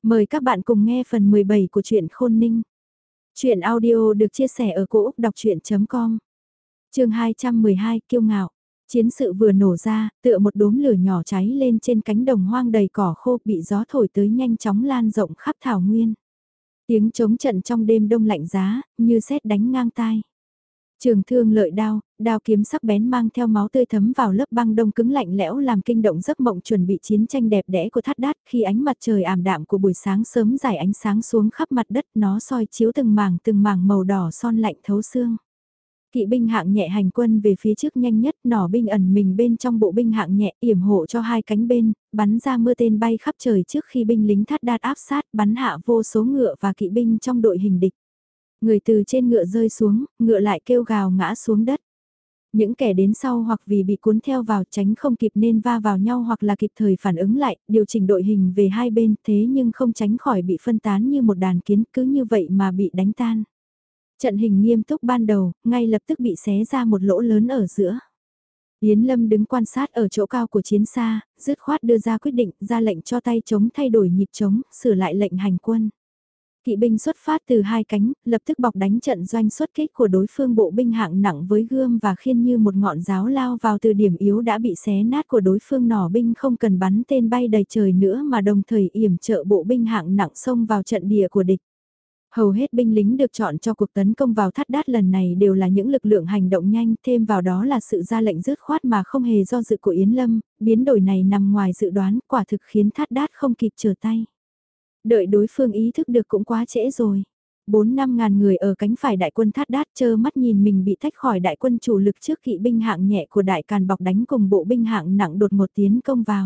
Mời các bạn cùng nghe phần 17 của truyện Khôn Ninh. Chuyện audio được chia sẻ ở cỗ đọc chuyện.com. Chương 212, kiêu ngạo. Chiến sự vừa nổ ra, tựa một đốm lửa nhỏ cháy lên trên cánh đồng hoang đầy cỏ khô bị gió thổi tới nhanh chóng lan rộng khắp thảo nguyên. Tiếng trống trận trong đêm đông lạnh giá, như sét đánh ngang tai. Trường thương lợi đao, đao kiếm sắc bén mang theo máu tươi thấm vào lớp băng đông cứng lạnh lẽo làm kinh động giấc mộng chuẩn bị chiến tranh đẹp đẽ của Thát Đát. Khi ánh mặt trời ảm đạm của buổi sáng sớm rải ánh sáng xuống khắp mặt đất, nó soi chiếu từng mảng màu đỏ son lạnh thấu xương. Kỵ binh hạng nhẹ hành quân về phía trước nhanh nhất, nỏ binh ẩn mình bên trong bộ binh hạng nhẹ yểm hộ cho hai cánh bên, bắn ra mưa tên bay khắp trời trước khi binh lính Thát Đát áp sát bắn hạ vô số ngựa và kỵ binh trong đội hình địch. Người từ trên ngựa rơi xuống, ngựa lại kêu gào ngã xuống đất. Những kẻ đến sau hoặc vì bị cuốn theo vào tránh không kịp nên va vào nhau hoặc là kịp thời phản ứng lại, điều chỉnh đội hình về hai bên thế nhưng không tránh khỏi bị phân tán như một đàn kiến cứ như vậy mà bị đánh tan. Trận hình nghiêm túc ban đầu, ngay lập tức bị xé ra một lỗ lớn ở giữa. Yến Lâm đứng quan sát ở chỗ cao của chiến xa, dứt khoát đưa ra quyết định ra lệnh cho tay trống thay đổi nhịp trống, sửa lại lệnh hành quân. Kỵ binh xuất phát từ hai cánh, lập tức bọc đánh trận doanh xuất kích của đối phương bộ binh hạng nặng với gươm và khiên như một ngọn giáo lao vào từ điểm yếu đã bị xé nát của đối phương nỏ binh không cần bắn tên bay đầy trời nữa mà đồng thời yểm trợ bộ binh hạng nặng xông vào trận địa của địch. Hầu hết binh lính được chọn cho cuộc tấn công vào Thát Đát lần này đều là những lực lượng hành động nhanh, thêm vào đó là sự ra lệnh dứt khoát mà không hề do dự của Yến Lâm, biến đổi này nằm ngoài dự đoán, quả thực khiến Thát Đát không kịp trở tay. Đợi đối phương ý thức được cũng quá trễ rồi. 4-5 ngàn người ở cánh phải đại quân Thát Đát chơ mắt nhìn mình bị tách khỏi đại quân chủ lực trước kỵ binh hạng nhẹ của đại càn bọc đánh cùng bộ binh hạng nặng đột ngột tiến công vào.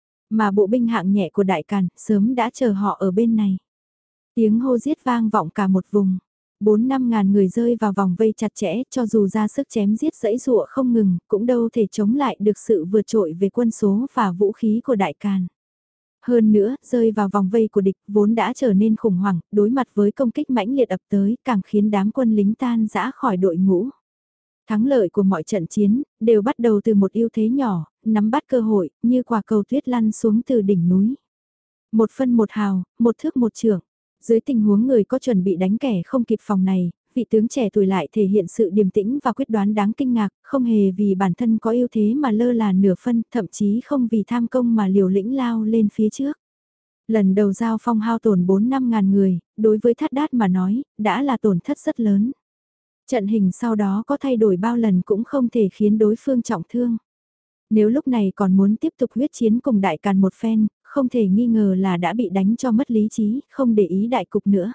Mà bộ binh hạng nhẹ của đại càn sớm đã chờ họ ở bên này. Tiếng hô giết vang vọng cả một vùng. 4-5 ngàn người rơi vào vòng vây chặt chẽ cho dù ra sức chém giết dẫy dụa không ngừng cũng đâu thể chống lại được sự vượt trội về quân số và vũ khí của đại càn. Hơn nữa, rơi vào vòng vây của địch vốn đã trở nên khủng hoảng, đối mặt với công kích mãnh liệt ập tới càng khiến đám quân lính tan rã khỏi đội ngũ. Thắng lợi của mọi trận chiến, đều bắt đầu từ một ưu thế nhỏ, nắm bắt cơ hội, như quả cầu tuyết lăn xuống từ đỉnh núi. Một phân một hào, một thước một trượng. Dưới tình huống người có chuẩn bị đánh kẻ không kịp phòng này, vị tướng trẻ tuổi lại thể hiện sự điềm tĩnh và quyết đoán đáng kinh ngạc, không hề vì bản thân có ưu thế mà lơ là nửa phân, thậm chí không vì tham công mà liều lĩnh lao lên phía trước. Lần đầu giao phong hao tổn 4-5 ngàn người, đối với Thát Đát mà nói, đã là tổn thất rất lớn. Trận hình sau đó có thay đổi bao lần cũng không thể khiến đối phương trọng thương. Nếu lúc này còn muốn tiếp tục huyết chiến cùng đại càn một phen, không thể nghi ngờ là đã bị đánh cho mất lý trí, không để ý đại cục nữa.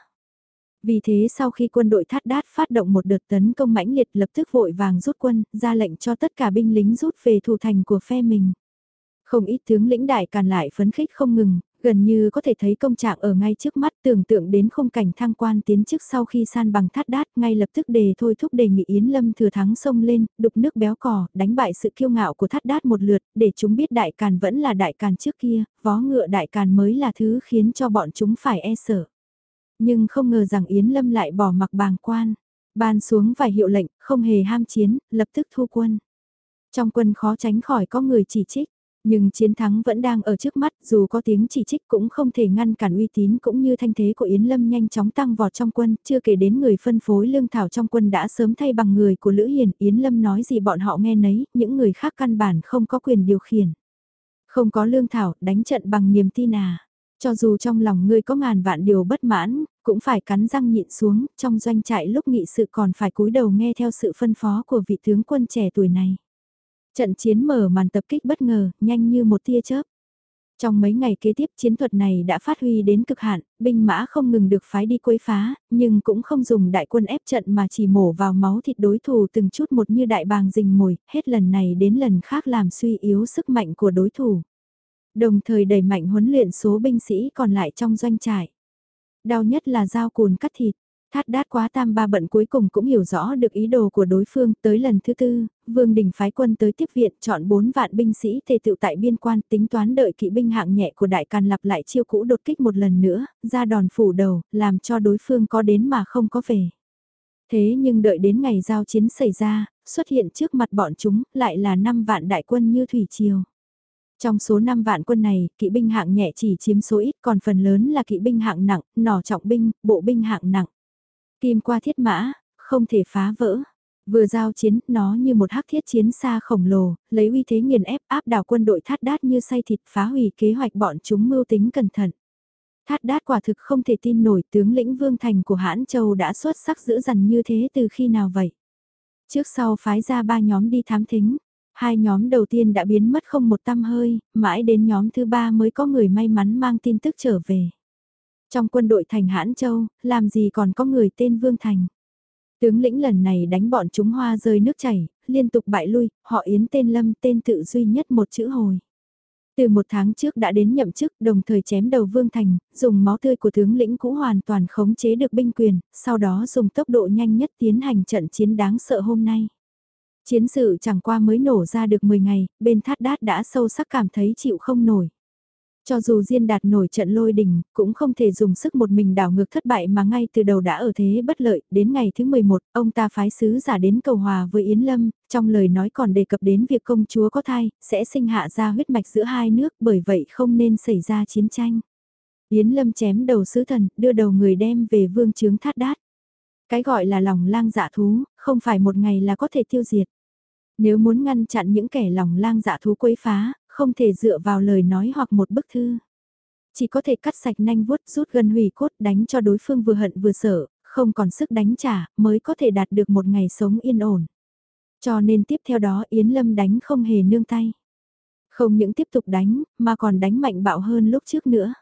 Vì thế sau khi quân đội Thát Đát phát động một đợt tấn công mãnh liệt lập tức vội vàng rút quân, ra lệnh cho tất cả binh lính rút về thủ thành của phe mình. Không ít tướng lĩnh đại càn lại phấn khích không ngừng, gần như có thể thấy công trạng ở ngay trước mắt tưởng tượng đến khung cảnh thăng quan tiến chức sau khi san bằng Thát Đát ngay lập tức thôi thúc đề nghị Yến Lâm thừa thắng xông lên, đục nước béo cò, đánh bại sự kiêu ngạo của Thát Đát một lượt, để chúng biết đại càn vẫn là đại càn trước kia, vó ngựa đại càn mới là thứ khiến cho bọn chúng phải e sợ. Nhưng không ngờ rằng Yến Lâm lại bỏ mặc bàng quan, ban xuống vài hiệu lệnh, không hề ham chiến, lập tức thu quân. Trong quân khó tránh khỏi có người chỉ trích. Nhưng chiến thắng vẫn đang ở trước mắt, dù có tiếng chỉ trích cũng không thể ngăn cản uy tín cũng như thanh thế của Yến Lâm nhanh chóng tăng vọt trong quân, chưa kể đến người phân phối lương thảo trong quân đã sớm thay bằng người của Lữ Hiền, Yến Lâm nói gì bọn họ nghe nấy, những người khác căn bản không có quyền điều khiển. Không có lương thảo, đánh trận bằng niềm tin à? Cho dù trong lòng ngươi có ngàn vạn điều bất mãn, cũng phải cắn răng nhịn xuống, trong doanh trại lúc nghị sự còn phải cúi đầu nghe theo sự phân phó của vị tướng quân trẻ tuổi này. Trận chiến mở màn tập kích bất ngờ, nhanh như một tia chớp. Trong mấy ngày kế tiếp chiến thuật này đã phát huy đến cực hạn, binh mã không ngừng được phái đi quấy phá, nhưng cũng không dùng đại quân ép trận mà chỉ mổ vào máu thịt đối thủ từng chút một như đại bàng rình mồi, hết lần này đến lần khác làm suy yếu sức mạnh của đối thủ. Đồng thời đẩy mạnh huấn luyện số binh sĩ còn lại trong doanh trại. Đau nhất là dao cùn cắt thịt. Thát Đát quá tam ba bận cuối cùng cũng hiểu rõ được ý đồ của đối phương. Tới lần thứ tư, Vương Đình phái quân tới tiếp viện chọn 4 vạn binh sĩ tề tựu tại biên quan tính toán đợi kỵ binh hạng nhẹ của đại càn lặp lại chiêu cũ đột kích một lần nữa, ra đòn phủ đầu, làm cho đối phương có đến mà không có về. Thế nhưng đợi đến ngày giao chiến xảy ra, xuất hiện trước mặt bọn chúng lại là 5 vạn đại quân như thủy triều. Trong số 5 vạn quân này, kỵ binh hạng nhẹ chỉ chiếm số ít, còn phần lớn là kỵ binh hạng nặng, nỏ trọng binh, bộ binh hạng nặng. Kim qua thiết mã, không thể phá vỡ. Vừa giao chiến, nó như một hắc thiết chiến xa khổng lồ, lấy uy thế nghiền ép áp đảo quân đội Thát Đát như xay thịt, phá hủy kế hoạch bọn chúng mưu tính cẩn thận. Thát Đát quả thực không thể tin nổi, tướng lĩnh Vương Thành của Hãn Châu đã xuất sắc dữ dằn như thế từ khi nào vậy? Trước sau phái ra 3 nhóm đi thám thính. 2 nhóm đầu tiên đã biến mất không một tăm hơi, mãi đến nhóm thứ 3 mới có người may mắn mang tin tức trở về. Trong quân đội thành Hãn Châu, làm gì còn có người tên Vương Thành. Tướng lĩnh lần này đánh bọn chúng hoa rơi nước chảy, liên tục bại lui, họ Yến tên Lâm tên tự duy nhất một chữ hồi. Từ 1 tháng trước đã đến nhậm chức, đồng thời chém đầu Vương Thành, dùng máu tươi của tướng lĩnh cũ hoàn toàn khống chế được binh quyền, sau đó dùng tốc độ nhanh nhất tiến hành trận chiến đáng sợ hôm nay. Chiến sự chẳng qua mới nổ ra được 10 ngày, bên Thát Đát đã sâu sắc cảm thấy chịu không nổi. Cho dù Diên Đạt nổi trận lôi đình, cũng không thể dùng sức một mình đảo ngược thất bại mà ngay từ đầu đã ở thế bất lợi. Đến ngày thứ 11, ông ta phái sứ giả đến cầu hòa với Yến Lâm, trong lời nói còn đề cập đến việc công chúa có thai, sẽ sinh hạ ra huyết mạch giữa hai nước, bởi vậy không nên xảy ra chiến tranh. Yến Lâm chém đầu sứ thần, đưa đầu người đem về vương chướng Thát Đát. Cái gọi là lòng lang dạ thú, không phải một ngày là có thể tiêu diệt. Nếu muốn ngăn chặn những kẻ lòng lang dạ thú quấy phá, không thể dựa vào lời nói hoặc một bức thư. Chỉ có thể cắt sạch nanh vuốt rút gân hủy cốt đánh cho đối phương vừa hận vừa sợ, không còn sức đánh trả, mới có thể đạt được một ngày sống yên ổn. Cho nên tiếp theo đó Yến Lâm đánh không hề nương tay. Không những tiếp tục đánh, mà còn đánh mạnh bạo hơn lúc trước nữa.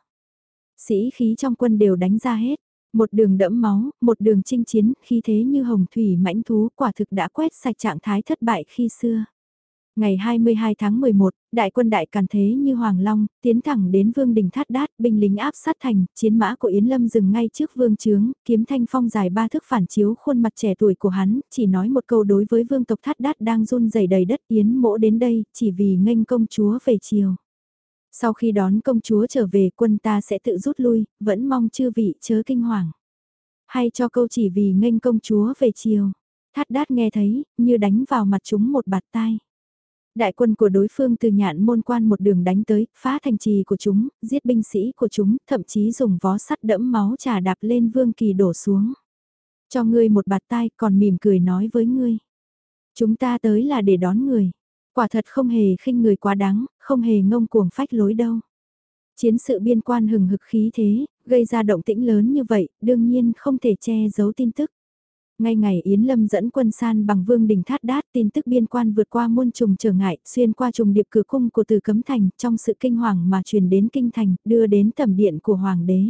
Sĩ khí trong quân đều đánh ra hết. Một đường đẫm máu, một đường chinh chiến, khí thế như hồng thủy mãnh thú quả thực đã quét sạch trạng thái thất bại khi xưa. Ngày 22 tháng 11, đại quân đại càn thế như Hoàng Long, tiến thẳng đến vương đình Thát Đát, binh lính áp sát thành, chiến mã của Yến Lâm dừng ngay trước vương trướng, kiếm thanh phong dài 3 thước phản chiếu khuôn mặt trẻ tuổi của hắn, chỉ nói một câu đối với vương tộc Thát Đát đang run rẩy đầy đất Yến mỗ đến đây, chỉ vì nghênh công chúa về chiều. Sau khi đón công chúa trở về quân ta sẽ tự rút lui, vẫn mong chư vị chớ kinh hoàng. Hay cho câu chỉ vì nghênh công chúa về chiều. Thát Đát nghe thấy, như đánh vào mặt chúng một bạt tai. Đại quân của đối phương từ Nhạn Môn Quan một đường đánh tới, phá thành trì của chúng, giết binh sĩ của chúng, thậm chí dùng vó sắt đẫm máu trà đạp lên Vương Kỳ đổ xuống. Cho ngươi một bạt tai còn mỉm cười nói với ngươi. Chúng ta tới là để đón người. Quả thật không hề khinh người quá đáng, không hề ngông cuồng phách lối đâu. Chiến sự biên quan hừng hực khí thế, gây ra động tĩnh lớn như vậy, đương nhiên không thể che giấu tin tức. Ngay ngày Yến Lâm dẫn quân san bằng vương đình Thát Đát, tin tức biên quan vượt qua muôn trùng trở ngại, xuyên qua trùng điệp cửa cung của Từ Cấm Thành, trong sự kinh hoàng mà truyền đến kinh thành, đưa đến tầm điện của hoàng đế.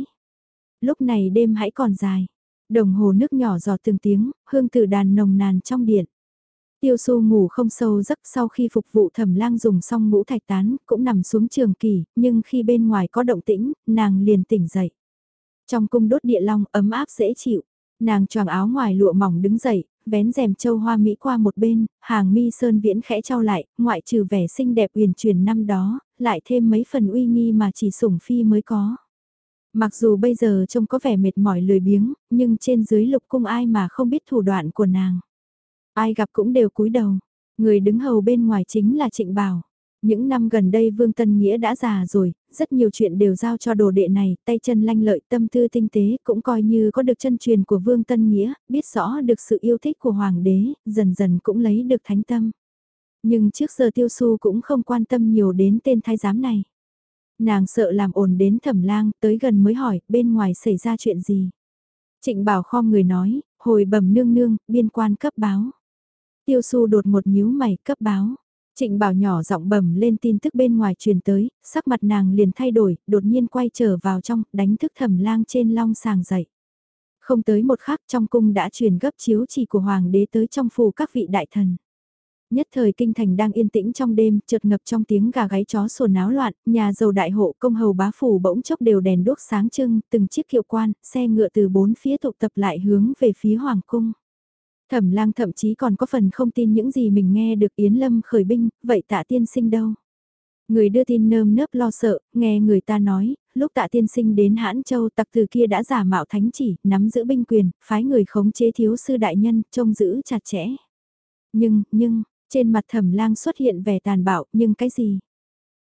Lúc này đêm hãy còn dài, đồng hồ nước nhỏ giọt từng tiếng, hương tử đàn nồng nàn trong điện. Tiêu Xu ngủ không sâu giấc sau khi phục vụ Thẩm Lang dùng xong ngũ thạch tán, cũng nằm xuống trường kỷ, nhưng khi bên ngoài có động tĩnh, nàng liền tỉnh dậy. Trong cung đốt địa long ấm áp dễ chịu, nàng choàng áo ngoài lụa mỏng đứng dậy, vén rèm châu hoa mỹ qua một bên, hàng mi sơn viễn khẽ trao lại, ngoại trừ vẻ xinh đẹp uyển chuyển năm đó, lại thêm mấy phần uy nghi mà chỉ sủng phi mới có. Mặc dù bây giờ trông có vẻ mệt mỏi lười biếng, nhưng trên dưới lục cung ai mà không biết thủ đoạn của nàng. Ai gặp cũng đều cúi đầu. Người đứng hầu bên ngoài chính là Trịnh Bảo. Những năm gần đây Vương Tân Nghĩa đã già rồi, rất nhiều chuyện đều giao cho đồ đệ này, tay chân lanh lợi, tâm tư tinh tế, cũng coi như có được chân truyền của Vương Tân Nghĩa, biết rõ được sự yêu thích của Hoàng đế, dần dần cũng lấy được thánh tâm. Nhưng trước giờ Tiêu Xu cũng không quan tâm nhiều đến tên thái giám này. Nàng sợ làm ồn đến Thẩm Lang, tới gần mới hỏi, bên ngoài xảy ra chuyện gì? Trịnh Bảo khom người nói, hồi bẩm nương nương, biên quan cấp báo. Tiêu Xu đột một nhíu mày cấp báo. Trịnh Bảo nhỏ giọng bẩm lên tin tức bên ngoài truyền tới, sắc mặt nàng liền thay đổi, đột nhiên quay trở vào trong, đánh thức Thẩm Lang trên long sàng dậy. Không tới một khắc trong cung đã truyền gấp chiếu chỉ của hoàng đế tới trong phủ các vị đại thần. Nhất thời kinh thành đang yên tĩnh trong đêm, chợt ngập trong tiếng gà gáy chó sủa náo loạn, nhà giàu đại hộ công hầu bá phủ bỗng chốc đều đèn đuốc sáng trưng, từng chiếc kiệu quan, xe ngựa từ bốn phía tụ tập lại hướng về phía hoàng cung. Thẩm Lang thậm chí còn có phần không tin những gì mình nghe được Yến Lâm khởi binh, vậy Tạ tiên sinh đâu? Người đưa tin nơm nớp lo sợ, nghe người ta nói, lúc Tạ tiên sinh đến Hãn Châu tặc từ kia đã giả mạo thánh chỉ, nắm giữ binh quyền, phái người khống chế thiếu sư đại nhân, trông giữ chặt chẽ. Nhưng, trên mặt Thẩm Lang xuất hiện vẻ tàn bạo, nhưng cái gì?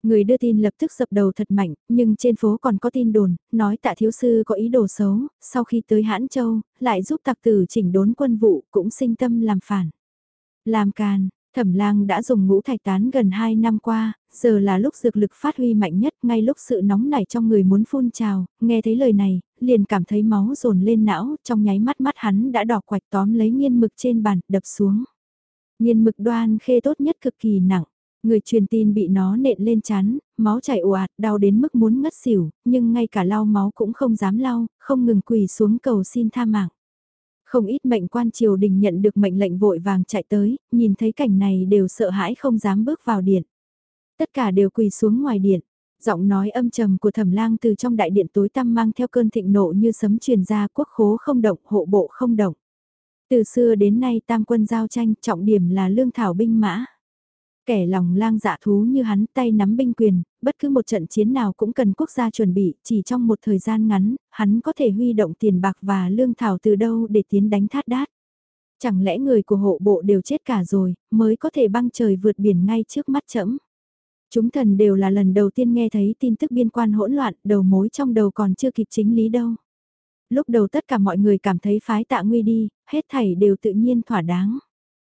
Người đưa tin lập tức dập đầu thật mạnh, nhưng trên phố còn có tin đồn, nói Tạ thiếu sư có ý đồ xấu, sau khi tới Hãn Châu, lại giúp tặc tử chỉnh đốn quân vụ, cũng sinh tâm làm phản. Làm càn, Thẩm Lang đã dùng ngũ thạch tán gần 2 năm qua, giờ là lúc dược lực phát huy mạnh nhất, ngay lúc sự nóng nảy trong người muốn phun trào, nghe thấy lời này, liền cảm thấy máu dồn lên não, trong nháy mắt mắt hắn đã đỏ quạch tóm lấy nghiên mực trên bàn, đập xuống. Nghiên mực Đoan Khê tốt nhất cực kỳ nặng, người truyền tin bị nó nện lên chán, máu chảy ồ ạt, đau đến mức muốn ngất xỉu, nhưng ngay cả lau máu cũng không dám lau, không ngừng quỳ xuống cầu xin tha mạng. Không ít mệnh quan triều đình nhận được mệnh lệnh vội vàng chạy tới, nhìn thấy cảnh này đều sợ hãi không dám bước vào điện. Tất cả đều quỳ xuống ngoài điện. Giọng nói âm trầm của Thẩm Lang từ trong đại điện tối tăm mang theo cơn thịnh nộ như sấm truyền ra, quốc khố không động, hộ bộ không động. Từ xưa đến nay tam quân giao tranh, trọng điểm là lương thảo binh mã. Kẻ lòng lang dạ thú như hắn, tay nắm binh quyền, bất cứ một trận chiến nào cũng cần quốc gia chuẩn bị, chỉ trong một thời gian ngắn, hắn có thể huy động tiền bạc và lương thảo từ đâu để tiến đánh Thát Đát. Chẳng lẽ người của hộ bộ đều chết cả rồi, mới có thể băng trời vượt biển ngay trước mắt trẫm? Chúng thần đều là lần đầu tiên nghe thấy tin tức biên quan hỗn loạn, đầu mối trong đầu còn chưa kịp chính lý đâu. Lúc đầu tất cả mọi người cảm thấy phái Tạ Nguy đi, hết thảy đều tự nhiên thỏa đáng.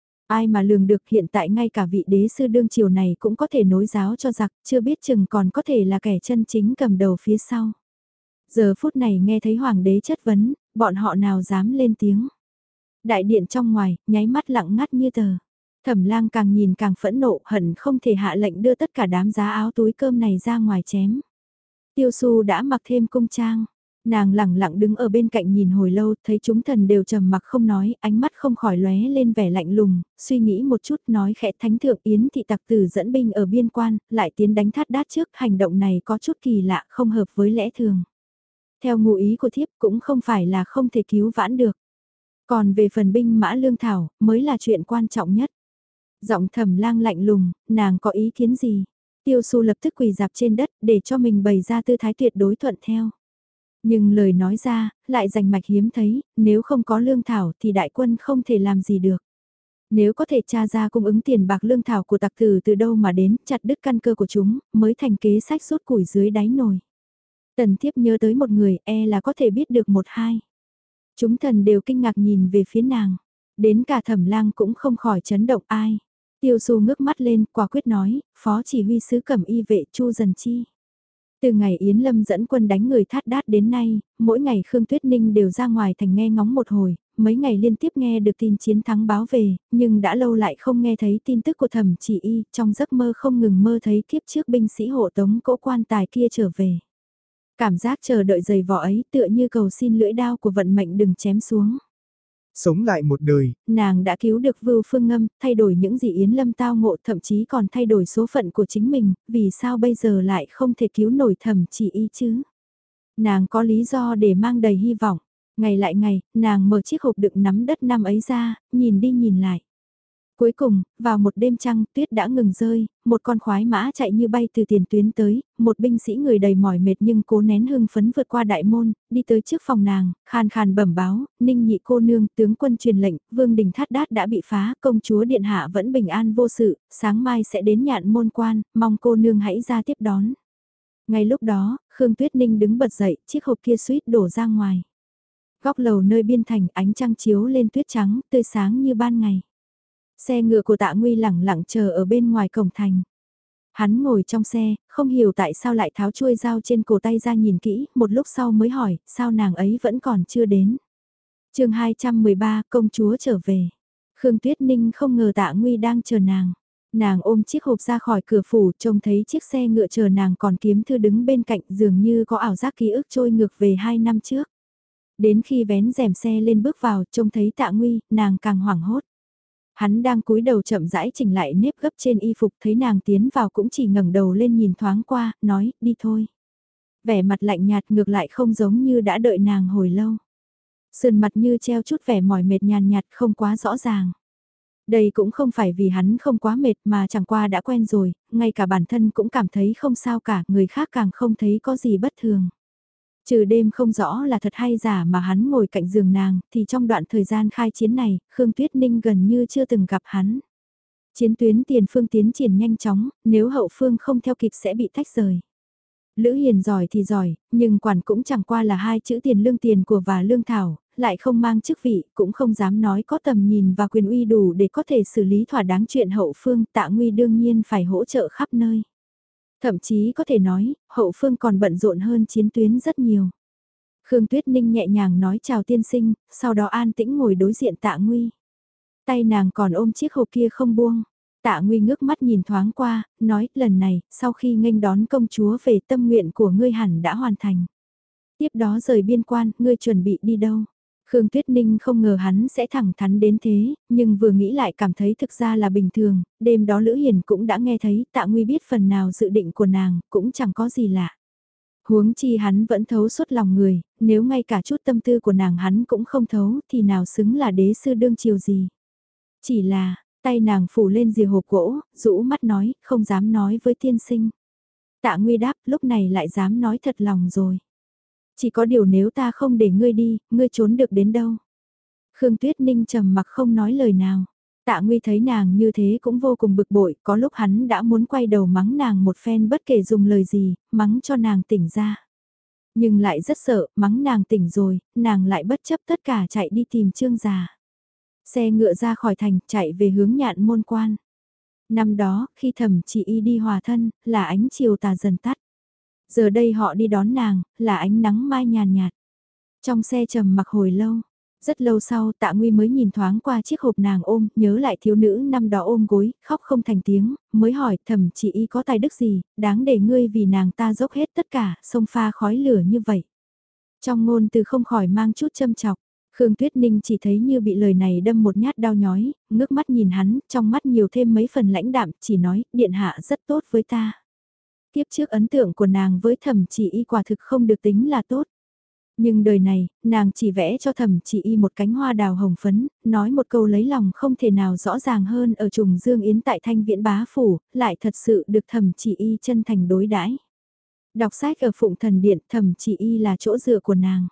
Ai mà lường được hiện tại ngay cả vị đế sư đương triều này cũng có thể nối giáo cho giặc, chưa biết chừng còn có thể là kẻ chân chính cầm đầu phía sau. Giờ phút này nghe thấy hoàng đế chất vấn, bọn họ nào dám lên tiếng. Đại điện trong ngoài, nháy mắt lặng ngắt như tờ. Thẩm Lang càng nhìn càng phẫn nộ, hận không thể hạ lệnh đưa tất cả đám giá áo túi cơm này ra ngoài chém. Tiêu Su đã mặc thêm cung trang. Nàng lẳng lặng đứng ở bên cạnh nhìn hồi lâu, thấy chúng thần đều trầm mặc không nói, ánh mắt không khỏi lóe lên vẻ lạnh lùng, suy nghĩ một chút nói khẽ thánh thượng Yến thị tặc tử dẫn binh ở biên quan, lại tiến đánh Thát Đát trước, hành động này có chút kỳ lạ, không hợp với lẽ thường. Theo ngụ ý của thiếp cũng không phải là không thể cứu vãn được. Còn về phần binh mã lương thảo, mới là chuyện quan trọng nhất. Giọng Thẩm Lang lạnh lùng, nàng có ý kiến gì? Tiêu Su lập tức quỳ dạp trên đất để cho mình bày ra tư thái tuyệt đối thuận theo. Nhưng lời nói ra, lại rành mạch hiếm thấy, nếu không có lương thảo thì đại quân không thể làm gì được. Nếu có thể tra ra cung ứng tiền bạc lương thảo của tặc tử từ đâu mà đến, chặt đứt căn cơ của chúng, mới thành kế sách rút củi dưới đáy nồi. Tần Thiếp nhớ tới một người, là có thể biết được một hai. Chúng thần đều kinh ngạc nhìn về phía nàng. Đến cả Thẩm Lang cũng không khỏi chấn động ai. Tiêu Su ngước mắt lên, quả quyết nói, phó chỉ huy sứ Cẩm Y vệ Chu Dần Chi. Từ ngày Yến Lâm dẫn quân đánh người Thát Đát đến nay, mỗi ngày Khương Tuyết Ninh đều ra ngoài thành nghe ngóng một hồi, mấy ngày liên tiếp nghe được tin chiến thắng báo về, nhưng đã lâu lại không nghe thấy tin tức của Thẩm Chỉ Y, trong giấc mơ không ngừng mơ thấy kiếp trước binh sĩ hộ tống cỗ quan tài kia trở về. Cảm giác chờ đợi giày vò ấy tựa như cầu xin lưỡi đao của vận mệnh đừng chém xuống. Sống lại một đời. Nàng đã cứu được Vưu Phương Ngâm, thay đổi những gì Yến Lâm tao ngộ, thậm chí còn thay đổi số phận của chính mình, vì sao bây giờ lại không thể cứu nổi Thẩm Chỉ Y chứ? Nàng có lý do để mang đầy hy vọng. Ngày lại ngày, nàng mở chiếc hộp đựng nắm đất năm ấy ra, nhìn đi nhìn lại. Cuối cùng, vào một đêm trăng, tuyết đã ngừng rơi, một con khoái mã chạy như bay từ tiền tuyến tới, một binh sĩ người đầy mỏi mệt nhưng cố nén hưng phấn vượt qua đại môn, đi tới trước phòng nàng, khàn khàn bẩm báo, Ninh nhị cô nương, tướng quân truyền lệnh, vương đình Thát Đát đã bị phá, công chúa điện hạ vẫn bình an vô sự, sáng mai sẽ đến nhạn môn quan, mong cô nương hãy ra tiếp đón. Ngay lúc đó, Khương Tuyết Ninh đứng bật dậy, chiếc hộp kia suýt đổ ra ngoài. Góc lầu nơi biên thành, ánh trăng chiếu lên tuyết trắng, tươi sáng như ban ngày. Xe ngựa của Tạ Nguy lẳng lặng chờ ở bên ngoài cổng thành. Hắn ngồi trong xe, không hiểu tại sao lại tháo chuôi dao trên cổ tay ra nhìn kỹ, một lúc sau mới hỏi, sao nàng ấy vẫn còn chưa đến. Chương 213, công chúa trở về. Khương Tuyết Ninh không ngờ Tạ Nguy đang chờ nàng. Nàng ôm chiếc hộp ra khỏi cửa phủ, trông thấy chiếc xe ngựa chờ nàng còn Kiếm Thư đứng bên cạnh, dường như có ảo giác ký ức trôi ngược về 2 năm trước. Đến khi vén rèm xe lên bước vào, trông thấy Tạ Nguy, nàng càng hoảng hốt. Hắn đang cúi đầu chậm rãi chỉnh lại nếp gấp trên y phục, thấy nàng tiến vào cũng chỉ ngẩng đầu lên nhìn thoáng qua, nói, đi thôi. Vẻ mặt lạnh nhạt ngược lại không giống như đã đợi nàng hồi lâu. Sườn mặt như treo chút vẻ mỏi mệt nhàn nhạt không quá rõ ràng. Đây cũng không phải vì hắn không quá mệt mà chẳng qua đã quen rồi, ngay cả bản thân cũng cảm thấy không sao cả, người khác càng không thấy có gì bất thường. Trừ đêm không rõ là thật hay giả mà hắn ngồi cạnh giường nàng, thì trong đoạn thời gian khai chiến này, Khương Tuyết Ninh gần như chưa từng gặp hắn. Chiến tuyến tiền phương tiến triển nhanh chóng, nếu hậu phương không theo kịp sẽ bị tách rời. Lữ Hiền giỏi thì giỏi, nhưng quản cũng chẳng qua là hai chữ tiền lương tiền của và lương thảo, lại không mang chức vị, cũng không dám nói có tầm nhìn và quyền uy đủ để có thể xử lý thỏa đáng chuyện hậu phương. Tạ Nguy đương nhiên phải hỗ trợ khắp nơi. Thậm chí có thể nói, hậu phương còn bận rộn hơn chiến tuyến rất nhiều. Khương Tuyết Ninh nhẹ nhàng nói chào tiên sinh, sau đó an tĩnh ngồi đối diện Tạ Nguy. Tay nàng còn ôm chiếc hộp kia không buông. Tạ Nguy ngước mắt nhìn thoáng qua, nói, lần này, sau khi nghênh đón công chúa về, tâm nguyện của ngươi hẳn đã hoàn thành. Tiếp đó rời biên quan, ngươi chuẩn bị đi đâu? Khương Tuyết Ninh không ngờ hắn sẽ thẳng thắn đến thế, nhưng vừa nghĩ lại cảm thấy thực ra là bình thường, đêm đó Lữ Hiền cũng đã nghe thấy, Tạ Nguy biết phần nào dự định của nàng, cũng chẳng có gì lạ. Huống chi hắn vẫn thấu suốt lòng người, nếu ngay cả chút tâm tư của nàng hắn cũng không thấu thì nào xứng là đế sư đương triều gì. Chỉ là, tay nàng phủ lên rìa hộp gỗ, rũ mắt nói, không dám nói với tiên sinh. Tạ Nguy đáp, lúc này lại dám nói thật lòng rồi. Chỉ có điều nếu ta không để ngươi đi, ngươi trốn được đến đâu. Khương Tuyết Ninh trầm mặc không nói lời nào. Tạ Nguy thấy nàng như thế cũng vô cùng bực bội, có lúc hắn đã muốn quay đầu mắng nàng một phen bất kể dùng lời gì, mắng cho nàng tỉnh ra. Nhưng lại rất sợ, mắng nàng tỉnh rồi, nàng lại bất chấp tất cả chạy đi tìm Trương già. Xe ngựa ra khỏi thành, chạy về hướng Nhạn Môn Quan. Năm đó, khi Thẩm Chỉ Y đi hòa thân, là ánh chiều tà dần tắt. Giờ đây họ đi đón nàng, là ánh nắng mai nhàn nhạt. Trong xe trầm mặc hồi lâu, rất lâu sau Tạ Nguy mới nhìn thoáng qua chiếc hộp nàng ôm, nhớ lại thiếu nữ năm đó ôm gối, khóc không thành tiếng, mới hỏi Thẩm Chỉ Y có tài đức gì, đáng để ngươi vì nàng ta dốc hết tất cả, xông pha khói lửa như vậy. Trong ngôn từ không khỏi mang chút châm chọc. Khương Tuyết Ninh chỉ thấy như bị lời này đâm một nhát đau nhói, ngước mắt nhìn hắn, trong mắt nhiều thêm mấy phần lãnh đạm, chỉ nói, điện hạ rất tốt với ta. Tiếp trước ấn tượng của nàng với Thẩm Chỉ Y quả thực không được tính là tốt. Nhưng đời này, nàng chỉ vẽ cho Thẩm Chỉ Y một cánh hoa đào hồng phấn, nói một câu lấy lòng không thể nào rõ ràng hơn ở trùng Dương Yến tại Thanh Viễn Bá Phủ, lại thật sự được Thẩm Chỉ Y chân thành đối đãi. Đọc sách ở Phụng Thần Điện, Thẩm Chỉ Y là chỗ dựa của nàng.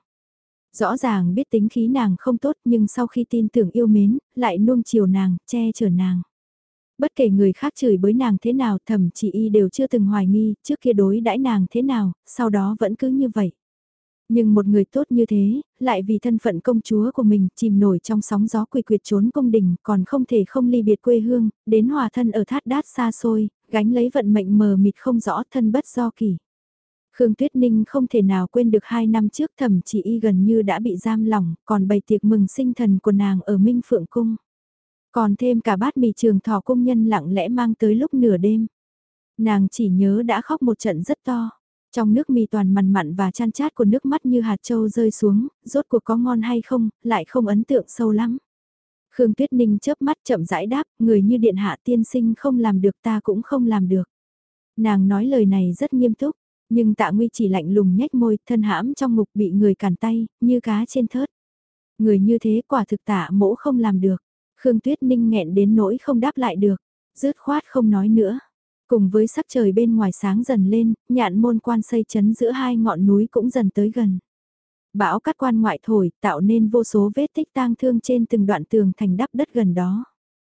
Rõ ràng biết tính khí nàng không tốt nhưng sau khi tin tưởng yêu mến, lại nuông chiều nàng, che chở nàng. Bất kể người khác chửi bới nàng thế nào, Thẩm Chỉ Y đều chưa từng hoài nghi, trước kia đối đãi nàng thế nào, sau đó vẫn cứ như vậy. Nhưng một người tốt như thế, lại vì thân phận công chúa của mình chìm nổi trong sóng gió quỳ quyệt trốn cung đình, còn không thể không ly biệt quê hương, đến hòa thân ở thát đát xa xôi, gánh lấy vận mệnh mờ mịt không rõ, thân bất do kỳ. Khương Tuyết Ninh không thể nào quên được 2 năm trước Thẩm Chỉ Y gần như đã bị giam lỏng, còn bày tiệc mừng sinh thần của nàng ở Minh Phượng Cung. Còn thêm cả bát mì Trường Thọ cung nhân lặng lẽ mang tới lúc nửa đêm. Nàng chỉ nhớ đã khóc một trận rất to. Trong nước mì toàn mặn mặn và chan chát của nước mắt như hạt châu rơi xuống, rốt cuộc có ngon hay không, lại không ấn tượng sâu lắm. Khương Tuyết Ninh chớp mắt chậm rãi đáp, người như điện hạ tiên sinh không làm được ta cũng không làm được. Nàng nói lời này rất nghiêm túc, nhưng Tạ Nguy chỉ lạnh lùng nhếch môi, thân hãm trong ngục bị người cản tay, như cá trên thớt. Người như thế quả thực Tạ mỗ không làm được. Khương Tuyết Ninh nghẹn đến nỗi không đáp lại được, dứt khoát không nói nữa. Cùng với sắc trời bên ngoài sáng dần lên, Nhạn Môn Quan xây chấn giữa hai ngọn núi cũng dần tới gần. Bão cát quan ngoại thổi, tạo nên vô số vết tích tang thương trên từng đoạn tường thành đắp đất gần đó.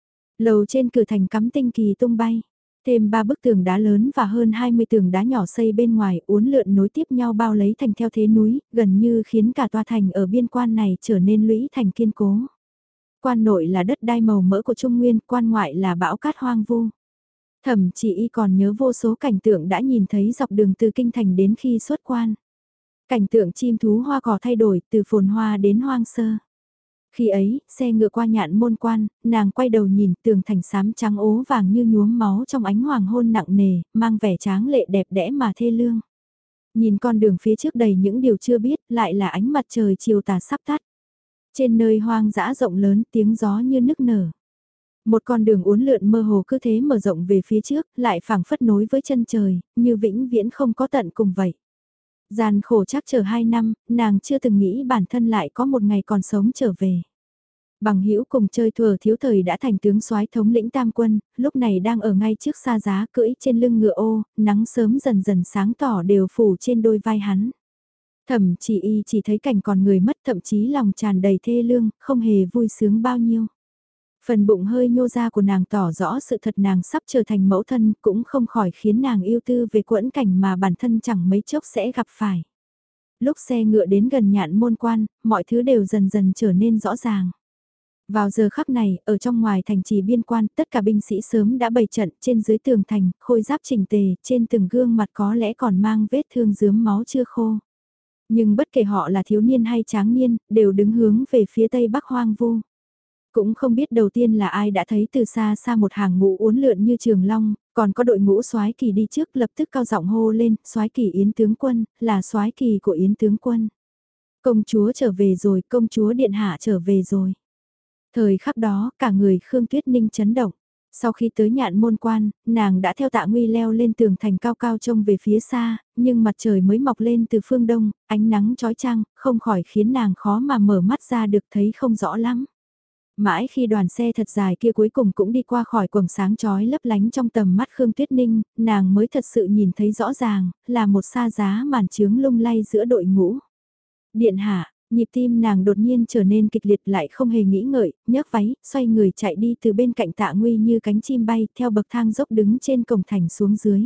Lầu trên cửa thành cắm tinh kỳ tung bay. Thêm 3 bức tường đá lớn và hơn 20 tường đá nhỏ xây bên ngoài uốn lượn nối tiếp nhau bao lấy thành theo thế núi, gần như khiến cả tòa thành ở biên quan này trở nên lũy thành kiên cố. Quan nội là đất đai màu mỡ của Trung Nguyên, quan ngoại là bão cát hoang vu. Thẩm Chỉ Y còn nhớ vô số cảnh tượng đã nhìn thấy dọc đường từ kinh thành đến khi xuất quan. Cảnh tượng chim thú hoa cỏ thay đổi từ phồn hoa đến hoang sơ. Khi ấy, xe ngựa qua Nhạn Môn Quan, nàng quay đầu nhìn tường thành xám trắng ố vàng như nhuốm máu trong ánh hoàng hôn nặng nề, mang vẻ tráng lệ đẹp đẽ mà thê lương. Nhìn con đường phía trước đầy những điều chưa biết, lại là ánh mặt trời chiều tà sắp tắt. Trên nơi hoang dã rộng lớn tiếng gió như nức nở. Một con đường uốn lượn mơ hồ cứ thế mở rộng về phía trước, lại phảng phất nối với chân trời, như vĩnh viễn không có tận cùng vậy. Gian khổ chắc chờ 2 năm, nàng chưa từng nghĩ bản thân lại có một ngày còn sống trở về. Bằng hữu cùng chơi thuở thiếu thời đã thành tướng soái thống lĩnh tam quân, lúc này đang ở ngay trước xa giá cưỡi trên lưng ngựa ô, nắng sớm dần dần sáng tỏ đều phủ trên đôi vai hắn. Thẩm Chỉ Y chỉ thấy cảnh còn người mất, thậm chí lòng tràn đầy thê lương, không hề vui sướng bao nhiêu. Phần bụng hơi nhô ra của nàng tỏ rõ sự thật nàng sắp trở thành mẫu thân cũng không khỏi khiến nàng yêu tư về quẫn cảnh mà bản thân chẳng mấy chốc sẽ gặp phải. Lúc xe ngựa đến gần Nhạn Môn Quan, mọi thứ đều dần dần trở nên rõ ràng. Vào giờ khắc này, ở trong ngoài thành trì biên quan, tất cả binh sĩ sớm đã bày trận trên dưới tường thành, khôi giáp chỉnh tề, trên từng gương mặt có lẽ còn mang vết thương rướm máu chưa khô. Nhưng bất kể họ là thiếu niên hay tráng niên, đều đứng hướng về phía tây bắc hoang vu. Cũng không biết đầu tiên là ai đã thấy từ xa xa một hàng ngũ uốn lượn như trường long, còn có đội ngũ soái kỳ đi trước lập tức cao giọng hô lên, soái kỳ Yến tướng quân, là soái kỳ của Yến tướng quân. Công chúa trở về rồi, công chúa điện hạ trở về rồi. Thời khắc đó, cả người Khương Tuyết Ninh chấn động. Sau khi tới Nhạn Môn Quan, nàng đã theo Tạ Nguy leo lên tường thành cao cao trông về phía xa, nhưng mặt trời mới mọc lên từ phương đông, ánh nắng chói chang, không khỏi khiến nàng khó mà mở mắt ra được thấy không rõ lắm. Mãi khi đoàn xe thật dài kia cuối cùng cũng đi qua khỏi quầng sáng chói lấp lánh trong tầm mắt Khương Tuyết Ninh, nàng mới thật sự nhìn thấy rõ ràng, là một sa giá màn trướng lung lay giữa đội ngũ. Điện hạ, nhịp tim nàng đột nhiên trở nên kịch liệt lại không hề nghĩ ngợi, nhấc váy, xoay người chạy đi từ bên cạnh Tạ Nguy như cánh chim bay theo bậc thang dốc đứng trên cổng thành xuống dưới.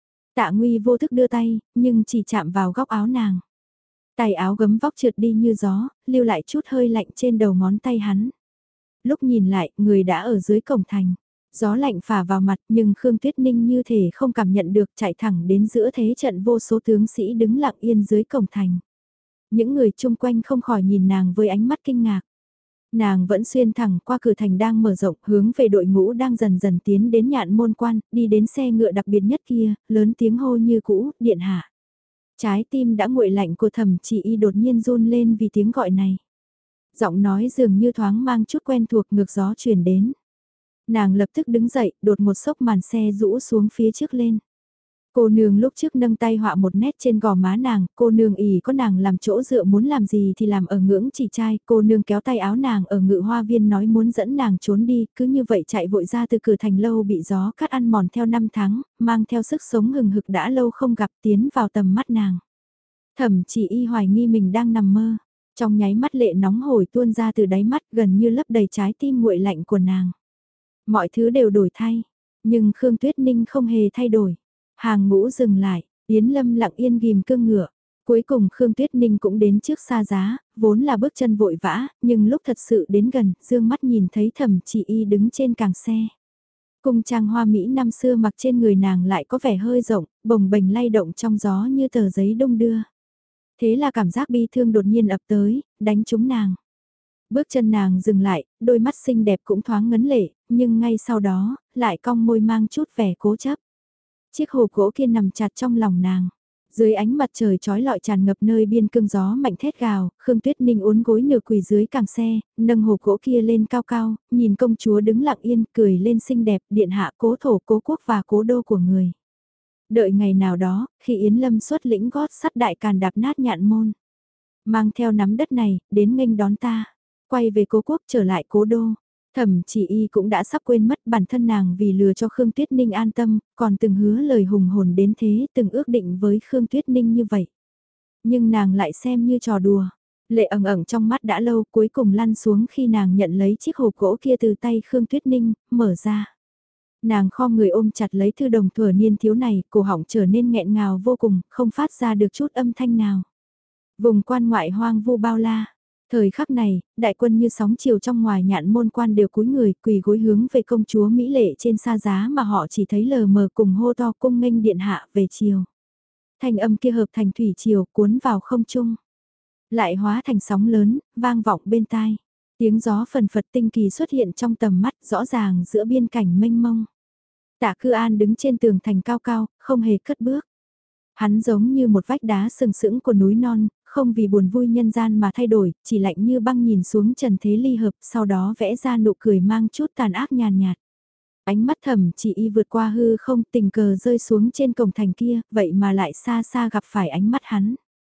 Tạ Nguy vô thức đưa tay, nhưng chỉ chạm vào góc áo nàng. Tài áo gấm vóc trượt đi như gió, lưu lại chút hơi lạnh trên đầu ngón tay hắn. Lúc nhìn lại, người đã ở dưới cổng thành. Gió lạnh phả vào mặt nhưng Khương Tuyết Ninh như thể không cảm nhận được chạy thẳng đến giữa thế trận vô số tướng sĩ đứng lặng yên dưới cổng thành. Những người chung quanh không khỏi nhìn nàng với ánh mắt kinh ngạc. Nàng vẫn xuyên thẳng qua cửa thành đang mở rộng hướng về đội ngũ đang dần dần tiến đến Nhạn Môn Quan, đi đến xe ngựa đặc biệt nhất kia, lớn tiếng hô như cũ, điện hạ. Trái tim đã nguội lạnh của Thẩm Chỉ Y đột nhiên run lên vì tiếng gọi này. Giọng nói dường như thoáng mang chút quen thuộc ngược gió truyền đến. Nàng lập tức đứng dậy, đột một xốc màn xe rũ xuống phía trước lên. Cô nương lúc trước nâng tay họa một nét trên gò má nàng, cô nương ỉ có nàng làm chỗ dựa muốn làm gì thì làm ở ngưỡng chỉ trai, cô nương kéo tay áo nàng ở ngự hoa viên nói muốn dẫn nàng trốn đi, cứ như vậy chạy vội ra từ cửa thành lâu bị gió cắt ăn mòn theo 5 tháng, mang theo sức sống hừng hực đã lâu không gặp tiến vào tầm mắt nàng. Thẩm Chỉ Y hoài nghi mình đang nằm mơ, trong nháy mắt lệ nóng hổi tuôn ra từ đáy mắt gần như lấp đầy trái tim nguội lạnh của nàng. Mọi thứ đều đổi thay, nhưng Khương Tuyết Ninh không hề thay đổi. Hàng ngũ dừng lại, Yến Lâm lặng yên ghim cương ngựa. Cuối cùng Khương Tuyết Ninh cũng đến trước xa giá, vốn là bước chân vội vã, nhưng lúc thật sự đến gần, dương mắt nhìn thấy Thẩm Chỉ Y đứng trên càng xe. Cung trang hoa Mỹ năm xưa mặc trên người nàng lại có vẻ hơi rộng, bồng bềnh lay động trong gió như tờ giấy đung đưa. Thế là cảm giác bi thương đột nhiên ập tới, đánh trúng nàng. Bước chân nàng dừng lại, đôi mắt xinh đẹp cũng thoáng ngấn lệ, nhưng ngay sau đó, lại cong môi mang chút vẻ cố chấp. Chiếc hộp gỗ kia nằm chặt trong lòng nàng. Dưới ánh mặt trời trói lọi tràn ngập nơi biên cương gió mạnh thét gào, Khương Tuyết Ninh uốn gối nửa quỳ dưới càng xe, nâng hộp gỗ kia lên cao cao, nhìn công chúa đứng lặng yên, cười lên xinh đẹp, điện hạ cố thổ cố quốc và cố đô của người. Đợi ngày nào đó, khi Yến Lâm xuất lĩnh gót sắt đại càn đạp nát Nhạn Môn. Mang theo nắm đất này, đến nghênh đón ta. Quay về cố quốc trở lại cố đô. Thẩm Chỉ Y cũng đã sắp quên mất bản thân nàng vì lừa cho Khương Tuyết Ninh an tâm, còn từng hứa lời hùng hồn đến thế, từng ước định với Khương Tuyết Ninh như vậy. Nhưng nàng lại xem như trò đùa. Lệ ẩn ẩn trong mắt đã lâu cuối cùng lăn xuống khi nàng nhận lấy chiếc hộp gỗ kia từ tay Khương Tuyết Ninh, mở ra. Nàng khom người ôm chặt lấy thư đồng thuở niên thiếu này, cổ họng trở nên nghẹn ngào vô cùng, không phát ra được chút âm thanh nào. Vùng quan ngoại hoang vu bao la. Thời khắc này, đại quân như sóng chiều trong ngoài Nhạn Môn Quan đều cúi người quỳ gối hướng về công chúa Mỹ Lệ trên sa giá mà họ chỉ thấy lờ mờ cùng hô to cung nghênh điện hạ về chiều. Thanh âm kia hợp thành thủy triều cuốn vào không trung. Lại hóa thành sóng lớn, vang vọng bên tai. Tiếng gió phần phật tinh kỳ xuất hiện trong tầm mắt rõ ràng giữa biên cảnh mênh mông. Tạ Cư An đứng trên tường thành cao cao, không hề cất bước. Hắn giống như một vách đá sừng sững của núi non, không vì buồn vui nhân gian mà thay đổi, chỉ lạnh như băng nhìn xuống trần thế ly hợp, sau đó vẽ ra nụ cười mang chút tàn ác nhàn nhạt. Ánh mắt Thẩm Chỉ Y vượt qua hư không tình cờ rơi xuống trên cổng thành kia, vậy mà lại xa xa gặp phải ánh mắt hắn.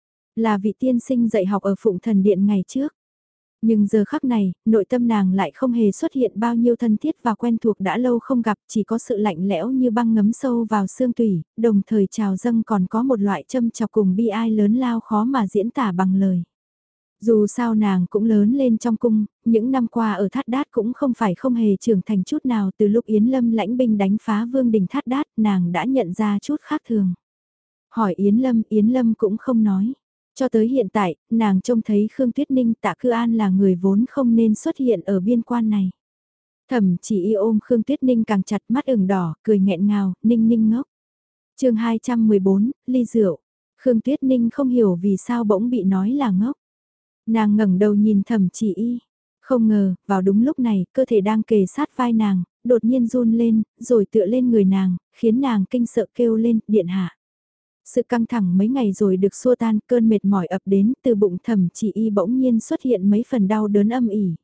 Là vị tiên sinh dạy học ở Phụng Thần Điện ngày trước. Nhưng giờ khắc này, nội tâm nàng lại không hề xuất hiện bao nhiêu thân thiết và quen thuộc đã lâu không gặp, chỉ có sự lạnh lẽo như băng ngấm sâu vào xương tủy, đồng thời trào dâng còn có một loại châm chọc cùng bi ai lớn lao khó mà diễn tả bằng lời. Dù sao nàng cũng lớn lên trong cung, những năm qua ở Thát Đát cũng không phải không hề trưởng thành chút nào, từ lúc Yến Lâm lãnh binh đánh phá vương đình Thát Đát, nàng đã nhận ra chút khác thường. Hỏi Yến Lâm cũng không nói. Cho tới hiện tại, nàng trông thấy Khương Tuyết Ninh Tạ Cư An là người vốn không nên xuất hiện ở biên quan này. Thẩm chỉ y ôm Khương Tuyết Ninh càng chặt, mắt ửng đỏ, cười nghẹn ngào, Ninh Ninh ngốc. chương 214, ly rượu. Khương Tuyết Ninh không hiểu vì sao bỗng bị nói là ngốc. Nàng ngẩng đầu nhìn Thẩm chỉ y. Không ngờ, vào đúng lúc này, cơ thể đang kề sát vai nàng, đột nhiên run lên, rồi tựa lên người nàng, khiến nàng kinh sợ kêu lên, điện hạ. Sự căng thẳng mấy ngày rồi được xua tan, cơn mệt mỏi ập đến, từ bụng Thẩm chỉ y bỗng nhiên xuất hiện mấy phần đau đớn âm ỉ.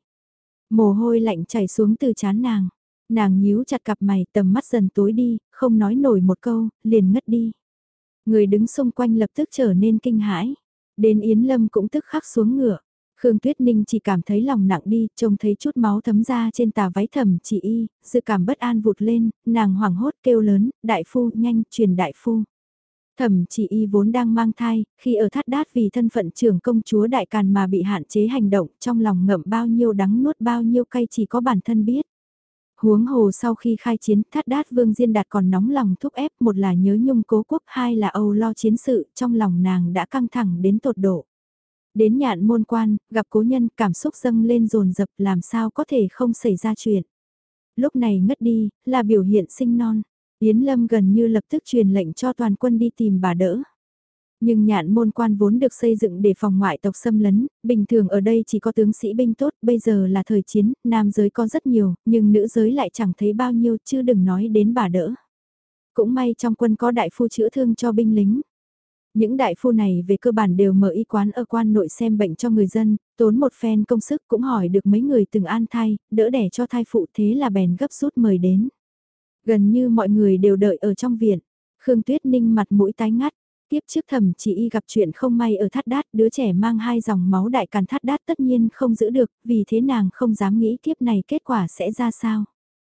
Mồ hôi lạnh chảy xuống từ trán nàng. Nàng nhíu chặt cặp mày, tầm mắt dần tối đi, không nói nổi một câu, liền ngất đi. Người đứng xung quanh lập tức trở nên kinh hãi. Đến Yến Lâm cũng tức khắc xuống ngựa. Khương Tuyết Ninh chỉ cảm thấy lòng nặng đi, trông thấy chút máu thấm ra trên tà váy Thẩm chỉ y, sự cảm bất an vụt lên, nàng hoảng hốt kêu lớn, đại phu, nhanh, truyền đại phu. Thẩm chỉ y vốn đang mang thai, khi ở Thát Đát vì thân phận trưởng công chúa Đại Càn mà bị hạn chế hành động, trong lòng ngậm bao nhiêu đắng nuốt bao nhiêu cay chỉ có bản thân biết. Huống hồ sau khi khai chiến, Thát Đát Vương Diên Đạt còn nóng lòng thúc ép, một là nhớ nhung cố quốc, hai là âu lo chiến sự, trong lòng nàng đã căng thẳng đến tột độ. Đến Nhạn Môn Quan, gặp cố nhân, cảm xúc dâng lên dồn dập, làm sao có thể không xảy ra chuyện. Lúc này ngất đi, là biểu hiện sinh non. Yến Lâm gần như lập tức truyền lệnh cho toàn quân đi tìm bà đỡ. Nhưng Nhạn Môn Quan vốn được xây dựng để phòng ngoại tộc xâm lấn, bình thường ở đây chỉ có tướng sĩ binh tốt, bây giờ là thời chiến, nam giới có rất nhiều, nhưng nữ giới lại chẳng thấy bao nhiêu, chứ đừng nói đến bà đỡ. Cũng may trong quân có đại phu chữa thương cho binh lính. Những đại phu này về cơ bản đều mở y quán ở quan nội xem bệnh cho người dân, tốn một phen công sức cũng hỏi được mấy người từng an thai, đỡ đẻ cho thai phụ, thế là bèn gấp rút mời đến. Gần như mọi người đều đợi ở trong viện. Khương Tuyết Ninh mặt mũi tái ngắt. Tiếp trước Thẩm chỉ y gặp chuyện không may ở Thát Đát, đứa trẻ mang hai dòng máu Đại Càn Thát Đát tất nhiên không giữ được, vì thế nàng không dám nghĩ kiếp này kết quả sẽ ra sao.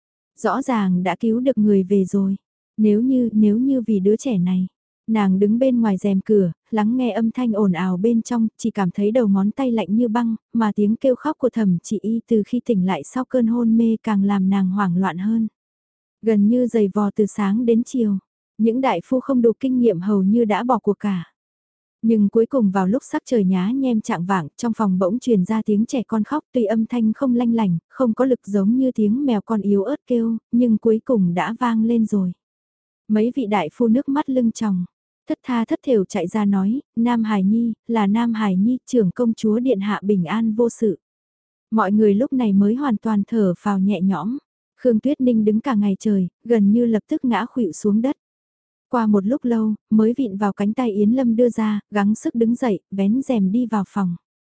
Rõ ràng đã cứu được người về rồi. Nếu như vì đứa trẻ này. Nàng đứng bên ngoài rèm cửa, lắng nghe âm thanh ồn ào bên trong, chỉ cảm thấy đầu ngón tay lạnh như băng, mà tiếng kêu khóc của Thẩm chỉ y từ khi tỉnh lại sau cơn hôn mê càng làm nàng hoảng loạn hơn. Gần như giày vò từ sáng đến chiều, những đại phu không đủ kinh nghiệm hầu như đã bỏ cuộc cả. Nhưng cuối cùng vào lúc sắc trời nhá nhem chạng vạng, trong phòng bỗng truyền ra tiếng trẻ con khóc, tuy âm thanh không lanh lành, không có lực giống như tiếng mèo con yếu ớt kêu, nhưng cuối cùng đã vang lên rồi. Mấy vị đại phu nước mắt lưng tròng, thất tha thất thểu chạy ra nói, Nam Hải Nhi, là Nam Hải Nhi, trưởng công chúa điện hạ bình an vô sự. Mọi người lúc này mới hoàn toàn thở phào nhẹ nhõm. Khương Tuyết Ninh đứng cả ngày trời, gần như lập tức ngã khuỵu xuống đất. Qua một lúc lâu, mới vịn vào cánh tay Yến Lâm đưa ra, gắng sức đứng dậy, vén rèm đi vào phòng.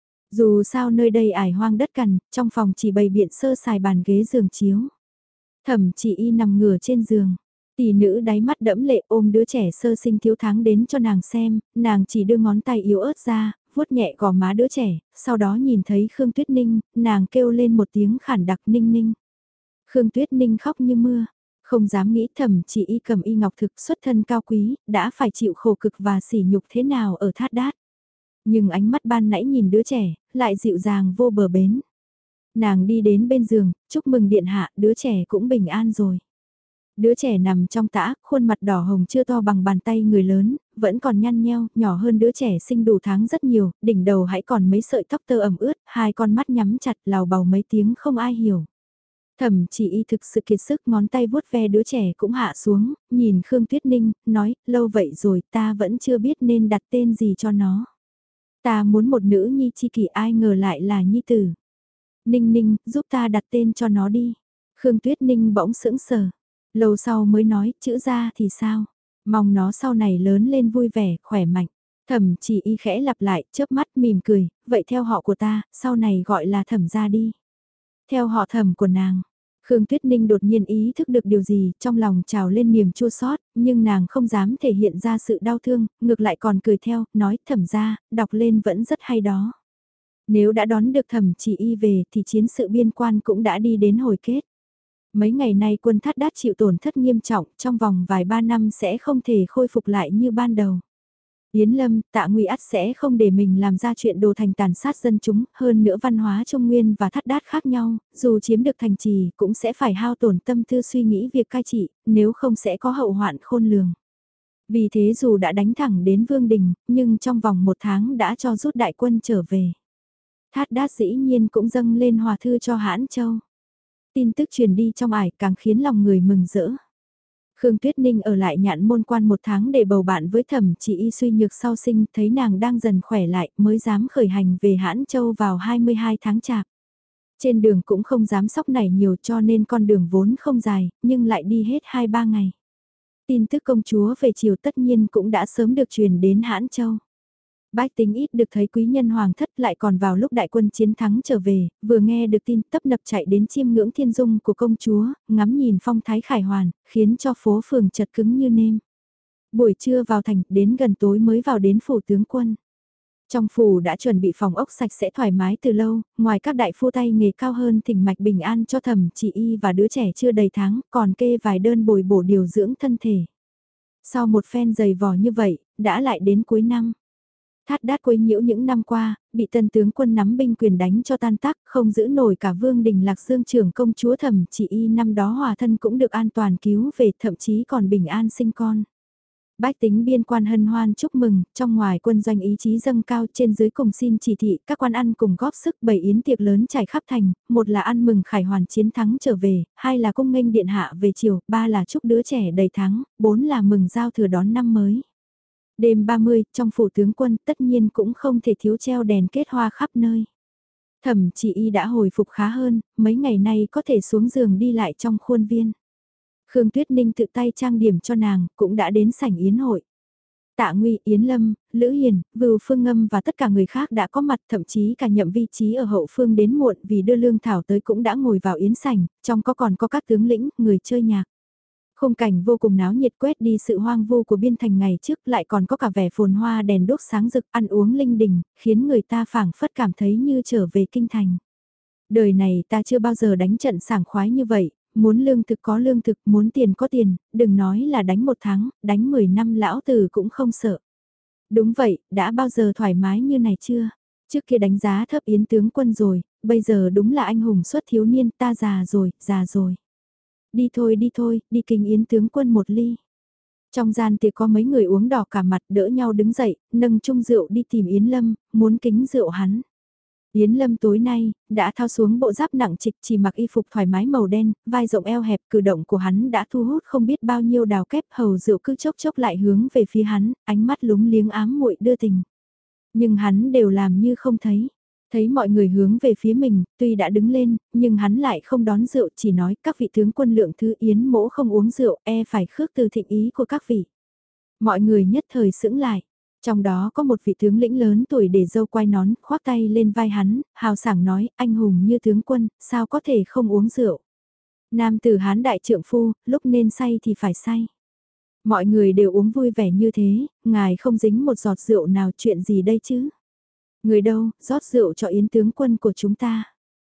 Dù sao nơi đây ải hoang đất cằn, trong phòng chỉ bày biện sơ sài bàn ghế giường chiếu. Thẩm chỉ y nằm ngửa trên giường. Tỷ nữ đáy mắt đẫm lệ ôm đứa trẻ sơ sinh thiếu tháng đến cho nàng xem, nàng chỉ đưa ngón tay yếu ớt ra, vuốt nhẹ gò má đứa trẻ, sau đó nhìn thấy Khương Tuyết Ninh, nàng kêu lên một tiếng khản đặc ninh ninh. Khương Tuyết Ninh khóc như mưa, không dám nghĩ Thẩm chỉ y cầm y ngọc thực xuất thân cao quý, đã phải chịu khổ cực và sỉ nhục thế nào ở Thát Đát. Nhưng ánh mắt ban nãy nhìn đứa trẻ, lại dịu dàng vô bờ bến. Nàng đi đến bên giường, chúc mừng điện hạ, đứa trẻ cũng bình an rồi. Đứa trẻ nằm trong tã, khuôn mặt đỏ hồng chưa to bằng bàn tay người lớn, vẫn còn nhăn nheo, nhỏ hơn đứa trẻ sinh đủ tháng rất nhiều, đỉnh đầu hãy còn mấy sợi tóc tơ ẩm ướt, hai con mắt nhắm chặt lào bầu mấy tiếng không ai hiểu. Thẩm chỉ y thực sự kiệt sức ngón tay vuốt ve đứa trẻ cũng hạ xuống, nhìn Khương Tuyết Ninh, nói, lâu vậy rồi ta vẫn chưa biết nên đặt tên gì cho nó. Ta muốn một nữ nhi chi kỷ ai ngờ lại là nhi tử. Ninh Ninh, giúp ta đặt tên cho nó đi. Khương Tuyết Ninh bỗng sững sờ. Lâu sau mới nói, chữ ra thì sao? Mong nó sau này lớn lên vui vẻ, khỏe mạnh. Thẩm chỉ y khẽ lặp lại, chớp mắt mỉm cười, vậy theo họ của ta, sau này gọi là Thẩm ra đi. Theo họ Thẩm của nàng. Khương Tuyết Ninh đột nhiên ý thức được điều gì, trong lòng trào lên niềm chua xót, nhưng nàng không dám thể hiện ra sự đau thương, ngược lại còn cười theo, nói Thẩm ra, đọc lên vẫn rất hay đó. Nếu đã đón được Thẩm chỉ y về thì chiến sự biên quan cũng đã đi đến hồi kết. Mấy ngày nay quân Thát Đát chịu tổn thất nghiêm trọng, trong vòng vài ba năm sẽ không thể khôi phục lại như ban đầu. Yến Lâm, Tạ Nguy ắt sẽ không để mình làm ra chuyện đồ thành tàn sát dân chúng, hơn nữa văn hóa Trung Nguyên và Thắt Đát khác nhau, dù chiếm được thành trì cũng sẽ phải hao tổn tâm tư suy nghĩ việc cai trị, nếu không sẽ có hậu hoạn khôn lường. Vì thế dù đã đánh thẳng đến Vương Đình, nhưng trong vòng 1 tháng đã cho rút đại quân trở về. Thát Đát dĩ nhiên cũng dâng lên hòa thư cho Hãn Châu. Tin tức truyền đi trong ải càng khiến lòng người mừng rỡ. Khương Tuyết Ninh ở lại Nhạn Môn Quan 1 tháng để bầu bạn với Thẩm Chỉ Y suy nhược sau sinh, thấy nàng đang dần khỏe lại mới dám khởi hành về Hãn Châu vào 22 tháng Chạp. Trên đường cũng không dám sóc nảy nhiều cho nên con đường vốn không dài, nhưng lại đi hết 2-3 ngày. Tin tức công chúa về chiều tất nhiên cũng đã sớm được truyền đến Hãn Châu. Bách tính ít được thấy quý nhân hoàng thất lại còn vào lúc đại quân chiến thắng trở về, vừa nghe được tin tấp nập chạy đến chiêm ngưỡng thiên dung của công chúa, ngắm nhìn phong thái khải hoàn, khiến cho phố phường chật cứng như nêm. Buổi trưa vào thành, đến gần tối mới vào đến phủ tướng quân. Trong phủ đã chuẩn bị phòng ốc sạch sẽ thoải mái từ lâu, ngoài các đại phu tay nghề cao hơn thỉnh mạch bình an cho Thẩm Chỉ Y và đứa trẻ chưa đầy tháng, còn kê vài đơn bồi bổ điều dưỡng thân thể. Sau một phen dày vò như vậy, đã lại đến cuối năm. Thát Đát quấy nhiễu những năm qua, bị tân tướng quân nắm binh quyền đánh cho tan tác, không giữ nổi cả Vương Đình Lạc Dương trưởng công chúa Thẩm Chỉ Y năm đó hòa thân cũng được an toàn cứu về, thậm chí còn bình an sinh con. Bách tính biên quan hân hoan chúc mừng, trong ngoài quân doanh ý chí dâng cao, trên dưới cùng xin chỉ thị, các quan ăn cùng góp sức bày yến tiệc lớn trải khắp thành, một là ăn mừng khải hoàn chiến thắng trở về, hai là cung nghênh điện hạ về chiều, ba là chúc đứa trẻ đầy tháng, bốn là mừng giao thừa đón năm mới. Đêm 30, trong phủ tướng quân tất nhiên cũng không thể thiếu treo đèn kết hoa khắp nơi. Thẩm Chỉ Y đã hồi phục khá hơn, mấy ngày nay có thể xuống giường đi lại trong khuôn viên. Khương Tuyết Ninh tự tay trang điểm cho nàng, cũng đã đến sảnh yến hội. Tạ Nguy, Yến Lâm, Lữ Hiền, Vưu Phương Ngâm và tất cả người khác đã có mặt, thậm chí cả nhậm vi trí ở hậu phương đến muộn vì đưa lương thảo tới cũng đã ngồi vào yến sảnh, trong còn có các tướng lĩnh, người chơi nhạc. Khung cảnh vô cùng náo nhiệt quét đi sự hoang vu của biên thành ngày trước, lại còn có cả vẻ phồn hoa đèn đốt sáng rực, ăn uống linh đình, khiến người ta phảng phất cảm thấy như trở về kinh thành. Đời này ta chưa bao giờ đánh trận sảng khoái như vậy, muốn lương thực có lương thực, muốn tiền có tiền, đừng nói là đánh 1 tháng, đánh 10 năm lão tử cũng không sợ. Đúng vậy, đã bao giờ thoải mái như này chưa? Trước kia đánh giá thấp yến tướng quân rồi, bây giờ đúng là anh hùng xuất thiếu niên, ta già rồi, già rồi. Đi thôi, đi kính yến tướng quân một ly. Trong gian tiệc có mấy người uống đỏ cả mặt đỡ nhau đứng dậy, nâng chung rượu đi tìm Yến Lâm, muốn kính rượu hắn. Yến Lâm tối nay, đã thao xuống bộ giáp nặng trịch chỉ mặc y phục thoải mái màu đen, vai rộng eo hẹp, cử động của hắn đã thu hút không biết bao nhiêu đào kép, hầu rượu cứ chốc chốc lại hướng về phía hắn, ánh mắt lúng liếng ám muội đưa tình. Nhưng hắn đều làm như không thấy. Thấy mọi người hướng về phía mình, tuy đã đứng lên, nhưng hắn lại không đón rượu, chỉ nói các vị tướng quân lượng thứ Yến mỗ không uống rượu, e phải khước từ thịnh ý của các vị. Mọi người nhất thời sững lại. Trong đó có một vị tướng lĩnh lớn tuổi để dâu quai nón, khoác tay lên vai hắn, hào sảng nói, anh hùng như tướng quân, sao có thể không uống rượu. Nam tử Hán đại trượng phu, lúc nên say thì phải say. Mọi người đều uống vui vẻ như thế, ngài không dính một giọt rượu nào, chuyện gì đây chứ? Người đâu, rót rượu cho yến tướng quân của chúng ta.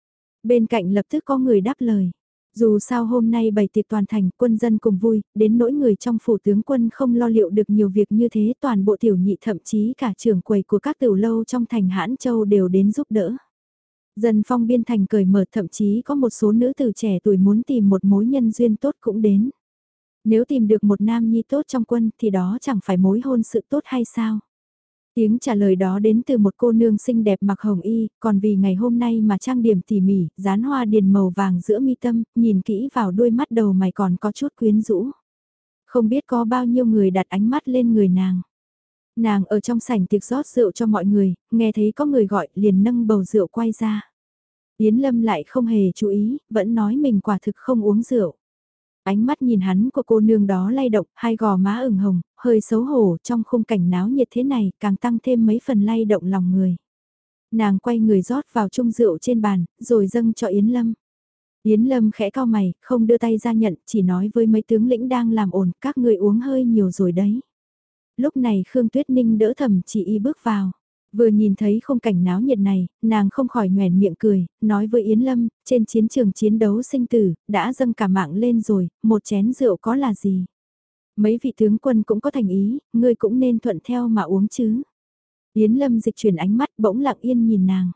Bên cạnh lập tức có người đáp lời. Dù sao hôm nay bày tiệc toàn thành, quân dân cùng vui, đến nỗi người trong phủ tướng quân không lo liệu được nhiều việc như thế, toàn bộ tiểu nhị thậm chí cả trưởng quầy của các tiểu lâu trong thành Hãn Châu đều đến giúp đỡ. Dân phong biên thành cởi mở, thậm chí có một số nữ tử trẻ tuổi muốn tìm một mối nhân duyên tốt cũng đến. Nếu tìm được một nam nhi tốt trong quân thì đó chẳng phải mối hôn sự tốt hay sao? Tiếng trả lời đó đến từ một cô nương xinh đẹp mặc hồng y, còn vì ngày hôm nay mà trang điểm tỉ mỉ, dán hoa điền màu vàng giữa mi tâm, nhìn kỹ vào đôi mắt đầu mày còn có chút quyến rũ. Không biết có bao nhiêu người đặt ánh mắt lên người nàng. Nàng ở trong sảnh tiệc rót rượu cho mọi người, nghe thấy có người gọi liền nâng bầu rượu quay ra. Yến Lâm lại không hề chú ý, vẫn nói mình quả thực không uống rượu. Ánh mắt nhìn hắn của cô nương đó lay động, hai gò má ửng hồng, hơi xấu hổ trong khung cảnh náo nhiệt thế này, càng tăng thêm mấy phần lay động lòng người. Nàng quay người rót vào chung rượu trên bàn, rồi dâng cho Yến Lâm. Yến Lâm khẽ cau mày, không đưa tay ra nhận, chỉ nói với mấy tướng lĩnh đang làm ồn, các người uống hơi nhiều rồi đấy. Lúc này Khương Tuyết Ninh đỡ Thẩm Chỉ Y bước vào. Vừa nhìn thấy khung cảnh náo nhiệt này, nàng không khỏi nhoẻn miệng cười, nói với Yến Lâm, trên chiến trường chiến đấu sinh tử, đã dâng cả mạng lên rồi, một chén rượu có là gì. Mấy vị tướng quân cũng có thành ý, ngươi cũng nên thuận theo mà uống chứ. Yến Lâm dịch chuyển ánh mắt bỗng lặng yên nhìn nàng.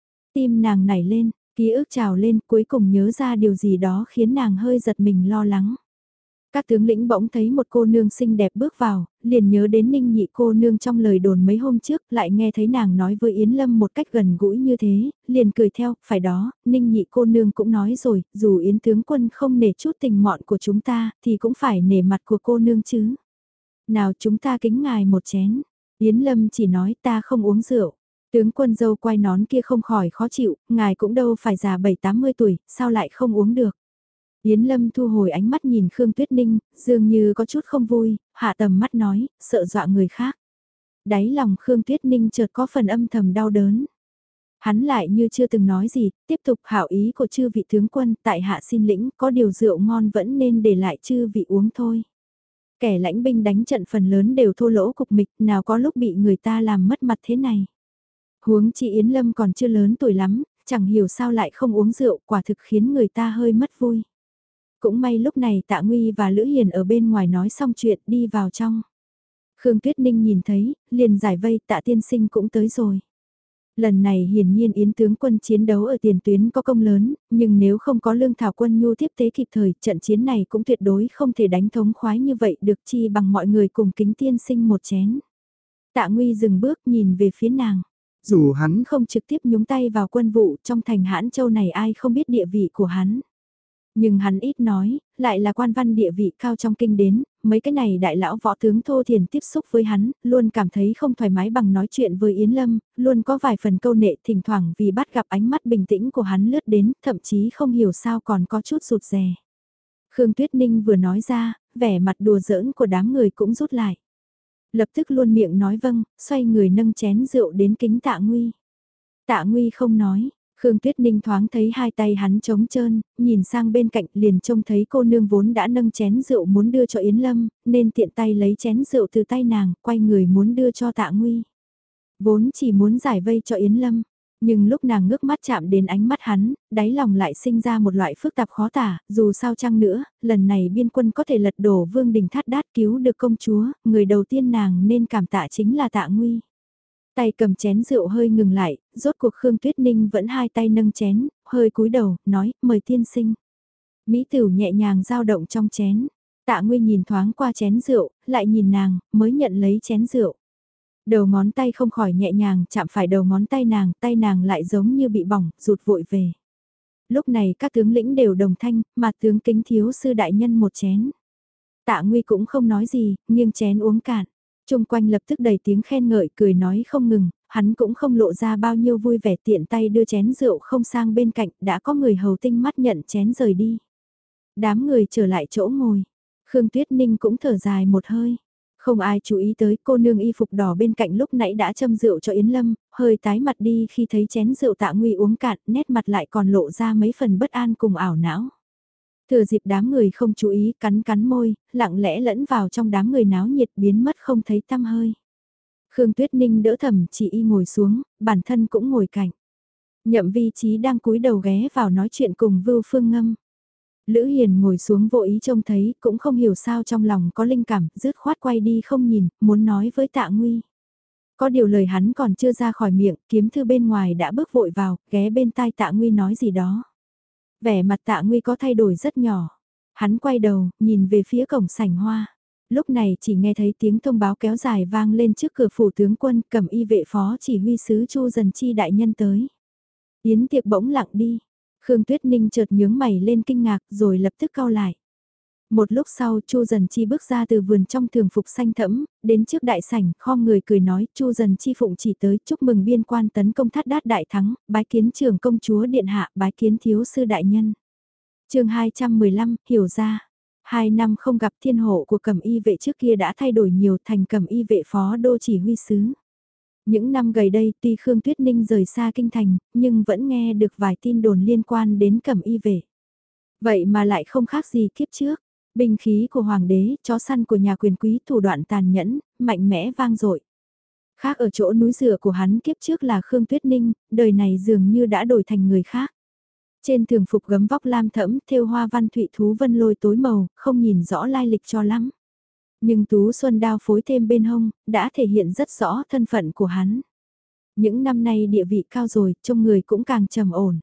Tim nàng nảy lên, ký ức trào lên, cuối cùng nhớ ra điều gì đó khiến nàng hơi giật mình lo lắng. Các tướng lĩnh bỗng thấy một cô nương xinh đẹp bước vào, liền nhớ đến Ninh Nhị cô nương trong lời đồn mấy hôm trước, lại nghe thấy nàng nói với Yến Lâm một cách gần gũi như thế, liền cười theo, phải đó, Ninh Nhị cô nương cũng nói rồi, dù Yến tướng quân không nể chút tình mọn của chúng ta, thì cũng phải nể mặt của cô nương chứ. Nào chúng ta kính ngài một chén. Yến Lâm chỉ nói ta không uống rượu. Tướng quân dâu quai nón kia không khỏi khó chịu, ngài cũng đâu phải già 7-80 tuổi, sao lại không uống được. Yến Lâm thu hồi ánh mắt nhìn Khương Tuyết Ninh, dường như có chút không vui, hạ tầm mắt nói, sợ dọa người khác. Đáy lòng Khương Tuyết Ninh chợt có phần âm thầm đau đớn. Hắn lại như chưa từng nói gì, tiếp tục hảo ý của chư vị tướng quân, tại hạ xin lĩnh, có điều rượu ngon vẫn nên để lại chư vị uống thôi. Kẻ lãnh binh đánh trận phần lớn đều thô lỗ cục mịch, nào có lúc bị người ta làm mất mặt thế này. Huống chi Yến Lâm còn chưa lớn tuổi lắm, chẳng hiểu sao lại không uống rượu, quả thực khiến người ta hơi mất vui. Cũng may lúc này Tạ Nguy và Lữ Hiền ở bên ngoài nói xong chuyện đi vào trong. Khương Tuyết Ninh nhìn thấy, liền giải vây Tạ tiên sinh cũng tới rồi. Lần này hiển nhiên Yến tướng quân chiến đấu ở tiền tuyến có công lớn, nhưng nếu không có lương thảo quân nhu tiếp tế kịp thời, trận chiến này cũng tuyệt đối không thể đánh thống khoái như vậy được chi bằng mọi người cùng kính tiên sinh một chén. Tạ Nguy dừng bước nhìn về phía nàng. Dù hắn Không trực tiếp nhúng tay vào quân vụ trong thành Hãn Châu này ai không biết địa vị của hắn. Nhưng hắn ít nói, lại là quan văn địa vị cao trong kinh đến, mấy cái này đại lão võ tướng thô thiền tiếp xúc với hắn, luôn cảm thấy không thoải mái bằng nói chuyện với Yến Lâm, luôn có vài phần câu nệ thỉnh thoảng vì bắt gặp ánh mắt bình tĩnh của hắn lướt đến, thậm chí không hiểu sao còn có chút rụt rè. Khương Tuyết Ninh vừa nói ra, vẻ mặt đùa giỡn của đám người cũng rút lại. Lập tức luôn miệng nói vâng, xoay người nâng chén rượu đến kính Tạ Nguy. Tạ Nguy không nói. Khương Tuyết Ninh thoáng thấy hai tay hắn trống trơn, nhìn sang bên cạnh liền trông thấy cô nương vốn đã nâng chén rượu muốn đưa cho Yến Lâm, nên tiện tay lấy chén rượu từ tay nàng, quay người muốn đưa cho Tạ Nguy. Vốn chỉ muốn giải vây cho Yến Lâm, nhưng lúc nàng ngước mắt chạm đến ánh mắt hắn, đáy lòng lại sinh ra một loại phức tạp khó tả, dù sao chăng nữa, lần này biên quân có thể lật đổ Vương Đình Thát Đát cứu được công chúa, người đầu tiên nàng nên cảm tạ chính là Tạ Nguy. Tay cầm chén rượu hơi ngừng lại, rốt cuộc Khương Tuyết Ninh vẫn hai tay nâng chén, hơi cúi đầu, nói, mời tiên sinh. Mỹ Tửu nhẹ nhàng dao động trong chén. Tạ Nguy nhìn thoáng qua chén rượu, lại nhìn nàng, mới nhận lấy chén rượu. Đầu ngón tay không khỏi nhẹ nhàng chạm phải đầu ngón tay nàng lại giống như bị bỏng, rụt vội về. Lúc này các tướng lĩnh đều đồng thanh, mà tướng Kính thiếu sư đại nhân một chén. Tạ Nguy cũng không nói gì, nghiêng chén uống cạn. Trung quanh lập tức đầy tiếng khen ngợi cười nói không ngừng, hắn cũng không lộ ra bao nhiêu vui vẻ tiện tay đưa chén rượu không sang bên cạnh, đã có người hầu tinh mắt nhận chén rời đi. Đám người trở lại chỗ ngồi, Khương Tuyết Ninh cũng thở dài một hơi. Không ai chú ý tới cô nương y phục đỏ bên cạnh lúc nãy đã châm rượu cho Yến Lâm, hơi tái mặt đi khi thấy chén rượu Tạ Nguy uống cạn, nét mặt lại còn lộ ra mấy phần bất an cùng ảo não. Thừa dịp đám người không chú ý cắn cắn môi, lặng lẽ lẫn vào trong đám người náo nhiệt biến mất không thấy tăm hơi. Khương Tuyết Ninh đỡ Thẩm Chỉ Y ngồi xuống, bản thân cũng ngồi cạnh. Nhậm Vi Chí đang cúi đầu ghé vào nói chuyện cùng Vưu Phương Ngâm. Lữ Hiền ngồi xuống vô ý trông thấy, cũng không hiểu sao trong lòng có linh cảm, dứt khoát quay đi không nhìn, muốn nói với Tạ Nguy. Có điều lời hắn còn chưa ra khỏi miệng, kiếm thư bên ngoài đã bước vội vào, ghé bên tai Tạ Nguy nói gì đó. Vẻ mặt Tạ Nguy có thay đổi rất nhỏ. Hắn quay đầu, nhìn về phía cổng sảnh hoa. Lúc này chỉ nghe thấy tiếng thông báo kéo dài vang lên trước cửa phủ tướng quân, cầm y vệ phó chỉ huy sứ Chu Dần Chi đại nhân tới. Yến tiệc bỗng lặng đi. Khương Tuyết Ninh chợt nhướng mày lên kinh ngạc rồi lập tức cau lại. Một lúc sau Chu Dần Chi bước ra từ vườn trong thường phục xanh thẫm, đến trước đại sảnh, khom người cười nói, Chu Dần Chi phụng chỉ tới chúc mừng biên quan tấn công Thát Đát đại thắng, bái kiến trưởng công chúa điện hạ, bái kiến thiếu sư đại nhân. Chương 215, hiểu ra. 2 năm không gặp thiên hộ của Cẩm y vệ trước kia đã thay đổi nhiều thành Cẩm y vệ phó đô chỉ huy sứ. Những năm gần đây tuy Khương Tuyết Ninh rời xa kinh thành, nhưng vẫn nghe được vài tin đồn liên quan đến Cẩm y vệ. Vậy mà lại không khác gì kiếp trước. Binh khí của hoàng đế, chó săn của nhà quyền quý thủ đoạn tàn nhẫn, mạnh mẽ vang dội. Khác ở chỗ núi dựa của hắn kiếp trước là Khương Tuyết Ninh, đời này dường như đã đổi thành người khác. Trên thường phục gấm vóc lam thẫm thêu hoa văn thụy thú vân lôi tối màu, không nhìn rõ lai lịch cho lắm. Nhưng Tú Xuân đao phối thêm bên hông, đã thể hiện rất rõ thân phận của hắn. Những năm nay địa vị cao rồi, trông người cũng càng trầm ổn.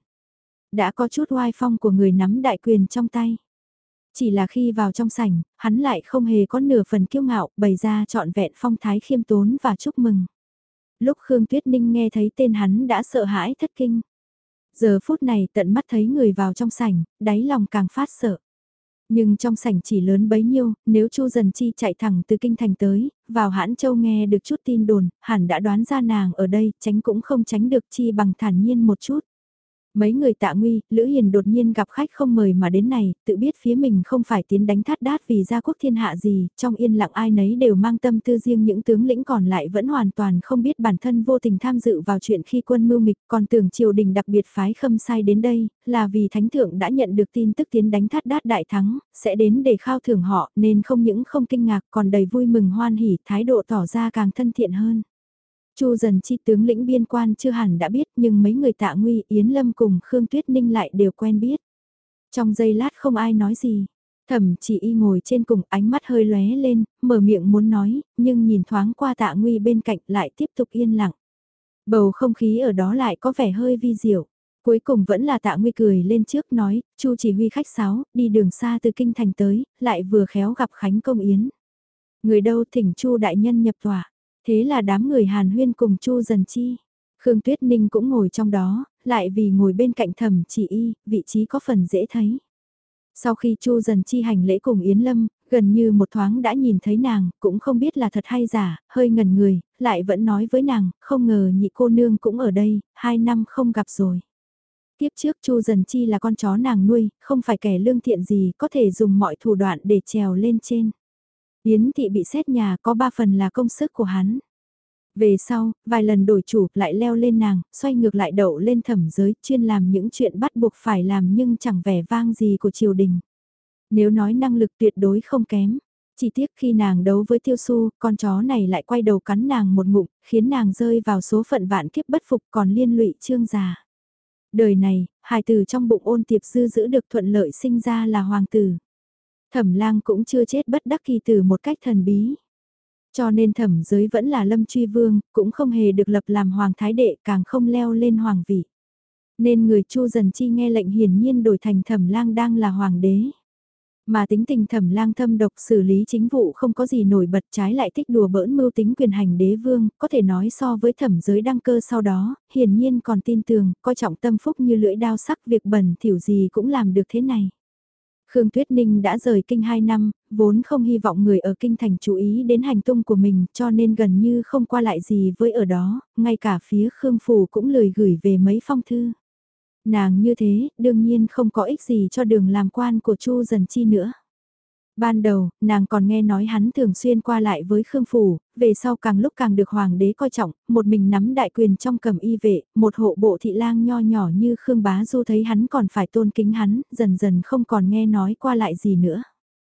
Đã có chút oai phong của người nắm đại quyền trong tay. Chỉ là khi vào trong sảnh, hắn lại không hề có nửa phần kiêu ngạo, bày ra trọn vẹn phong thái khiêm tốn và chúc mừng. Lúc Khương Tuyết Ninh nghe thấy tên hắn đã sợ hãi thất kinh. Giờ phút này tận mắt thấy người vào trong sảnh, đáy lòng càng phát sợ. Nhưng trong sảnh chỉ lớn bấy nhiêu, nếu Chu Dần Chi chạy thẳng từ kinh thành tới, vào Hãn Châu nghe được chút tin đồn, hẳn đã đoán ra nàng ở đây, tránh cũng không tránh được chi bằng thản nhiên một chút. Mấy người Tạ Nguy, Lữ Hiền đột nhiên gặp khách không mời mà đến này, tự biết phía mình không phải tiến đánh thát đát vì gia quốc thiên hạ gì, trong yên lặng ai nấy đều mang tâm tư riêng, những tướng lĩnh còn lại vẫn hoàn toàn không biết bản thân vô tình tham dự vào chuyện khi quân mưu nghịch, còn tưởng triều đình đặc biệt phái Khâm Sai đến đây, là vì thánh thượng đã nhận được tin tức tiến đánh thát đát đại thắng, sẽ đến để khao thưởng họ, nên không những không kinh ngạc còn đầy vui mừng hoan hỉ, thái độ tỏ ra càng thân thiện hơn. Chu Dần Chi tướng lĩnh biên quan chưa hẳn đã biết, nhưng mấy người Tạ Nguy, Yến Lâm cùng Khương Tuyết Ninh lại đều quen biết. Trong giây lát không ai nói gì. Thẩm Chỉ Y ngồi trên cùng, ánh mắt hơi lóe lên, mở miệng muốn nói, nhưng nhìn thoáng qua Tạ Nguy bên cạnh lại tiếp tục yên lặng. Bầu không khí ở đó lại có vẻ hơi vi diệu. Cuối cùng vẫn là Tạ Nguy cười lên trước nói, Chu chỉ huy khách sáo, đi đường xa từ kinh thành tới, lại vừa khéo gặp Khánh Công Yến. Người đâu thỉnh Chu đại nhân nhập tòa. Thế là đám người Hàn Huyên cùng Chu Dần Chi. Khương Tuyết Ninh cũng ngồi trong đó, lại vì ngồi bên cạnh Thẩm Chỉ Y, vị trí có phần dễ thấy. Sau khi Chu Dần Chi hành lễ cùng Yến Lâm, gần như một thoáng đã nhìn thấy nàng, cũng không biết là thật hay giả, hơi ngần người, lại vẫn nói với nàng, không ngờ nhị cô nương cũng ở đây, 2 năm không gặp rồi. Tiếp trước Chu Dần Chi là con chó nàng nuôi, không phải kẻ lương thiện gì, có thể dùng mọi thủ đoạn để trèo lên trên. Yến thị bị xét nhà có 3 phần là công sức của hắn. Về sau, vài lần đổi chủ lại leo lên nàng, xoay ngược lại đậu lên Thẩm Giới, chuyên làm những chuyện bắt buộc phải làm nhưng chẳng vẻ vang gì của triều đình. Nếu nói năng lực tuyệt đối không kém. Chỉ tiếc khi nàng đấu với Tiêu Su, con chó này lại quay đầu cắn nàng một ngụm, khiến nàng rơi vào số phận vạn kiếp bất phục còn liên lụy Trương già. Đời này, hài tử trong bụng Ôn Tiệp Dư giữ được thuận lợi sinh ra là hoàng tử. Thẩm Lang cũng chưa chết bất đắc kỳ tử một cách thần bí. Cho nên Thẩm Giới vẫn là Lâm Truy Vương, cũng không hề được lập làm hoàng thái đệ, càng không leo lên hoàng vị. Nên người Chu Dần Chi nghe lệnh hiển nhiên đổi thành Thẩm Lang đang là hoàng đế. Mà tính tình Thẩm Lang thâm độc, xử lý chính vụ không có gì nổi bật, trái lại thích đùa bỡn mưu tính quyền hành đế vương, có thể nói so với Thẩm Giới đăng cơ sau đó, hiển nhiên còn tin tưởng, coi trọng tâm phúc như lưỡi đao sắc, việc bẩn thỉu gì cũng làm được thế này. Khương Tuyết Ninh đã rời kinh 2 năm, vốn không hy vọng người ở kinh thành chú ý đến hành tung của mình, cho nên gần như không qua lại gì với ở đó, ngay cả phía Khương Phủ cũng lười gửi về mấy phong thư. Nàng như thế, đương nhiên không có ích gì cho đường làm quan của Chu Dần Chi nữa. Ban đầu, nàng còn nghe nói hắn thường xuyên qua lại với Khương Phủ, về sau càng lúc càng được hoàng đế coi trọng, một mình nắm đại quyền trong cầm y vệ, một hộ bộ thị lang nho nhỏ như Khương Bá Du thấy hắn còn phải tôn kính hắn, dần dần không còn nghe nói qua lại gì nữa.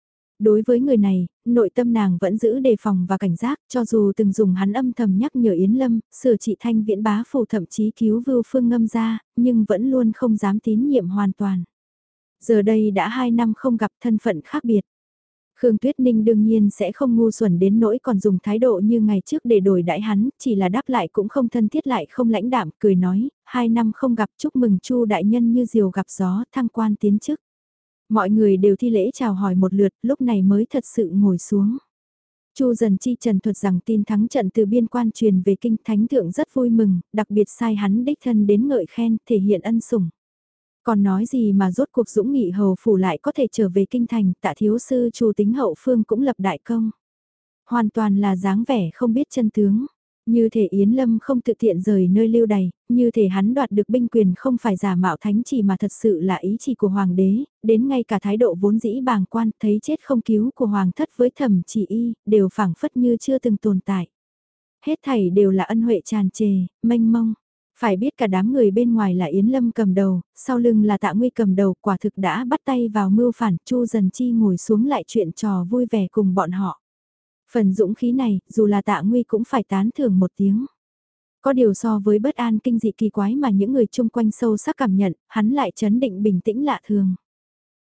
Đối với người này, nội tâm nàng vẫn giữ đề phòng và cảnh giác, cho dù từng dùng hắn âm thầm nhắc nhở Yến Lâm, sửa trị Thanh Viễn Bá Phủ thậm chí cứu Vưu Phương Ngâm ra, nhưng vẫn luôn không dám tín nhiệm hoàn toàn. Giờ đây đã 2 năm không gặp, thân phận khác biệt. Khương Tuyết Ninh đương nhiên sẽ không ngu xuẩn đến nỗi còn dùng thái độ như ngày trước để đổi đãi hắn, chỉ là đáp lại cũng không thân thiết lại không lãnh đạm, cười nói, 2 năm không gặp, chúc mừng Chu đại nhân như diều gặp gió, thăng quan tiến chức. Mọi người đều thi lễ chào hỏi một lượt, lúc này mới thật sự ngồi xuống. Chu Dần Chi trần thuật rằng tin thắng trận từ biên quan truyền về kinh, thánh thượng rất vui mừng, đặc biệt sai hắn đích thân đến ngợi khen, thể hiện ân sủng. Còn nói gì mà rốt cuộc Dũng Nghị hầu phủ lại có thể trở về kinh thành, Tạ thiếu sư Chu Tính hậu phương cũng lập đại công. Hoàn toàn là dáng vẻ không biết chân tướng. Như thể Yến Lâm không tự tiện rời nơi lưu đày, như thể hắn đoạt được binh quyền không phải giả mạo thánh chỉ mà thật sự là ý chỉ của hoàng đế, đến ngay cả thái độ vốn dĩ bàng quan thấy chết không cứu của hoàng thất với Thẩm Chỉ Y, đều phảng phất như chưa từng tồn tại. Hết thảy đều là ân huệ tràn trề, mênh mông. Phải biết cả đám người bên ngoài là Yến Lâm cầm đầu, sau lưng là Tạ Nguy cầm đầu, quả thực đã bắt tay vào mưu phản, Chu Dần Chi ngồi xuống lại chuyện trò vui vẻ cùng bọn họ. Phần dũng khí này, dù là Tạ Nguy cũng phải tán thưởng một tiếng. Có điều so với bất an kinh dị kỳ quái mà những người chung quanh sâu sắc cảm nhận, hắn lại chấn định bình tĩnh lạ thường.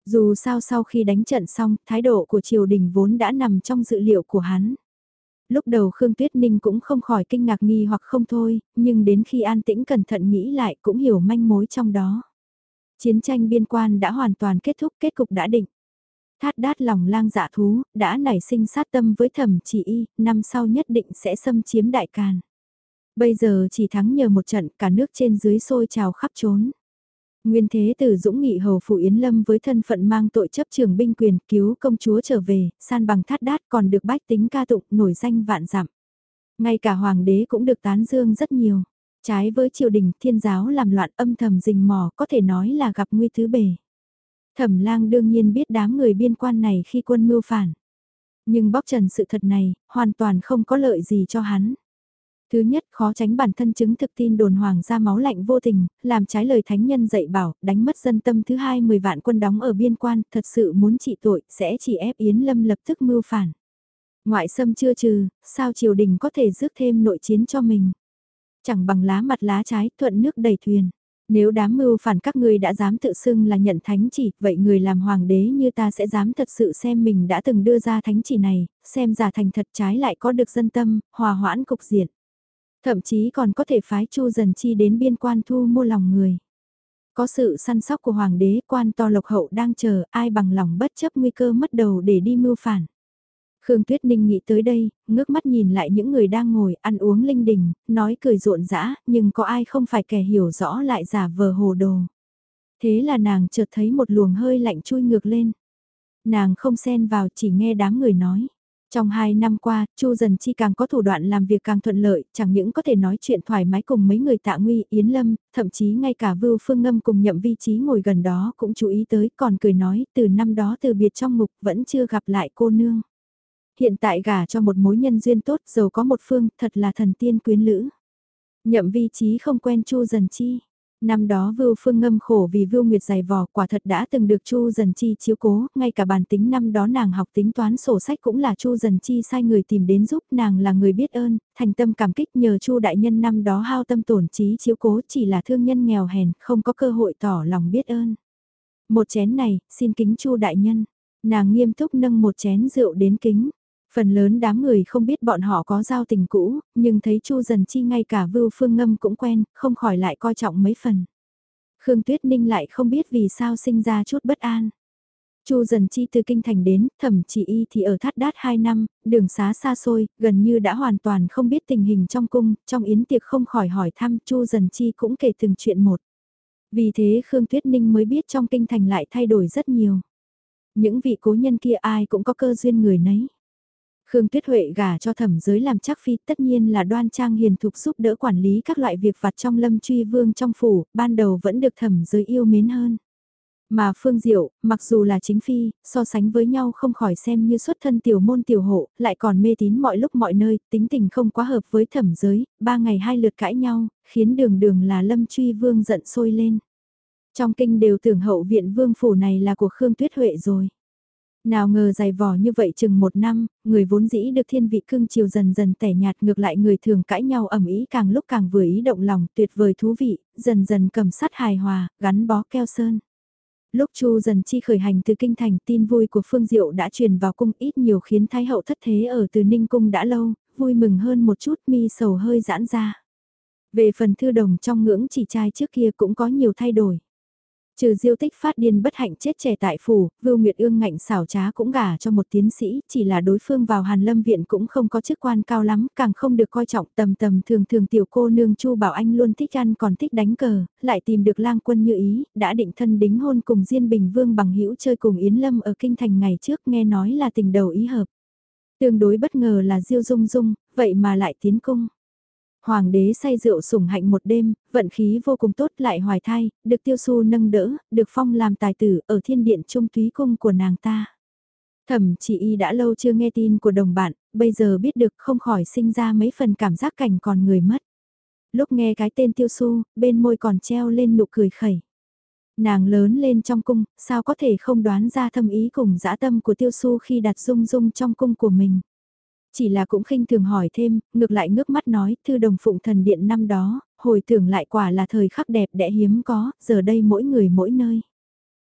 Dù sao sau khi đánh trận xong, thái độ của triều đình vốn đã nằm trong dự liệu của hắn. Lúc đầu Khương Tuyết Ninh cũng không khỏi kinh ngạc nghi hoặc không thôi, nhưng đến khi an tĩnh cẩn thận nghĩ lại cũng hiểu manh mối trong đó. Chiến tranh biên quan đã hoàn toàn kết thúc, kết cục đã định. Thát Đát lòng lang dạ thú, đã nảy sinh sát tâm với Thẩm Chỉ Y, năm sau nhất định sẽ xâm chiếm Đại Càn. Bây giờ chỉ thắng nhờ một trận, cả nước trên dưới sôi trào khắp trốn. Nguyên thế tử Dũng Nghị hầu phủ Yến Lâm với thân phận mang tội chấp trường binh quyền cứu công chúa trở về, san bằng Thát Đát còn được bách tính ca tụng nổi danh vạn dặm. Ngay cả hoàng đế cũng được tán dương rất nhiều. Trái với triều đình thiên giáo làm loạn âm thầm rình mò có thể nói là gặp nguy thứ bề. Thẩm lang đương nhiên biết đám người biên quan này khi quân mưu phản. Nhưng bóc trần sự thật này, hoàn toàn không có lợi gì cho hắn. Thứ nhất, khó tránh bản thân chứng thực tin đồn hoàng gia máu lạnh vô tình, làm trái lời thánh nhân dạy bảo, đánh mất dân tâm. Thứ hai, 10 vạn quân đóng ở biên quan, thật sự muốn trị tội, sẽ chỉ ép Yến Lâm lập tức mưu phản. Ngoại xâm chưa trừ, sao triều đình có thể rước thêm nội chiến cho mình? Chẳng bằng lá mặt lá trái, thuận nước đẩy thuyền. Nếu đám mưu phản các ngươi đã dám tự xưng là nhận thánh chỉ, vậy người làm hoàng đế như ta sẽ dám thật sự xem mình đã từng đưa ra thánh chỉ này, xem giả thành thật trái lại có được dân tâm, hòa hoãn cục diện. Thậm chí còn có thể phái Chu Dần Chi đến biên quan thu mua lòng người. Có sự săn sóc của hoàng đế, quan to lộc hậu đang chờ, ai bằng lòng bất chấp nguy cơ mất đầu để đi mưu phản. Khương Tuyết Ninh nghĩ tới đây, ngước mắt nhìn lại những người đang ngồi ăn uống linh đình, nói cười rộn rã, nhưng có ai không phải kẻ hiểu rõ lại giả vờ hồ đồ. Thế là nàng chợt thấy một luồng hơi lạnh chui ngược lên. Nàng không xen vào, chỉ nghe đám người nói. Trong 2 năm qua, Chu Dần Chi càng có thủ đoạn làm việc càng thuận lợi, chẳng những có thể nói chuyện thoải mái cùng mấy người Tạ Nguy, Yến Lâm, thậm chí ngay cả Vưu Phương Ngâm cùng Nhậm Vi Chí ngồi gần đó cũng chú ý tới, còn cười nói, từ năm đó từ biệt trong ngục vẫn chưa gặp lại cô nương. Hiện tại gả cho một mối nhân duyên tốt, giàu có một phương, thật là thần tiên quyến lữ. Nhậm Vi Chí không quen Chu Dần Chi. Năm đó Vưu Phương Ngâm khổ vì Vưu Nguyệt dày vò, quả thật đã từng được Chu Dần Chi chiếu cố, ngay cả bản tính năm đó nàng học tính toán sổ sách cũng là Chu Dần Chi sai người tìm đến giúp, nàng là người biết ơn, thành tâm cảm kích nhờ Chu đại nhân năm đó hao tâm tổn trí chiếu cố, chỉ là thương nhân nghèo hèn, không có cơ hội tỏ lòng biết ơn. Một chén này, xin kính Chu đại nhân. Nàng nghiêm túc nâng một chén rượu đến kính. Phần lớn đám người không biết bọn họ có giao tình cũ, nhưng thấy Chu Dần Chi ngay cả Vưu Phương Ngâm cũng quen, không khỏi lại coi trọng mấy phần. Khương Tuyết Ninh lại không biết vì sao sinh ra chút bất an. Chu Dần Chi từ kinh thành đến, Thẩm Chỉ Y thì ở Thát Đát 2 năm, đường xá xa xôi, gần như đã hoàn toàn không biết tình hình trong cung, trong yến tiệc không khỏi hỏi thăm, Chu Dần Chi cũng kể từng chuyện một. Vì thế Khương Tuyết Ninh mới biết trong kinh thành lại thay đổi rất nhiều. Những vị cố nhân kia ai cũng có cơ duyên người nấy. Khương Tuyết Huệ gả cho Thẩm Giới làm chắc phi, tất nhiên là đoan trang hiền thục giúp đỡ quản lý các loại việc vặt trong Lâm Truy Vương trong phủ, ban đầu vẫn được Thẩm Giới yêu mến hơn. Mà Phương Diệu, mặc dù là chính phi, so sánh với nhau không khỏi xem như xuất thân tiểu môn tiểu hộ, lại còn mê tín mọi lúc mọi nơi, tính tình không quá hợp với Thẩm Giới, 3 ngày 2 lượt cãi nhau, khiến đường đường là Lâm Truy Vương giận sôi lên. Trong kinh đều tưởng hậu viện vương phủ này là của Khương Tuyết Huệ rồi. Nào ngờ dày vò như vậy chừng 1 năm, người vốn dĩ được thiên vị cưng chiều dần dần tẻ nhạt, ngược lại người thường cãi nhau ầm ĩ càng lúc càng vừa ý động lòng, tuyệt vời thú vị, dần dần cầm sắt hài hòa, gắn bó keo sơn. Lúc Chu Dần Chi khởi hành từ kinh thành, tin vui của Phương Diệu đã truyền vào cung, ít nhiều khiến Thái hậu thất thế ở Từ Ninh cung đã lâu, vui mừng hơn một chút, mi sầu hơi giãn ra. Về phần Thư Đồng trong ngưỡng chỉ trai trước kia cũng có nhiều thay đổi. Trừ Diêu Tích phát điên bất hạnh chết trẻ tại phủ, Vưu Nguyệt Ương ngạnh xảo trá cũng gả cho một tiến sĩ, chỉ là đối phương vào Hàn Lâm viện cũng không có chức quan cao lắm, càng không được coi trọng, tầm tầm thường thường tiểu cô nương Chu Bảo Anh luôn thích ăn còn thích đánh cờ, lại tìm được lang quân như ý, đã định thân đính hôn cùng Diên Bình Vương bằng hữu chơi cùng Yến Lâm ở kinh thành ngày trước, nghe nói là tình đầu ý hợp. Tương đối bất ngờ là Diêu Dung Dung, vậy mà lại tiến cung. Hoàng đế say rượu sủng hạnh một đêm, vận khí vô cùng tốt lại hoài thai, được Tiêu Xu nâng đỡ, được phong làm tài tử ở thiên điện trung túy cung của nàng ta. Thẩm Chỉ Y đã lâu chưa nghe tin của đồng bạn, bây giờ biết được không khỏi sinh ra mấy phần cảm giác cảnh còn người mất. Lúc nghe cái tên Tiêu Xu, bên môi còn treo lên nụ cười khẩy. Nàng lớn lên trong cung, sao có thể không đoán ra thâm ý cùng dã tâm của Tiêu Xu khi đặt Dung Dung trong cung của mình. Chỉ là cũng khinh thường hỏi thêm, ngược lại ngước mắt nói, Thư Đồng phụng thần điện năm đó, hồi tưởng lại quả là thời khắc đẹp đẽ hiếm có, giờ đây mỗi người mỗi nơi.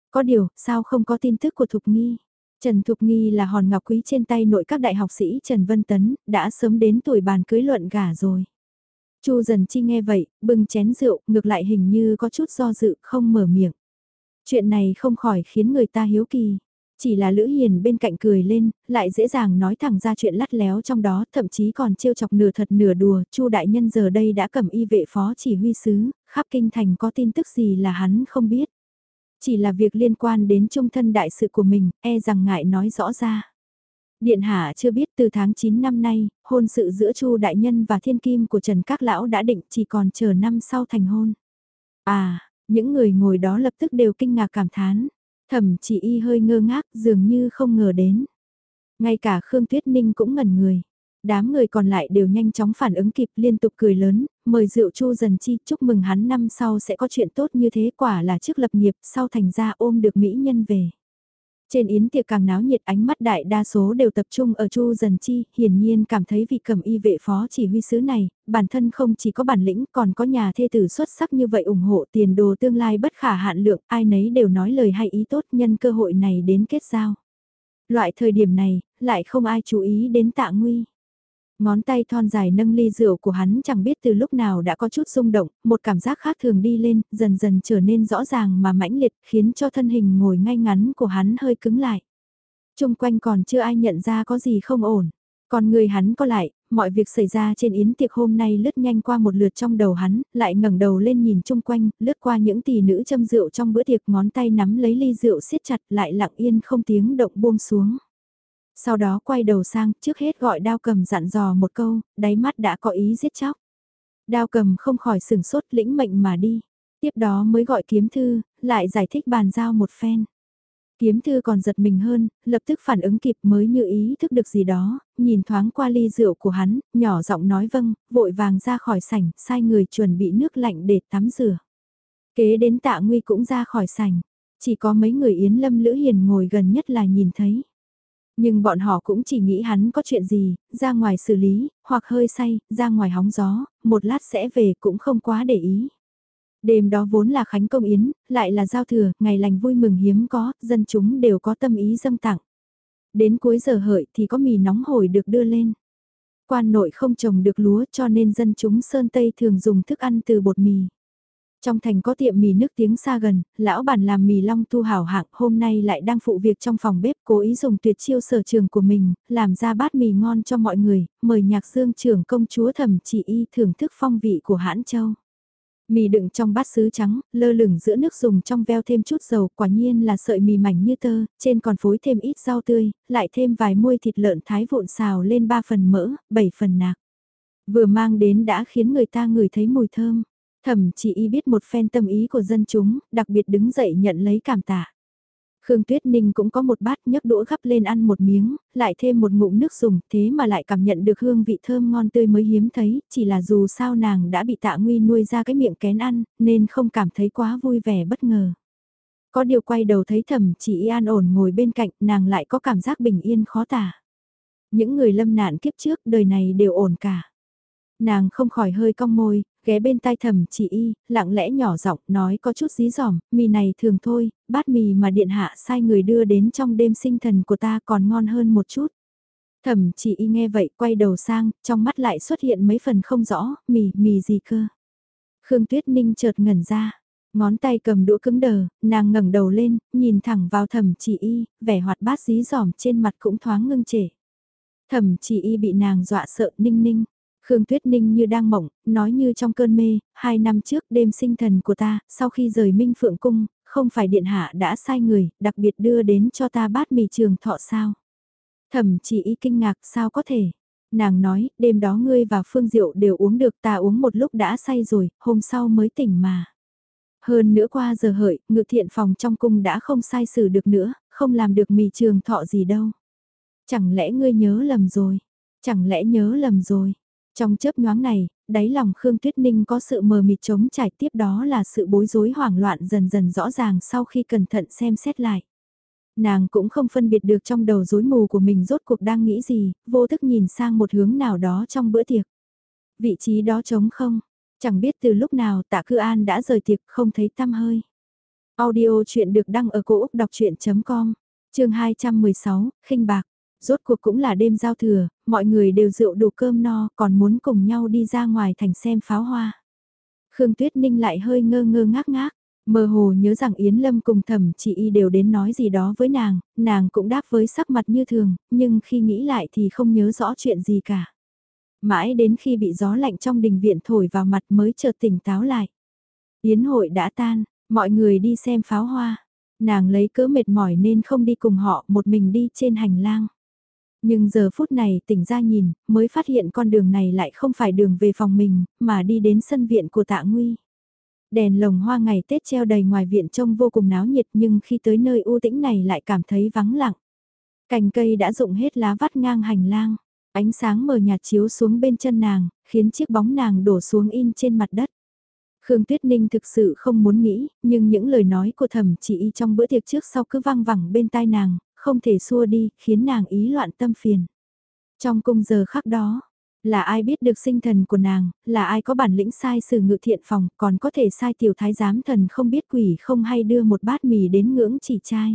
Có điều, sao không có tin tức của Thục Nghi? Trần Thục Nghi là hòn ngọc quý trên tay nội các đại học sĩ Trần Vân Tấn, đã sớm đến tuổi bàn cưới luận gả rồi. Chu Dần Chi nghe vậy, bưng chén rượu, ngược lại hình như có chút do dự, không mở miệng. Chuyện này không khỏi khiến người ta hiếu kỳ. Chỉ là Lữ Hiền bên cạnh cười lên, lại dễ dàng nói thẳng ra chuyện lắt léo trong đó, thậm chí còn trêu chọc nửa thật nửa đùa, Chu đại nhân giờ đây đã cầm y vệ phó chỉ huy sứ, khắp kinh thành có tin tức gì là hắn không biết. Chỉ là việc liên quan đến trung thân đại sự của mình, e rằng ngại nói rõ ra. Điện hạ chưa biết từ tháng 9 năm nay, hôn sự giữa Chu đại nhân và thiên kim của Trần Các Lão đã định, chỉ còn chờ năm sau thành hôn. À, những người ngồi đó lập tức đều kinh ngạc cảm thán. Thẩm Chỉ Y hơi ngơ ngác, dường như không ngờ đến. Ngay cả Khương Tuyết Ninh cũng ngẩn người. Đám người còn lại đều nhanh chóng phản ứng kịp, liên tục cười lớn, mời rượu Chu Dần Chi, chúc mừng hắn năm sau sẽ có chuyện tốt như thế, quả là trước lập nghiệp, sau thành ra ôm được mỹ nhân về. Trên yến tiệc càng náo nhiệt, ánh mắt đại đa số đều tập trung ở Chu Dần Chi, hiển nhiên cảm thấy vị cầm y vệ phó chỉ huy sứ này, bản thân không chỉ có bản lĩnh còn có nhà thê tử xuất sắc như vậy ủng hộ, tiền đồ tương lai bất khả hạn lượng, ai nấy đều nói lời hay ý tốt, nhân cơ hội này đến kết giao. Loại thời điểm này, lại không ai chú ý đến Tạ Nguy. Ngón tay thon dài nâng ly rượu của hắn chẳng biết từ lúc nào đã có chút rung động, một cảm giác khác thường đi lên, dần dần trở nên rõ ràng mà mãnh liệt, khiến cho thân hình ngồi ngay ngắn của hắn hơi cứng lại. Trung quanh còn chưa ai nhận ra có gì không ổn. Còn người hắn có lại, mọi việc xảy ra trên yến tiệc hôm nay lướt nhanh qua một lượt trong đầu hắn, lại ngẩng đầu lên nhìn chung quanh, lướt qua những tỷ nữ châm rượu trong bữa tiệc, ngón tay nắm lấy ly rượu siết chặt, lại lặng yên không tiếng động buông xuống. Sau đó quay đầu sang, trước hết gọi Đao Cầm dặn dò một câu, đáy mắt đã có ý giết chóc. Đao Cầm không khỏi sừng sốt, lĩnh mệnh mà đi. Tiếp đó mới gọi Kiếm Thư, lại giải thích bàn giao một phen. Kiếm Thư còn giật mình hơn, lập tức phản ứng kịp, mới như ý thức được gì đó, nhìn thoáng qua ly rượu của hắn, nhỏ giọng nói vâng, vội vàng ra khỏi sảnh, sai người chuẩn bị nước lạnh để tắm rửa. Kế đến Tạ Nguy cũng ra khỏi sảnh, chỉ có mấy người Yến Lâm Lữ Hiền ngồi gần nhất là nhìn thấy. Nhưng bọn họ cũng chỉ nghĩ hắn có chuyện gì, ra ngoài xử lý, hoặc hơi say, ra ngoài hóng gió, một lát sẽ về cũng không quá để ý. Đêm đó vốn là Khánh Công Yến, lại là giao thừa, ngày lành vui mừng hiếm có, dân chúng đều có tâm ý dâng tặng. Đến cuối giờ hợi thì có mì nóng hổi được đưa lên. Quan nội không trồng được lúa cho nên dân chúng Sơn Tây thường dùng thức ăn từ bột mì. Trong thành có tiệm mì nước tiếng xa gần, lão bản làm mì long tu hảo hạng, hôm nay lại đang phụ việc trong phòng bếp, cố ý dùng tuyệt chiêu sở trường của mình, làm ra bát mì ngon cho mọi người, mời Nhạc Dương trưởng công chúa Thẩm Chỉ Y thưởng thức phong vị của Hãn Châu. Mì đựng trong bát sứ trắng, lơ lửng giữa nước dùng trong veo thêm chút dầu, quả nhiên là sợi mì mảnh như tơ, trên còn phối thêm ít rau tươi, lại thêm vài muôi thịt lợn thái vụn xào lên 3 phần mỡ, 7 phần nạc. Vừa mang đến đã khiến người ta ngửi thấy mùi thơm. Thẩm Chỉ Y biết một phen tâm ý của dân chúng, đặc biệt đứng dậy nhận lấy cảm tạ. Khương Tuyết Ninh cũng có một bát, nhấc đũa gắp lên ăn một miếng, lại thêm một ngụm nước dùng, thế mà lại cảm nhận được hương vị thơm ngon tươi mới hiếm thấy, chỉ là dù sao nàng đã bị Tạ Nguy nuôi ra cái miệng kén ăn, nên không cảm thấy quá vui vẻ bất ngờ. Có điều quay đầu thấy Thẩm Chỉ Y an ổn ngồi bên cạnh, nàng lại có cảm giác bình yên khó tả. Những người lâm nạn kiếp trước đời này đều ổn cả. Nàng không khỏi hơi cong môi, ghé bên tai Thẩm Chỉ Y, lặng lẽ nhỏ giọng nói có chút dí dỏm, mì này thường thôi, bát mì mà điện hạ sai người đưa đến trong đêm sinh thần của ta còn ngon hơn một chút. Thẩm Chỉ Y nghe vậy quay đầu sang, trong mắt lại xuất hiện mấy phần không rõ, mì gì cơ. Khương Tuyết Ninh chợt ngẩn ra, ngón tay cầm đũa cứng đờ, nàng ngẩng đầu lên, nhìn thẳng vào Thẩm Chỉ Y, vẻ hoạt bát dí dỏm trên mặt cũng thoáng ngưng trệ. Thẩm Chỉ Y bị nàng dọa sợ ninh ninh. Khương Tuyết Ninh như đang mộng, nói như trong cơn mê, 2 năm trước đêm sinh thần của ta, sau khi rời Minh Phượng Cung, không phải điện hạ đã sai người, đặc biệt đưa đến cho ta bát mì trường thọ sao. Thẩm Chỉ Y kinh ngạc sao có thể. Nàng nói, đêm đó ngươi và Phương Diệu đều uống được, ta uống một lúc đã say rồi, hôm sau mới tỉnh mà. Hơn nữa qua giờ hợi, ngự thiện phòng trong cung đã không sai xử được nữa, không làm được mì trường thọ gì đâu. Chẳng lẽ ngươi nhớ lầm rồi? Chẳng lẽ nhớ lầm rồi? Trong chớp nhoáng này, đáy lòng Khương Tuyết Ninh có sự mờ mịt trống trải, tiếp đó là sự bối rối hoảng loạn dần dần rõ ràng sau khi cẩn thận xem xét lại. Nàng cũng không phân biệt được trong đầu rối mù của mình rốt cuộc đang nghĩ gì, vô thức nhìn sang một hướng nào đó trong bữa tiệc. Vị trí đó trống không? Chẳng biết từ lúc nào Tạ Cư An đã rời tiệc không thấy tăm hơi. Audio chuyện được đăng ở cổ Úc đọc chuyện.com, chương 216, khinh bạc. Rốt cuộc cũng là đêm giao thừa, mọi người đều rượu đủ cơm no còn muốn cùng nhau đi ra ngoài thành xem pháo hoa. Khương Tuyết Ninh lại hơi ngơ ngơ ngác ngác, mơ hồ nhớ rằng Yến Lâm cùng Thẩm Chị Y đều đến nói gì đó với nàng cũng đáp với sắc mặt như thường, nhưng khi nghĩ lại thì không nhớ rõ chuyện gì cả. Mãi đến khi bị gió lạnh trong đình viện thổi vào mặt mới chợt tỉnh táo lại. Yến hội đã tan, mọi người đi xem pháo hoa. Nàng lấy cớ mệt mỏi nên không đi cùng họ, một mình đi trên hành lang. Nhưng giờ phút này tỉnh ra nhìn, mới phát hiện con đường này lại không phải đường về phòng mình, mà đi đến sân viện của Tạ Nguy. Đèn lồng hoa ngày Tết treo đầy ngoài viện trông vô cùng náo nhiệt, nhưng khi tới nơi u tĩnh này lại cảm thấy vắng lặng. Cành cây đã rụng hết lá vắt ngang hành lang. Ánh sáng mờ nhạt chiếu xuống bên chân nàng, khiến chiếc bóng nàng đổ xuống in trên mặt đất. Khương Tuyết Ninh thực sự không muốn nghĩ, nhưng những lời nói của Thẩm Chị Y trong bữa tiệc trước sau cứ vang vẳng bên tai nàng, không thể xua đi, khiến nàng ý loạn tâm phiền. Trong cung giờ khắc đó, là ai biết được sinh thần của nàng, là ai có bản lĩnh sai sử ngự thiện phòng, còn có thể sai tiểu thái giám thần không biết quỷ không hay đưa một bát mì đến ngưỡng chỉ trai.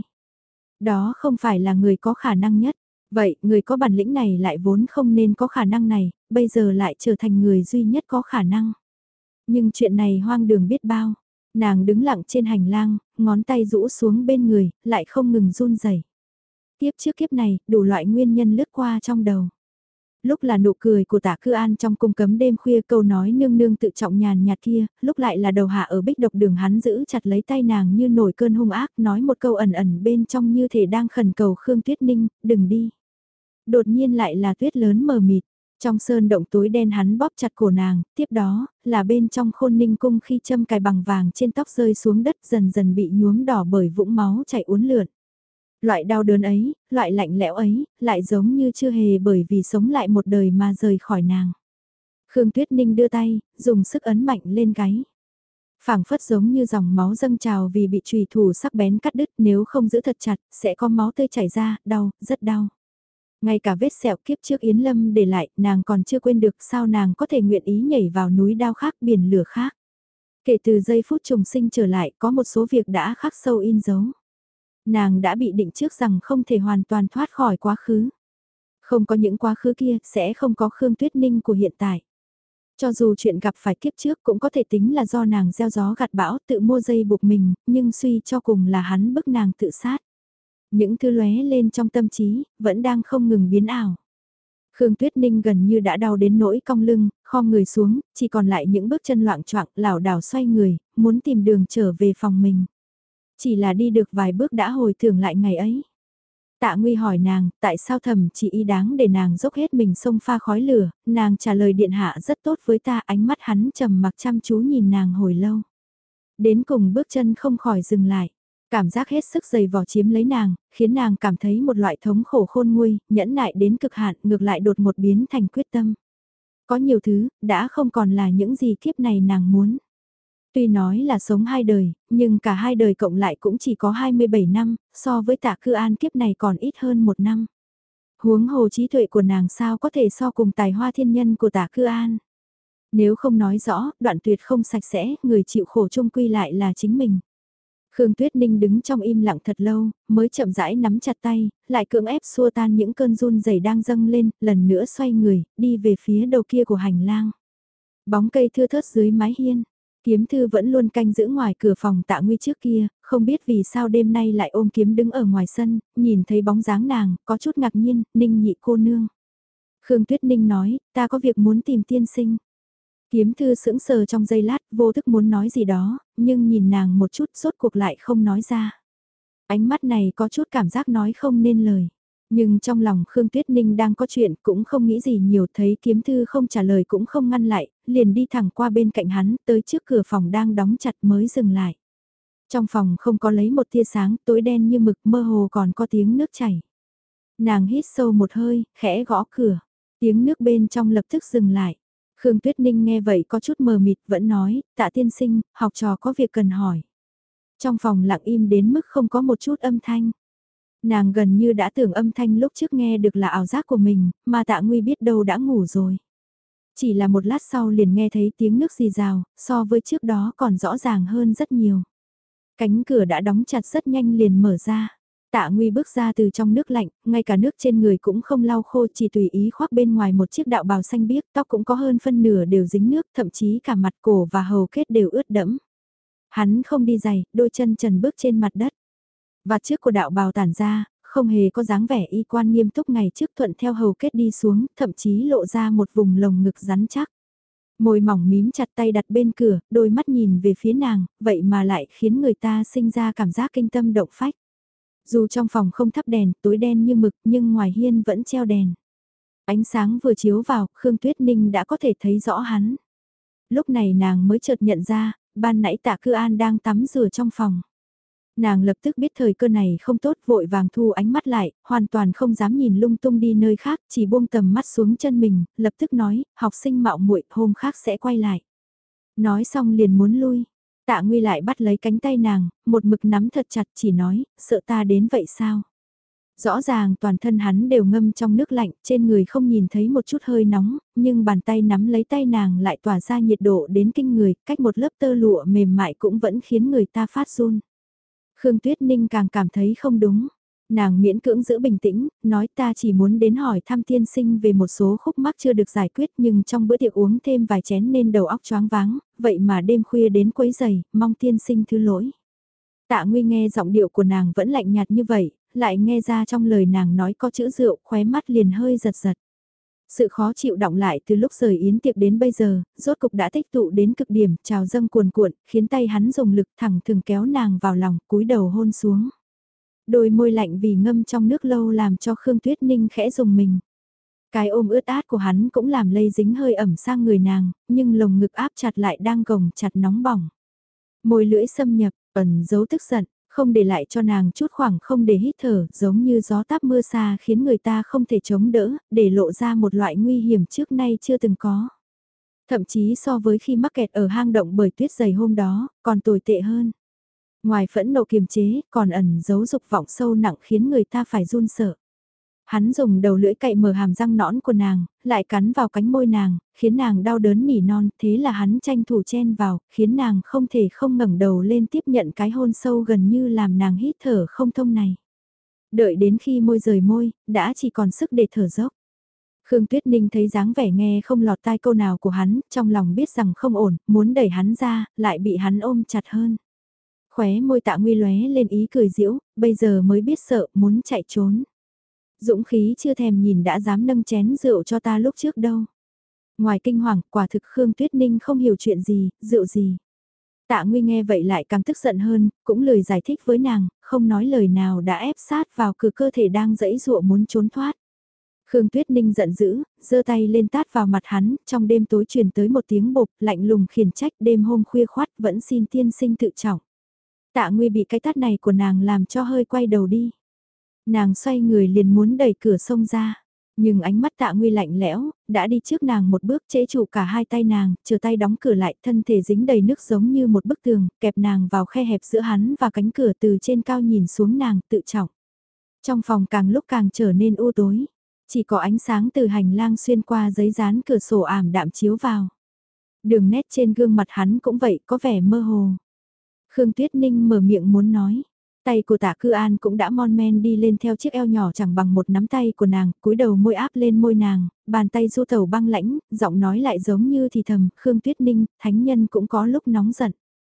Đó không phải là người có khả năng nhất. Vậy, người có bản lĩnh này lại vốn không nên có khả năng này, bây giờ lại trở thành người duy nhất có khả năng. Nhưng chuyện này hoang đường biết bao. Nàng đứng lặng trên hành lang, ngón tay rũ xuống bên người, lại không ngừng run rẩy. Tiếp trước kiếp này, đủ loại nguyên nhân lướt qua trong đầu. Lúc là nụ cười của Tả Cư An trong cung cấm đêm khuya, câu nói nương nương tự trọng nhàn nhạt kia, lúc lại là đầu hạ ở bích độc đường, hắn giữ chặt lấy tay nàng như nổi cơn hung ác, nói một câu ẩn ẩn bên trong như thể đang khẩn cầu Khương Tuyết Ninh, đừng đi. Đột nhiên lại là tuyết lớn mờ mịt. Trong sơn động tối đen hắn bóp chặt cổ nàng, tiếp đó, là bên trong Khôn Ninh cung khi châm cài bằng vàng trên tóc rơi xuống đất dần dần bị nhuốm đỏ bởi vũng máu chảy uốn lượn. Loại đau đớn ấy, loại lạnh lẽo ấy, lại giống như chưa hề bởi vì sống lại một đời mà rời khỏi nàng. Khương Tuyết Ninh đưa tay, dùng sức ấn mạnh lên gáy. Phảng phất giống như dòng máu dâng trào vì bị chùy thủ sắc bén cắt đứt, nếu không giữ thật chặt, sẽ có máu tươi chảy ra, đau, rất đau. Ngay cả vết sẹo kiếp trước Yến Lâm để lại, nàng còn chưa quên được, sao nàng có thể nguyện ý nhảy vào núi đao khác, biển lửa khác. Kể từ giây phút trùng sinh trở lại, có một số việc đã khắc sâu in dấu. Nàng đã bị định trước rằng không thể hoàn toàn thoát khỏi quá khứ. Không có những quá khứ kia, sẽ không có Khương Tuyết Ninh của hiện tại. Cho dù chuyện gặp phải kiếp trước cũng có thể tính là do nàng gieo gió gặt bão tự mua dây buộc mình, nhưng suy cho cùng là hắn bức nàng tự sát. Những thứ lóe lên trong tâm trí, vẫn đang không ngừng biến ảo. Khương Tuyết Ninh gần như đã đau đến nỗi cong lưng, khom người xuống, chỉ còn lại những bước chân loạng choạng, lảo đảo xoay người, muốn tìm đường trở về phòng mình. Chỉ là đi được vài bước đã hồi tưởng lại ngày ấy. Tạ Nguy hỏi nàng, tại sao Thẩm Chị Y đáng để nàng dốc hết mình xông pha khói lửa, nàng trả lời điện hạ rất tốt với ta, ánh mắt hắn trầm mặc chăm chú nhìn nàng hồi lâu. Đến cùng bước chân không khỏi dừng lại. Cảm giác hết sức dày vò chiếm lấy nàng, khiến nàng cảm thấy một loại thống khổ khôn nguôi, nhẫn nại đến cực hạn, ngược lại đột một biến thành quyết tâm. Có nhiều thứ, đã không còn là những gì kiếp này nàng muốn. Tuy nói là sống hai đời, nhưng cả hai đời cộng lại cũng chỉ có 27 năm, so với Tạ Cư An kiếp này còn ít hơn một năm. Huống hồ trí tuệ của nàng sao có thể so cùng tài hoa thiên nhân của Tạ Cư An. Nếu không nói rõ, đoạn tuyệt không sạch sẽ, người chịu khổ chung quy lại là chính mình. Khương Tuyết Ninh đứng trong im lặng thật lâu, mới chậm rãi nắm chặt tay, lại cưỡng ép xua tan những cơn run rẩy đang dâng lên, lần nữa xoay người, đi về phía đầu kia của hành lang. Bóng cây thưa thớt dưới mái hiên, Kiếm Thư vẫn luôn canh giữ ngoài cửa phòng Tạ Nguy trước kia, không biết vì sao đêm nay lại ôm kiếm đứng ở ngoài sân, nhìn thấy bóng dáng nàng, có chút ngạc nhiên, Ninh nhị cô nương. Khương Tuyết Ninh nói, ta có việc muốn tìm tiên sinh. Kiếm Thư sững sờ trong giây lát, vô thức muốn nói gì đó, nhưng nhìn nàng một chút rốt cuộc lại không nói ra. Ánh mắt này có chút cảm giác nói không nên lời. Nhưng trong lòng Khương Tuyết Ninh đang có chuyện cũng không nghĩ gì nhiều, thấy Kiếm Thư không trả lời cũng không ngăn lại, liền đi thẳng qua bên cạnh hắn, tới trước cửa phòng đang đóng chặt mới dừng lại. Trong phòng không có lấy một tia sáng, tối đen như mực, mơ hồ còn có tiếng nước chảy. Nàng hít sâu một hơi, khẽ gõ cửa, tiếng nước bên trong lập tức dừng lại. Khương Tuyết Ninh nghe vậy có chút mờ mịt, vẫn nói, Tạ tiên sinh, học trò có việc cần hỏi. Trong phòng lặng im đến mức không có một chút âm thanh. Nàng gần như đã tưởng âm thanh lúc trước nghe được là ảo giác của mình, mà Tạ Nguy biết đâu đã ngủ rồi. Chỉ là một lát sau liền nghe thấy tiếng nước rì rào, so với trước đó còn rõ ràng hơn rất nhiều. Cánh cửa đã đóng chặt rất nhanh liền mở ra. Tạ Nguy bước ra từ trong nước lạnh, ngay cả nước trên người cũng không lau khô, chỉ tùy ý khoác bên ngoài một chiếc đạo bào xanh biếc, tóc cũng có hơn phân nửa đều dính nước, thậm chí cả mặt cổ và hầu kết đều ướt đẫm. Hắn không đi giày, đôi chân trần bước trên mặt đất. Và trước của đạo bào tản ra, không hề có dáng vẻ y quan nghiêm túc ngày trước, thuận theo hầu kết đi xuống, thậm chí lộ ra một vùng lồng ngực rắn chắc. Môi mỏng mím chặt, tay đặt bên cửa, đôi mắt nhìn về phía nàng, vậy mà lại khiến người ta sinh ra cảm giác kinh tâm động phách. Dù trong phòng không thắp đèn, tối đen như mực, nhưng ngoài hiên vẫn treo đèn. Ánh sáng vừa chiếu vào, Khương Tuyết Ninh đã có thể thấy rõ hắn. Lúc này nàng mới chợt nhận ra, ban nãy Tạ Cư An đang tắm rửa trong phòng. Nàng lập tức biết thời cơ này không tốt, vội vàng thu ánh mắt lại, hoàn toàn không dám nhìn lung tung đi nơi khác, chỉ buông tầm mắt xuống chân mình, lập tức nói, học sinh mạo muội, hôm khác sẽ quay lại. Nói xong liền muốn lui. Tạ Nguy lại bắt lấy cánh tay nàng, một mực nắm thật chặt, chỉ nói, sợ ta đến vậy sao? Rõ ràng toàn thân hắn đều ngâm trong nước lạnh, trên người không nhìn thấy một chút hơi nóng, nhưng bàn tay nắm lấy tay nàng lại tỏa ra nhiệt độ đến kinh người, cách một lớp tơ lụa mềm mại cũng vẫn khiến người ta phát run. Khương Tuyết Ninh càng cảm thấy không đúng. Nàng miễn cưỡng giữ bình tĩnh, nói ta chỉ muốn đến hỏi thăm tiên sinh về một số khúc mắc chưa được giải quyết, nhưng trong bữa tiệc uống thêm vài chén nên đầu óc choáng váng, vậy mà đêm khuya đến quấy giày, mong tiên sinh thứ lỗi. Tạ Nguy nghe giọng điệu của nàng vẫn lạnh nhạt như vậy, lại nghe ra trong lời nàng nói có chữ rượu, khóe mắt liền hơi giật giật. Sự khó chịu đọng lại từ lúc rời yến tiệc đến bây giờ, rốt cục đã tích tụ đến cực điểm, trào dâng cuồn cuộn, khiến tay hắn dùng lực thẳng thừng kéo nàng vào lòng, cúi đầu hôn xuống. Đôi môi lạnh vì ngâm trong nước lâu làm cho Khương Tuyết Ninh khẽ rùng mình. Cái ôm ướt át của hắn cũng làm lây dính hơi ẩm sang người nàng, nhưng lồng ngực áp chặt lại đang gồng chặt nóng bỏng. Môi lưỡi xâm nhập, ẩn giấu tức giận, không để lại cho nàng chút khoảng không để hít thở, giống như gió táp mưa xa khiến người ta không thể chống đỡ, để lộ ra một loại nguy hiểm trước nay chưa từng có. Thậm chí so với khi mắc kẹt ở hang động bởi tuyết dày hôm đó, còn tồi tệ hơn. Ngoài phẫn nộ kiềm chế, còn ẩn giấu dục vọng sâu nặng khiến người ta phải run sợ. Hắn dùng đầu lưỡi cậy mở hàm răng nõn của nàng, lại cắn vào cánh môi nàng, khiến nàng đau đớn nỉ non, thế là hắn tranh thủ chen vào, khiến nàng không thể không ngẩng đầu lên tiếp nhận cái hôn sâu gần như làm nàng hít thở không thông này. Đợi đến khi môi rời môi, đã chỉ còn sức để thở dốc. Khương Tuyết Ninh thấy dáng vẻ nghe không lọt tai câu nào của hắn, trong lòng biết rằng không ổn, muốn đẩy hắn ra, lại bị hắn ôm chặt hơn. Khóe môi Tạ Nguy lóe lên ý cười giễu, bây giờ mới biết sợ, muốn chạy trốn. Dũng khí chưa thèm nhìn đã dám nâng chén rượu cho ta lúc trước đâu. Ngoài kinh hoàng, quả thực Khương Tuyết Ninh không hiểu chuyện gì, rượu gì. Tạ Nguy nghe vậy lại càng tức giận hơn, cũng lười giải thích với nàng, không nói lời nào đã ép sát vào cửa cơ thể đang giãy giụa muốn trốn thoát. Khương Tuyết Ninh giận dữ, giơ tay lên tát vào mặt hắn, trong đêm tối truyền tới một tiếng bộp, lạnh lùng khiển trách, đêm hôm khuya khoắt vẫn xin tiên sinh tự trọng. Tạ Nguy bị cái tát này của nàng làm cho hơi quay đầu đi. Nàng xoay người liền muốn đẩy cửa xông ra, nhưng ánh mắt Tạ Nguy lạnh lẽo, đã đi trước nàng một bước chế trụ cả hai tay nàng, chờ tay đóng cửa lại, thân thể dính đầy nước giống như một bức tường, kẹp nàng vào khe hẹp giữa hắn và cánh cửa, từ trên cao nhìn xuống nàng, tự trọng. Trong phòng càng lúc càng trở nên u tối, chỉ có ánh sáng từ hành lang xuyên qua giấy dán cửa sổ ảm đạm chiếu vào. Đường nét trên gương mặt hắn cũng vậy, có vẻ mơ hồ. Khương Tuyết Ninh mở miệng muốn nói. Tay của Tạ Cư An cũng đã mon men đi lên theo chiếc eo nhỏ chẳng bằng một nắm tay của nàng, cúi đầu môi áp lên môi nàng, bàn tay du tẩu băng lãnh, giọng nói lại giống như thì thầm, Khương Tuyết Ninh, thánh nhân cũng có lúc nóng giận.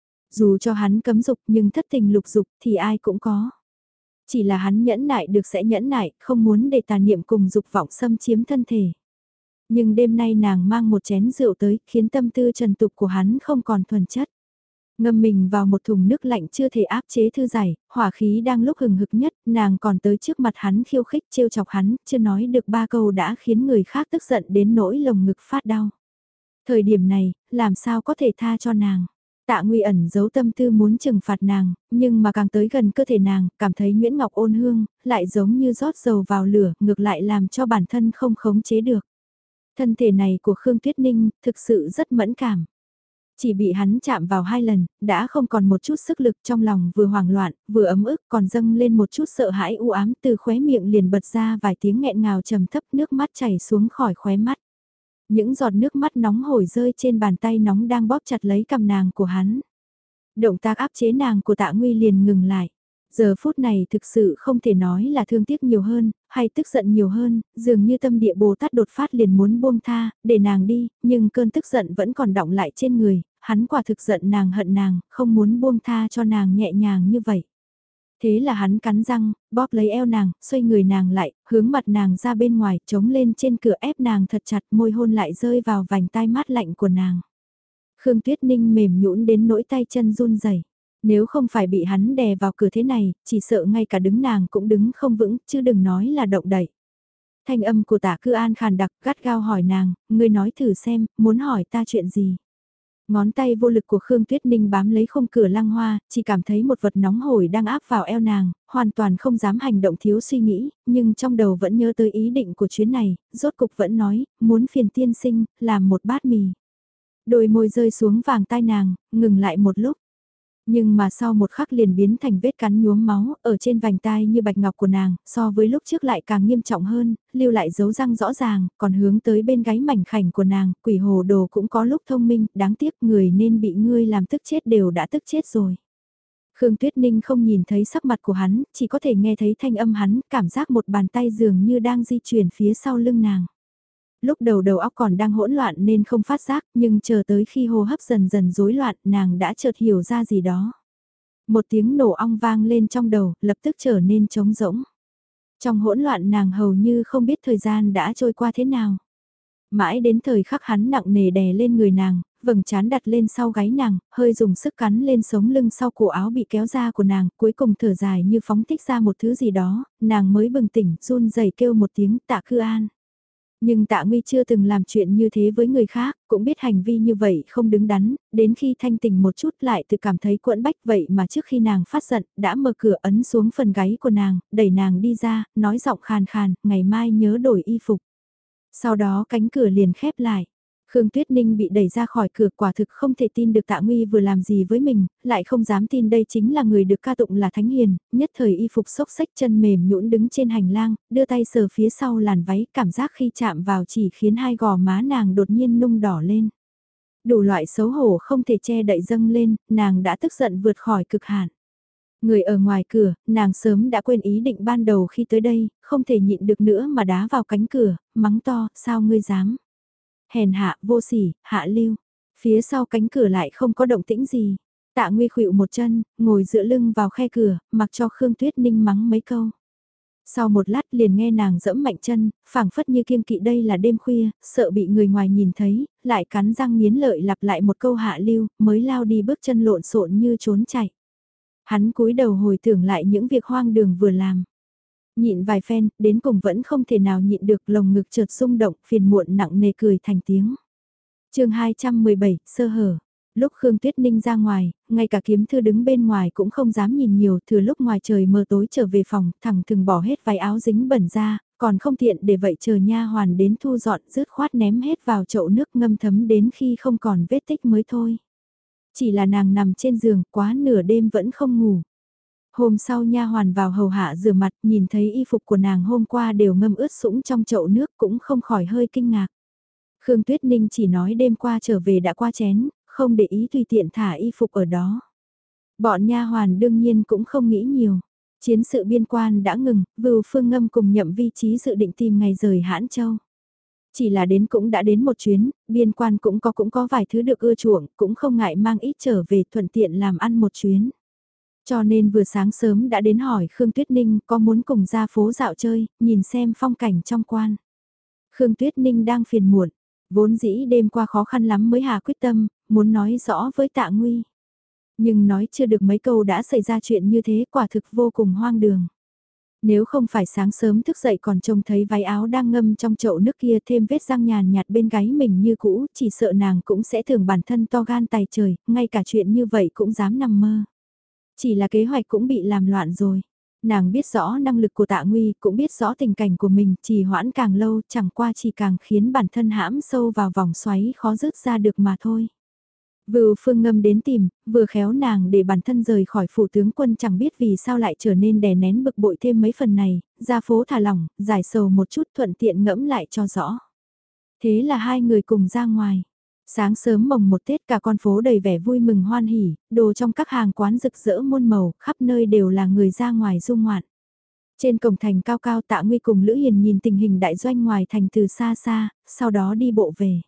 Dù cho hắn cấm dục nhưng thất tình lục dục thì ai cũng có. Chỉ là hắn nhẫn nại được sẽ nhẫn nại, không muốn để tà niệm cùng dục vọng xâm chiếm thân thể. Nhưng đêm nay nàng mang một chén rượu tới, khiến tâm tư trần tục của hắn không còn thuần chất. Ngâm mình vào một thùng nước lạnh chưa thể áp chế thư giải, hỏa khí đang lúc hừng hực nhất, nàng còn tới trước mặt hắn khiêu khích trêu chọc hắn, chưa nói được ba câu đã khiến người khác tức giận đến nỗi lồng ngực phát đau. Thời điểm này, làm sao có thể tha cho nàng? Tạ Nguy ẩn giấu tâm tư muốn trừng phạt nàng, nhưng mà càng tới gần cơ thể nàng, cảm thấy Nguyễn Ngọc ôn hương, lại giống như rót dầu vào lửa, ngược lại làm cho bản thân không khống chế được. Thân thể này của Khương Tuyết Ninh thực sự rất mẫn cảm. Chỉ bị hắn chạm vào 2 lần, đã không còn một chút sức lực, trong lòng vừa hoảng loạn, vừa ấm ức, còn dâng lên một chút sợ hãi u ám, từ khóe miệng liền bật ra vài tiếng nghẹn ngào trầm thấp, nước mắt chảy xuống khỏi khóe mắt. Những giọt nước mắt nóng hổi rơi trên bàn tay nóng đang bóp chặt lấy cằm nàng của hắn. Động tác áp chế nàng của Tạ Nguy liền ngừng lại. Giờ phút này thực sự không thể nói là thương tiếc nhiều hơn, hay tức giận nhiều hơn, dường như tâm địa Bồ Tát đột phát liền muốn buông tha, để nàng đi, nhưng cơn tức giận vẫn còn đọng lại trên người, hắn quả thực giận nàng hận nàng, không muốn buông tha cho nàng nhẹ nhàng như vậy. Thế là hắn cắn răng, bóp lấy eo nàng, xoay người nàng lại, hướng mặt nàng ra bên ngoài, chống lên trên cửa ép nàng thật chặt, môi hôn lại rơi vào vành tai mát lạnh của nàng. Khương Tuyết Ninh mềm nhũn đến nỗi tay chân run rẩy. Nếu không phải bị hắn đè vào cửa thế này, chỉ sợ ngay cả đứng nàng cũng đứng không vững, chứ đừng nói là động đậy. Thanh âm của Tạ Cư An khàn đặc, gắt gao hỏi nàng, ngươi nói thử xem, muốn hỏi ta chuyện gì. Ngón tay vô lực của Khương Tuyết Ninh bám lấy khung cửa lăng hoa, chỉ cảm thấy một vật nóng hổi đang áp vào eo nàng, hoàn toàn không dám hành động thiếu suy nghĩ, nhưng trong đầu vẫn nhớ tới ý định của chuyến này, rốt cục vẫn nói, muốn phiền tiên sinh, làm một bát mì. Đôi môi rơi xuống vàng tai nàng, ngừng lại một lúc. Nhưng mà sau một khắc liền biến thành vết cắn nhuốm máu, ở trên vành tai như bạch ngọc của nàng, so với lúc trước lại càng nghiêm trọng hơn, lưu lại dấu răng rõ ràng, còn hướng tới bên gáy mảnh khảnh của nàng, quỷ hồ đồ cũng có lúc thông minh, đáng tiếc người nên bị ngươi làm tức chết đều đã tức chết rồi. Khương Tuyết Ninh không nhìn thấy sắc mặt của hắn, chỉ có thể nghe thấy thanh âm hắn, cảm giác một bàn tay dường như đang di chuyển phía sau lưng nàng. Lúc đầu đầu óc còn đang hỗn loạn nên không phát giác, nhưng chờ tới khi hô hấp dần dần rối loạn, nàng đã chợt hiểu ra gì đó. Một tiếng nổ ong vang lên trong đầu, lập tức trở nên trống rỗng. Trong hỗn loạn nàng hầu như không biết thời gian đã trôi qua thế nào. Mãi đến thời khắc hắn nặng nề đè lên người nàng, vầng trán đặt lên sau gáy nàng, hơi dùng sức cắn lên sống lưng sau cổ áo bị kéo ra của nàng, cuối cùng thở dài như phóng thích ra một thứ gì đó, nàng mới bừng tỉnh, run rẩy kêu một tiếng Tạ Cư An. Nhưng Tạ Nguy chưa từng làm chuyện như thế với người khác, cũng biết hành vi như vậy không đứng đắn, đến khi thanh tỉnh một chút lại tự cảm thấy quẫn bách vậy mà trước khi nàng phát giận, đã mở cửa ấn xuống phần gáy của nàng, đẩy nàng đi ra, nói giọng khàn khàn, ngày mai nhớ đổi y phục. Sau đó cánh cửa liền khép lại. Khương Tuyết Ninh bị đẩy ra khỏi cửa, quả thực không thể tin được Tạ Nguy vừa làm gì với mình, lại không dám tin đây chính là người được ca tụng là thánh hiền, nhất thời y phục xốc xách chân mềm nhũn đứng trên hành lang, đưa tay sờ phía sau làn váy, cảm giác khi chạm vào chỉ khiến hai gò má nàng đột nhiên nung đỏ lên. Đủ loại xấu hổ không thể che đậy dâng lên, nàng đã tức giận vượt khỏi cực hạn. Người ở ngoài cửa, nàng sớm đã quên ý định ban đầu khi tới đây, không thể nhịn được nữa mà đá vào cánh cửa, mắng to, sao ngươi dám. Hèn hạ, vô sỉ, hạ lưu. Phía sau cánh cửa lại không có động tĩnh gì. Tạ Nguy khuỵu một chân, ngồi dựa lưng vào khe cửa, mặc cho Khương Tuyết Ninh mắng mấy câu. Sau một lát liền nghe nàng dẫm mạnh chân, phảng phất như kiêng kỵ đây là đêm khuya, sợ bị người ngoài nhìn thấy, lại cắn răng nghiến lợi lặp lại một câu hạ lưu, mới lao đi bước chân lộn xộn như trốn chạy. Hắn cúi đầu hồi tưởng lại những việc hoang đường vừa làm. Nhịn vài phen, đến cùng vẫn không thể nào nhịn được, lồng ngực chợt rung động, phiền muộn nặng nề cười thành tiếng. chương 217, sơ hở. Lúc Khương Tuyết Ninh ra ngoài, ngay cả Kiếm Thư đứng bên ngoài cũng không dám nhìn nhiều, thừa lúc ngoài trời mờ tối trở về phòng, thẳng thừng bỏ hết váy áo dính bẩn ra, còn không tiện để vậy chờ nha hoàn đến thu dọn, rứt khoát ném hết vào chậu nước ngâm thấm đến khi không còn vết tích mới thôi. Chỉ là nàng nằm trên giường, quá nửa đêm vẫn không ngủ. Hôm sau nha hoàn vào hầu hạ rửa mặt, nhìn thấy y phục của nàng hôm qua đều ngâm ướt sũng trong chậu nước, cũng không khỏi hơi kinh ngạc. Khương Tuyết Ninh chỉ nói đêm qua trở về đã qua chén, không để ý tùy tiện thả y phục ở đó. Bọn nha hoàn đương nhiên cũng không nghĩ nhiều. Chiến sự biên quan đã ngừng, Vưu Phương Ngâm cùng Nhậm Vi Chí dự định tìm ngày rời Hãn Châu. Chỉ là đến cũng đã đến một chuyến, biên quan cũng có vài thứ được ưa chuộng, cũng không ngại mang ít trở về thuận tiện làm ăn một chuyến. Cho nên vừa sáng sớm đã đến hỏi Khương Tuyết Ninh có muốn cùng ra phố dạo chơi, nhìn xem phong cảnh trong quan. Khương Tuyết Ninh đang phiền muộn, vốn dĩ đêm qua khó khăn lắm mới hạ quyết tâm, muốn nói rõ với Tạ Nguy. Nhưng nói chưa được mấy câu đã xảy ra chuyện như thế, quả thực vô cùng hoang đường. Nếu không phải sáng sớm thức dậy còn trông thấy váy áo đang ngâm trong chậu nước kia thêm vết răng nhàn nhạt bên gáy mình như cũ, chỉ sợ nàng cũng sẽ tưởng bản thân to gan tài trời, ngay cả chuyện như vậy cũng dám nằm mơ. Chỉ là kế hoạch cũng bị làm loạn rồi. Nàng biết rõ năng lực của Tạ Nguy, cũng biết rõ tình cảnh của mình, trì hoãn càng lâu chẳng qua chỉ càng khiến bản thân hãm sâu vào vòng xoáy khó dứt ra được mà thôi. Vưu Phương Ngâm đến tìm, vừa khéo nàng để bản thân rời khỏi phủ tướng quân chẳng biết vì sao lại trở nên đè nén bực bội thêm mấy phần này, ra phố thả lỏng, giải sầu một chút thuận tiện ngẫm lại cho rõ. Thế là hai người cùng ra ngoài. Sáng sớm mồng một Tết cả con phố đầy vẻ vui mừng hoan hỉ, đồ trong các hàng quán rực rỡ muôn màu, khắp nơi đều là người ra ngoài du ngoạn. Trên cổng thành cao cao Tạ Nguy cùng Lữ Hiền nhìn tình hình đại doanh ngoài thành từ xa xa, sau đó đi bộ về.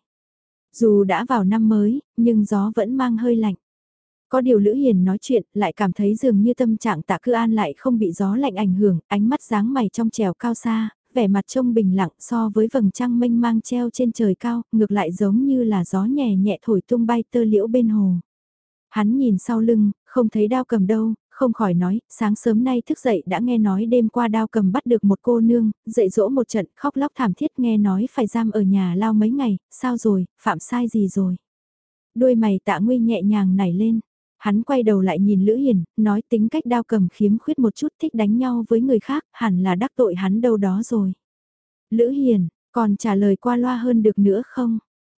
Dù đã vào năm mới, nhưng gió vẫn mang hơi lạnh. Có điều Lữ Hiền nói chuyện, lại cảm thấy dường như tâm trạng Tạ Cư An lại không bị gió lạnh ảnh hưởng, ánh mắt dáng mày trong trẻo cao xa, vẻ mặt trông bình lặng so với vầng trăng mênh mang treo trên trời cao, ngược lại giống như là gió nhẹ nhẹ thổi tung bay tơ liễu bên hồ. Hắn nhìn sau lưng, không thấy Đao Cầm đâu, không khỏi nói, sáng sớm nay thức dậy đã nghe nói đêm qua Đao Cầm bắt được một cô nương, dạy dỗ một trận, khóc lóc thảm thiết nghe nói phải giam ở nhà lao mấy ngày, sao rồi, phạm sai gì rồi. Đôi mày Tạ Nguy nhẹ nhàng nảy lên. Hắn quay đầu lại nhìn Lữ Hiền, nói tính cách Đao Cầm khiếm khuyết một chút thích đánh nhau với người khác, hẳn là đắc tội hắn đâu đó rồi. Lữ Hiền, còn trả lời qua loa hơn được nữa không?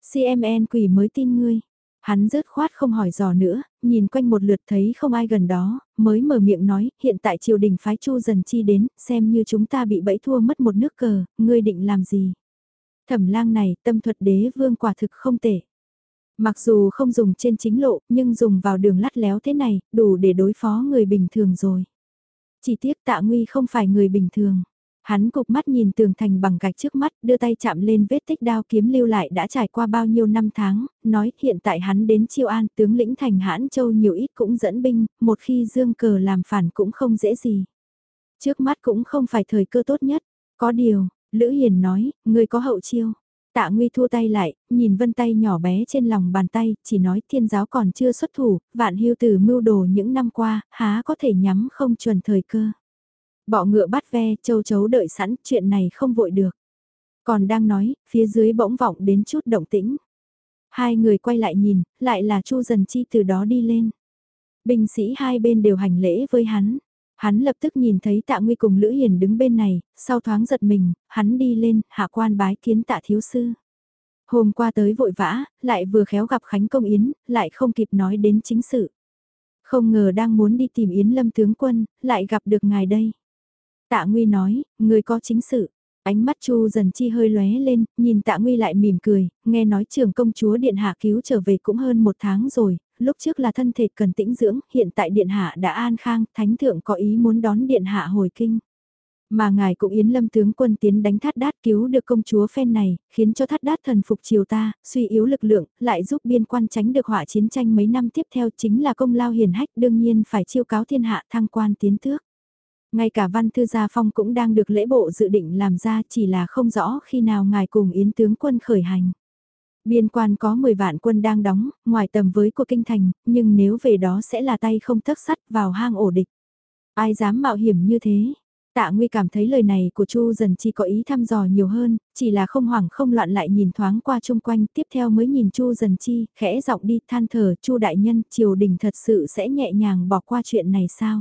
CMN quỷ mới tin ngươi. Hắn rớt khoát không hỏi dò nữa, nhìn quanh một lượt thấy không ai gần đó, mới mở miệng nói, hiện tại triều đình phái Chu Dần Chi đến, xem như chúng ta bị bẫy thua mất một nước cờ, ngươi định làm gì? Thẩm lang này, tâm thuật đế vương quả thực không tệ. Mặc dù không dùng trên chính lộ, nhưng dùng vào đường lắt léo thế này, đủ để đối phó người bình thường rồi. Chỉ tiếc Tạ Nguy không phải người bình thường. Hắn cục mắt nhìn tường thành bằng gạch trước mắt, đưa tay chạm lên vết tích đao kiếm lưu lại đã trải qua bao nhiêu năm tháng, nói hiện tại hắn đến Chiêu An, tướng lĩnh thành Hãn Châu nhiều ít cũng dẫn binh, một khi dương cờ làm phản cũng không dễ gì. Trước mắt cũng không phải thời cơ tốt nhất, có điều, Lữ Hiền nói, người có hậu chiêu. Tạ Nguy thua tay lại, nhìn vân tay nhỏ bé trên lòng bàn tay, chỉ nói thiên giáo còn chưa xuất thủ, Vạn Hưu Tử mưu đồ những năm qua, há có thể nhắm không chuẩn thời cơ. Bọ ngựa bắt ve, châu chấu đợi sẵn, chuyện này không vội được. Còn đang nói, phía dưới bỗng vọng đến chút động tĩnh. Hai người quay lại nhìn, lại là Chu Dần Chi từ đó đi lên. Binh sĩ hai bên đều hành lễ với hắn. Hắn lập tức nhìn thấy Tạ Nguy cùng Lữ Hiền đứng bên này, sau thoáng giật mình, hắn đi lên, hạ quan bái kiến Tạ thiếu sư. Hôm qua tới vội vã, lại vừa khéo gặp Khánh Công Yến, lại không kịp nói đến chính sự. Không ngờ đang muốn đi tìm Yến Lâm tướng quân, lại gặp được ngài đây. Tạ Nguy nói, người có chính sự. Ánh mắt Chu Dần Chi hơi lóe lên, nhìn Tạ Nguy lại mỉm cười, nghe nói trưởng công chúa Điện Hạ cứu trở về cũng hơn một tháng rồi, lúc trước là thân thể cần tĩnh dưỡng, hiện tại Điện Hạ đã an khang, Thánh Thượng có ý muốn đón Điện Hạ hồi kinh. Mà ngài cũng Yến Lâm tướng quân tiến đánh Thát Đát cứu được công chúa phen này, khiến cho Thát Đát thần phục triều ta, suy yếu lực lượng, lại giúp biên quan tránh được họa chiến tranh mấy năm tiếp theo chính là công lao hiển hách đương nhiên phải chiêu cáo thiên hạ thăng quan tiến tước. Ngay cả Văn Thư Gia Phong cũng đang được lễ bộ dự định làm ra chỉ là không rõ khi nào ngài cùng Yến tướng quân khởi hành. Biên quan có 10 vạn quân đang đóng, ngoài tầm với của kinh thành, nhưng nếu về đó sẽ là tay không tấc sắt vào hang ổ địch. Ai dám mạo hiểm như thế? Tạ Nguy cảm thấy lời này của Chu Dần Chi có ý thăm dò nhiều hơn, chỉ là không hoảng không loạn lại nhìn thoáng qua chung quanh, tiếp theo mới nhìn Chu Dần Chi, khẽ giọng đi than thở Chu đại nhân, triều đình thật sự sẽ nhẹ nhàng bỏ qua chuyện này sao?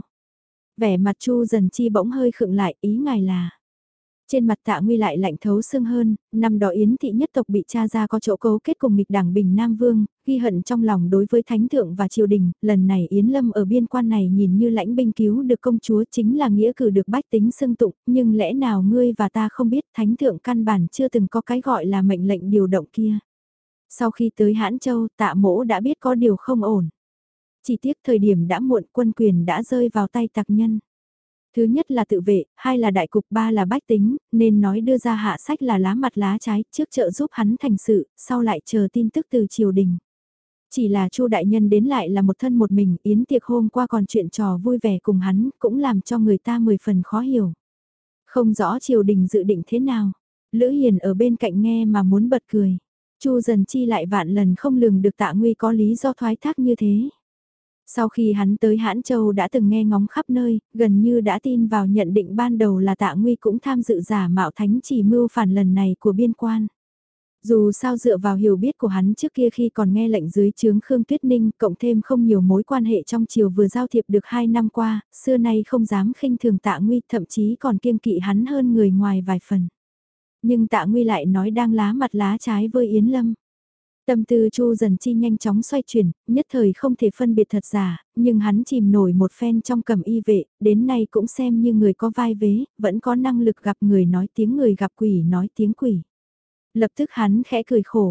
Vẻ mặt Chu Dần Chi bỗng hơi khựng lại, ý ngài là. Trên mặt Tạ Nguy lại lạnh thấu xương hơn, năm đó Yến thị nhất tộc bị cha ra có chỗ cấu kết cùng nghịch đảng Bình Nam Vương, ghi hận trong lòng đối với Thánh Thượng và triều đình, lần này Yến Lâm ở biên quan này nhìn như lãnh binh cứu được công chúa chính là nghĩa cử được bách tính xưng tụng, nhưng lẽ nào ngươi và ta không biết Thánh Thượng căn bản chưa từng có cái gọi là mệnh lệnh điều động kia. Sau khi tới Hãn Châu, Tạ Mỗ đã biết có điều không ổn. Chỉ tiếc thời điểm đã muộn, quân quyền đã rơi vào tay tặc nhân. Thứ nhất là tự vệ, hai là đại cục, ba là bách tính, nên nói đưa ra hạ sách là lá mặt lá trái, trước trợ giúp hắn thành sự, sau lại chờ tin tức từ triều đình. Chỉ là Chu đại nhân đến lại là một thân một mình, yến tiệc hôm qua còn chuyện trò vui vẻ cùng hắn, cũng làm cho người ta 10 phần khó hiểu. Không rõ triều đình dự định thế nào. Lữ Hiền ở bên cạnh nghe mà muốn bật cười. Chu Dần Chi lại vạn lần không lường được Tạ Nguy có lý do thoái thác như thế. Sau khi hắn tới Hãn Châu đã từng nghe ngóng khắp nơi, gần như đã tin vào nhận định ban đầu là Tạ Nguy cũng tham dự giả mạo thánh chỉ mưu phản lần này của biên quan. Dù sao dựa vào hiểu biết của hắn trước kia khi còn nghe lệnh dưới trướng Khương Tuyết Ninh, cộng thêm không nhiều mối quan hệ trong triều vừa giao thiệp được 2 năm qua, xưa nay không dám khinh thường Tạ Nguy, thậm chí còn kiêng kỵ hắn hơn người ngoài vài phần. Nhưng Tạ Nguy lại nói đang lá mặt lá trái với Yến Lâm. Tâm tư Chu Dần Chi nhanh chóng xoay chuyển, nhất thời không thể phân biệt thật giả, nhưng hắn chìm nổi một phen trong cầm y vệ, đến nay cũng xem như người có vai vế, vẫn có năng lực gặp người nói tiếng người gặp quỷ nói tiếng quỷ. Lập tức hắn khẽ cười khổ,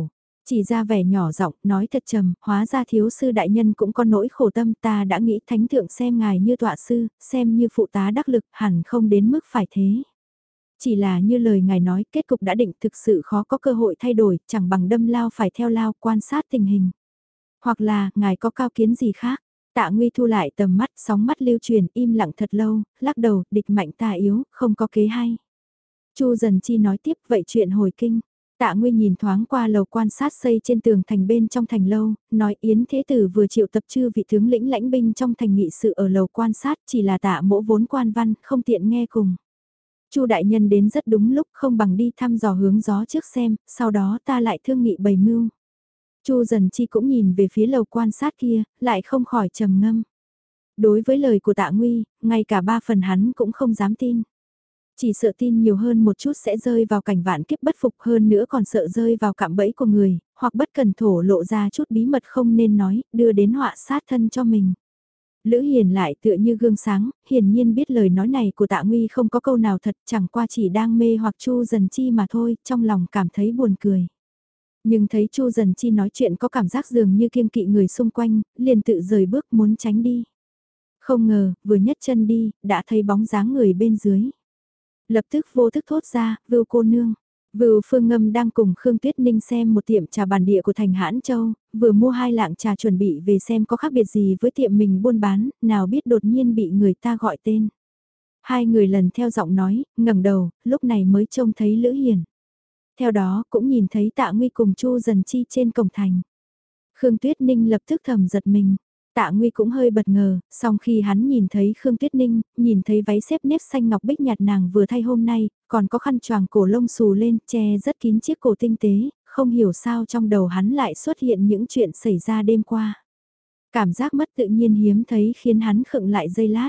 Chỉ ra vẻ nhỏ giọng, nói thật trầm, hóa ra thiếu sư đại nhân cũng có nỗi khổ tâm, ta đã nghĩ thánh thượng xem ngài như tọa sư, xem như phụ tá đắc lực, hẳn không đến mức phải thế. Chỉ là như lời ngài nói, kết cục đã định thực sự khó có cơ hội thay đổi, chẳng bằng đâm lao phải theo lao, quan sát tình hình. Hoặc là, ngài có cao kiến gì khác? Tạ Nguy thu lại tầm mắt, sóng mắt lưu truyền, im lặng thật lâu, lắc đầu, địch mạnh ta yếu, không có kế hay. Chu Dần Chi nói tiếp, vậy chuyện hồi kinh. Tạ Nguy nhìn thoáng qua lầu quan sát xây trên tường thành bên trong thành lâu, nói Yến Thế Tử vừa triệu tập chư vị tướng lĩnh lãnh binh trong thành nghị sự ở lầu quan sát, chỉ là Tạ Mỗ vốn quan văn, không tiện nghe cùng. Chu đại nhân đến rất đúng lúc, không bằng đi thăm dò hướng gió trước xem, sau đó ta lại thương nghị bày mưu. Chu Dần Chi cũng nhìn về phía lầu quan sát kia, lại không khỏi trầm ngâm. Đối với lời của Tạ Nguy, ngay cả 3 phần hắn cũng không dám tin. Chỉ sợ tin nhiều hơn một chút sẽ rơi vào cảnh vạn kiếp bất phục, hơn nữa còn sợ rơi vào cạm bẫy của người, hoặc bất cần thổ lộ ra chút bí mật không nên nói, đưa đến họa sát thân cho mình. Lữ Hiền lại tựa như gương sáng, hiển nhiên biết lời nói này của Tạ Nguy không có câu nào thật, chẳng qua chỉ đang mê hoặc Chu Dần Chi mà thôi, trong lòng cảm thấy buồn cười. Nhưng thấy Chu Dần Chi nói chuyện có cảm giác dường như kiêng kỵ người xung quanh, liền tự rời bước muốn tránh đi. Không ngờ, vừa nhấc chân đi, đã thấy bóng dáng người bên dưới. Lập tức vô thức thốt ra, Vưu cô nương. Vưu Phương Ngâm đang cùng Khương Tuyết Ninh xem một tiệm trà bản địa của thành Hãn Châu, vừa mua 2 lạng trà chuẩn bị về xem có khác biệt gì với tiệm mình buôn bán, nào biết đột nhiên bị người ta gọi tên. Hai người lần theo giọng nói, ngẩng đầu, lúc này mới trông thấy Lữ Hiền. Theo đó cũng nhìn thấy Tạ Nguy cùng Chu Dần Chi trên cổng thành. Khương Tuyết Ninh lập tức thầm giật mình. Tạ Nguy cũng hơi bất ngờ, song khi hắn nhìn thấy Khương Tuyết Ninh, nhìn thấy váy xếp nếp xanh ngọc bích nhạt nàng vừa thay hôm nay, còn có khăn choàng cổ lông xù lên, che rất kín chiếc cổ tinh tế, không hiểu sao trong đầu hắn lại xuất hiện những chuyện xảy ra đêm qua. Cảm giác mất tự nhiên hiếm thấy khiến hắn khựng lại giây lát.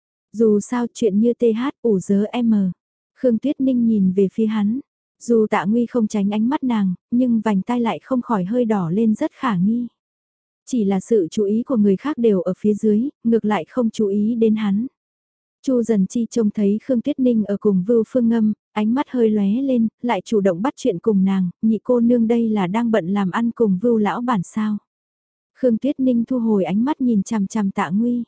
Dù sao chuyện như TH ủ dớ M. Khương Tuyết Ninh nhìn về phía hắn. Dù Tạ Nguy không tránh ánh mắt nàng, nhưng vành tai lại không khỏi hơi đỏ lên rất khả nghi. Chỉ là sự chú ý của người khác đều ở phía dưới, ngược lại không chú ý đến hắn. Chu Dần Chi trông thấy Khương Tuyết Ninh ở cùng Vưu Phương Ngâm, ánh mắt hơi lóe lên, lại chủ động bắt chuyện cùng nàng, nhị cô nương đây là đang bận làm ăn cùng Vưu lão bản sao. Khương Tuyết Ninh thu hồi ánh mắt nhìn chằm chằm Tạ Nguy.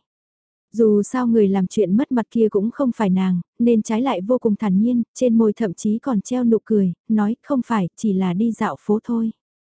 Dù sao người làm chuyện mất mặt kia cũng không phải nàng, nên trái lại vô cùng thản nhiên, trên môi thậm chí còn treo nụ cười, nói không phải, chỉ là đi dạo phố thôi.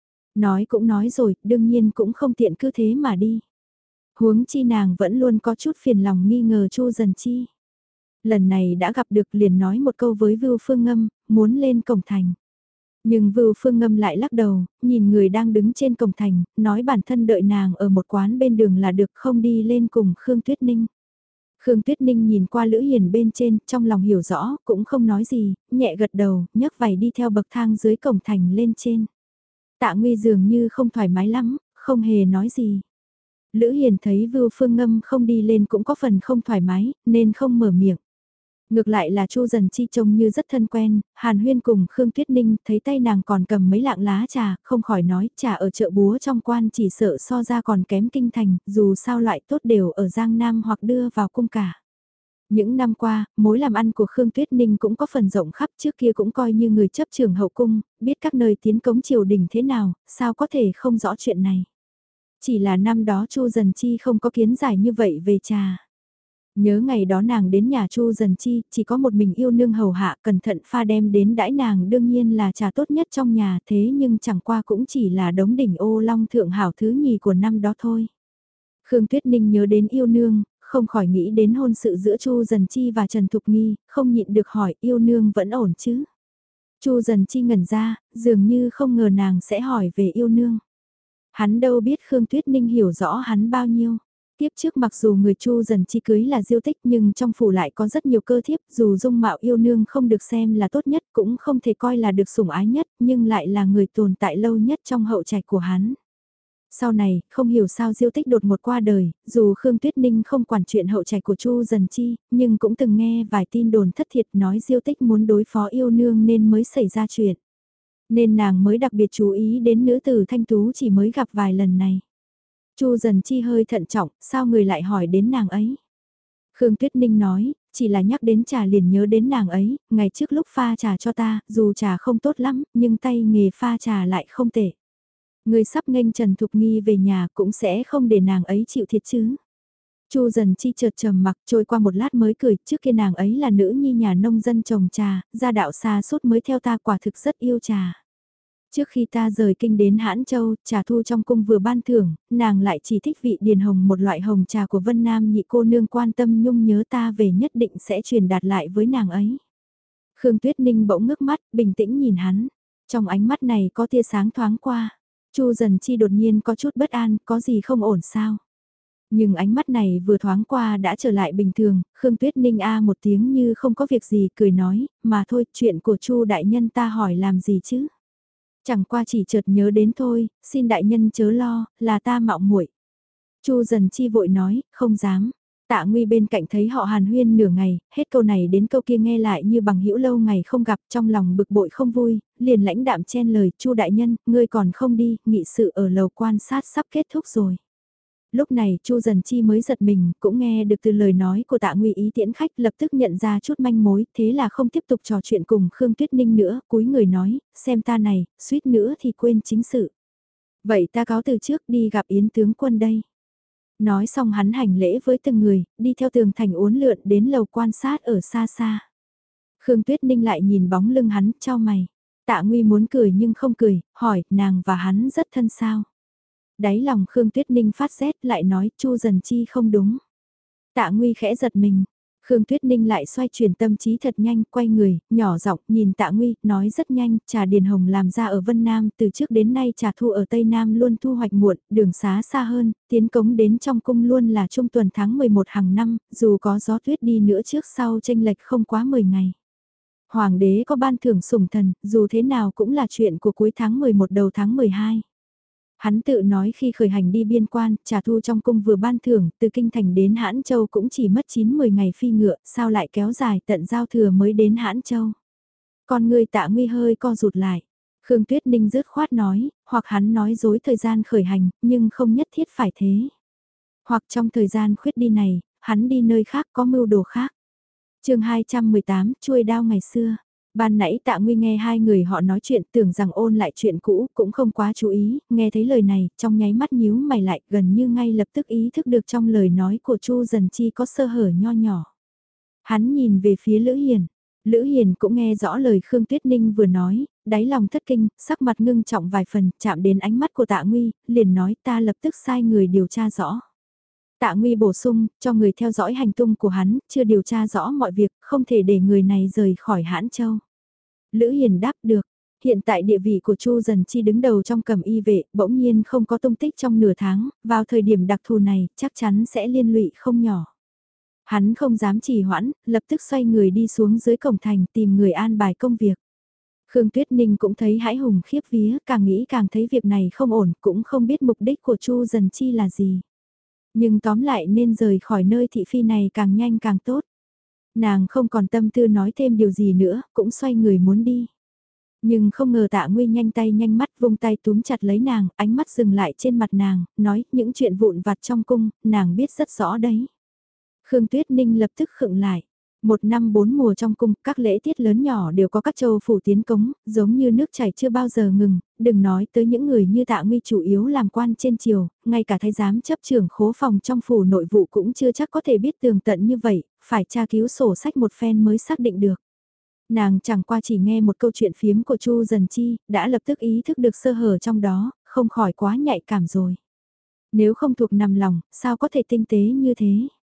Nói cũng nói rồi, đương nhiên cũng không tiện cứ thế mà đi. Huống chi nàng vẫn luôn có chút phiền lòng nghi ngờ Chu Dần Chi. Lần này đã gặp được liền nói một câu với Vưu Phương Ngâm, muốn lên cổng thành. Nhưng Vưu Phương Ngâm lại lắc đầu, nhìn người đang đứng trên cổng thành, nói bản thân đợi nàng ở một quán bên đường là được không đi lên cùng Khương Tuyết Ninh. Khương Tuyết Ninh nhìn qua Lữ Hiền bên trên, trong lòng hiểu rõ, cũng không nói gì, nhẹ gật đầu, nhấc vải đi theo bậc thang dưới cổng thành lên trên. Tạ Nguy dường như không thoải mái lắm, không hề nói gì. Lữ Hiền thấy Vưu Phương Ngâm không đi lên cũng có phần không thoải mái, nên không mở miệng. Ngược lại là Chu Dần Chi trông như rất thân quen, Hàn Huyên cùng Khương Tuyết Ninh thấy tay nàng còn cầm mấy lạng lá trà, không khỏi nói trà ở chợ búa trong quan chỉ sợ so ra còn kém kinh thành, dù sao loại tốt đều ở Giang Nam hoặc đưa vào cung cả. Những năm qua, mối làm ăn của Khương Tuyết Ninh cũng có phần rộng khắp, trước kia cũng coi như người chấp trường hậu cung, biết các nơi tiến cống triều đình thế nào, sao có thể không rõ chuyện này. Chỉ là năm đó Chu Dần Chi không có kiến giải như vậy về trà. Nhớ ngày đó nàng đến nhà Chu Dần Chi, chỉ có một mình yêu nương hầu hạ cẩn thận pha đem đến đãi nàng đương nhiên là trà tốt nhất trong nhà thế nhưng chẳng qua cũng chỉ là đống đỉnh ô long thượng hảo thứ nhì của năm đó thôi. Khương Tuyết Ninh nhớ đến yêu nương, không khỏi nghĩ đến hôn sự giữa Chu Dần Chi và Trần Thục Nghi, không nhịn được hỏi yêu nương vẫn ổn chứ. Chu Dần Chi ngẩn ra, dường như không ngờ nàng sẽ hỏi về yêu nương. Hắn đâu biết Khương Tuyết Ninh hiểu rõ hắn bao nhiêu. Tiếp trước mặc dù người Chu Dần Chi cưới là Diêu Tích nhưng trong phủ lại có rất nhiều cơ thiếp, dù dung mạo yêu nương không được xem là tốt nhất cũng không thể coi là được sủng ái nhất nhưng lại là người tồn tại lâu nhất trong hậu trạch của hắn. Sau này, không hiểu sao Diêu Tích đột ngột qua đời, dù Khương Tuyết Ninh không quản chuyện hậu trạch của Chu Dần Chi, nhưng cũng từng nghe vài tin đồn thất thiệt nói Diêu Tích muốn đối phó yêu nương nên mới xảy ra chuyện. Nên nàng mới đặc biệt chú ý đến nữ tử thanh tú chỉ mới gặp vài lần này. Chu Dần Chi hơi thận trọng, sao người lại hỏi đến nàng ấy? Khương Tuyết Ninh nói, chỉ là nhắc đến trà liền nhớ đến nàng ấy, ngày trước lúc pha trà cho ta, dù trà không tốt lắm, nhưng tay nghề pha trà lại không tệ. Ngươi sắp nghênh Trần Thục Nghi về nhà cũng sẽ không để nàng ấy chịu thiệt chứ. Chu Dần Chi chợt trầm mặc, trôi qua một lát mới cười, trước kia nàng ấy là nữ nhi nhà nông dân trồng trà, gia đạo xa suốt mới theo ta, quả thực rất yêu trà. Trước khi ta rời kinh đến Hãn Châu, trà thu trong cung vừa ban thưởng, nàng lại chỉ thích vị điền hồng, một loại hồng trà của Vân Nam nhị cô nương quan tâm nhung nhớ ta về, nhất định sẽ truyền đạt lại với nàng ấy. Khương Tuyết Ninh bỗng ngước mắt, bình tĩnh nhìn hắn. Trong ánh mắt này có tia sáng thoáng qua. Chu Dần Chi đột nhiên có chút bất an, có gì không ổn sao? Nhưng ánh mắt này vừa thoáng qua đã trở lại bình thường, Khương Tuyết Ninh một tiếng như không có việc gì, cười nói, mà thôi, chuyện của Chu đại nhân ta hỏi làm gì chứ? Chẳng qua chỉ chợt nhớ đến thôi, xin đại nhân chớ lo, là ta mạo muội. Chu Dần Chi vội nói, không dám. Tạ Nguy bên cạnh thấy họ hàn huyên nửa ngày, hết câu này đến câu kia nghe lại như bằng hữu lâu ngày không gặp, trong lòng bực bội không vui, liền lãnh đạm chen lời, Chu đại nhân, ngươi còn không đi, nghị sự ở lầu quan sát sắp kết thúc rồi. Lúc này Chu Dần Chi mới giật mình, cũng nghe được từ lời nói của Tạ Nguy ý tiễn khách, lập tức nhận ra chút manh mối, thế là không tiếp tục trò chuyện cùng Khương Tuyết Ninh nữa, cúi người nói, xem ta này, suýt nữa thì quên chính sự. Vậy ta cáo từ trước, đi gặp Yến tướng quân đây. Nói xong hắn hành lễ với từng người, đi theo tường thành uốn lượn đến lầu quan sát ở xa xa. Khương Tuyết Ninh lại nhìn bóng lưng hắn, chau mày. Tạ Nguy muốn cười nhưng không cười, hỏi, nàng và hắn rất thân sao? Đáy lòng Khương Tuyết Ninh phát rét, lại nói, Chu Dần Chi không đúng. Tạ Nguy khẽ giật mình. Khương Tuyết Ninh lại xoay chuyển tâm trí thật nhanh, quay người, nhỏ giọng nhìn Tạ Nguy, nói rất nhanh, trà Điền Hồng làm ra ở Vân Nam, từ trước đến nay trà thu ở Tây Nam luôn thu hoạch muộn, đường xá xa hơn, tiến cống đến trong cung luôn là trung tuần tháng 11 hàng năm, dù có gió tuyết đi nữa trước sau chênh lệch không quá 10 ngày. Hoàng đế có ban thưởng sủng thần, dù thế nào cũng là chuyện của cuối tháng 11 đầu tháng 12. Hắn tự nói khi khởi hành đi biên quan, trà thu trong cung vừa ban thưởng, từ Kinh Thành đến Hãn Châu cũng chỉ mất 9-10 ngày phi ngựa, sao lại kéo dài tận giao thừa mới đến Hãn Châu. Con người Tạ Nguy hơi co rụt lại. Khương Tuyết Ninh dứt khoát nói, hoặc hắn nói dối thời gian khởi hành, nhưng không nhất thiết phải thế. Hoặc trong thời gian khuyết đi này, hắn đi nơi khác có mưu đồ khác. Chương 218, chuôi đao ngày xưa. Ban nãy Tạ Nguy nghe hai người họ nói chuyện, tưởng rằng ôn lại chuyện cũ, cũng không quá chú ý, nghe thấy lời này, trong nháy mắt nhíu mày lại, gần như ngay lập tức ý thức được trong lời nói của Chu Dần Chi có sơ hở nho nhỏ. Hắn nhìn về phía Lữ Hiền. Lữ Hiền cũng nghe rõ lời Khương Tuyết Ninh vừa nói, đáy lòng thất kinh, sắc mặt ngưng trọng vài phần, chạm đến ánh mắt của Tạ Nguy, liền nói ta lập tức sai người điều tra rõ. Tạ Nguy bổ sung, cho người theo dõi hành tung của hắn, chưa điều tra rõ mọi việc, không thể để người này rời khỏi Hãn Châu. Lữ Hiền đáp được, hiện tại địa vị của Chu Dần Chi đứng đầu trong Cẩm Y vệ, bỗng nhiên không có tung tích trong nửa tháng, vào thời điểm đặc thù này, chắc chắn sẽ liên lụy không nhỏ. Hắn không dám trì hoãn, lập tức xoay người đi xuống dưới cổng thành tìm người an bài công việc. Khương Tuyết Ninh cũng thấy hãi hùng khiếp vía, càng nghĩ càng thấy việc này không ổn, cũng không biết mục đích của Chu Dần Chi là gì. Nhưng tóm lại nên rời khỏi nơi thị phi này càng nhanh càng tốt. Nàng không còn tâm tư nói thêm điều gì nữa, cũng xoay người muốn đi. Nhưng không ngờ Tạ Nguy nhanh tay nhanh mắt vung tay túm chặt lấy nàng, ánh mắt dừng lại trên mặt nàng, nói những chuyện vụn vặt trong cung, nàng biết rất rõ đấy. Khương Tuyết Ninh lập tức khựng lại. 1 năm 4 mùa trong cung, các lễ tiết lớn nhỏ đều có các châu phủ tiến cống, giống như nước chảy chưa bao giờ ngừng, đừng nói tới những người như Tạ Nguy chủ yếu làm quan trên triều, ngay cả thái giám chấp trưởng khố phòng trong phủ nội vụ cũng chưa chắc có thể biết tường tận như vậy, phải tra cứu sổ sách một phen mới xác định được. Nàng chẳng qua chỉ nghe một câu chuyện phiếm của Chu Dần Chi, đã lập tức ý thức được sơ hở trong đó, không khỏi quá nhạy cảm rồi. Nếu không thuộc nằm lòng, sao có thể tinh tế như thế?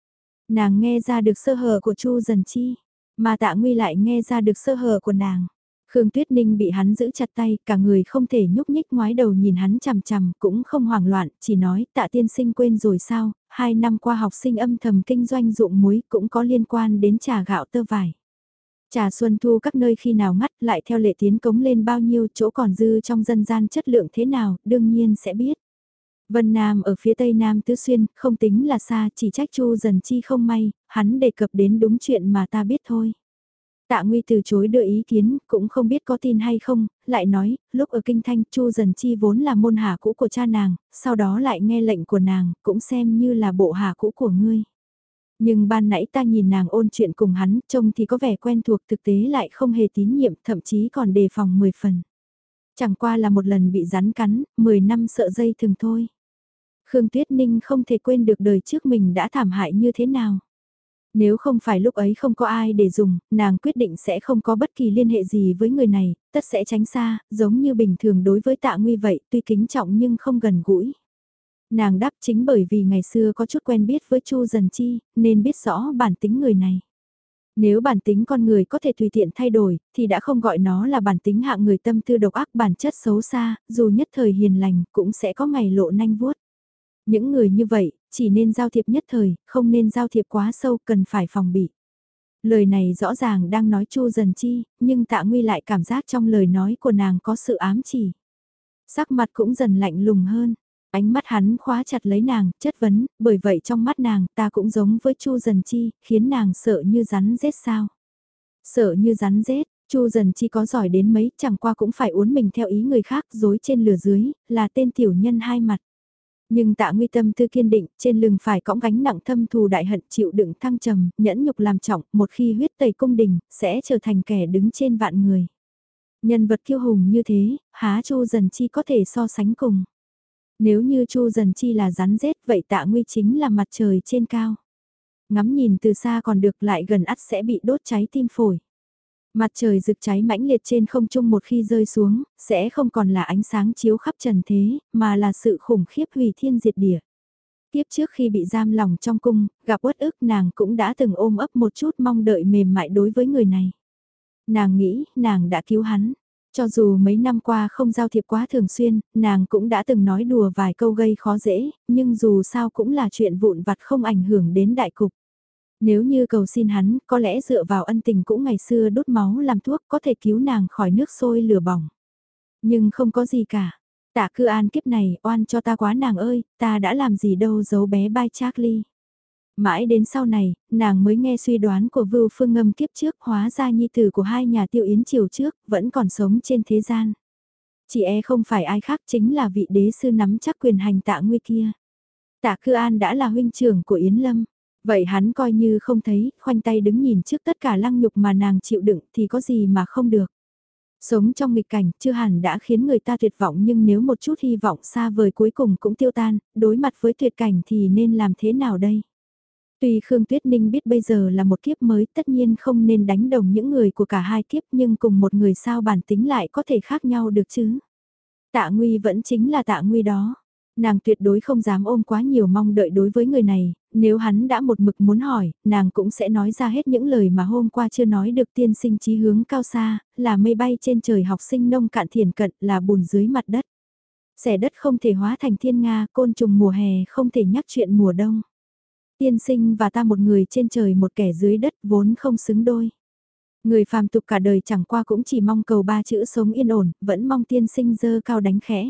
Nàng nghe ra được sơ hở của Chu Dần Chi, mà Tạ Nguy lại nghe ra được sơ hở của nàng. Khương Tuyết Ninh bị hắn giữ chặt tay, cả người không thể nhúc nhích, ngoái đầu nhìn hắn chằm chằm, cũng không hoảng loạn, chỉ nói Tạ tiên sinh quên rồi sao, 2 năm qua học sinh âm thầm kinh doanh ruộng muối cũng có liên quan đến trà gạo tơ vải. Trà xuân thu các nơi khi nào ngắt lại theo lệ tiến cống lên bao nhiêu, chỗ còn dư trong dân gian chất lượng thế nào, đương nhiên sẽ biết. Vân Nam ở phía tây nam Tứ Xuyên, không tính là xa, chỉ trách Chu Dần Chi không may, hắn đề cập đến đúng chuyện mà ta biết thôi. Tạ Nguy từ chối đưa ý kiến, cũng không biết có tin hay không, lại nói, lúc ở Kinh Thanh, Chu Dần Chi vốn là môn hạ cũ của cha nàng, sau đó lại nghe lệnh của nàng, cũng xem như là bộ hạ cũ của ngươi. Nhưng ban nãy ta nhìn nàng ôn chuyện cùng hắn, trông thì có vẻ quen thuộc, thực tế lại không hề tín nhiệm, thậm chí còn đề phòng 10 phần. Chẳng qua là một lần bị rắn cắn, 10 năm sợ dây thừng thôi. Khương Tuyết Ninh không thể quên được đời trước mình đã thảm hại như thế nào. Nếu không phải lúc ấy không có ai để dùng, nàng quyết định sẽ không có bất kỳ liên hệ gì với người này, tất sẽ tránh xa, giống như bình thường đối với Tạ Nguy vậy, tuy kính trọng nhưng không gần gũi. Nàng đáp chính bởi vì ngày xưa có chút quen biết với Chu Dần Chi, nên biết rõ bản tính người này. Nếu bản tính con người có thể tùy tiện thay đổi, thì đã không gọi nó là bản tính hạng người tâm tư độc ác, bản chất xấu xa, dù nhất thời hiền lành cũng sẽ có ngày lộ nanh vuốt. Những người như vậy, chỉ nên giao thiệp nhất thời, không nên giao thiệp quá sâu, cần phải phòng bị. Lời này rõ ràng đang nói Chu Dần Chi, nhưng Tạ Nguy lại cảm giác trong lời nói của nàng có sự ám chỉ. Sắc mặt cũng dần lạnh lùng hơn, ánh mắt hắn khóa chặt lấy nàng, chất vấn, bởi vậy trong mắt nàng ta cũng giống với Chu Dần Chi, khiến nàng sợ như rắn rết sao. Sợ như rắn rết, Chu Dần Chi có giỏi đến mấy, chẳng qua cũng phải uốn mình theo ý người khác, dối trên lừa dưới, là tên tiểu nhân hai mặt. Nhưng Tạ Nguy tâm tư kiên định, trên lưng phải cõng gánh nặng thâm thù đại hận, chịu đựng thăng trầm, nhẫn nhục làm trọng, một khi huyết tẩy cung đình, sẽ trở thành kẻ đứng trên vạn người. Nhân vật kiêu hùng như thế, há Chu Dần Chi có thể so sánh cùng. Nếu như Chu Dần Chi là rắn rết, vậy Tạ Nguy chính là mặt trời trên cao. Ngắm nhìn từ xa còn được, lại gần ắt sẽ bị đốt cháy tim phổi. Mặt trời rực cháy mãnh liệt trên không trung một khi rơi xuống, sẽ không còn là ánh sáng chiếu khắp trần thế, mà là sự khủng khiếp hủy thiên diệt địa. Tiếp trước khi bị giam lòng trong cung, gặp uất ức, nàng cũng đã từng ôm ấp một chút mong đợi mềm mại đối với người này. Nàng nghĩ, nàng đã cứu hắn. Cho dù mấy năm qua không giao thiệp quá thường xuyên, nàng cũng đã từng nói đùa vài câu gây khó dễ, nhưng dù sao cũng là chuyện vụn vặt không ảnh hưởng đến đại cục. Nếu như cầu xin hắn, có lẽ dựa vào ân tình cũ ngày xưa đốt máu làm thuốc có thể cứu nàng khỏi nước sôi lửa bỏng. Nhưng không có gì cả. Tạ Cư An kiếp này, oan cho ta quá nàng ơi, ta đã làm gì đâu giấu bé bai Charlie. Mãi đến sau này, nàng mới nghe suy đoán của Vưu Phương Ngâm kiếp trước, hóa ra nhi tử của hai nhà Tiêu Yến triều trước, vẫn còn sống trên thế gian. Chỉ không phải ai khác, chính là vị đế sư nắm chắc quyền hành Tạ Nguy kia. Tạ Cư An đã là huynh trưởng của Yến Lâm. Vậy hắn coi như không thấy, khoanh tay đứng nhìn trước tất cả lăng nhục mà nàng chịu đựng thì có gì mà không được. Sống trong nghịch cảnh chưa hẳn đã khiến người ta tuyệt vọng, nhưng nếu một chút hy vọng xa vời cuối cùng cũng tiêu tan, đối mặt với tuyệt cảnh thì nên làm thế nào đây? Tuy Khương Tuyết Ninh biết bây giờ là một kiếp mới, tất nhiên không nên đánh đồng những người của cả hai kiếp, nhưng cùng một người sao bản tính lại có thể khác nhau được chứ? Tạ Nguy vẫn chính là Tạ Nguy đó. Nàng tuyệt đối không dám ôm quá nhiều mong đợi đối với người này, nếu hắn đã một mực muốn hỏi, nàng cũng sẽ nói ra hết những lời mà hôm qua chưa nói được. Tiên sinh chí hướng cao xa, là mây bay trên trời, học sinh nông cạn thiền cận, là bùn dưới mặt đất. Xẻ đất không thể hóa thành thiên nga, côn trùng mùa hè không thể nhắc chuyện mùa đông. Tiên sinh và ta, một người trên trời một kẻ dưới đất, vốn không xứng đôi. Người phàm tục cả đời chẳng qua cũng chỉ mong cầu ba chữ sống yên ổn, vẫn mong tiên sinh dơ cao đánh khẽ.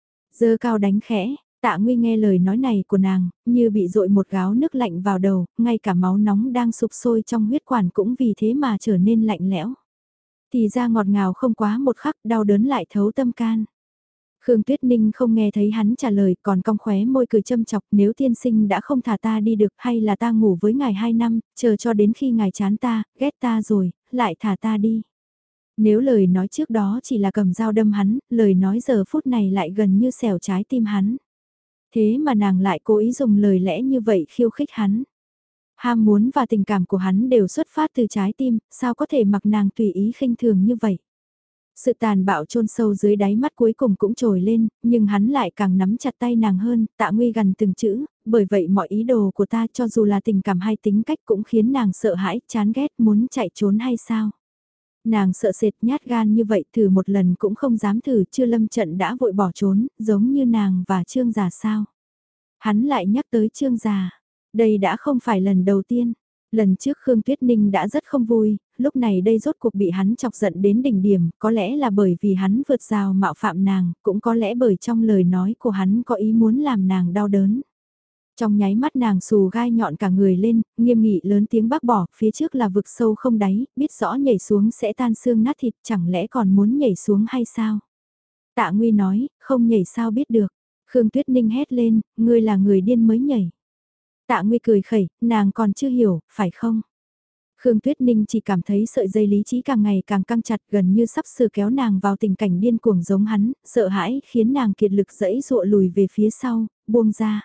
Dơ cao đánh khẽ, Tạ Nguy nghe lời nói này của nàng, như bị dội một gáo nước lạnh vào đầu, ngay cả máu nóng đang sục sôi trong huyết quản cũng vì thế mà trở nên lạnh lẽo. Thì ra ngọt ngào không quá một khắc, đau đớn lại thấu tâm can. Khương Tuyết Ninh không nghe thấy hắn trả lời, còn cong khóe môi cười châm chọc, nếu tiên sinh đã không thả ta đi được, hay là ta ngủ với ngài 2 năm, chờ cho đến khi ngài chán ta, ghét ta rồi, lại thả ta đi. Nếu lời nói trước đó chỉ là cầm dao đâm hắn, lời nói giờ phút này lại gần như xẻo trái tim hắn. Thế mà nàng lại cố ý dùng lời lẽ như vậy khiêu khích hắn. Ham muốn và tình cảm của hắn đều xuất phát từ trái tim, sao có thể mặc nàng tùy ý khinh thường như vậy. Sự tàn bạo chôn sâu dưới đáy mắt cuối cùng cũng trồi lên, nhưng hắn lại càng nắm chặt tay nàng hơn. Tạ Nguy gần từng chữ, bởi vậy mọi ý đồ của ta, cho dù là tình cảm hay tính cách, cũng khiến nàng sợ hãi, chán ghét, muốn chạy trốn hay sao. Nàng sợ sệt, nhát gan như vậy, thử một lần cũng không dám thử, chưa lâm trận đã vội bỏ trốn, giống như nàng và Trương Già sao. Hắn lại nhắc tới Trương Già, đây đã không phải lần đầu tiên. Lần trước Khương Tuyết Ninh đã rất không vui, lúc này đây rốt cuộc bị hắn chọc giận đến đỉnh điểm, có lẽ là bởi vì hắn vượt rào mạo phạm nàng, cũng có lẽ bởi trong lời nói của hắn có ý muốn làm nàng đau đớn. Trong nháy mắt nàng xù gai nhọn cả người lên, nghiêm nghị lớn tiếng bác bỏ, phía trước là vực sâu không đáy, biết rõ nhảy xuống sẽ tan xương nát thịt, chẳng lẽ còn muốn nhảy xuống hay sao? Tạ Nguy nói, không nhảy sao biết được. Khương Tuyết Ninh hét lên, ngươi là người điên mới nhảy. Tạ Nguy cười khẩy, nàng còn chưa hiểu, phải không? Khương Tuyết Ninh chỉ cảm thấy sợi dây lý trí càng ngày càng căng chặt, gần như sắp sửa kéo nàng vào tình cảnh điên cuồng giống hắn, sợ hãi khiến nàng kiệt lực giãy giụa lùi về phía sau, buông ra.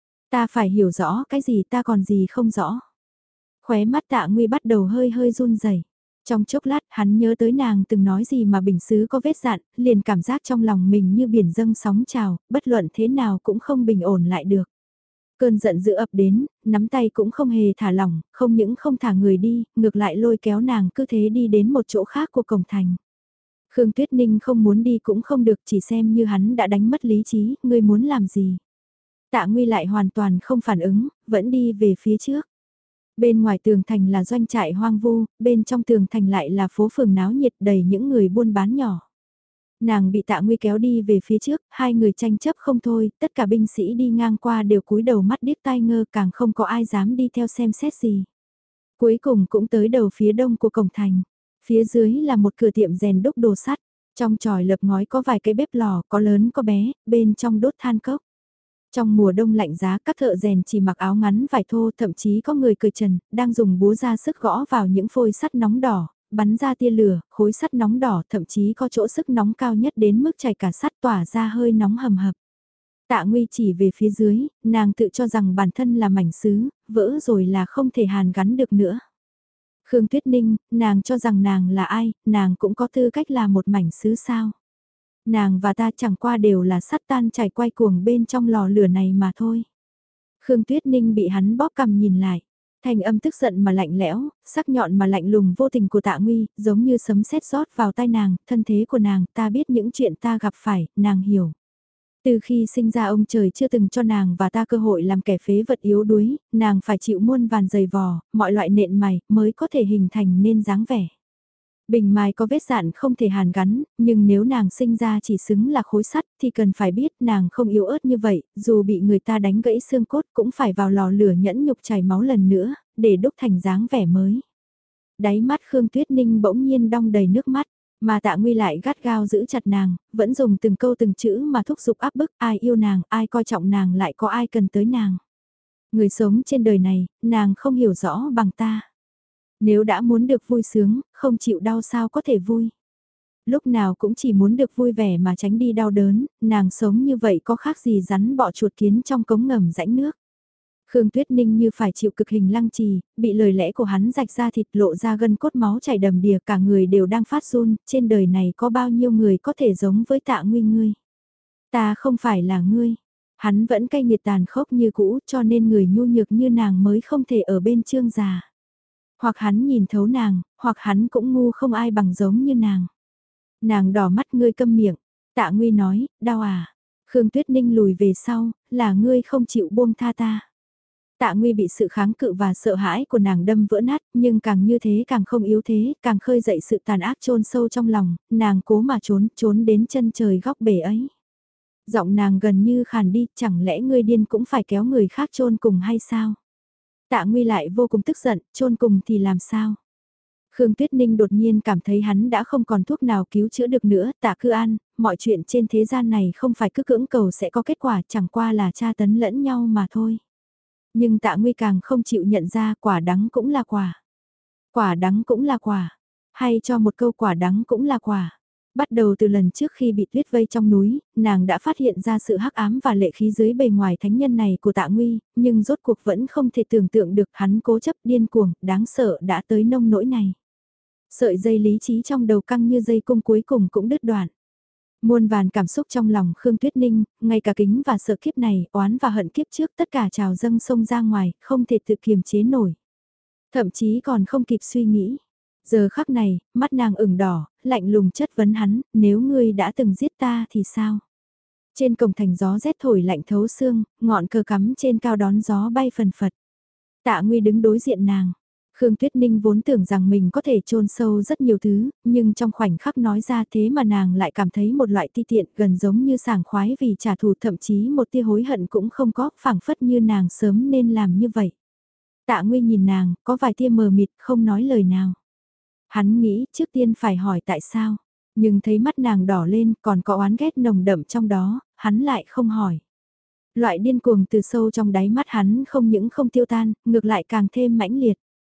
Ta phải hiểu rõ cái gì, ta còn gì không rõ. Khóe mắt Tạ Nguy bắt đầu hơi hơi run rẩy. Trong chốc lát hắn nhớ tới nàng từng nói gì mà bình sứ có vết dạn, liền cảm giác trong lòng mình như biển dâng sóng trào, bất luận thế nào cũng không bình ổn lại được. Cơn giận dữ ập đến, nắm tay cũng không hề thả lỏng, không những không thả người đi, ngược lại lôi kéo nàng cứ thế đi đến một chỗ khác của cổng thành. Khương Tuyết Ninh không muốn đi cũng không được, chỉ xem như hắn đã đánh mất lý trí, ngươi muốn làm gì. Tạ Nguy lại hoàn toàn không phản ứng, vẫn đi về phía trước. Bên ngoài tường thành là doanh trại hoang vu, bên trong tường thành lại là phố phường náo nhiệt đầy những người buôn bán nhỏ. Nàng bị Tạ Nguy kéo đi về phía trước, hai người tranh chấp không thôi, tất cả binh sĩ đi ngang qua đều cúi đầu mắt điếc tai ngơ, càng không có ai dám đi theo xem xét gì. Cuối cùng cũng tới đầu phía đông của cổng thành, phía dưới là một cửa tiệm rèn đúc đồ sắt, trong chòi lợp ngói có vài cái bếp lò, có lớn có bé, bên trong đốt than cốc. Trong mùa đông lạnh giá các thợ rèn chỉ mặc áo ngắn vải thô, thậm chí có người cởi trần, đang dùng búa ra sức gõ vào những phôi sắt nóng đỏ, bắn ra tia lửa, khối sắt nóng đỏ, thậm chí có chỗ sức nóng cao nhất đến mức chảy cả sắt tỏa ra hơi nóng hầm hập. Tạ Nguy chỉ về phía dưới, nàng tự cho rằng bản thân là mảnh sứ, vỡ rồi là không thể hàn gắn được nữa. Khương Tuyết Ninh, nàng cho rằng nàng là ai, nàng cũng có tư cách là một mảnh sứ sao. Nàng và ta chẳng qua đều là sắt tan chảy quay cuồng bên trong lò lửa này mà thôi. Khương Tuyết Ninh bị hắn bóp cằm nhìn lại. Thành âm tức giận mà lạnh lẽo, sắc nhọn mà lạnh lùng vô tình của Tạ Nguy, giống như sấm sét rót vào tai nàng, thân thế của nàng, ta biết những chuyện ta gặp phải, nàng hiểu. Từ khi sinh ra ông trời chưa từng cho nàng và ta cơ hội làm kẻ phế vật yếu đuối, nàng phải chịu muôn vàn giày vò, mọi loại nện mày mới có thể hình thành nên dáng vẻ. Bình mai có vết dạn không thể hàn gắn, nhưng nếu nàng sinh ra chỉ xứng là khối sắt thì cần phải biết nàng không yếu ớt như vậy, dù bị người ta đánh gãy xương cốt cũng phải vào lò lửa nhẫn nhục chảy máu lần nữa, để đúc thành dáng vẻ mới. Đáy mắt Khương Tuyết Ninh bỗng nhiên đong đầy nước mắt, mà Tạ Nguy lại gắt gao giữ chặt nàng, vẫn dùng từng câu từng chữ mà thúc giục áp bức, ai yêu nàng, ai coi trọng nàng lại có ai cần tới nàng. Người sống trên đời này, nàng không hiểu rõ bằng ta. Nếu đã muốn được vui sướng, không chịu đau sao có thể vui. Lúc nào cũng chỉ muốn được vui vẻ mà tránh đi đau đớn, nàng sống như vậy có khác gì rắn bọ chuột kiến trong cống ngầm rãnh nước. Khương Tuyết Ninh như phải chịu cực hình lăng trì, bị lời lẽ của hắn rạch ra thịt lộ ra gân cốt máu chảy đầm đìa, cả người đều đang phát run, trên đời này có bao nhiêu người có thể giống với Tạ Nguy ngươi. Ta không phải là ngươi. Hắn vẫn cay nghiệt tàn khốc như cũ cho nên người nhu nhược như nàng mới không thể ở bên Trương già. Hoặc hắn nhìn thấu nàng, hoặc hắn cũng ngu không ai bằng giống như nàng. Nàng đỏ mắt, ngươi câm miệng. Tạ Nguy nói, đau à. Khương Tuyết Ninh lùi về sau, là ngươi không chịu buông tha ta. Tạ Nguy bị sự kháng cự và sợ hãi của nàng đâm vỡ nát, nhưng càng như thế càng không yếu thế, càng khơi dậy sự tàn ác chôn sâu trong lòng, nàng cố mà trốn đến chân trời góc bể ấy. Giọng nàng gần như khàn đi, chẳng lẽ ngươi điên cũng phải kéo người khác chôn cùng hay sao? Tạ Nguy lại vô cùng tức giận, chôn cùng thì làm sao? Khương Tuyết Ninh đột nhiên cảm thấy hắn đã không còn thuốc nào cứu chữa được nữa, Tạ Cư An, mọi chuyện trên thế gian này không phải cứ cưỡng cầu sẽ có kết quả, chẳng qua là tra tấn lẫn nhau mà thôi. Nhưng Tạ Nguy càng không chịu nhận ra quả đắng cũng là quả. Quả đắng cũng là quả. Hay cho một câu quả đắng cũng là quả. Bắt đầu từ lần trước khi bị tuyết vây trong núi, nàng đã phát hiện ra sự hắc ám và lệ khí dưới bề ngoài thánh nhân này của Tạ Nguy, nhưng rốt cuộc vẫn không thể tưởng tượng được hắn cố chấp điên cuồng, đáng sợ đã tới nông nỗi này. Sợi dây lý trí trong đầu căng như dây cung cuối cùng cũng đứt đoạn. Muôn vàn cảm xúc trong lòng Khương Tuyết Ninh, ngay cả kính và sợ kiếp này, oán và hận kiếp trước tất cả trào dâng sông ra ngoài, không thể tự kiềm chế nổi. Thậm chí còn không kịp suy nghĩ. Giờ khắc này, mắt nàng ửng đỏ, lạnh lùng chất vấn hắn, nếu ngươi đã từng giết ta thì sao? Trên cổng thành gió rét thổi lạnh thấu xương, ngọn cờ cắm trên cao đón gió bay phần phật. Tạ Nguy đứng đối diện nàng. Khương Tuyết Ninh vốn tưởng rằng mình có thể chôn sâu rất nhiều thứ, nhưng trong khoảnh khắc nói ra thế mà nàng lại cảm thấy một loại ti tiện gần giống như sảng khoái vì trả thù, thậm chí một tia hối hận cũng không có, phảng phất như nàng sớm nên làm như vậy. Tạ Nguy nhìn nàng, có vài tia mờ mịt không nói lời nào. Hắn nghĩ trước tiên phải hỏi tại sao, nhưng thấy mắt nàng đỏ lên còn có oán ghét nồng đậm trong đó, hắn lại không hỏi. Loại điên cuồng từ sâu trong đáy mắt hắn không những không tiêu tan, ngược lại càng thêm mãnh liệt.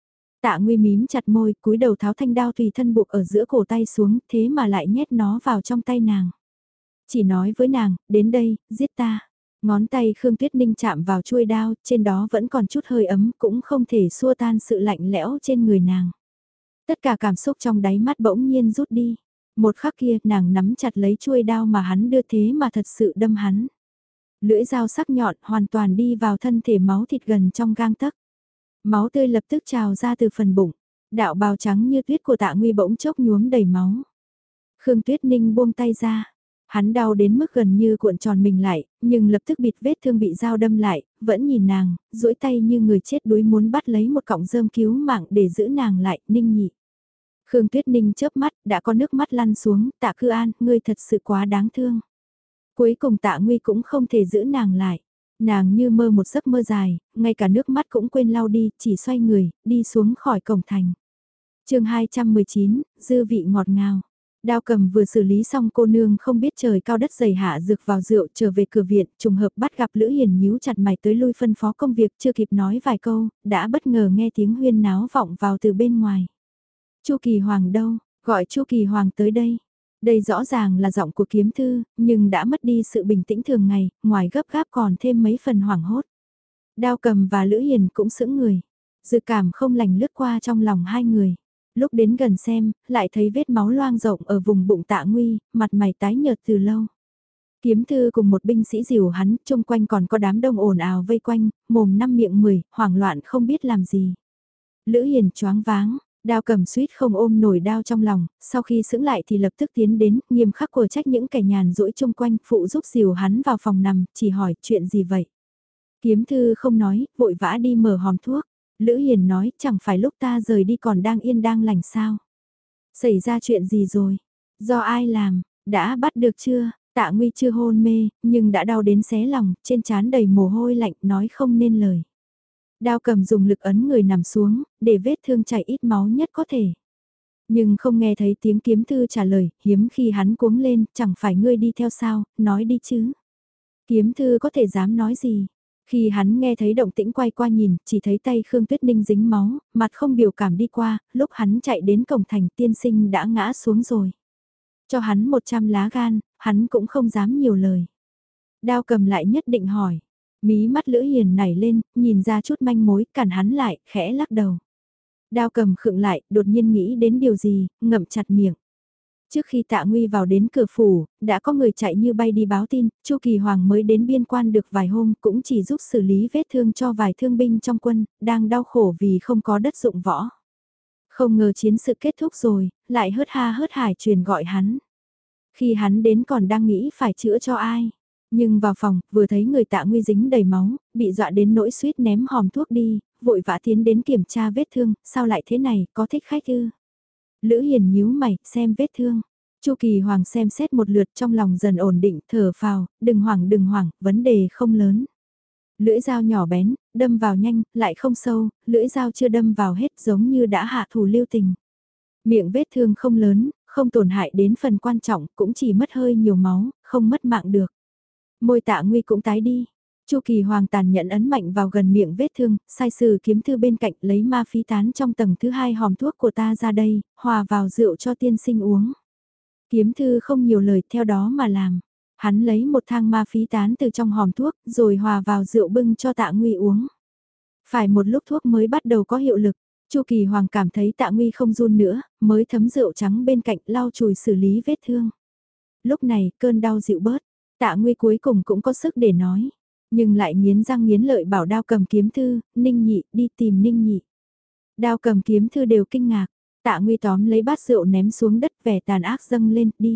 Tạ Nguy mím chặt môi, cúi đầu tháo thanh đao tùy thân buộc ở giữa cổ tay xuống, thế mà lại nhét nó vào trong tay nàng. Chỉ nói với nàng, đến đây, giết ta. Ngón tay Khương Tuyết Ninh chạm vào chuôi đao, trên đó vẫn còn chút hơi ấm, cũng không thể xua tan sự lạnh lẽo trên người nàng. Tất cả cảm xúc trong đáy mắt bỗng nhiên rút đi. Một khắc kia, nàng nắm chặt lấy chuôi đao mà hắn đưa thế mà thật sự đâm hắn. Lưỡi dao sắc nhọn hoàn toàn đi vào thân thể máu thịt gần trong gang tấc. Máu tươi lập tức trào ra từ phần bụng. Đạo bào trắng như tuyết của Tạ Nguy bỗng chốc nhuốm đầy máu. Khương Tuyết Ninh buông tay ra. Hắn đau đến mức gần như cuộn tròn mình lại, nhưng lập tức bịt vết thương bị dao đâm lại, vẫn nhìn nàng, duỗi tay như người chết đuối muốn bắt lấy một cọng rơm cứu mạng để giữ nàng lại, Ninh nhị. Khương Tuyết Ninh chớp mắt, đã có nước mắt lăn xuống, Tạ Cư An, ngươi thật sự quá đáng thương. Cuối cùng Tạ Nguy cũng không thể giữ nàng lại. Nàng như mơ một giấc mơ dài, ngay cả nước mắt cũng quên lau đi, chỉ xoay người, đi xuống khỏi cổng thành. chương 219, dư vị ngọt ngào. Đao Cầm vừa xử lý xong cô nương không biết trời cao đất dày hạ dược vào rượu trở về cửa viện, trùng hợp bắt gặp Lữ Hiền nhíu chặt mày tới lui phân phó công việc chưa kịp nói vài câu, đã bất ngờ nghe tiếng huyên náo vọng vào từ bên ngoài. Chu Kỳ Hoàng đâu, gọi Chu Kỳ Hoàng tới đây. Đây rõ ràng là giọng của kiếm thư, nhưng đã mất đi sự bình tĩnh thường ngày, ngoài gấp gáp còn thêm mấy phần hoảng hốt. Đao Cầm và Lữ Hiền cũng sững người. Dự cảm không lành lướt qua trong lòng hai người. Lúc đến gần xem, lại thấy vết máu loang rộng ở vùng bụng Tạ Nguy, mặt mày tái nhợt từ lâu. Kiếm thư cùng một binh sĩ dìu hắn, chung quanh còn có đám đông ồn ào vây quanh, mồm năm miệng mười, hoảng loạn không biết làm gì. Lữ Hiền choáng váng, Đao Cầm suýt không ôm nổi đao trong lòng, sau khi sững lại thì lập tức tiến đến, nghiêm khắc của trách những kẻ nhàn rỗi chung quanh, phụ giúp dìu hắn vào phòng nằm, chỉ hỏi chuyện gì vậy. Kiếm thư không nói, vội vã đi mở hòm thuốc. Lữ Hiền nói, chẳng phải lúc ta rời đi còn đang yên đang lành sao. Xảy ra chuyện gì rồi? Do ai làm? Đã bắt được chưa? Tạ Nguy chưa hôn mê, nhưng đã đau đến xé lòng, trên trán đầy mồ hôi lạnh, nói không nên lời. Đao Cầm dùng lực ấn người nằm xuống, để vết thương chảy ít máu nhất có thể. Nhưng không nghe thấy tiếng kiếm thư trả lời, hiếm khi hắn cuống lên, chẳng phải ngươi đi theo sao, nói đi chứ. Kiếm thư có thể dám nói gì? Khi hắn nghe thấy động tĩnh quay qua nhìn, chỉ thấy tay Khương Tuyết Ninh dính máu, mặt không biểu cảm đi qua, lúc hắn chạy đến cổng thành tiên sinh đã ngã xuống rồi. Cho hắn 100 lá gan, hắn cũng không dám nhiều lời. Đao Cầm lại nhất định hỏi. Mí mắt Lữ Hiền nảy lên, nhìn ra chút manh mối, cản hắn lại, khẽ lắc đầu. Đao Cầm khựng lại, đột nhiên nghĩ đến điều gì, ngậm chặt miệng. Trước khi Tạ Nguy vào đến cửa phủ, đã có người chạy như bay đi báo tin, Chu Kỳ Hoàng mới đến biên quan được vài hôm, cũng chỉ giúp xử lý vết thương cho vài thương binh trong quân, đang đau khổ vì không có đất dụng võ. Không ngờ chiến sự kết thúc rồi, lại hớt ha hớt hải truyền gọi hắn. Khi hắn đến còn đang nghĩ phải chữa cho ai. Nhưng vào phòng, vừa thấy người Tạ Nguy dính đầy máu, bị dọa đến nỗi suýt ném hòm thuốc đi, vội vã tiến đến kiểm tra vết thương, sao lại thế này, có thích khách ư? Lữ Hiền nhíu mày, xem vết thương. Chu Kỳ Hoàng xem xét một lượt trong lòng dần ổn định, thở phào, đừng hoảng, vấn đề không lớn. Lưỡi dao nhỏ bén, đâm vào nhanh, lại không sâu, lưỡi dao chưa đâm vào hết giống như đã hạ thủ lưu tình. Miệng vết thương không lớn, không tổn hại đến phần quan trọng, cũng chỉ mất hơi nhiều máu, không mất mạng được. Môi Tạ Nguy cũng tái đi. Chu Kỳ Hoàng tàn nhẫn ấn mạnh vào gần miệng vết thương, sai sử kiếm thư bên cạnh lấy ma phí tán trong tầng thứ 2 hòm thuốc của ta ra đây, hòa vào rượu cho tiên sinh uống. Kiếm thư không nhiều lời theo đó mà làm. Hắn lấy một thang ma phí tán từ trong hòm thuốc, rồi hòa vào rượu bưng cho Tạ Nguy uống. Phải một lúc thuốc mới bắt đầu có hiệu lực, Chu Kỳ Hoàng cảm thấy Tạ Nguy không run nữa, mới thấm rượu trắng bên cạnh lau chùi xử lý vết thương. Lúc này cơn đau dịu bớt, Tạ Nguy cuối cùng cũng có sức để nói, nhưng lại nghiến răng nghiến lợi bảo Đao Cầm kiếm thư, Ninh nhị, đi tìm Ninh nhị. Đao Cầm kiếm thư đều kinh ngạc, Tạ Nguy tóm lấy bát rượu ném xuống đất, vẻ tàn ác dâng lên, đi.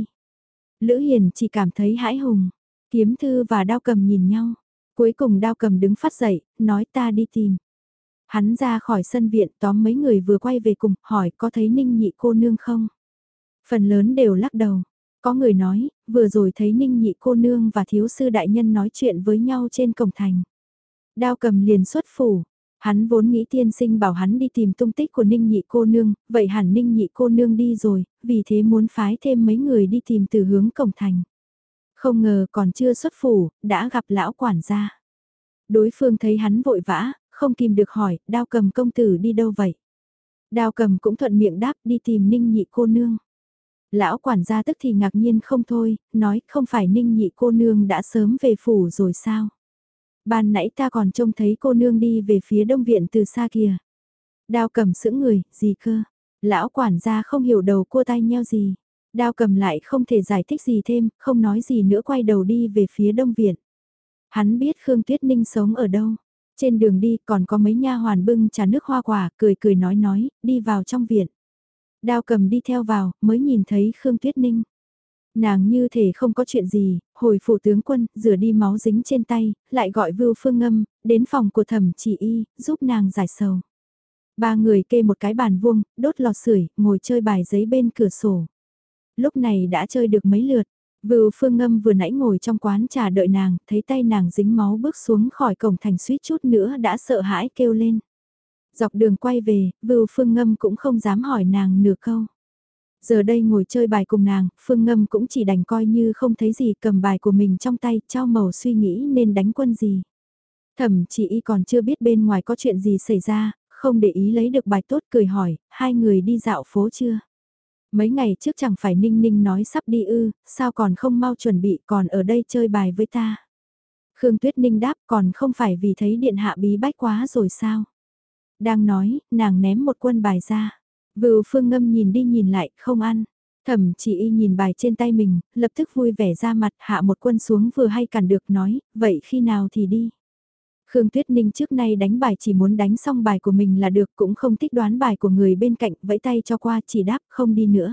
Lữ Hiền chỉ cảm thấy hãi hùng, kiếm thư và Đao Cầm nhìn nhau, cuối cùng Đao Cầm đứng phát dậy, nói ta đi tìm. Hắn ra khỏi sân viện tóm mấy người vừa quay về cùng, hỏi có thấy Ninh nhị cô nương không? Phần lớn đều lắc đầu. Có người nói, vừa rồi thấy Ninh nhị cô nương và thiếu sư đại nhân nói chuyện với nhau trên cổng thành. Đao Cầm liền xuất phủ. Hắn vốn nghĩ tiên sinh bảo hắn đi tìm tung tích của Ninh nhị cô nương, vậy hẳn Ninh nhị cô nương đi rồi, vì thế muốn phái thêm mấy người đi tìm từ hướng cổng thành. Không ngờ còn chưa xuất phủ, đã gặp lão quản gia. Đối phương thấy hắn vội vã, không kìm được hỏi, Đao Cầm công tử đi đâu vậy? Đao cầm cũng thuận miệng đáp đi tìm Ninh nhị cô nương. Lão quản gia tức thì ngạc nhiên không thôi, nói không phải Ninh nhị cô nương đã sớm về phủ rồi sao? Ban nãy ta còn trông thấy cô nương đi về phía đông viện từ xa kìa. Đao cầm sững người, gì cơ? Lão quản gia không hiểu đầu cua tai nheo gì. Đao cầm lại không thể giải thích gì thêm, không nói gì nữa quay đầu đi về phía đông viện. Hắn biết Khương Tuyết Ninh sống ở đâu. Trên đường đi còn có mấy nha hoàn bưng trà nước hoa quả, cười cười nói, đi vào trong viện. Đao cầm đi theo vào, mới nhìn thấy Khương Tuyết Ninh. Nàng như thể không có chuyện gì, hồi phủ tướng quân, rửa đi máu dính trên tay, lại gọi Vưu Phương Ngâm, đến phòng của Thẩm Chỉ Y, giúp nàng giải sầu. Ba người kê một cái bàn vuông, đốt lò sưởi, ngồi chơi bài giấy bên cửa sổ. Lúc này đã chơi được mấy lượt, Vưu Phương Ngâm vừa nãy ngồi trong quán trà đợi nàng, thấy tay nàng dính máu bước xuống khỏi cổng thành suýt chút nữa đã sợ hãi kêu lên. Dọc đường quay về, Vưu Phương Ngâm cũng không dám hỏi nàng nửa câu. Giờ đây ngồi chơi bài cùng nàng, Phương Ngâm cũng chỉ đành coi như không thấy gì, cầm bài của mình trong tay, trao màu suy nghĩ nên đánh quân gì. Thẩm Chỉ Y còn chưa biết bên ngoài có chuyện gì xảy ra, không để ý lấy được bài tốt cười hỏi, hai người đi dạo phố chưa? Mấy ngày trước chẳng phải Ninh Ninh nói sắp đi ư, sao còn không mau chuẩn bị còn ở đây chơi bài với ta? Khương Tuyết Ninh đáp còn không phải vì thấy điện hạ bí bách quá rồi sao? Đang nói, nàng ném một quân bài ra. Vưu Phương Ngâm nhìn đi nhìn lại, không ăn. Thẩm Chỉ Y nhìn bài trên tay mình, lập tức vui vẻ ra mặt hạ một quân xuống vừa hay cản được nói, vậy khi nào thì đi. Khương Tuyết Ninh trước nay đánh bài chỉ muốn đánh xong bài của mình là được cũng không thích đoán bài của người bên cạnh vẫy tay cho qua chỉ đáp không đi nữa.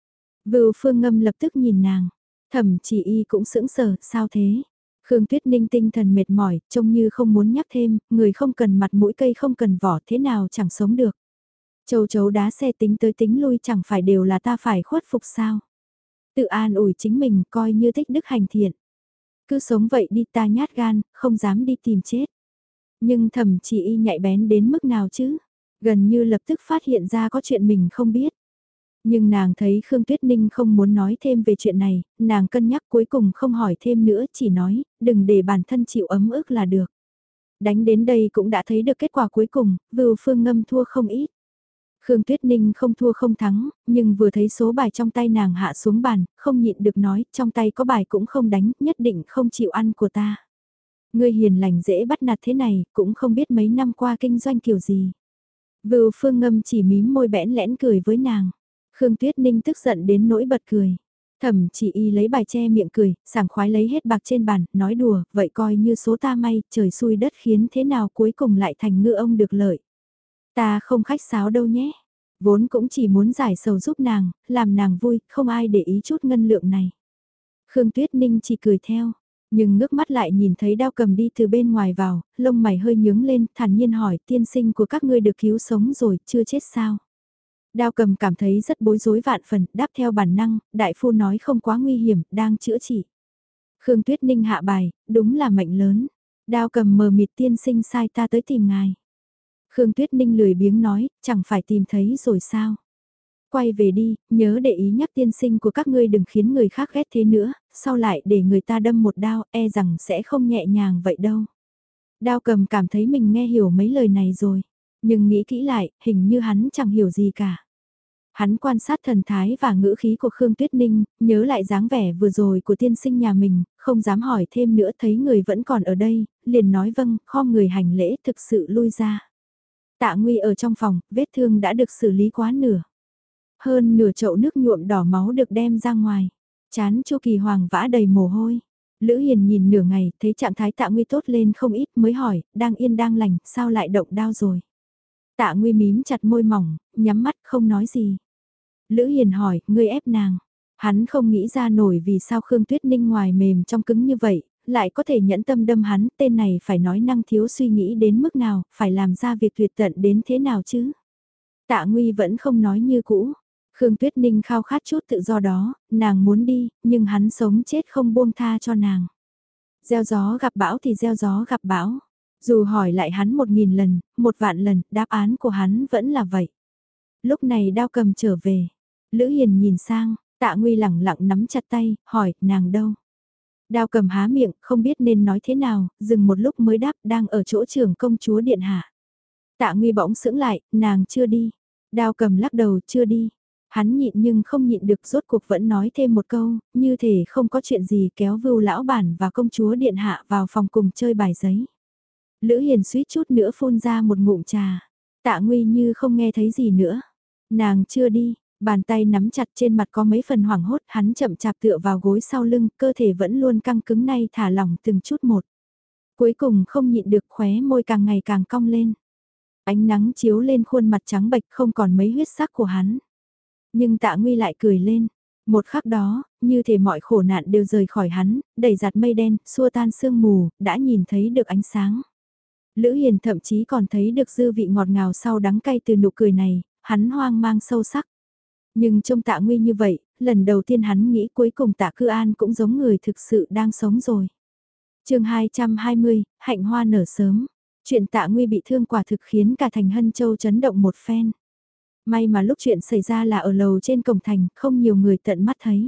Vưu Phương Ngâm lập tức nhìn nàng, Thẩm Chỉ Y cũng sững sờ, sao thế? Khương Tuyết Ninh tinh thần mệt mỏi, trông như không muốn nhắc thêm, người không cần mặt mũi cây không cần vỏ thế nào chẳng sống được. Châu chấu đá xe tính tới tính lui chẳng phải đều là ta phải khuất phục sao. Tự an ủi chính mình coi như tích đức hành thiện. Cứ sống vậy đi ta nhát gan, không dám đi tìm chết. Nhưng Thẩm Chỉ Y nhạy bén đến mức nào chứ? Gần như lập tức phát hiện ra có chuyện mình không biết. Nhưng nàng thấy Khương Tuyết Ninh không muốn nói thêm về chuyện này, nàng cân nhắc cuối cùng không hỏi thêm nữa, chỉ nói, đừng để bản thân chịu ấm ức là được. Đánh đến đây cũng đã thấy được kết quả cuối cùng, Vưu Phương Ngâm thua không ít. Khương Tuyết Ninh không thua không thắng, nhưng vừa thấy số bài trong tay nàng hạ xuống bàn, không nhịn được nói, trong tay có bài cũng không đánh, nhất định không chịu ăn của ta. Ngươi hiền lành dễ bắt nạt thế này, cũng không biết mấy năm qua kinh doanh kiểu gì. Vưu Phương Ngâm chỉ mím môi bẽn lẽn cười với nàng. Khương Tuyết Ninh tức giận đến nỗi bật cười. Thẩm Chỉ Y lấy bài che miệng cười, sảng khoái lấy hết bạc trên bàn, nói đùa, vậy coi như số ta may, trời xui đất khiến thế nào cuối cùng lại thành ngư ông được lợi. Ta không khách sáo đâu nhé. Vốn cũng chỉ muốn giải sầu giúp nàng, làm nàng vui, không ai để ý chút ngân lượng này. Khương Tuyết Ninh chỉ cười theo, nhưng ngước mắt lại nhìn thấy Đao Cầm đi từ bên ngoài vào, lông mày hơi nhướng lên, thản nhiên hỏi tiên sinh của các ngươi được cứu sống rồi, chưa chết sao? Đao Cầm cảm thấy rất bối rối vạn phần, đáp theo bản năng, đại phu nói không quá nguy hiểm, đang chữa trị. Khương Tuyết Ninh hạ bài, đúng là mệnh lớn. Đao Cầm mờ mịt tiên sinh sai ta tới tìm ngài. Khương Tuyết Ninh lười biếng nói, chẳng phải tìm thấy rồi sao? Quay về đi, nhớ để ý nhắc tiên sinh của các ngươi đừng khiến người khác ghét thế nữa, sau lại để người ta đâm một đao, e rằng sẽ không nhẹ nhàng vậy đâu. Đao Cầm cảm thấy mình nghe hiểu mấy lời này rồi, nhưng nghĩ kỹ lại, hình như hắn chẳng hiểu gì cả. Hắn quan sát thần thái và ngữ khí của Khương Tuyết Ninh, nhớ lại dáng vẻ vừa rồi của tiên sinh nhà mình, không dám hỏi thêm nữa thấy người vẫn còn ở đây, liền nói vâng, khom người hành lễ thực sự lui ra. Tạ Nguy ở trong phòng, vết thương đã được xử lý quá nửa. Hơn nửa chậu nước nhuộm đỏ máu được đem ra ngoài. Chán Chu Kỳ Hoàng vã đầy mồ hôi. Lữ Hiền nhìn nửa ngày, thấy trạng thái Tạ Nguy tốt lên không ít mới hỏi, đang yên đang lành, sao lại động đao rồi? Tạ Nguy mím chặt môi mỏng, nhắm mắt không nói gì. Lữ Hiền hỏi, ngươi ép nàng. Hắn không nghĩ ra nổi vì sao Khương Tuyết Ninh ngoài mềm trong cứng như vậy, lại có thể nhẫn tâm đâm hắn, tên này phải nói năng thiếu suy nghĩ đến mức nào, phải làm ra việc tuyệt tận đến thế nào chứ. Tạ Nguy vẫn không nói như cũ. Khương Tuyết Ninh khao khát chút tự do đó, nàng muốn đi, nhưng hắn sống chết không buông tha cho nàng. Gieo gió gặp bão thì gieo gió gặp bão. Dù hỏi lại hắn 1000 lần, 1.000.000 lần, đáp án của hắn vẫn là vậy. Lúc này Đao Cầm trở về. Lữ Hiền nhìn sang, Tạ Nguy lẳng lặng nắm chặt tay, hỏi, nàng đâu? Đao Cầm há miệng, không biết nên nói thế nào, dừng một lúc mới đáp, đang ở chỗ trưởng công chúa điện hạ. Tạ Nguy bỗng sững lại, nàng chưa đi. Đao cầm lắc đầu chưa đi. Hắn nhịn nhưng không nhịn được rốt cuộc vẫn nói thêm một câu, như thể không có chuyện gì kéo Vưu lão bản và công chúa điện hạ vào phòng cùng chơi bài giấy. Lữ Hiền suýt chút nữa phun ra một ngụm trà. Tạ Nguy như không nghe thấy gì nữa. Nàng chưa đi, bàn tay nắm chặt trên mặt có mấy phần hoảng hốt, hắn chậm chạp tựa vào gối sau lưng, cơ thể vẫn luôn căng cứng nay thả lỏng từng chút một. Cuối cùng không nhịn được khóe môi càng ngày càng cong lên. Ánh nắng chiếu lên khuôn mặt trắng bệch không còn mấy huyết sắc của hắn. Nhưng Tạ Nguy lại cười lên. Một khắc đó, như thể mọi khổ nạn đều rời khỏi hắn, đẩy giặt mây đen, xua tan sương mù, đã nhìn thấy được ánh sáng. Lữ Hiền thậm chí còn thấy được dư vị ngọt ngào sau đắng cay từ nụ cười này, hắn hoang mang sâu sắc. Nhưng trông Tạ Nguy như vậy, lần đầu tiên hắn nghĩ cuối cùng Tạ Cư An cũng giống người thực sự đang sống rồi. chương 220, hạnh hoa nở sớm. Chuyện Tạ Nguy bị thương quả thực khiến cả thành Hân Châu chấn động một phen. May mà lúc chuyện xảy ra là ở lầu trên cổng thành, không nhiều người tận mắt thấy.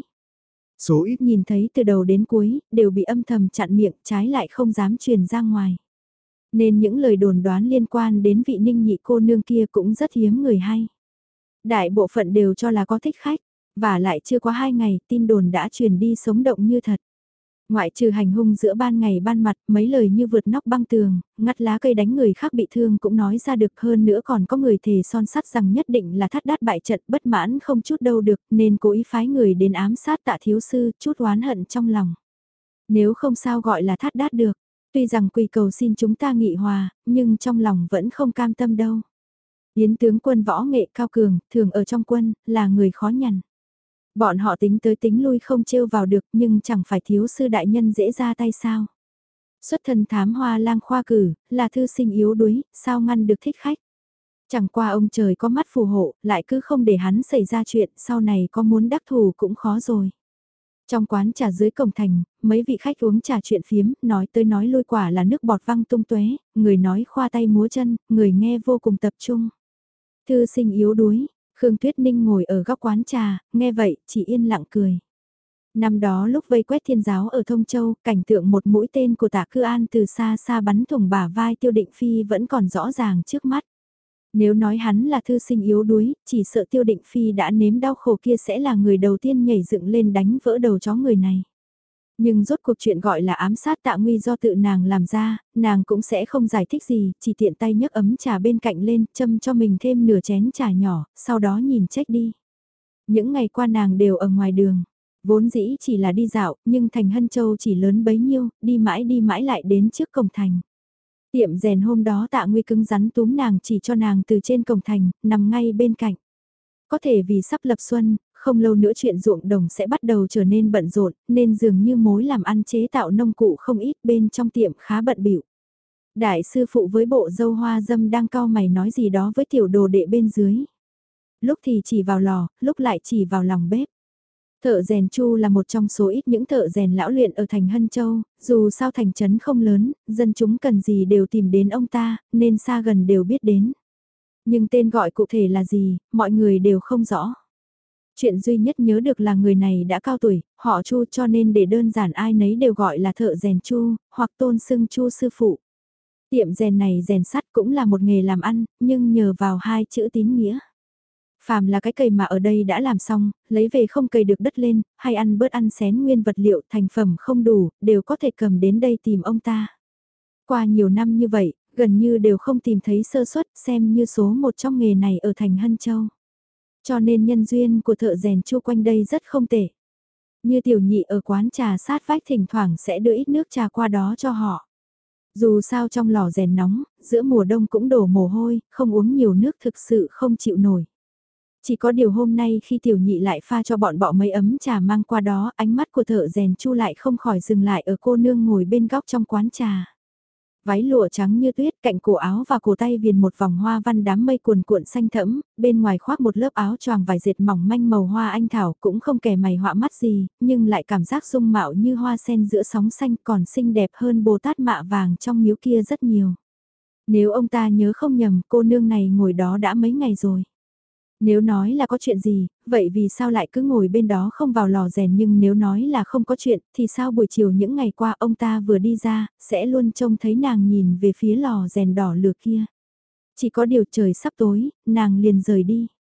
Số ít nhìn thấy từ đầu đến cuối, đều bị âm thầm chặn miệng, trái lại không dám truyền ra ngoài. Nên những lời đồn đoán liên quan đến vị Ninh nhị cô nương kia cũng rất hiếm người hay. Đại bộ phận đều cho là có thích khách, và lại chưa quá 2 ngày tin đồn đã truyền đi sống động như thật. Ngoại trừ hành hung giữa ban ngày ban mặt, mấy lời như vượt nóc băng tường, ngắt lá cây đánh người khác bị thương cũng nói ra được, hơn nữa còn có người thề son sắt rằng nhất định là Thát Đát bại trận, bất mãn không chút đâu được nên cố ý phái người đến ám sát Tạ thiếu sư, chút oán hận trong lòng. Nếu không sao gọi là Thát Đát được, tuy rằng quỳ cầu xin chúng ta nghị hòa, nhưng trong lòng vẫn không cam tâm đâu. Yến tướng quân võ nghệ cao cường, thường ở trong quân, là người khó nhằn. Bọn họ tính tới tính lui không trêu vào được, nhưng chẳng phải thiếu sư đại nhân dễ ra tay sao. Xuất thân thám hoa lang khoa cử, là thư sinh yếu đuối, sao ngăn được thích khách. Chẳng qua ông trời có mắt phù hộ, lại cứ không để hắn xảy ra chuyện, sau này có muốn đắc thù cũng khó rồi. Trong quán trà dưới cổng thành, mấy vị khách uống trà chuyện phiếm, nói tới nói lui quả là nước bọt văng tung tóe, người nói khoa tay múa chân, người nghe vô cùng tập trung. Thư sinh yếu đuối, Khương Tuyết Ninh ngồi ở góc quán trà, nghe vậy, chỉ yên lặng cười. Năm đó lúc vây quét thiên giáo ở Thông Châu, cảnh tượng một mũi tên của Tạ Cư An từ xa xa bắn thủng bả vai Tiêu Định Phi vẫn còn rõ ràng trước mắt. Nếu nói hắn là thư sinh yếu đuối, chỉ sợ Tiêu Định Phi đã nếm đau khổ kia sẽ là người đầu tiên nhảy dựng lên đánh vỡ đầu chó người này. Nhưng rốt cuộc chuyện gọi là ám sát Tạ Nguy do tự nàng làm ra, nàng cũng sẽ không giải thích gì, chỉ tiện tay nhấc ấm trà bên cạnh lên, châm cho mình thêm nửa chén trà nhỏ, sau đó nhìn trách đi. Những ngày qua nàng đều ở ngoài đường, vốn dĩ chỉ là đi dạo, nhưng thành Hân Châu chỉ lớn bấy nhiêu, đi mãi lại đến trước cổng thành. Tiệm rèn hôm đó Tạ Nguy cứng rắn túm nàng chỉ cho nàng từ trên cổng thành, nằm ngay bên cạnh. Có thể vì sắp lập xuân, không lâu nữa chuyện ruộng đồng sẽ bắt đầu trở nên bận rộn, nên dường như mối làm ăn chế tạo nông cụ không ít bên trong tiệm khá bận bịu. Đại sư phụ với bộ dâu hoa dâm đang cau mày nói gì đó với tiểu đồ đệ bên dưới. Lúc thì chỉ vào lò, lúc lại chỉ vào lòng bếp. Thợ rèn Chu là một trong số ít những thợ rèn lão luyện ở thành Hân Châu, dù sao thành trấn không lớn, dân chúng cần gì đều tìm đến ông ta, nên xa gần đều biết đến. Nhưng tên gọi cụ thể là gì, mọi người đều không rõ. Chuyện duy nhất nhớ được là người này đã cao tuổi, họ Chu cho nên để đơn giản ai nấy đều gọi là thợ rèn Chu, hoặc tôn xưng Chu sư phụ. Tiệm rèn này rèn sắt cũng là một nghề làm ăn, nhưng nhờ vào 2 chữ tín nghĩa. Phàm là cái cày mà ở đây đã làm xong, lấy về không cày được đất lên, hay ăn bớt ăn xén nguyên vật liệu thành phẩm không đủ, đều có thể cầm đến đây tìm ông ta. Qua nhiều năm như vậy, gần như đều không tìm thấy sơ suất, xem như số một trong nghề này ở thành Hân Châu. Cho nên nhân duyên của thợ rèn Chu quanh đây rất không tệ. Như tiểu nhị ở quán trà sát vách thỉnh thoảng sẽ đưa ít nước trà qua đó cho họ. Dù sao trong lò rèn nóng, giữa mùa đông cũng đổ mồ hôi, không uống nhiều nước thực sự không chịu nổi. Chỉ có điều hôm nay khi tiểu nhị lại pha cho bọn bọ mấy ấm trà mang qua đó, ánh mắt của thợ rèn Chu lại không khỏi dừng lại ở cô nương ngồi bên góc trong quán trà. Váy lụa trắng như tuyết, cạnh cổ áo và cổ tay viền một vòng hoa văn đám mây cuồn cuộn xanh thẫm, bên ngoài khoác một lớp áo choàng vải dệt mỏng manh màu hoa anh thảo, cũng không kẻ mày họa mắt gì, nhưng lại cảm giác dung mạo như hoa sen giữa sóng xanh, còn xinh đẹp hơn Bồ Tát mạ vàng trong miếu kia rất nhiều. Nếu ông ta nhớ không nhầm, cô nương này ngồi đó đã mấy ngày rồi. Nếu nói là có chuyện gì, vậy vì sao lại cứ ngồi bên đó không vào lò rèn, nhưng nếu nói là không có chuyện, thì sao buổi chiều những ngày qua ông ta vừa đi ra, sẽ luôn trông thấy nàng nhìn về phía lò rèn đỏ lửa kia. Chỉ có điều trời sắp tối, nàng liền rời đi.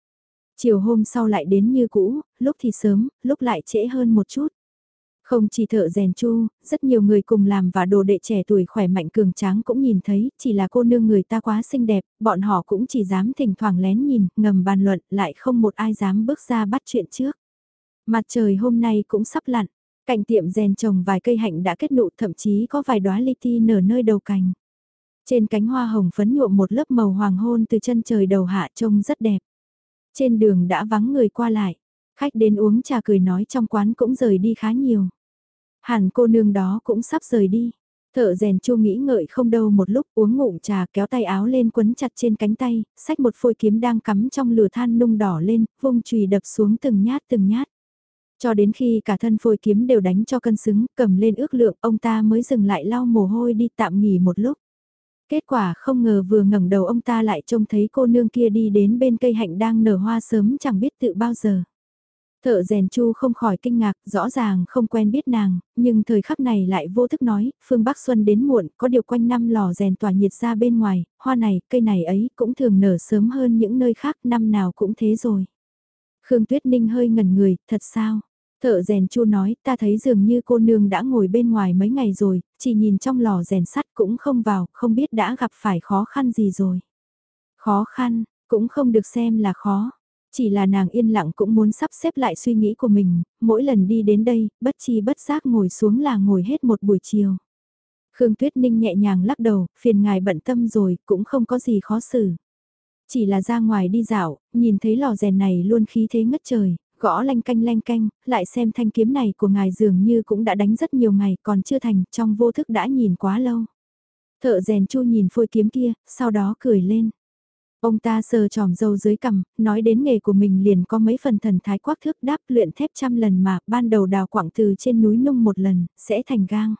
Chiều hôm sau lại đến như cũ, lúc thì sớm, lúc lại trễ hơn một chút. Không chỉ thợ rèn Chu, rất nhiều người cùng làm và đồ đệ trẻ tuổi khỏe mạnh cường tráng cũng nhìn thấy, chỉ là cô nương người ta quá xinh đẹp, bọn họ cũng chỉ dám thỉnh thoảng lén nhìn, ngầm bàn luận, lại không một ai dám bước ra bắt chuyện trước. Mặt trời hôm nay cũng sắp lặn, cạnh tiệm rèn trồng vài cây hạnh đã kết nụ, thậm chí có vài đóa li ti nở nơi đầu cành. Trên cánh hoa hồng phấn nhuộm một lớp màu hoàng hôn từ chân trời đầu hạ trông rất đẹp. Trên đường đã vắng người qua lại, khách đến uống trà cười nói trong quán cũng rời đi khá nhiều. Hẳn cô nương đó cũng sắp rời đi. Thợ rèn Chu nghĩ ngợi không đâu một lúc, uống ngụm trà, kéo tay áo lên quấn chặt trên cánh tay, xách một phôi kiếm đang cắm trong lửa than nung đỏ lên, vung chùy đập xuống từng nhát từng nhát. Cho đến khi cả thân phôi kiếm đều đánh cho cân xứng, cầm lên ước lượng, ông ta mới dừng lại lau mồ hôi đi tạm nghỉ một lúc. Kết quả không ngờ vừa ngẩng đầu ông ta lại trông thấy cô nương kia đi đến bên cây hạnh đang nở hoa sớm chẳng biết tự bao giờ. Thợ rèn Chu không khỏi kinh ngạc, rõ ràng không quen biết nàng, nhưng thời khắc này lại vô thức nói, phương Bắc Xuân đến muộn, có điều quanh năm lò rèn tỏa nhiệt ra bên ngoài, hoa này, cây này ấy cũng thường nở sớm hơn những nơi khác, năm nào cũng thế rồi. Khương Tuyết Ninh hơi ngẩn người, thật sao? Thợ rèn Chu nói, ta thấy dường như cô nương đã ngồi bên ngoài mấy ngày rồi, chỉ nhìn trong lò rèn sắt cũng không vào, không biết đã gặp phải khó khăn gì rồi. Khó khăn, cũng không được xem là khó. Chỉ là nàng yên lặng cũng muốn sắp xếp lại suy nghĩ của mình, mỗi lần đi đến đây, bất chi bất giác ngồi xuống là ngồi hết một buổi chiều. Khương Tuyết Ninh nhẹ nhàng lắc đầu, phiền ngài bận tâm rồi, cũng không có gì khó xử. Chỉ là ra ngoài đi dạo, nhìn thấy lò rèn này luôn khí thế ngất trời, gõ lanh canh, lại xem thanh kiếm này của ngài dường như cũng đã đánh rất nhiều ngày còn chưa thành, trong vô thức đã nhìn quá lâu. Thợ rèn Chu nhìn phôi kiếm kia, sau đó cười lên. Ông ta sờ tròm râu dưới cằm, nói đến nghề của mình liền có mấy phần thần thái quắc thước đáp luyện thép trăm lần mà ban đầu đào quặng từ trên núi nung một lần, sẽ thành gang.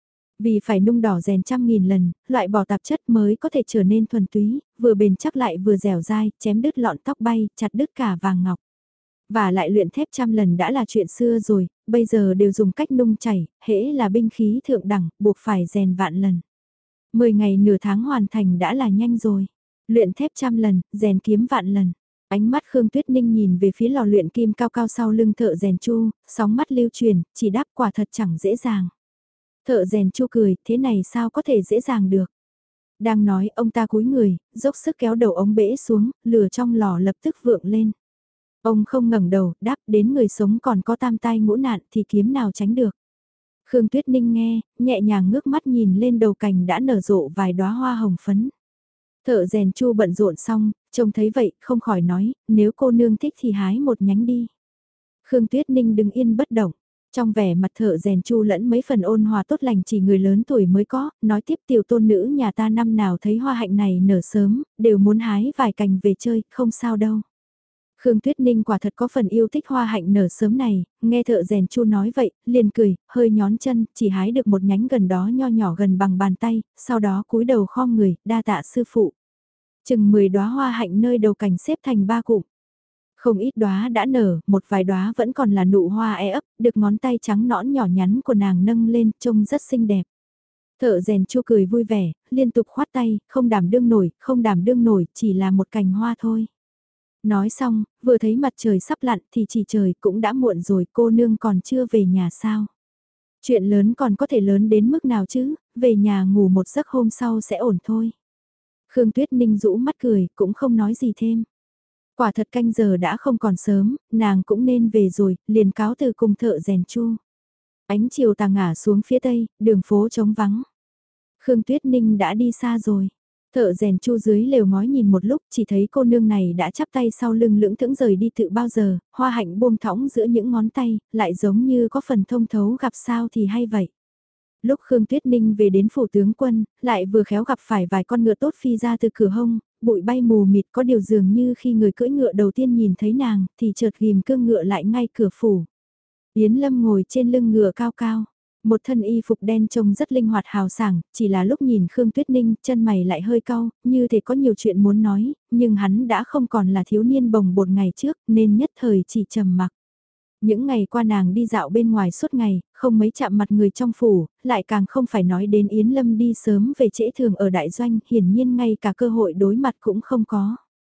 Vì phải nung đỏ rèn trăm nghìn lần, loại bỏ tạp chất mới có thể trở nên thuần túy, vừa bền chắc lại vừa dẻo dai, chém đứt lọn tóc bay, chặt đứt cả vàng ngọc. Và lại luyện thép trăm lần đã là chuyện xưa rồi, bây giờ đều dùng cách nung chảy, hễ là binh khí thượng đẳng, buộc phải rèn vạn lần. 10 ngày nửa tháng hoàn thành đã là nhanh rồi. Luyện thép trăm lần, rèn kiếm vạn lần. Ánh mắt Khương Tuyết Ninh nhìn về phía lò luyện kim cao cao sau lưng thợ rèn Chu, sóng mắt lưu truyền, chỉ đáp quả thật chẳng dễ dàng. Thợ rèn Chu cười, thế này sao có thể dễ dàng được. Đang nói ông ta cúi người, dốc sức kéo đầu ống bể xuống, lửa trong lò lập tức vượng lên. Ông không ngẩng đầu, đáp đến người sống còn có tam tai ngũ nạn thì kiếm nào tránh được. Khương Tuyết Ninh nghe, nhẹ nhàng ngước mắt nhìn lên đầu cành đã nở rộ vài đóa hoa hồng phấn. Thợ rèn Chu bận rộn xong, trông thấy vậy, không khỏi nói, nếu cô nương thích thì hái một nhánh đi. Khương Tuyết Ninh đứng yên bất động, trong vẻ mặt thợ rèn Chu lẫn mấy phần ôn hòa tốt lành chỉ người lớn tuổi mới có, nói tiếp tiểu tôn nữ nhà ta năm nào thấy hoa hạnh này nở sớm, đều muốn hái vài cành về chơi, không sao đâu. Khương Tuyết Ninh quả thật có phần yêu thích hoa hạnh nở sớm này, nghe thợ rèn Chu nói vậy, liền cười, hơi nhón chân, chỉ hái được một nhánh gần đó nho nhỏ gần bằng bàn tay, sau đó cúi đầu khom người, đa tạ sư phụ. Chừng 10 đóa hoa hạnh nơi đầu cành xếp thành 3 cụm. Không ít đóa đã nở, một vài đóa vẫn còn là nụ hoa e ấp, được ngón tay trắng nõn nhỏ nhắn của nàng nâng lên, trông rất xinh đẹp. Thợ rèn Chu cười vui vẻ, liên tục khoát tay, không đảm đương nổi, chỉ là một cành hoa thôi. Nói xong, vừa thấy mặt trời sắp lặn thì chỉ trời cũng đã muộn rồi, cô nương còn chưa về nhà sao. Chuyện lớn còn có thể lớn đến mức nào chứ, về nhà ngủ một giấc hôm sau sẽ ổn thôi. Khương Tuyết Ninh rũ mắt cười, cũng không nói gì thêm. Quả thật canh giờ đã không còn sớm, nàng cũng nên về rồi, liền cáo từ cùng thợ rèn Chu. Ánh chiều tà ngả xuống phía tây, đường phố trống vắng. Khương Tuyết Ninh đã đi xa rồi. Thợ rèn Chu dưới lều ngói nhìn một lúc, chỉ thấy cô nương này đã chắp tay sau lưng lưỡng thững rời đi tự bao giờ, hoa hạnh buông thõng giữa những ngón tay, lại giống như có phần thông thấu gặp sao thì hay vậy. Lúc Khương Tuyết Ninh về đến phủ tướng quân, lại vừa khéo gặp phải vài con ngựa tốt phi ra từ cửa hông, bụi bay mù mịt, có điều dường như khi người cưỡi ngựa đầu tiên nhìn thấy nàng, thì chợt ghim cương ngựa lại ngay cửa phủ. Yến Lâm ngồi trên lưng ngựa cao cao. Một thân y phục đen trông rất linh hoạt hào sảng, chỉ là lúc nhìn Khương Tuyết Ninh, chân mày lại hơi cau, như thể có nhiều chuyện muốn nói, nhưng hắn đã không còn là thiếu niên bồng bột ngày trước, nên nhất thời chỉ trầm mặc. Những ngày qua nàng đi dạo bên ngoài suốt ngày, không mấy chạm mặt người trong phủ, lại càng không phải nói đến Yến Lâm đi sớm về trễ thường ở đại doanh, hiển nhiên ngay cả cơ hội đối mặt cũng không có.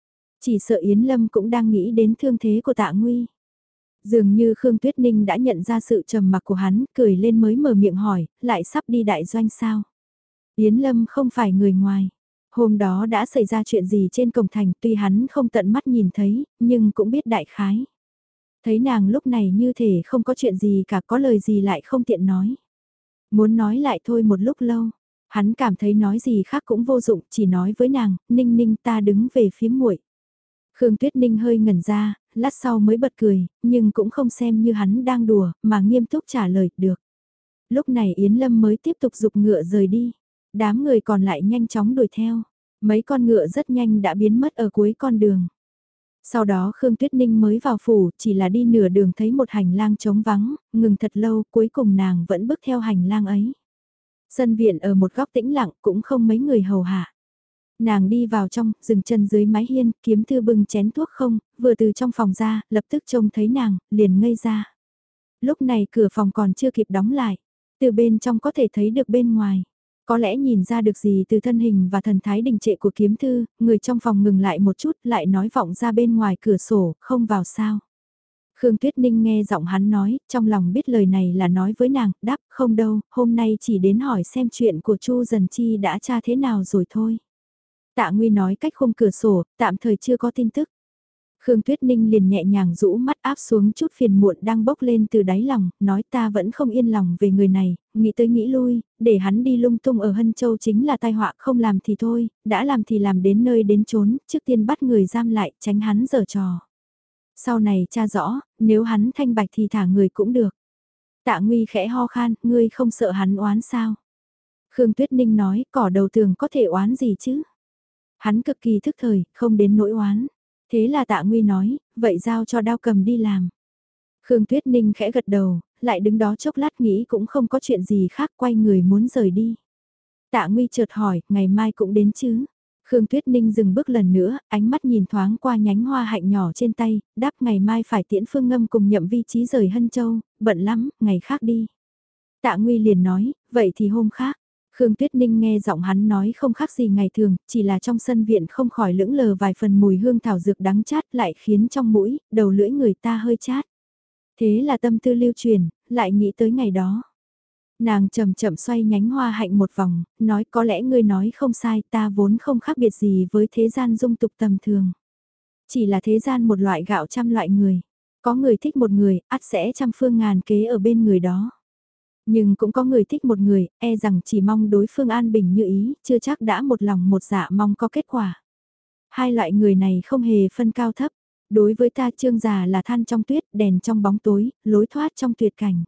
Chỉ sợ Yến Lâm cũng đang nghĩ đến thương thế của Tạ Nguy. Dường như Khương Tuyết Ninh đã nhận ra sự trầm mặc của hắn, cười lên mới mở miệng hỏi, lại sắp đi đại doanh sao? Yến Lâm không phải người ngoài. Hôm đó đã xảy ra chuyện gì trên cổng thành, tuy hắn không tận mắt nhìn thấy, nhưng cũng biết đại khái. Thấy nàng lúc này như thể không có chuyện gì cả, có lời gì lại không tiện nói. Muốn nói lại thôi một lúc lâu, hắn cảm thấy nói gì khác cũng vô dụng, chỉ nói với nàng, Ninh Ninh ta đứng về phía muội. Khương Tuyết Ninh hơi ngẩn ra, lát sau mới bật cười, nhưng cũng không xem như hắn đang đùa, mà nghiêm túc trả lời, được. Lúc này Yến Lâm mới tiếp tục giục ngựa rời đi. Đám người còn lại nhanh chóng đuổi theo. Mấy con ngựa rất nhanh đã biến mất ở cuối con đường. Sau đó Khương Tuyết Ninh mới vào phủ, chỉ là đi nửa đường thấy một hành lang trống vắng, ngừng thật lâu, cuối cùng nàng vẫn bước theo hành lang ấy. Sân viện ở một góc tĩnh lặng cũng không mấy người hầu hạ. Nàng đi vào trong, dừng chân dưới mái hiên, Kiếm Thư bưng chén thuốc không, vừa từ trong phòng ra, lập tức trông thấy nàng, liền ngây ra. Lúc này cửa phòng còn chưa kịp đóng lại, từ bên trong có thể thấy được bên ngoài. Có lẽ nhìn ra được gì từ thân hình và thần thái đình trệ của Kiếm Thư, người trong phòng ngừng lại một chút lại nói vọng ra bên ngoài cửa sổ, không vào sao. Khương Tuyết Ninh nghe giọng hắn nói, trong lòng biết lời này là nói với nàng, đáp không đâu, hôm nay chỉ đến hỏi xem chuyện của Chu Dần Chi đã tra thế nào rồi thôi. Tạ Nguy nói cách khung cửa sổ, tạm thời chưa có tin tức. Khương Tuyết Ninh liền nhẹ nhàng rũ mắt áp xuống chút phiền muộn đang bốc lên từ đáy lòng, nói ta vẫn không yên lòng về người này, nghĩ tới nghĩ lui, để hắn đi lung tung ở Hân Châu chính là tai họa, không làm thì thôi, đã làm thì làm đến nơi đến chốn, trước tiên bắt người giam lại, tránh hắn giở trò. Sau này tra rõ, nếu hắn thanh bạch thì thả người cũng được. Tạ Nguy khẽ ho khan, ngươi không sợ hắn oán sao? Khương Tuyết Ninh nói, cỏ đầu tường có thể oán gì chứ? Hắn cực kỳ thức thời, không đến nỗi oán. Thế là Tạ Nguy nói, vậy giao cho Đao Cầm đi làm. Khương Tuyết Ninh khẽ gật đầu, lại đứng đó chốc lát nghĩ cũng không có chuyện gì khác, quay người muốn rời đi. Tạ Nguy chợt hỏi, ngày mai cũng đến chứ? Khương Tuyết Ninh dừng bước lần nữa, ánh mắt nhìn thoáng qua nhánh hoa hạnh nhỏ trên tay, đáp ngày mai phải tiễn Phương Ngâm cùng Nhậm Vi Chí rời Hân Châu, bận lắm, ngày khác đi. Tạ Nguy liền nói, vậy thì hôm khác. Khương Tuyết Ninh nghe giọng hắn nói không khác gì ngày thường, chỉ là trong sân viện không khỏi lững lờ vài phần mùi hương thảo dược đắng chát lại khiến trong mũi, đầu lưỡi người ta hơi chát. Thế là tâm tư lưu truyền, lại nghĩ tới ngày đó. Nàng chậm chậm xoay nhánh hoa hạnh một vòng, nói có lẽ ngươi nói không sai, ta vốn không khác biệt gì với thế gian dung tục tầm thường. Chỉ là thế gian một loại gạo trăm loại người. Có người thích một người, ắt sẽ trăm phương ngàn kế ở bên người đó. Nhưng cũng có người thích một người, e rằng chỉ mong đối phương an bình như ý, chưa chắc đã một lòng một dạ mong có kết quả. Hai loại người này không hề phân cao thấp. Đối với ta Trương già là than trong tuyết, đèn trong bóng tối, lối thoát trong tuyệt cảnh.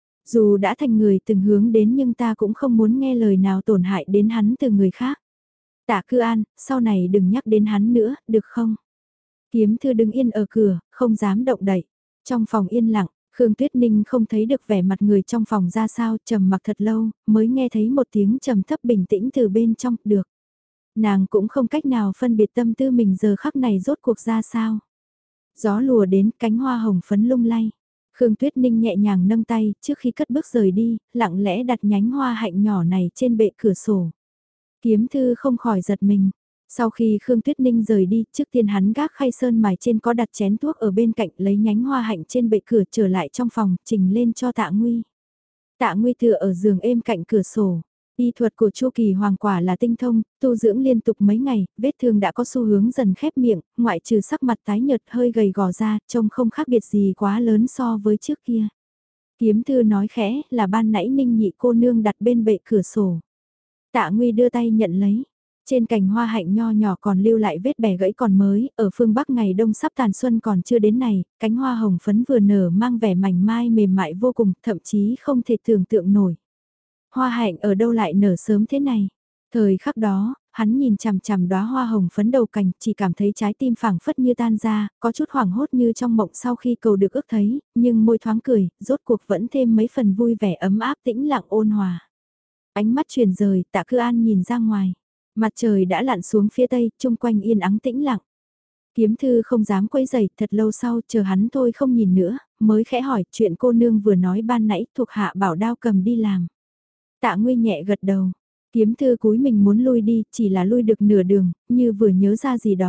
Dù đã thành người từng hướng đến nhưng ta cũng không muốn nghe lời nào tổn hại đến hắn từ người khác. Tạ Cư An, sau này đừng nhắc đến hắn nữa, được không? Kiếm Thư đứng yên ở cửa, không dám động đậy. Trong phòng yên lặng, Khương Tuyết Ninh không thấy được vẻ mặt người trong phòng ra sao, trầm mặc thật lâu, mới nghe thấy một tiếng trầm thấp bình tĩnh từ bên trong, được. Nàng cũng không cách nào phân biệt tâm tư mình giờ khắc này rốt cuộc ra sao. Gió lùa đến, cánh hoa hồng phấn lung lay. Khương Tuyết Ninh nhẹ nhàng nâng tay, trước khi cất bước rời đi, lặng lẽ đặt nhánh hoa hạnh nhỏ này trên bệ cửa sổ. Kiếm Thư không khỏi giật mình. Sau khi Khương Tuyết Ninh rời đi, trước tiên hắn gác khay sơn mài trên có đặt chén thuốc ở bên cạnh, lấy nhánh hoa hạnh trên bệ cửa trở lại trong phòng, trình lên cho Tạ Nguy. Tạ Nguy tựa ở giường êm cạnh cửa sổ. Y thuật của Chu Kỳ Hoàng quả là tinh thông, tu dưỡng liên tục mấy ngày, vết thương đã có xu hướng dần khép miệng, ngoại trừ sắc mặt tái nhợt hơi gầy gò ra, trông không khác biệt gì quá lớn so với trước kia. Kiếm Thư nói khẽ là ban nãy Ninh Nhị cô nương đặt bên bệ cửa sổ. Tạ Nguy đưa tay nhận lấy. Trên cành hoa hạnh nho nhỏ còn lưu lại vết bẻ gãy còn mới, ở phương Bắc ngày đông sắp tàn xuân còn chưa đến này, cánh hoa hồng phấn vừa nở mang vẻ mảnh mai mềm mại vô cùng, thậm chí không thể tưởng tượng nổi. Hoa hạnh ở đâu lại nở sớm thế này? Thời khắc đó, hắn nhìn chằm chằm đóa hoa hồng phấn đầu cành, chỉ cảm thấy trái tim phảng phất như tan ra, có chút hoảng hốt như trong mộng sau khi cầu được ước thấy, nhưng môi thoáng cười, rốt cuộc vẫn thêm mấy phần vui vẻ ấm áp tĩnh lặng ôn hòa. Ánh mắt chuyển rời, Tạ Cư An nhìn ra ngoài. Mặt trời đã lặn xuống phía tây, chung quanh yên ắng tĩnh lặng. Kiếm Thư không dám quấy giày, thật lâu sau chờ hắn thôi không nhìn nữa, mới khẽ hỏi chuyện cô nương vừa nói ban nãy thuộc hạ bảo Đao Cầm đi làm. Tạ Nguy nhẹ gật đầu. Kiếm Thư cúi mình muốn lui đi, chỉ là lui được nửa đường, như vừa nhớ ra gì đó,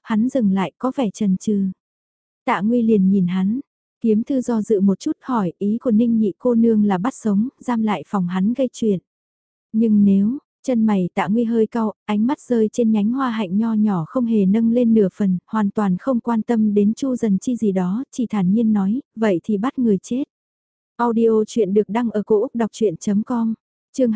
hắn dừng lại có vẻ chần chừ. Tạ Nguy liền nhìn hắn, Kiếm Thư do dự một chút hỏi ý của Ninh nhị cô nương là bắt sống, giam lại phòng hắn gây chuyện. Nhưng nếu, chân mày Tạ Nguy hơi cau, ánh mắt rơi trên nhánh hoa hạnh nho nhỏ không hề nâng lên nửa phần, hoàn toàn không quan tâm đến Chu Dần Chi gì đó, chỉ thản nhiên nói, vậy thì bắt người chết. Audio chuyện được đăng ở cổ Úc đọc chuyện.com, chương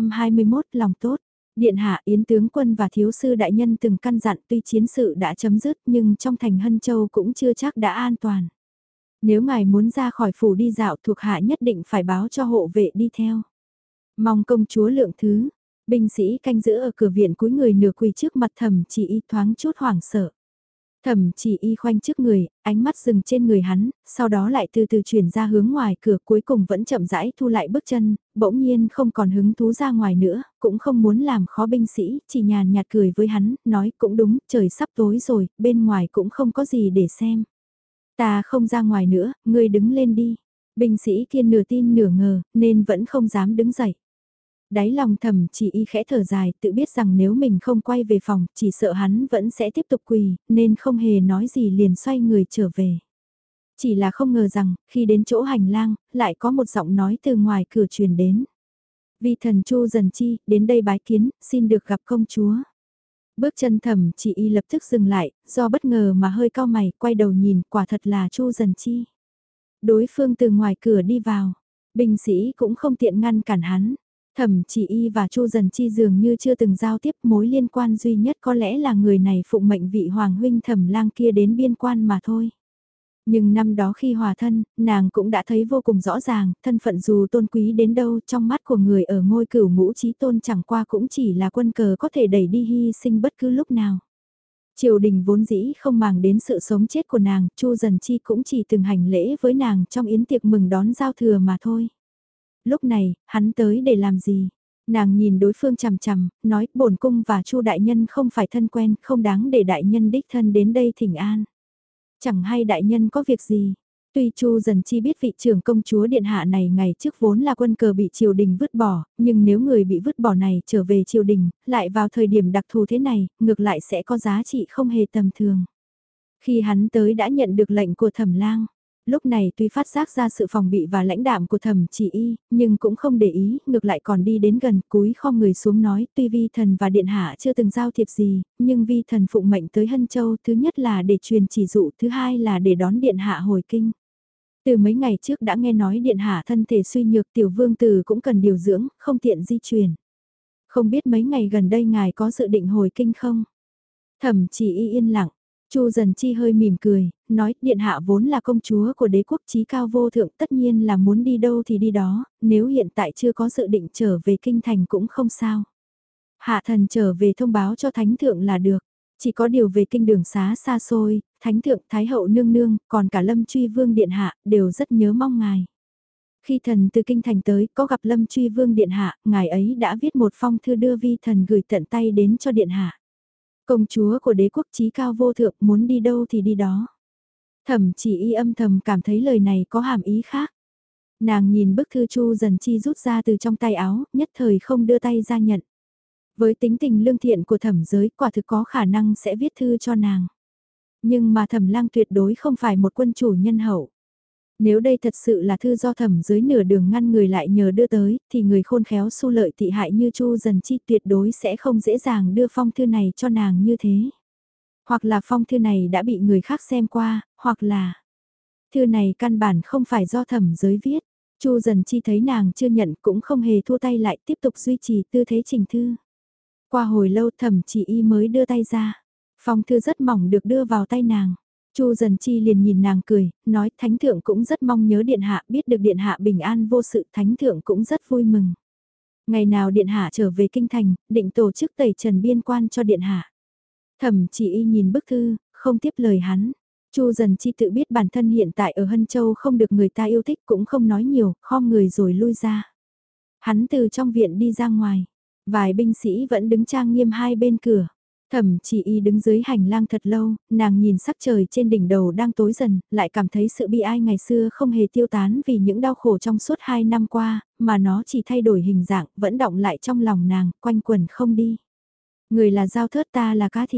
221 lòng tốt. Điện hạ Yến tướng quân và thiếu sư đại nhân từng căn dặn tuy chiến sự đã chấm dứt nhưng trong thành Hân Châu cũng chưa chắc đã an toàn. Nếu ngài muốn ra khỏi phủ đi dạo thuộc hạ nhất định phải báo cho hộ vệ đi theo. Mong công chúa lượng thứ, binh sĩ canh giữ ở cửa viện cúi người nửa quỳ trước mặt Thẩm Chỉ Y thoáng chút hoảng sợ. Thẩm Chỉ Y khoanh trước người, ánh mắt dừng trên người hắn, sau đó lại từ từ chuyển ra hướng ngoài cửa cuối cùng vẫn chậm rãi thu lại bước chân, bỗng nhiên không còn hứng thú ra ngoài nữa, cũng không muốn làm khó binh sĩ, chỉ nhàn nhạt cười với hắn, nói cũng đúng, trời sắp tối rồi, bên ngoài cũng không có gì để xem. Ta không ra ngoài nữa, ngươi đứng lên đi. Binh sĩ kia nửa tin nửa ngờ, nên vẫn không dám đứng dậy. Đáy lòng Thẩm Chỉ Y khẽ thở dài, tự biết rằng nếu mình không quay về phòng, chỉ sợ hắn vẫn sẽ tiếp tục quỳ, nên không hề nói gì liền xoay người trở về. Chỉ là không ngờ rằng, khi đến chỗ hành lang, lại có một giọng nói từ ngoài cửa truyền đến. Vi thần Chu Dần Chi, đến đây bái kiến, xin được gặp công chúa. Bước chân Thẩm Chỉ Y lập tức dừng lại, do bất ngờ mà hơi cau mày, quay đầu nhìn, quả thật là Chu Dần Chi. Đối phương từ ngoài cửa đi vào, binh sĩ cũng không tiện ngăn cản hắn. Thẩm Chỉ Y và Chu Dần Chi dường như chưa từng giao tiếp, mối liên quan duy nhất có lẽ là người này phụng mệnh vị hoàng huynh Thẩm Lang kia đến biên quan mà thôi. Nhưng năm đó khi hòa thân, nàng cũng đã thấy vô cùng rõ ràng, thân phận dù tôn quý đến đâu trong mắt của người ở ngôi cửu ngũ chí tôn chẳng qua cũng chỉ là quân cờ có thể đẩy đi hy sinh bất cứ lúc nào. Triều đình vốn dĩ không màng đến sự sống chết của nàng, Chu Dần Chi cũng chỉ từng hành lễ với nàng trong yến tiệc mừng đón giao thừa mà thôi. Lúc này, hắn tới để làm gì? Nàng nhìn đối phương chằm chằm, nói bổn cung và Chu đại nhân không phải thân quen, không đáng để đại nhân đích thân đến đây thỉnh an. Chẳng hay đại nhân có việc gì. Tuy Chu Dần Chi biết vị trưởng công chúa điện hạ này ngày trước vốn là quân cờ bị triều đình vứt bỏ, nhưng nếu người bị vứt bỏ này trở về triều đình, lại vào thời điểm đặc thù thế này, ngược lại sẽ có giá trị không hề tầm thường. Khi hắn tới đã nhận được lệnh của Thẩm Lang, lúc này tuy phát giác ra sự phòng bị và lãnh đạm của Thẩm Chỉ Y, nhưng cũng không để ý, ngược lại còn đi đến gần, cúi khom người xuống nói, tuy vi thần và điện hạ chưa từng giao thiệp gì, nhưng vi thần phụng mệnh tới Hân Châu, thứ nhất là để truyền chỉ dụ, thứ hai là để đón điện hạ hồi kinh. Từ mấy ngày trước đã nghe nói điện hạ thân thể suy nhược, tiểu vương tử cũng cần điều dưỡng, không tiện di chuyển. Không biết mấy ngày gần đây ngài có dự định hồi kinh không? Thẩm Chỉ Y yên lặng. Chu Dần Chi hơi mỉm cười, nói điện hạ vốn là công chúa của đế quốc chí cao vô thượng, tất nhiên là muốn đi đâu thì đi đó, nếu hiện tại chưa có dự định trở về kinh thành cũng không sao. Hạ thần trở về thông báo cho thánh thượng là được, chỉ có điều về kinh đường xá xa xôi, thánh thượng thái hậu nương nương, còn cả Lâm Truy Vương điện hạ đều rất nhớ mong ngài. Khi thần từ kinh thành tới có gặp Lâm Truy Vương điện hạ, ngài ấy đã viết một phong thư đưa vi thần gửi tận tay đến cho điện hạ. Công chúa của đế quốc chí cao vô thượng muốn đi đâu thì đi đó. Thẩm Chỉ Y âm thầm cảm thấy lời này có hàm ý khác. Nàng nhìn bức thư Chu Dần Chi rút ra từ trong tay áo, nhất thời không đưa tay ra nhận. Với tính tình lương thiện của thẩm giới quả thực có khả năng sẽ viết thư cho nàng. Nhưng mà Thẩm Lang tuyệt đối không phải một quân chủ nhân hậu. Nếu đây thật sự là thư do thẩm giới nửa đường ngăn người lại nhờ đưa tới, thì người khôn khéo su lợi tị hại như Chu Dần Chi tuyệt đối sẽ không dễ dàng đưa phong thư này cho nàng như thế. Hoặc là phong thư này đã bị người khác xem qua, hoặc là thư này căn bản không phải do thẩm giới viết. Chu Dần Chi thấy nàng chưa nhận cũng không hề thua tay lại tiếp tục duy trì tư thế trình thư. Qua hồi lâu Thẩm Chỉ Y mới đưa tay ra. Phong thư rất mỏng được đưa vào tay nàng. Chu Dần Chi liền nhìn nàng cười, nói thánh thượng cũng rất mong nhớ điện hạ, biết được điện hạ bình an vô sự, thánh thượng cũng rất vui mừng. Ngày nào điện hạ trở về kinh thành, định tổ chức tẩy trần biên quan cho điện hạ. Thẩm Chỉ Y nhìn bức thư, không tiếp lời hắn. Chu Dần Chi tự biết bản thân hiện tại ở Hân Châu không được người ta yêu thích cũng không nói nhiều, khom người rồi lui ra. Hắn từ trong viện đi ra ngoài, vài binh sĩ vẫn đứng trang nghiêm hai bên cửa. Thẩm Chỉ Y đứng dưới hành lang thật lâu, nàng nhìn sắc trời trên đỉnh đầu đang tối dần, lại cảm thấy sự bi ai ngày xưa không hề tiêu tán vì những đau khổ trong suốt 2 năm qua, mà nó chỉ thay đổi hình dạng, vẫn đọng lại trong lòng nàng, quanh quẩn không đi. Người là dao thớt ta là cá thịt,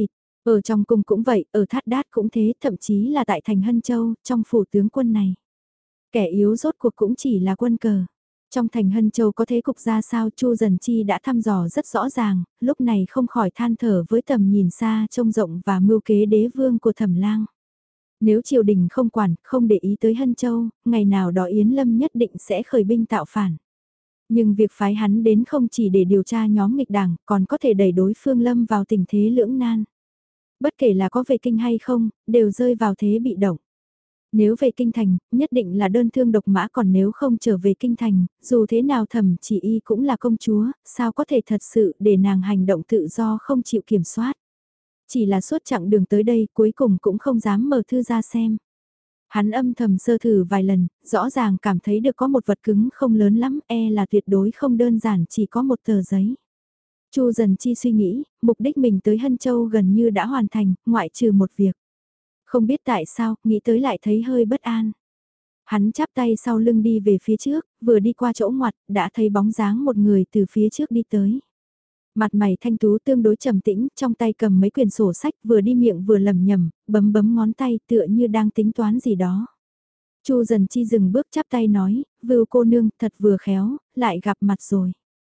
Ở trong cung cũng vậy, ở Thát Đát cũng thế, thậm chí là tại thành Hân Châu, trong phủ tướng quân này. Kẻ yếu rốt cuộc cũng chỉ là quân cờ. Trong thành Hân Châu có thế cục ra sao Chu Dần Chi đã thăm dò rất rõ ràng, lúc này không khỏi than thở với tầm nhìn xa trông rộng và mưu kế đế vương của Thẩm Lang. Nếu triều đình không quản, không để ý tới Hân Châu, ngày nào đó Yến Lâm nhất định sẽ khởi binh tạo phản. Nhưng việc phái hắn đến không chỉ để điều tra nhóm nghịch đảng, còn có thể đẩy đối phương Lâm vào tình thế lưỡng nan. Bất kể là có về kinh hay không, đều rơi vào thế bị động. Nếu về kinh thành, nhất định là đơn thương độc mã, còn nếu không trở về kinh thành, dù thế nào Thẩm Chỉ Y cũng là công chúa, sao có thể thật sự để nàng hành động tự do không chịu kiểm soát. Chỉ là suốt chặng đường tới đây cuối cùng cũng không dám mở thư ra xem. Hắn âm thầm sơ thử vài lần, rõ ràng cảm thấy được có một vật cứng không lớn lắm, là tuyệt đối không đơn giản chỉ có một tờ giấy. Chu Dần Chi suy nghĩ, mục đích mình tới Hân Châu gần như đã hoàn thành, ngoại trừ một việc. Không biết tại sao, nghĩ tới lại thấy hơi bất an. Hắn chắp tay sau lưng đi về phía trước, vừa đi qua chỗ ngoặt, đã thấy bóng dáng một người từ phía trước đi tới. Mặt mày thanh tú tương đối trầm tĩnh, trong tay cầm mấy quyển sổ sách, vừa đi miệng vừa lẩm nhẩm, bấm bấm ngón tay tựa như đang tính toán gì đó. Chu Dần Chi dừng bước chắp tay nói, Vưu cô nương thật vừa khéo, lại gặp mặt rồi.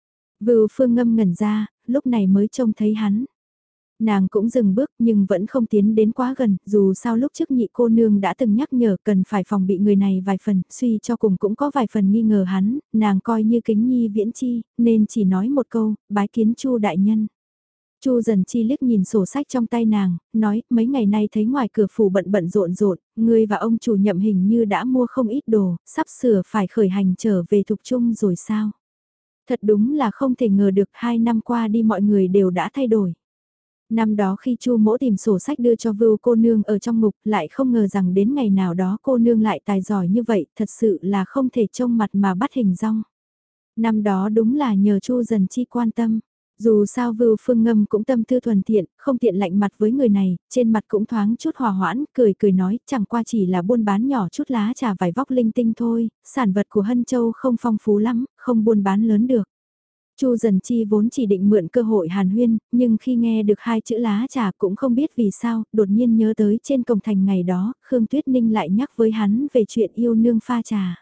Vưu Phương Ngâm ngẩn ra, lúc này mới trông thấy hắn. Nàng cũng dừng bước nhưng vẫn không tiến đến quá gần, dù sao lúc trước nhị cô nương đã từng nhắc nhở cần phải phòng bị người này vài phần, suy cho cùng cũng có vài phần nghi ngờ hắn, nàng coi như kính nhi viễn chi, nên chỉ nói một câu, bái kiến Chu đại nhân. Chu Dần Chi liếc nhìn sổ sách trong tay nàng, nói, mấy ngày nay thấy ngoài cửa phủ bận bận rộn rộn, ngươi và ông chủ Nhậm hình như đã mua không ít đồ, sắp sửa phải khởi hành trở về Thục Trung rồi sao? Thật đúng là không thể ngờ được 2 năm qua đi mọi người đều đã thay đổi. Năm đó khi Chu Mỗ tìm sổ sách đưa cho Vưu cô nương ở trong ngục, lại không ngờ rằng đến ngày nào đó cô nương lại tài giỏi như vậy, thật sự là không thể trông mặt mà bắt hình dong. Năm đó đúng là nhờ Chu Dần Chi quan tâm. Dù sao Vưu Phương Ngâm cũng tâm tư thuần thiện, không tiện lạnh mặt với người này, trên mặt cũng thoáng chút hòa hoãn, cười cười nói, chẳng qua chỉ là buôn bán nhỏ chút lá trà vài vóc linh tinh thôi, sản vật của Hân Châu không phong phú lắm, không buôn bán lớn được. Chu Dần Chi vốn chỉ định mượn cơ hội hàn huyên, nhưng khi nghe được 2 chữ lá trà cũng không biết vì sao, đột nhiên nhớ tới trên cổng thành ngày đó, Khương Tuyết Ninh lại nhắc với hắn về chuyện yêu nương pha trà.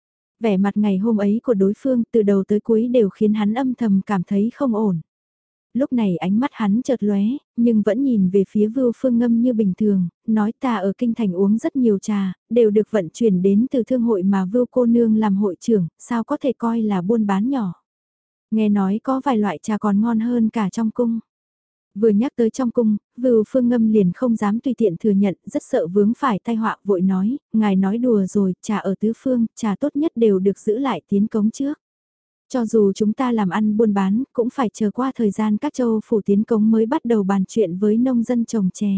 Vẻ mặt ngày hôm ấy của đối phương từ đầu tới cuối đều khiến hắn âm thầm cảm thấy không ổn. Lúc này ánh mắt hắn chợt lóe, nhưng vẫn nhìn về phía Vưu Phương Ngâm như bình thường, nói ta ở kinh thành uống rất nhiều trà, đều được vận chuyển đến từ thương hội mà Vưu cô nương làm hội trưởng, sao có thể coi là buôn bán nhỏ. Nghe nói có vài loại trà còn ngon hơn cả trong cung. Vừa nhắc tới trong cung, Vưu Phương Ngâm liền không dám tùy tiện thừa nhận, rất sợ vướng phải tai họa, vội nói, ngài nói đùa rồi, trà ở tứ phương, trà tốt nhất đều được giữ lại tiến cống trước. Cho dù chúng ta làm ăn buôn bán, cũng phải chờ qua thời gian các châu phủ tiến cống mới bắt đầu bàn chuyện với nông dân trồng chè.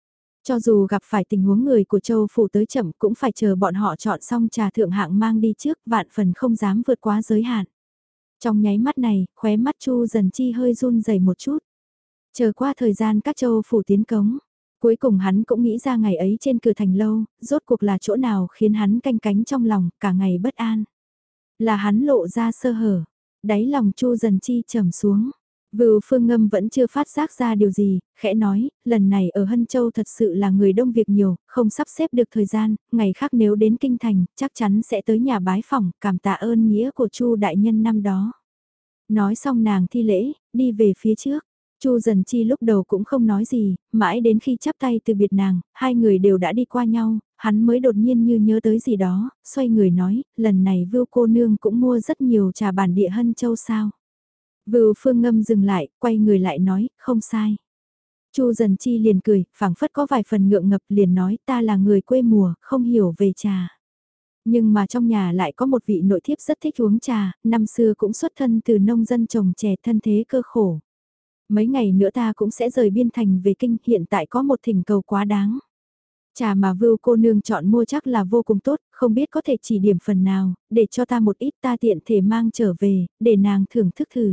Cho dù gặp phải tình huống người của châu phủ tới chậm cũng phải chờ bọn họ chọn xong trà thượng hạng mang đi trước, vạn phần không dám vượt quá giới hạn. Trong nháy mắt này, khóe mắt Chu Dần Chi hơi run rẩy một chút. Chờ qua thời gian các châu phủ tiến cống. Cuối cùng hắn cũng nghĩ ra ngày ấy trên cửa thành lâu, rốt cuộc là chỗ nào khiến hắn canh cánh trong lòng, cả ngày bất an. Là hắn lộ ra sơ hở, đáy lòng Chu Dần Chi trầm xuống. Vưu Phương Ngâm vẫn chưa phát giác ra điều gì, khẽ nói, lần này ở Hân Châu thật sự là người đông việc nhiều, không sắp xếp được thời gian, ngày khác nếu đến Kinh Thành, chắc chắn sẽ tới nhà bái phỏng, cảm tạ ơn nghĩa của Chu đại nhân năm đó. Nói xong nàng thi lễ, đi về phía trước. Chu Dần Chi lúc đầu cũng không nói gì, mãi đến khi chắp tay từ biệt nàng, hai người đều đã đi qua nhau, hắn mới đột nhiên như nhớ tới gì đó, xoay người nói, lần này Vưu cô nương cũng mua rất nhiều trà bản địa Hân Châu sao. Vưu Phương Ngâm dừng lại, quay người lại nói, không sai. Chu Dần Chi liền cười, phảng phất có vài phần ngượng ngập liền nói ta là người quê mùa, không hiểu về trà. Nhưng mà trong nhà lại có một vị nội thiếp rất thích uống trà, năm xưa cũng xuất thân từ nông dân trồng chè thân thế cơ khổ. Mấy ngày nữa ta cũng sẽ rời biên thành về kinh, hiện tại có một thỉnh cầu quá đáng. Trà mà Vưu cô nương chọn mua chắc là vô cùng tốt, không biết có thể chỉ điểm phần nào, để cho ta một ít ta tiện thể mang trở về, để nàng thưởng thức thử.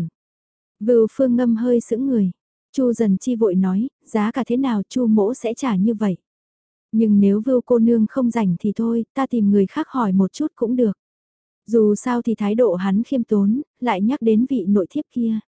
Vưu Phương Ngâm hơi sững người. Chu Dần Chi vội nói, giá cả thế nào Chu mỗ sẽ trả như vậy. Nhưng nếu Vưu cô nương không rảnh thì thôi, ta tìm người khác hỏi một chút cũng được. Dù sao thì thái độ hắn khiêm tốn, lại nhắc đến vị nội thiếp kia.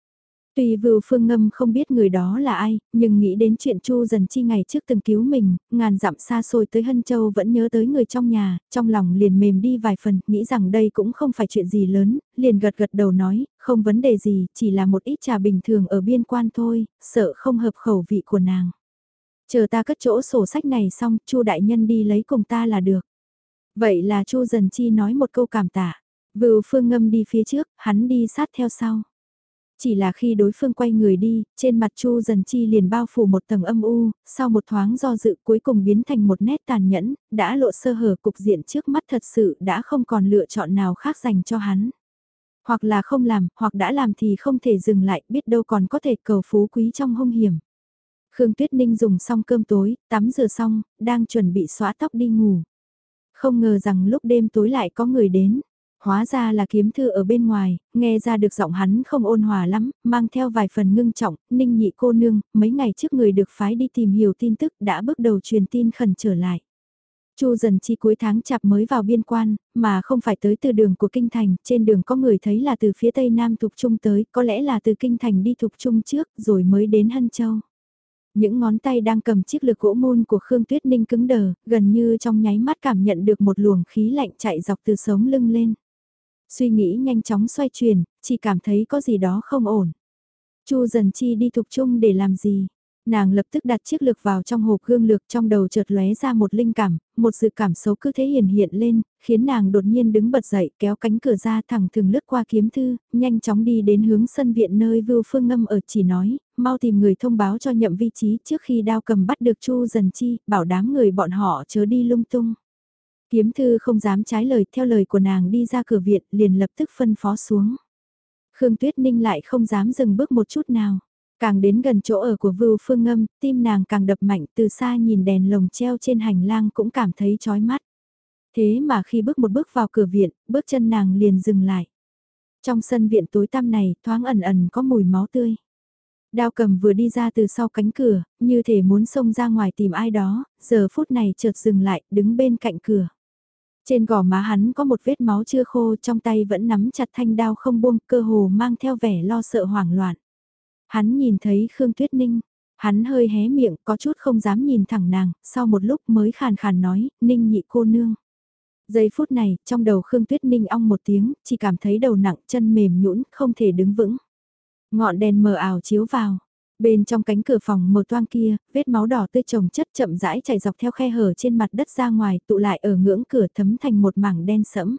Tuy Vưu Phương Ngâm không biết người đó là ai, nhưng nghĩ đến chuyện Chu Dần Chi ngày trước từng cứu mình, ngàn dặm xa xôi tới Hân Châu vẫn nhớ tới người trong nhà, trong lòng liền mềm đi vài phần, nghĩ rằng đây cũng không phải chuyện gì lớn, liền gật gật đầu nói, không vấn đề gì, chỉ là một ít trà bình thường ở biên quan thôi, sợ không hợp khẩu vị của nàng. Chờ ta cất chỗ sổ sách này xong, Chu đại nhân đi lấy cùng ta là được. Vậy là Chu Dần Chi nói một câu cảm tạ. Vưu Phương Ngâm đi phía trước, hắn đi sát theo sau. Chỉ là khi đối phương quay người đi, trên mặt Chu Dần Chi liền bao phủ một tầng âm u, sau một thoáng do dự cuối cùng biến thành một nét tàn nhẫn, đã lộ sơ hở cục diện trước mắt thật sự đã không còn lựa chọn nào khác dành cho hắn. Hoặc là không làm, hoặc đã làm thì không thể dừng lại, biết đâu còn có thể cầu phú quý trong hung hiểm. Khương Tuyết Ninh dùng xong cơm tối, tắm rửa xong, đang chuẩn bị xõa tóc đi ngủ. Không ngờ rằng lúc đêm tối lại có người đến. Hóa ra là Kiếm Thư ở bên ngoài, nghe ra được giọng hắn không ôn hòa lắm, mang theo vài phần ngưng trọng, Ninh nhị cô nương, mấy ngày trước người được phái đi tìm hiểu tin tức đã bước đầu truyền tin khẩn trở lại. Chu Dần Chi cuối tháng chạp mới vào biên quan, mà không phải tới từ đường của Kinh Thành, trên đường có người thấy là từ phía tây nam Thục Trung tới, có lẽ là từ Kinh Thành đi Thục Trung trước rồi mới đến Hân Châu. Những ngón tay đang cầm chiếc lược gỗ mun của Khương Tuyết Ninh cứng đờ, gần như trong nháy mắt cảm nhận được một luồng khí lạnh chạy dọc từ sống lưng lên. Suy nghĩ nhanh chóng xoay chuyển, chỉ cảm thấy có gì đó không ổn. Chu Dần Chi đi Thục Trung để làm gì? Nàng lập tức đặt chiếc lược vào trong hộp gương lược, trong đầu chợt lóe ra một linh cảm, một dự cảm xấu cứ thế hiện lên, khiến nàng đột nhiên đứng bật dậy, kéo cánh cửa ra thẳng thừng lướt qua Kiếm Thư, nhanh chóng đi đến hướng sân viện nơi Vưu Phương Ngâm ở, chỉ nói, mau tìm người thông báo cho Nhậm Vi Chí trước khi Đao Cầm bắt được Chu Dần Chi, bảo đám người bọn họ chớ đi lung tung. Kiếm Thư không dám trái lời, theo lời của nàng đi ra cửa viện, liền lập tức phân phó xuống. Khương Tuyết Ninh lại không dám dừng bước một chút nào. Càng đến gần chỗ ở của Vưu Phương Ngâm, tim nàng càng đập mạnh, từ xa nhìn đèn lồng treo trên hành lang cũng cảm thấy chói mắt. Thế mà khi bước một bước vào cửa viện, bước chân nàng liền dừng lại. Trong sân viện tối tăm này, thoáng ẩn ẩn có mùi máu tươi. Đao Cầm vừa đi ra từ sau cánh cửa, như thể muốn xông ra ngoài tìm ai đó, giờ phút này chợt dừng lại, đứng bên cạnh cửa. Trên gò má hắn có một vết máu chưa khô, trong tay vẫn nắm chặt thanh đao không buông, cơ hồ mang theo vẻ lo sợ hoảng loạn. Hắn nhìn thấy Khương Tuyết Ninh, hắn hơi hé miệng, có chút không dám nhìn thẳng nàng, sau một lúc mới khàn khàn nói, Ninh nhị cô nương. Giây phút này, trong đầu Khương Tuyết Ninh ong một tiếng, chỉ cảm thấy đầu nặng, chân mềm nhũn, không thể đứng vững. Ngọn đèn mờ ảo chiếu vào. Bên trong cánh cửa phòng mờ toang kia, vết máu đỏ tươi chồng chất chậm rãi chảy dọc theo khe hở trên mặt đất ra ngoài, tụ lại ở ngưỡng cửa thấm thành một mảng đen sẫm.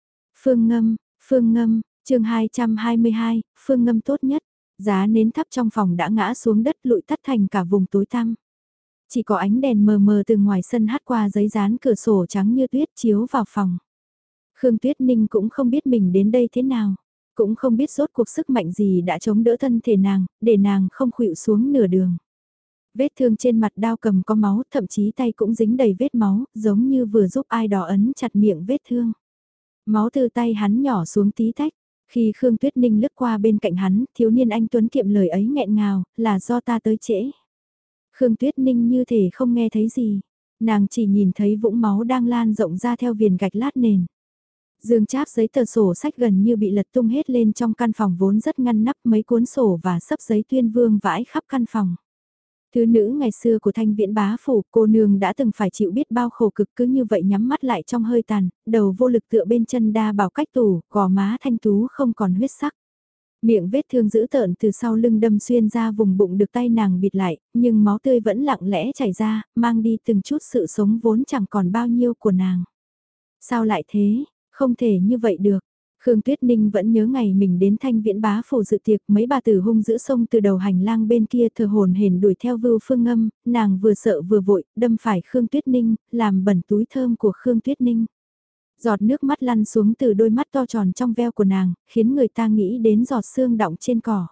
Phương Ngâm, chương 222, Phương Ngâm tốt nhất. Giá nến thắp trong phòng đã ngã xuống đất, lụi tắt thành cả vùng tối tăm. Chỉ có ánh đèn mờ mờ từ ngoài sân hắt qua giấy dán cửa sổ trắng như tuyết chiếu vào phòng. Khương Tuyết Ninh cũng không biết mình đến đây thế nào. Cũng không biết rốt cuộc sức mạnh gì đã chống đỡ thân thể nàng, để nàng không khuỵu xuống nửa đường. Vết thương trên mặt Đao Cầm có máu, thậm chí tay cũng dính đầy vết máu, giống như vừa giúp ai đó ấn chặt miệng vết thương. Máu từ tay hắn nhỏ xuống tí tách. Khi Khương Tuyết Ninh lướt qua bên cạnh hắn, thiếu niên anh Tuấn kiệm lời ấy nghẹn ngào, là do ta tới trễ. Khương Tuyết Ninh như thể không nghe thấy gì. Nàng chỉ nhìn thấy vũng máu đang lan rộng ra theo viền gạch lát nền. Dương cháp giấy tờ sổ sách gần như bị lật tung hết lên trong căn phòng vốn rất ngăn nắp, mấy cuốn sổ và sấp giấy tuyên vương vãi khắp căn phòng. Thứ nữ ngày xưa của Thanh Viễn bá phủ, cô nương đã từng phải chịu biết bao khổ cực, cứ như vậy nhắm mắt lại trong hơi tàn, đầu vô lực tựa bên chân đa bảo cách tủ, gò má thanh tú không còn huyết sắc. Miệng vết thương dữ tợn từ sau lưng đâm xuyên ra vùng bụng được tay nàng bịt lại, nhưng máu tươi vẫn lặng lẽ chảy ra, mang đi từng chút sự sống vốn chẳng còn bao nhiêu của nàng. Sao lại thế? Không thể như vậy được. Khương Tuyết Ninh vẫn nhớ ngày mình đến Thanh Viễn bá phủ dự tiệc, mấy bà tử hung giữ sông từ đầu hành lang bên kia thờ hồn hển đuổi theo Vưu Phương Ngâm, nàng vừa sợ vừa vội, đâm phải Khương Tuyết Ninh, làm bẩn túi thơm của Khương Tuyết Ninh. Giọt nước mắt lăn xuống từ đôi mắt to tròn trong veo của nàng, khiến người ta nghĩ đến giọt sương đọng trên cỏ.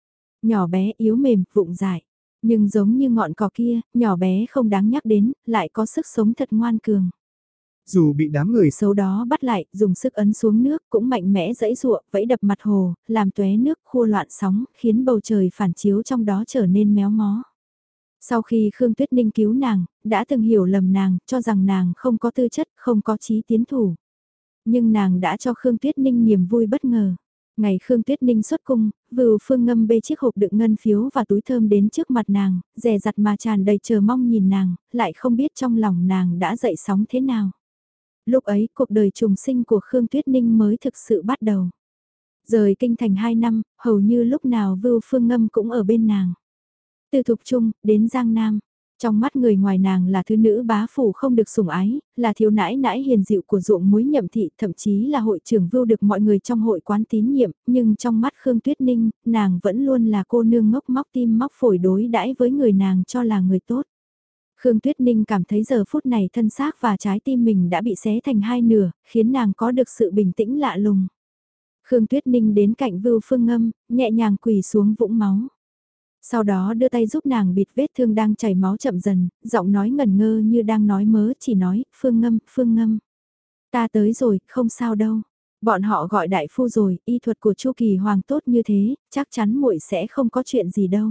Nhỏ bé yếu mềm, vụng dại, nhưng giống như ngọn cỏ kia, nhỏ bé không đáng nhắc đến, lại có sức sống thật ngoan cường. Dù bị đám người Xấu đó bắt lại, dùng sức ấn xuống nước cũng mạnh mẽ dẫy dụa, vẫy đập mặt hồ, làm tóe nước khua loạn sóng, khiến bầu trời phản chiếu trong đó trở nên méo mó. Sau khi Khương Tuyết Ninh cứu nàng, đã từng hiểu lầm nàng, cho rằng nàng không có tư chất, không có chí tiến thủ. Nhưng nàng đã cho Khương Tuyết Ninh niềm vui bất ngờ. Ngày Khương Tuyết Ninh xuất cung, Vưu Phương Ngâm bê chiếc hộp đựng ngân phiếu và túi thơm đến trước mặt nàng, dè dặt mà tràn đầy chờ mong nhìn nàng, lại không biết trong lòng nàng đã dậy sóng thế nào. Lúc ấy cuộc đời trùng sinh của Khương Tuyết Ninh mới thực sự bắt đầu. Rời kinh thành 2 năm, hầu như lúc nào Vưu Phương Ngâm cũng ở bên nàng. Từ Thục Trung đến Giang Nam, trong mắt người ngoài nàng là thứ nữ bá phủ không được sủng ái, là thiếu nãi nãi hiền dịu của ruộng muối Nhậm thị, thậm chí là hội trưởng Vưu được mọi người trong hội quán tín nhiệm, nhưng trong mắt Khương Tuyết Ninh, nàng vẫn luôn là cô nương ngốc móc tim móc phổi đối đãi với người nàng cho là người tốt. Khương Tuyết Ninh cảm thấy giờ phút này thân xác và trái tim mình đã bị xé thành hai nửa, khiến nàng có được sự bình tĩnh lạ lùng. Khương Tuyết Ninh đến cạnh Vưu Phương Ngâm, nhẹ nhàng quỳ xuống vũng máu. Sau đó đưa tay giúp nàng bịt vết thương đang chảy máu chậm dần, giọng nói ngẩn ngơ như đang nói mớ, chỉ nói, Phương Ngâm, Phương Ngâm. Ta tới rồi, không sao đâu. Bọn họ gọi đại phu rồi, y thuật của Chu Kỳ Hoàng tốt như thế, chắc chắn muội sẽ không có chuyện gì đâu.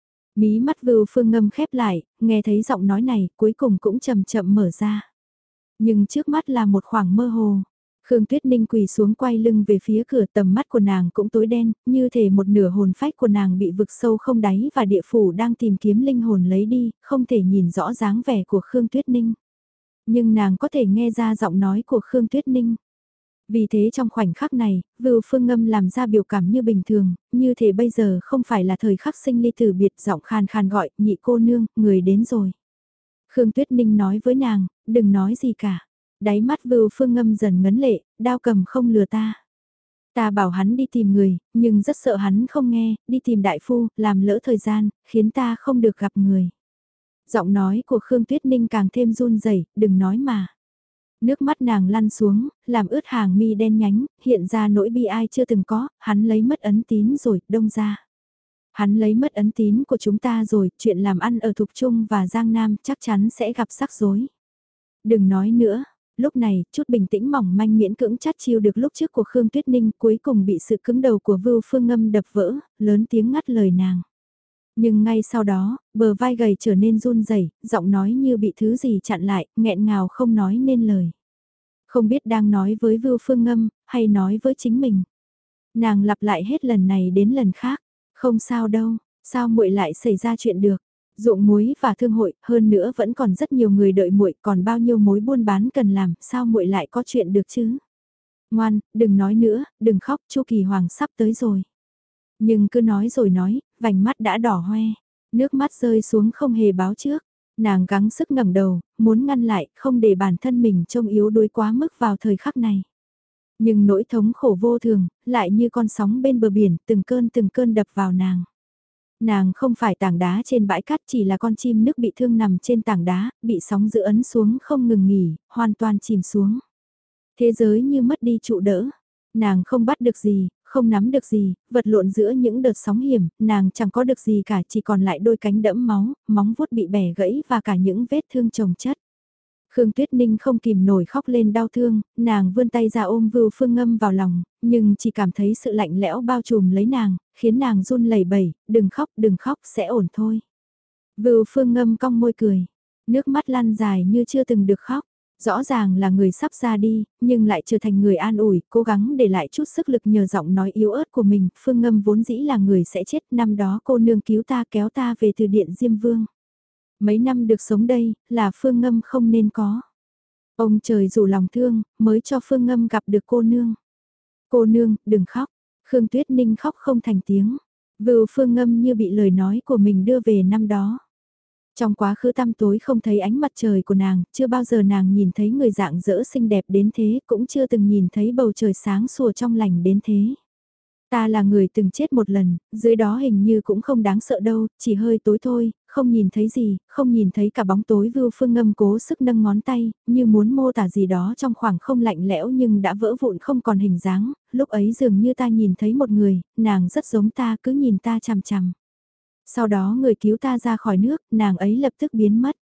Mí mắt Vưu Phương Ngâm khép lại, nghe thấy giọng nói này, cuối cùng cũng chậm chậm mở ra. Nhưng trước mắt là một khoảng mơ hồ. Khương Tuyết Ninh quỳ xuống quay lưng về phía cửa, tầm mắt của nàng cũng tối đen, như thể một nửa hồn phách của nàng bị vực sâu không đáy và địa phủ đang tìm kiếm linh hồn lấy đi, không thể nhìn rõ dáng vẻ của Khương Tuyết Ninh. Nhưng nàng có thể nghe ra giọng nói của Khương Tuyết Ninh. Vì thế trong khoảnh khắc này, Vưu Phương Ngâm làm ra biểu cảm như bình thường, như thể bây giờ không phải là thời khắc sinh ly tử biệt, giọng khan khan gọi, nhị cô nương, người đến rồi. Khương Tuyết Ninh nói với nàng, đừng nói gì cả. Đáy mắt Vưu Phương Ngâm dần ngấn lệ, đao cầm không lừa ta. Ta bảo hắn đi tìm người, nhưng rất sợ hắn không nghe, đi tìm đại phu, làm lỡ thời gian, khiến ta không được gặp người. Giọng nói của Khương Tuyết Ninh càng thêm run rẩy, đừng nói mà. Nước mắt nàng lăn xuống, làm ướt hàng mi đen nhánh, hiện ra nỗi bi ai chưa từng có, hắn lấy mất ấn tín rồi, đông ra. Hắn lấy mất ấn tín của chúng ta rồi, chuyện làm ăn ở Thục Trung và Giang Nam chắc chắn sẽ gặp rắc rối. Đừng nói nữa, lúc này, chút bình tĩnh mỏng manh miễn cưỡng chát chiêu được lúc trước của Khương Tuyết Ninh cuối cùng bị sự cứng đầu của Vưu Phương Ngâm đập vỡ, lớn tiếng ngắt lời nàng. Nhưng ngay sau đó, bờ vai gầy trở nên run rẩy, giọng nói như bị thứ gì chặn lại, nghẹn ngào không nói nên lời. Không biết đang nói với Vưu Phương Ngâm, hay nói với chính mình. Nàng lặp lại hết lần này đến lần khác, không sao đâu, sao muội lại xảy ra chuyện được. Ruộng muối và thương hội, hơn nữa vẫn còn rất nhiều người đợi muội, còn bao nhiêu mối buôn bán cần làm, sao muội lại có chuyện được chứ? Ngoan, đừng nói nữa, đừng khóc, Chu Kỳ Hoàng sắp tới rồi. Nhưng cứ nói rồi nói, vành mắt đã đỏ hoe, nước mắt rơi xuống không hề báo trước. Nàng gắng sức ngẩng đầu, muốn ngăn lại, không để bản thân mình trông yếu đuối quá mức vào thời khắc này. Nhưng nỗi thống khổ vô thường, lại như con sóng bên bờ biển, từng cơn đập vào nàng. Nàng không phải tảng đá trên bãi cát, chỉ là con chim nước bị thương nằm trên tảng đá, bị sóng giữ ấn xuống không ngừng nghỉ, hoàn toàn chìm xuống. Thế giới như mất đi trụ đỡ. Nàng không bắt được gì, không nắm được gì, vật lộn giữa những đợt sóng hiểm, nàng chẳng có được gì cả, chỉ còn lại đôi cánh đẫm máu, móng vuốt bị bẻ gãy và cả những vết thương chồng chất. Khương Tuyết Ninh không kìm nổi khóc lên đau thương, nàng vươn tay ra ôm Vưu Phương Ngâm vào lòng, nhưng chỉ cảm thấy sự lạnh lẽo bao trùm lấy nàng, khiến nàng run lẩy bẩy, đừng khóc, sẽ ổn thôi. Vưu Phương Ngâm cong môi cười, nước mắt lăn dài như chưa từng được khóc. Rõ ràng là người sắp ra đi, nhưng lại trở thành người an ủi, cố gắng để lại chút sức lực nhờ giọng nói yếu ớt của mình. Phương Ngâm vốn dĩ là người sẽ chết, năm đó cô nương cứu ta kéo ta về từ điện Diêm Vương. Mấy năm được sống đây, là Phương Ngâm không nên có. Ông trời rủ lòng thương, mới cho Phương Ngâm gặp được cô nương. Cô nương, đừng khóc. Khương Tuyết Ninh khóc không thành tiếng. Vưu Phương Ngâm như bị lời nói của mình đưa về năm đó. Trong quá khứ tăm tối không thấy ánh mặt trời của nàng, chưa bao giờ nàng nhìn thấy người dạng dỡ xinh đẹp đến thế, cũng chưa từng nhìn thấy bầu trời sáng sủa trong lành đến thế. Ta là người từng chết một lần, dưới đó hình như cũng không đáng sợ đâu, chỉ hơi tối thôi, không nhìn thấy gì, không nhìn thấy cả bóng tối. Vưu Phương Ngâm cố sức nâng ngón tay, như muốn mô tả gì đó trong khoảng không lạnh lẽo nhưng đã vỡ vụn không còn hình dáng, lúc ấy dường như ta nhìn thấy một người, nàng rất giống ta, cứ nhìn ta chằm chằm. Sau đó người cứu ta ra khỏi nước, nàng ấy lập tức biến mất.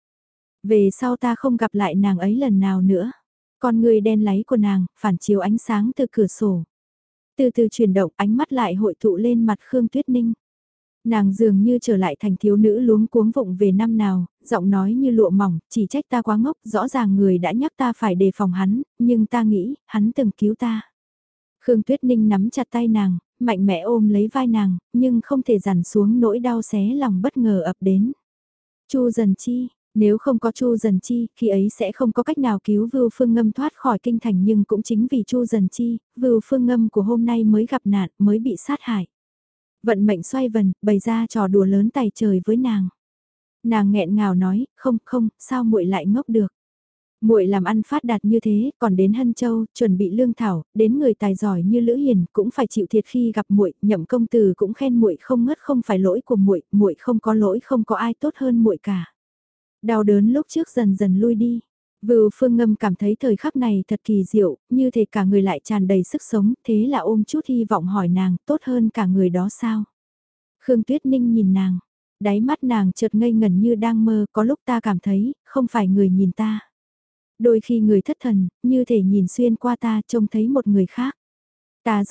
Về sau ta không gặp lại nàng ấy lần nào nữa. Con người đen láy của nàng, phản chiếu ánh sáng từ cửa sổ. Từ từ chuyển động, ánh mắt lại hội tụ lên mặt Khương Tuyết Ninh. Nàng dường như trở lại thành thiếu nữ luống cuống vụng về năm nào, giọng nói như lụa mỏng, chỉ trách ta quá ngốc, rõ ràng người đã nhắc ta phải đề phòng hắn, nhưng ta nghĩ, hắn từng cứu ta. Khương Tuyết Ninh nắm chặt tay nàng, mạnh mẽ ôm lấy vai nàng, nhưng không thể dằn xuống nỗi đau xé lòng bất ngờ ập đến. Chu Dần Chi, nếu không có Chu Dần Chi, khi ấy sẽ không có cách nào cứu Vưu Phương Ngâm thoát khỏi kinh thành, nhưng cũng chính vì Chu Dần Chi, Vưu Phương Ngâm của hôm nay mới gặp nạn, mới bị sát hại. Vận mệnh xoay vần, bày ra trò đùa lớn tày trời với nàng. Nàng nghẹn ngào nói, không, sao muội lại ngốc được. Muội làm ăn phát đạt như thế, còn đến Hân Châu, chuẩn bị lương thảo, đến người tài giỏi như Lữ Hiền cũng phải chịu thiệt khi gặp muội, Nhậm công tử cũng khen muội không ngớt, không phải lỗi của muội, muội không có lỗi, không có ai tốt hơn muội cả. Đau đớn lúc trước dần dần lui đi. Vưu Phương Ngâm cảm thấy thời khắc này thật kỳ diệu, như thể cả người lại tràn đầy sức sống, thế là ôm chút hy vọng hỏi nàng, tốt hơn cả người đó sao? Khương Tuyết Ninh nhìn nàng, đáy mắt nàng chợt ngây ngẩn như đang mơ, có lúc ta cảm thấy, không phải người nhìn ta. Đôi khi người thất thần, như thể nhìn xuyên qua ta trông thấy một người khác. Ta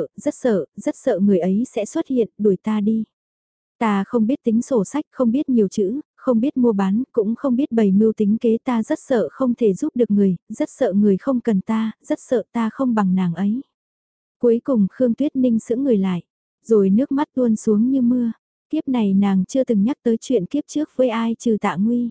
rất sợ người ấy sẽ xuất hiện, đuổi ta đi. Ta không biết tính sổ sách, không biết nhiều chữ, không biết mua bán, cũng không biết bày mưu tính kế, ta rất sợ không thể giúp được người, rất sợ người không cần ta, rất sợ ta không bằng nàng ấy. Cuối cùng Khương Tuyết Ninh sững người lại, rồi nước mắt tuôn xuống như mưa. Kiếp này nàng chưa từng nhắc tới chuyện kiếp trước với ai trừ Tạ Nguy.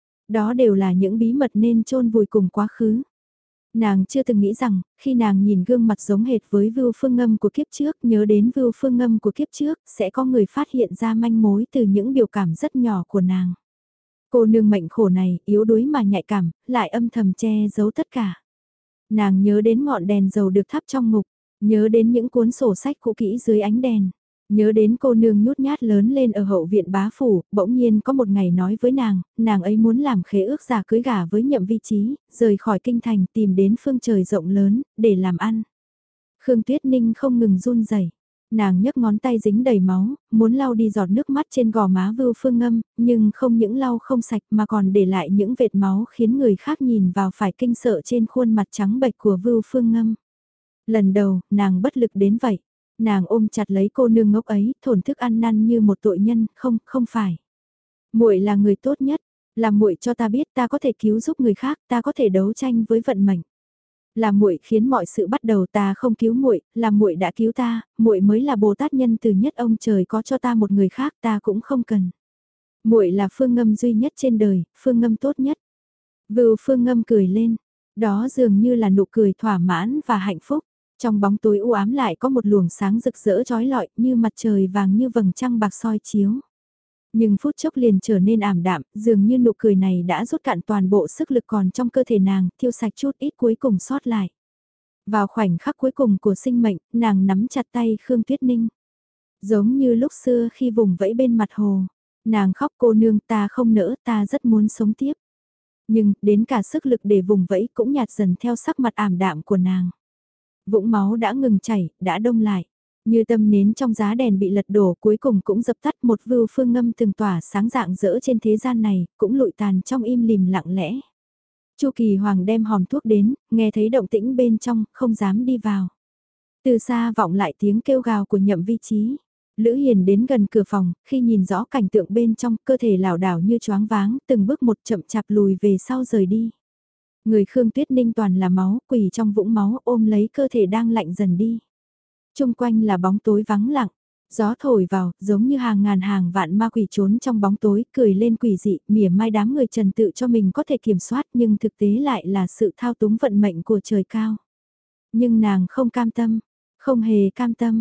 Đó đều là những bí mật nên chôn vùi cùng quá khứ. Nàng chưa từng nghĩ rằng, khi nàng nhìn gương mặt giống hệt với Vưu Phương Ngâm của kiếp trước, nhớ đến Vưu Phương Ngâm của kiếp trước, sẽ có người phát hiện ra manh mối từ những biểu cảm rất nhỏ của nàng. Cô nương mệnh khổ này, yếu đuối mà nhạy cảm, lại âm thầm che giấu tất cả. Nàng nhớ đến ngọn đèn dầu được thắp trong ngục, nhớ đến những cuốn sổ sách cũ kỹ dưới ánh đèn. Nhớ đến cô nương nhút nhát lớn lên ở hậu viện bá phủ, bỗng nhiên có một ngày nói với nàng ấy muốn làm khế ước giả cưới gả với Nhậm Vi Chí, rời khỏi kinh thành tìm đến phương trời rộng lớn, để làm ăn. Khương Tuyết Ninh không ngừng run rẩy. Nàng nhấc ngón tay dính đầy máu, muốn lau đi giọt nước mắt trên gò má Vưu Phương Ngâm, nhưng không những lau không sạch mà còn để lại những vệt máu khiến người khác nhìn vào phải kinh sợ trên khuôn mặt trắng bệch của Vưu Phương Ngâm. Lần đầu, nàng bất lực đến vậy. Nàng ôm chặt lấy cô nương ngốc ấy, thổn thức ăn năn như một tội nhân, không phải. Muội là người tốt nhất, làm muội cho ta biết ta có thể cứu giúp người khác, ta có thể đấu tranh với vận mệnh. Là muội khiến mọi sự bắt đầu, ta không cứu muội, là muội đã cứu ta, muội mới là Bồ Tát nhân từ nhất, ông trời có cho ta một người khác ta cũng không cần. Muội là Phương Ngâm duy nhất trên đời, Phương Ngâm tốt nhất. Vưu Phương Ngâm cười lên, đó dường như là nụ cười thỏa mãn và hạnh phúc. Trong bóng tối u ám lại có một luồng sáng rực rỡ trói lọi như mặt trời vàng như vầng trăng bạc soi chiếu. Nhưng phút chốc liền trở nên ảm đạm, dường như nụ cười này đã rút cạn toàn bộ sức lực còn trong cơ thể nàng, thiêu sạch chút ít cuối cùng sót lại. Vào khoảnh khắc cuối cùng của sinh mệnh, nàng nắm chặt tay Khương Tuyết Ninh. Giống như lúc xưa khi vùng vẫy bên mặt hồ, nàng khóc cô nương ta không nỡ, ta rất muốn sống tiếp. Nhưng, đến cả sức lực để vùng vẫy cũng nhạt dần theo sắc mặt ảm đạm của nàng. Vũng máu đã ngừng chảy, đã đông lại. Như tâm nến trong giá đèn bị lật đổ cuối cùng cũng dập tắt, một Vưu Phương Ngâm từng tỏa sáng rạng rỡ trên thế gian này, cũng lụi tàn trong im lìm lặng lẽ. Chu Kỳ Hoàng đem hòm thuốc đến, nghe thấy động tĩnh bên trong, không dám đi vào. Từ xa vọng lại tiếng kêu gào của Nhậm Vi Chí. Lữ Hiền đến gần cửa phòng, khi nhìn rõ cảnh tượng bên trong, cơ thể lảo đảo như choáng váng, từng bước một chậm chạp lùi về sau rời đi. Người Khương Tuyết Ninh toàn là máu, quỳ trong vũng máu ôm lấy cơ thể đang lạnh dần đi. Trung quanh là bóng tối vắng lặng, gió thổi vào, giống như hàng ngàn hàng vạn ma quỷ trốn trong bóng tối, cười lên quỷ dị, mỉa mai đám người trần tự cho mình có thể kiểm soát, nhưng thực tế lại là sự thao túng vận mệnh của trời cao. Nhưng nàng không cam tâm, không hề cam tâm,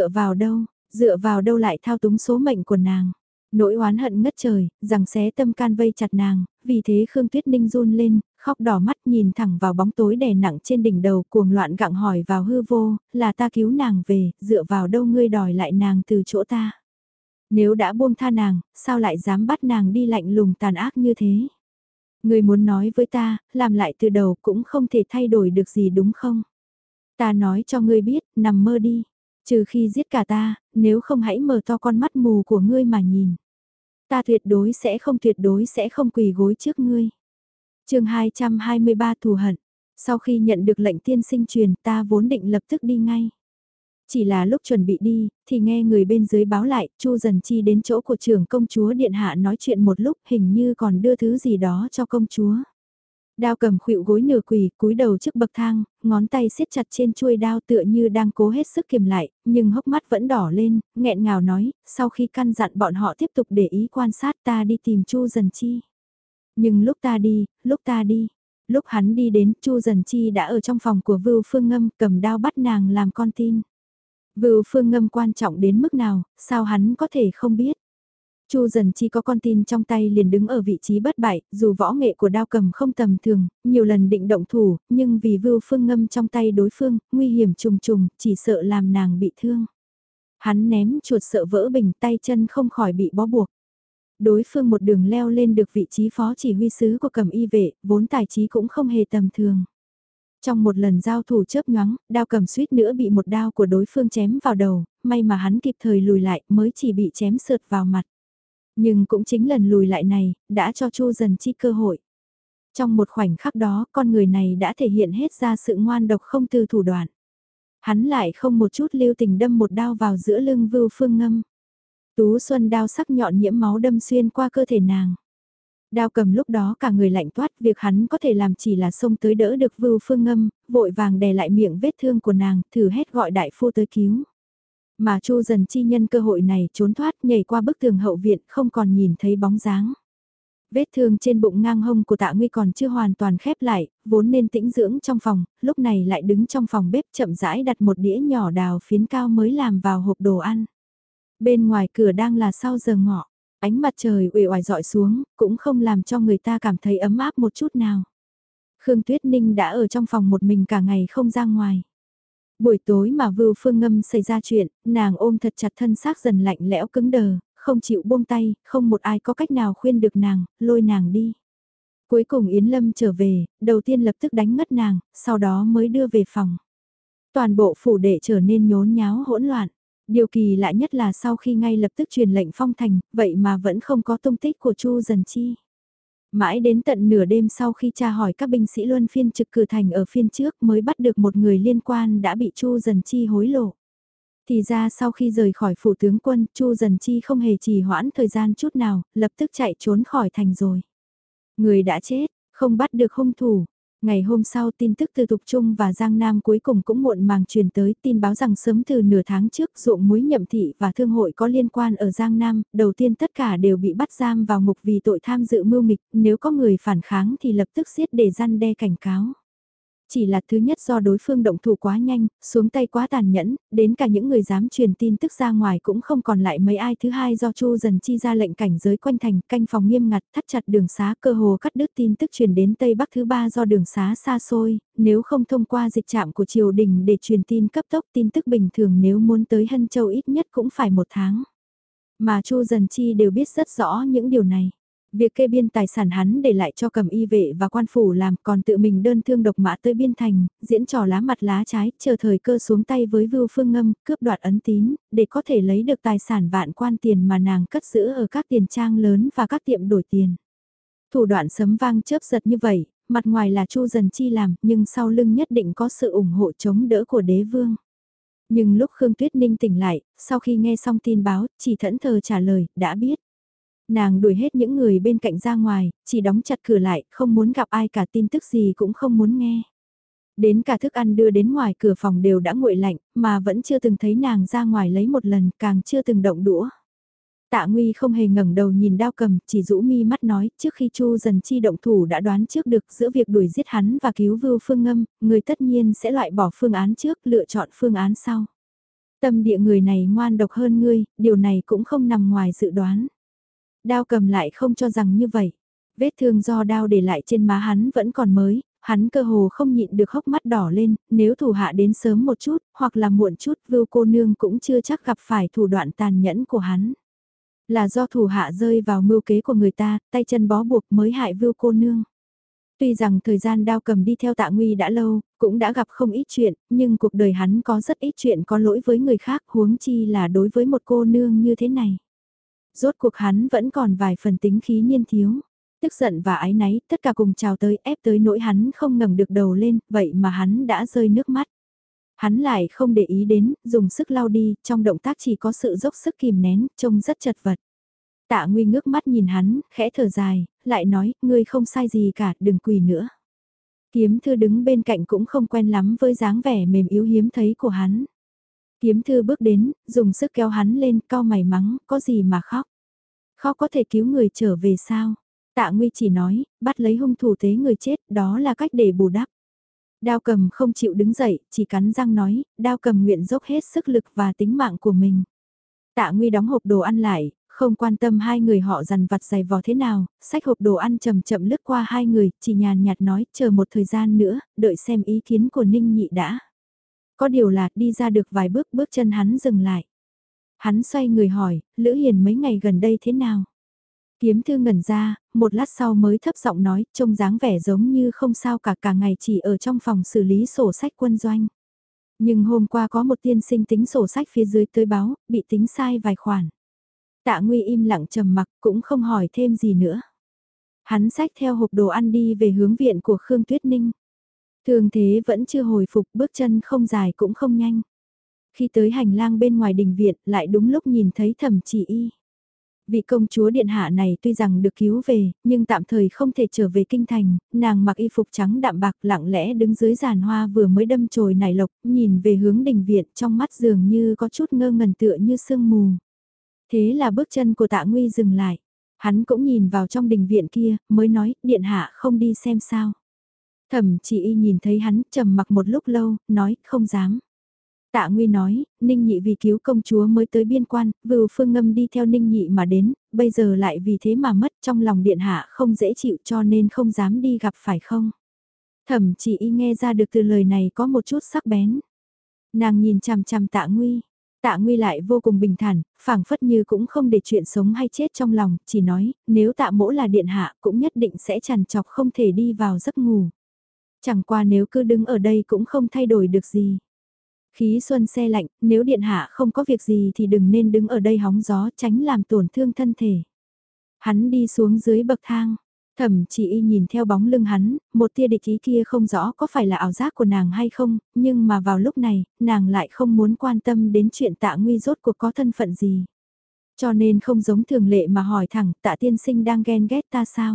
dựa vào đâu lại thao túng số mệnh của nàng. Nỗi oán hận ngất trời, rằng xé tâm can vây chặt nàng, vì thế Khương Tuyết Ninh run lên, khóc đỏ mắt nhìn thẳng vào bóng tối đè nặng trên đỉnh đầu, cuồng loạn gặng hỏi vào hư vô, là ta cứu nàng về, dựa vào đâu ngươi đòi lại nàng từ chỗ ta. Nếu đã buông tha nàng, sao lại dám bắt nàng đi lạnh lùng tàn ác như thế? Ngươi muốn nói với ta, làm lại từ đầu cũng không thể thay đổi được gì đúng không? Ta nói cho ngươi biết, nằm mơ đi. Trừ khi giết cả ta, nếu không hãy mở to con mắt mù của ngươi mà nhìn. Ta tuyệt đối sẽ không quỳ gối trước ngươi. Chương 223 thù hận. Sau khi nhận được lệnh tiên sinh truyền, ta vốn định lập tức đi ngay. Chỉ là lúc chuẩn bị đi, thì nghe người bên dưới báo lại, Chu Dần Chi đến chỗ của trưởng công chúa điện hạ nói chuyện một lúc, hình như còn đưa thứ gì đó cho công chúa. Đao cầm khuỵu gối nửa quỳ, cúi đầu trước bậc thang, ngón tay siết chặt trên chuôi đao tựa như đang cố hết sức kiềm lại, nhưng hốc mắt vẫn đỏ lên, nghẹn ngào nói, sau khi căn dặn bọn họ tiếp tục để ý quan sát ta đi tìm Chu Dần Chi. Nhưng lúc ta đi, lúc hắn đi đến Chu Dần Chi đã ở trong phòng của Vưu Phương Ngâm cầm đao bắt nàng làm con tin. Vưu Phương Ngâm quan trọng đến mức nào, sao hắn có thể không biết. Chu Dần Chi có con tin trong tay liền đứng ở vị trí bất bại, dù võ nghệ của đao cầm không tầm thường, nhiều lần định động thủ, nhưng vì Vưu Phương Ngâm trong tay đối phương, nguy hiểm trùng trùng, chỉ sợ làm nàng bị thương. Hắn ném chuột sợ vỡ bình, tay chân không khỏi bị bó buộc. Đối phương một đường leo lên được vị trí phó chỉ huy sứ của Cầm Y vệ, vốn tài trí cũng không hề tầm thường. Trong một lần giao thủ chớp nhoáng, đao cầm suýt nữa bị một đao của đối phương chém vào đầu, may mà hắn kịp thời lùi lại mới chỉ bị chém sượt vào mặt. Nhưng cũng chính lần lùi lại này, đã cho Chu Dần Chi cơ hội. Trong một khoảnh khắc đó, con người này đã thể hiện hết ra sự ngoan độc không từ thủ đoạn. Hắn lại không một chút lưu tình đâm một đao vào giữa lưng Vưu Phương Ngâm. Tú xuân đao sắc nhọn nhiễm máu đâm xuyên qua cơ thể nàng. Đao cầm lúc đó cả người lạnh toát, việc hắn có thể làm chỉ là xông tới đỡ được Vưu Phương Ngâm, vội vàng đè lại miệng vết thương của nàng, thử hét gọi đại phu tới cứu. Mà Chu Dần Chi nhân cơ hội này trốn thoát nhảy qua bức tường hậu viện không còn nhìn thấy bóng dáng. Vết thương trên bụng ngang hông của Tạ Nguy còn chưa hoàn toàn khép lại, vốn nên tĩnh dưỡng trong phòng, lúc này lại đứng trong phòng bếp chậm rãi đặt một đĩa nhỏ đào phiến cao mới làm vào hộp đồ ăn. Bên ngoài cửa đang là sau giờ ngọ, ánh mặt trời uể oải rọi xuống, cũng không làm cho người ta cảm thấy ấm áp một chút nào. Khương Tuyết Ninh đã ở trong phòng một mình cả ngày không ra ngoài. Buổi tối mà Vưu Phương Ngâm xảy ra chuyện, nàng ôm thật chặt thân xác dần lạnh lẽo cứng đờ, không chịu buông tay, không một ai có cách nào khuyên được nàng, lôi nàng đi. Cuối cùng Yến Lâm trở về, đầu tiên lập tức đánh ngất nàng, sau đó mới đưa về phòng. Toàn bộ phủ đệ trở nên nhốn nháo hỗn loạn. Điều kỳ lạ nhất là sau khi ngay lập tức truyền lệnh phong thành, vậy mà vẫn không có tung tích của Chu Dần Chi. Mãi đến tận nửa đêm sau khi tra hỏi các binh sĩ luân phiên trực cử thành ở phiên trước mới bắt được một người liên quan đã bị Chu Dần Chi hối lộ. Thì ra sau khi rời khỏi phủ tướng quân, Chu Dần Chi không hề trì hoãn thời gian chút nào, lập tức chạy trốn khỏi thành rồi. Người đã chết, không bắt được hung thủ. Ngày hôm sau tin tức từ Thục Trung và Giang Nam cuối cùng cũng muộn màng truyền tới tin báo rằng sớm từ nửa tháng trước ruộng muối Nhậm Thị và thương hội có liên quan ở Giang Nam, đầu tiên tất cả đều bị bắt giam vào ngục vì tội tham dự mưu nghịch, nếu có người phản kháng thì lập tức giết để răn đe cảnh cáo. Chỉ là thứ nhất do đối phương động thủ quá nhanh, xuống tay quá tàn nhẫn, đến cả những người dám truyền tin tức ra ngoài cũng không còn lại mấy ai. Thứ hai do Chu Dần Chi ra lệnh cảnh giới quanh thành, canh phòng nghiêm ngặt, thắt chặt đường xá, cơ hồ cắt đứt tin tức truyền đến Tây Bắc. Thứ ba do đường xá xa xôi, nếu không thông qua dịch trạm của triều đình để truyền tin cấp tốc, tin tức bình thường nếu muốn tới Hân Châu ít nhất cũng phải 1 tháng. Mà Chu Dần Chi đều biết rất rõ những điều này. Việc kê biên tài sản hắn để lại cho Cầm Y vệ và quan phủ làm, còn tự mình đơn thương độc mã tới biên thành, diễn trò lá mặt lá trái, chờ thời cơ xuống tay với Vưu Phương Ngâm, cướp đoạt ấn tín, để có thể lấy được tài sản vạn quan tiền mà nàng cất giữ ở các tiền trang lớn và các tiệm đổi tiền. Thủ đoạn sấm vang chớp giật như vậy, mặt ngoài là Chu Dần Chi làm, nhưng sau lưng nhất định có sự ủng hộ chống đỡ của đế vương. Nhưng lúc Khương Tuyết Ninh tỉnh lại, sau khi nghe xong tin báo, chỉ thẫn thờ trả lời, đã biết. Nàng đuổi hết những người bên cạnh ra ngoài, chỉ đóng chặt cửa lại, không muốn gặp ai cả, tin tức gì cũng không muốn nghe. Đến cả thức ăn đưa đến ngoài cửa phòng đều đã nguội lạnh, mà vẫn chưa từng thấy nàng ra ngoài lấy một lần, càng chưa từng động đũa. Tạ Nguy không hề ngẩng đầu nhìn Đao Cầm, chỉ rũ mi mắt nói, trước khi Chu Dần Chi động thủ đã đoán trước được giữa việc đuổi giết hắn và cứu Vưu Phương Ngâm, người tất nhiên sẽ loại bỏ phương án trước, lựa chọn phương án sau. Tâm địa người này ngoan độc hơn ngươi, điều này cũng không nằm ngoài dự đoán. Đao Cầm lại không cho rằng như vậy. Vết thương do đao để lại trên má hắn vẫn còn mới, hắn cơ hồ không nhịn được hốc mắt đỏ lên, nếu thủ hạ đến sớm một chút, hoặc là muộn chút, Vưu cô nương cũng chưa chắc gặp phải thủ đoạn tàn nhẫn của hắn. Là do thủ hạ rơi vào mưu kế của người ta, tay chân bó buộc mới hại Vưu cô nương. Tuy rằng thời gian Đao Cầm đi theo Tạ Nguy đã lâu, cũng đã gặp không ít chuyện, nhưng cuộc đời hắn có rất ít chuyện có lỗi với người khác, huống chi là đối với một cô nương như thế này. Rốt cuộc hắn vẫn còn vài phần tính khí niên thiếu. Tức giận và ái náy, tất cả cùng trào tới ép tới nỗi hắn không ngẩng được đầu lên, vậy mà hắn đã rơi nước mắt. Hắn lại không để ý đến, dùng sức lau đi, trong động tác chỉ có sự dốc sức kìm nén, trông rất chật vật. Tạ Nguy ngước mắt nhìn hắn, khẽ thở dài, lại nói, ngươi không sai gì cả, đừng quỳ nữa. Kiếm Thư đứng bên cạnh cũng không quen lắm với dáng vẻ mềm yếu hiếm thấy của hắn. Kiếm Thư bước đến, dùng sức kéo hắn lên, cau mày mắng, có gì mà khóc. Khóc có thể cứu người trở về sao? Tạ Nguy chỉ nói, bắt lấy hung thủ tế người chết, đó là cách để bù đắp. Đao Cầm không chịu đứng dậy, chỉ cắn răng nói, Đao Cầm nguyện dốc hết sức lực và tính mạng của mình. Tạ Nguy đóng hộp đồ ăn lại, không quan tâm hai người họ dằn vặt giày vò thế nào, xách hộp đồ ăn chậm chậm lướt qua hai người, chỉ nhàn nhạt nói, chờ một thời gian nữa, đợi xem ý kiến của Ninh Nhị đã. Có điều là đi ra được vài bước, bước chân hắn dừng lại. Hắn xoay người hỏi, Lữ Hiền mấy ngày gần đây thế nào? Kiếm Thư ngẩn ra, một lát sau mới thấp giọng nói, trông dáng vẻ giống như không sao cả ngày chỉ ở trong phòng xử lý sổ sách quân doanh. Nhưng hôm qua có một tiên sinh tính sổ sách phía dưới tới báo, bị tính sai vài khoản. Tạ Nguy im lặng trầm mặc cũng không hỏi thêm gì nữa. Hắn xách theo hộp đồ ăn đi về hướng viện của Khương Tuyết Ninh. Thường thế vẫn chưa hồi phục, bước chân không dài cũng không nhanh. Khi tới hành lang bên ngoài đình viện, lại đúng lúc nhìn thấy Thẩm Chỉ Y. Vị công chúa điện hạ này tuy rằng được cứu về, nhưng tạm thời không thể trở về kinh thành, nàng mặc y phục trắng đạm bạc lặng lẽ đứng dưới giàn hoa vừa mới đâm chồi nảy lộc, nhìn về hướng đình viện trong mắt dường như có chút ngơ ngẩn tựa như sương mù. Thế là bước chân của Tạ Nguy dừng lại, hắn cũng nhìn vào trong đình viện kia, mới nói, điện hạ không đi xem sao. Thẩm Chỉ Y nhìn thấy hắn trầm mặc một lúc lâu, nói, không dám. Tạ Nguy nói, Ninh Nhị vì cứu công chúa mới tới biên quan, Vưu Phương Ngâm đi theo Ninh Nhị mà đến, bây giờ lại vì thế mà mất trong lòng điện hạ không dễ chịu cho nên không dám đi gặp phải không? Thẩm Chỉ Y nghe ra được từ lời này có một chút sắc bén. Nàng nhìn chằm chằm Tạ Nguy. Tạ Nguy lại vô cùng bình thản, phảng phất như cũng không để chuyện sống hay chết trong lòng, chỉ nói, nếu Tạ Mỗ là điện hạ cũng nhất định sẽ chằn chọc không thể đi vào giấc ngủ. Chẳng qua nếu cứ đứng ở đây cũng không thay đổi được gì. Khí xuân se lạnh, nếu điện hạ không có việc gì thì đừng nên đứng ở đây hóng gió tránh làm tổn thương thân thể. Hắn đi xuống dưới bậc thang, Thẩm Chỉ Y nhìn theo bóng lưng hắn, một tia địch ý kia không rõ có phải là ảo giác của nàng hay không, nhưng mà vào lúc này, nàng lại không muốn quan tâm đến chuyện Tạ Nguy rốt cuộc có thân phận gì. Cho nên không giống thường lệ mà hỏi thẳng, Tạ tiên sinh đang ghen ghét ta sao?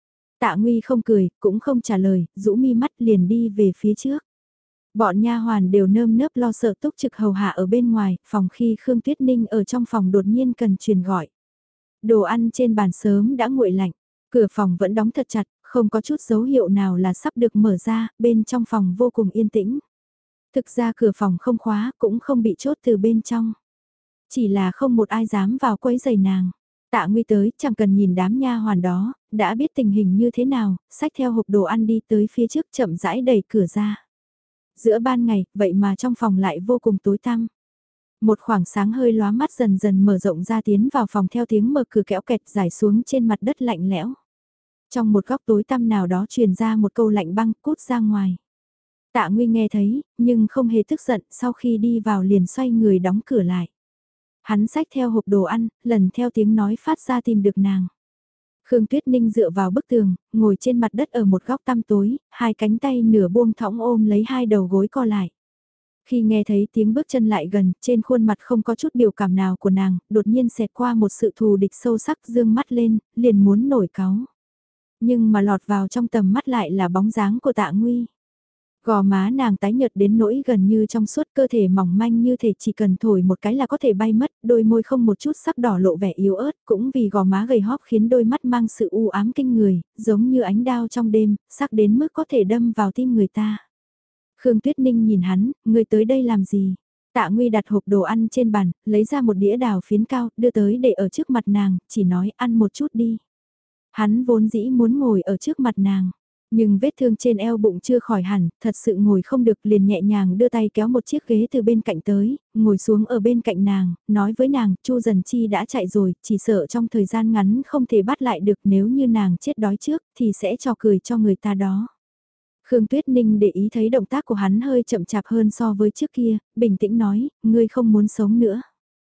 Tạ Nguy không cười, cũng không trả lời, rũ mi mắt liền đi về phía trước. Bọn nha hoàn đều nơm nớp lo sợ túc trực hầu hạ ở bên ngoài, phòng khi Khương Tuyết Ninh ở trong phòng đột nhiên cần truyền gọi. Đồ ăn trên bàn sớm đã nguội lạnh, cửa phòng vẫn đóng thật chặt, không có chút dấu hiệu nào là sắp được mở ra, bên trong phòng vô cùng yên tĩnh. Thực ra cửa phòng không khóa, cũng không bị chốt từ bên trong. Chỉ là không một ai dám vào quấy giày nàng. Tạ Nguy tới, chẳng cần nhìn đám nha hoàn đó, đã biết tình hình như thế nào, xách theo hộp đồ ăn đi tới phía trước chậm rãi đẩy cửa ra. Giữa ban ngày, vậy mà trong phòng lại vô cùng tối tăm. Một khoảng sáng hơi lóa mắt dần dần mở rộng ra tiến vào phòng theo tiếng mở cửa kéo kẹt giải xuống trên mặt đất lạnh lẽo. Trong một góc tối tăm nào đó truyền ra một câu lạnh băng cút ra ngoài. Tạ Nguy nghe thấy, nhưng không hề tức giận, sau khi đi vào liền xoay người đóng cửa lại. Hắn xách theo hộp đồ ăn, lần theo tiếng nói phát ra tìm được nàng. Khương Tuyết Ninh dựa vào bức tường, ngồi trên mặt đất ở một góc tăm tối, hai cánh tay nửa buông thõng ôm lấy hai đầu gối co lại. Khi nghe thấy tiếng bước chân lại gần, trên khuôn mặt không có chút biểu cảm nào của nàng, đột nhiên xẹt qua một sự thù địch sâu sắc dương mắt lên, liền muốn nổi cáu. Nhưng mà lọt vào trong tầm mắt lại là bóng dáng của Tạ Nguy. Gò má nàng tái nhợt đến nỗi gần như trong suốt, cơ thể mỏng manh như thể chỉ cần thổi một cái là có thể bay mất, đôi môi không một chút sắc đỏ lộ vẻ yếu ớt, cũng vì gò má gầy hóp khiến đôi mắt mang sự u ám kinh người, giống như ánh đao trong đêm, sắc đến mức có thể đâm vào tim người ta. Khương Tuyết Ninh nhìn hắn, người tới đây làm gì? Tạ Nguy đặt hộp đồ ăn trên bàn, lấy ra một đĩa đào phiến cao, đưa tới để ở trước mặt nàng, chỉ nói ăn một chút đi. Hắn vốn dĩ muốn ngồi ở trước mặt nàng. Nhưng vết thương trên eo bụng chưa khỏi hẳn, thật sự ngồi không được liền nhẹ nhàng đưa tay kéo một chiếc ghế từ bên cạnh tới, ngồi xuống ở bên cạnh nàng, nói với nàng, Chu Dần Chi đã chạy rồi, chỉ sợ trong thời gian ngắn không thể bắt lại được, nếu như nàng chết đói trước thì sẽ trò cười cho người ta đó. Khương Tuyết Ninh để ý thấy động tác của hắn hơi chậm chạp hơn so với trước kia, bình tĩnh nói, ngươi không muốn sống nữa.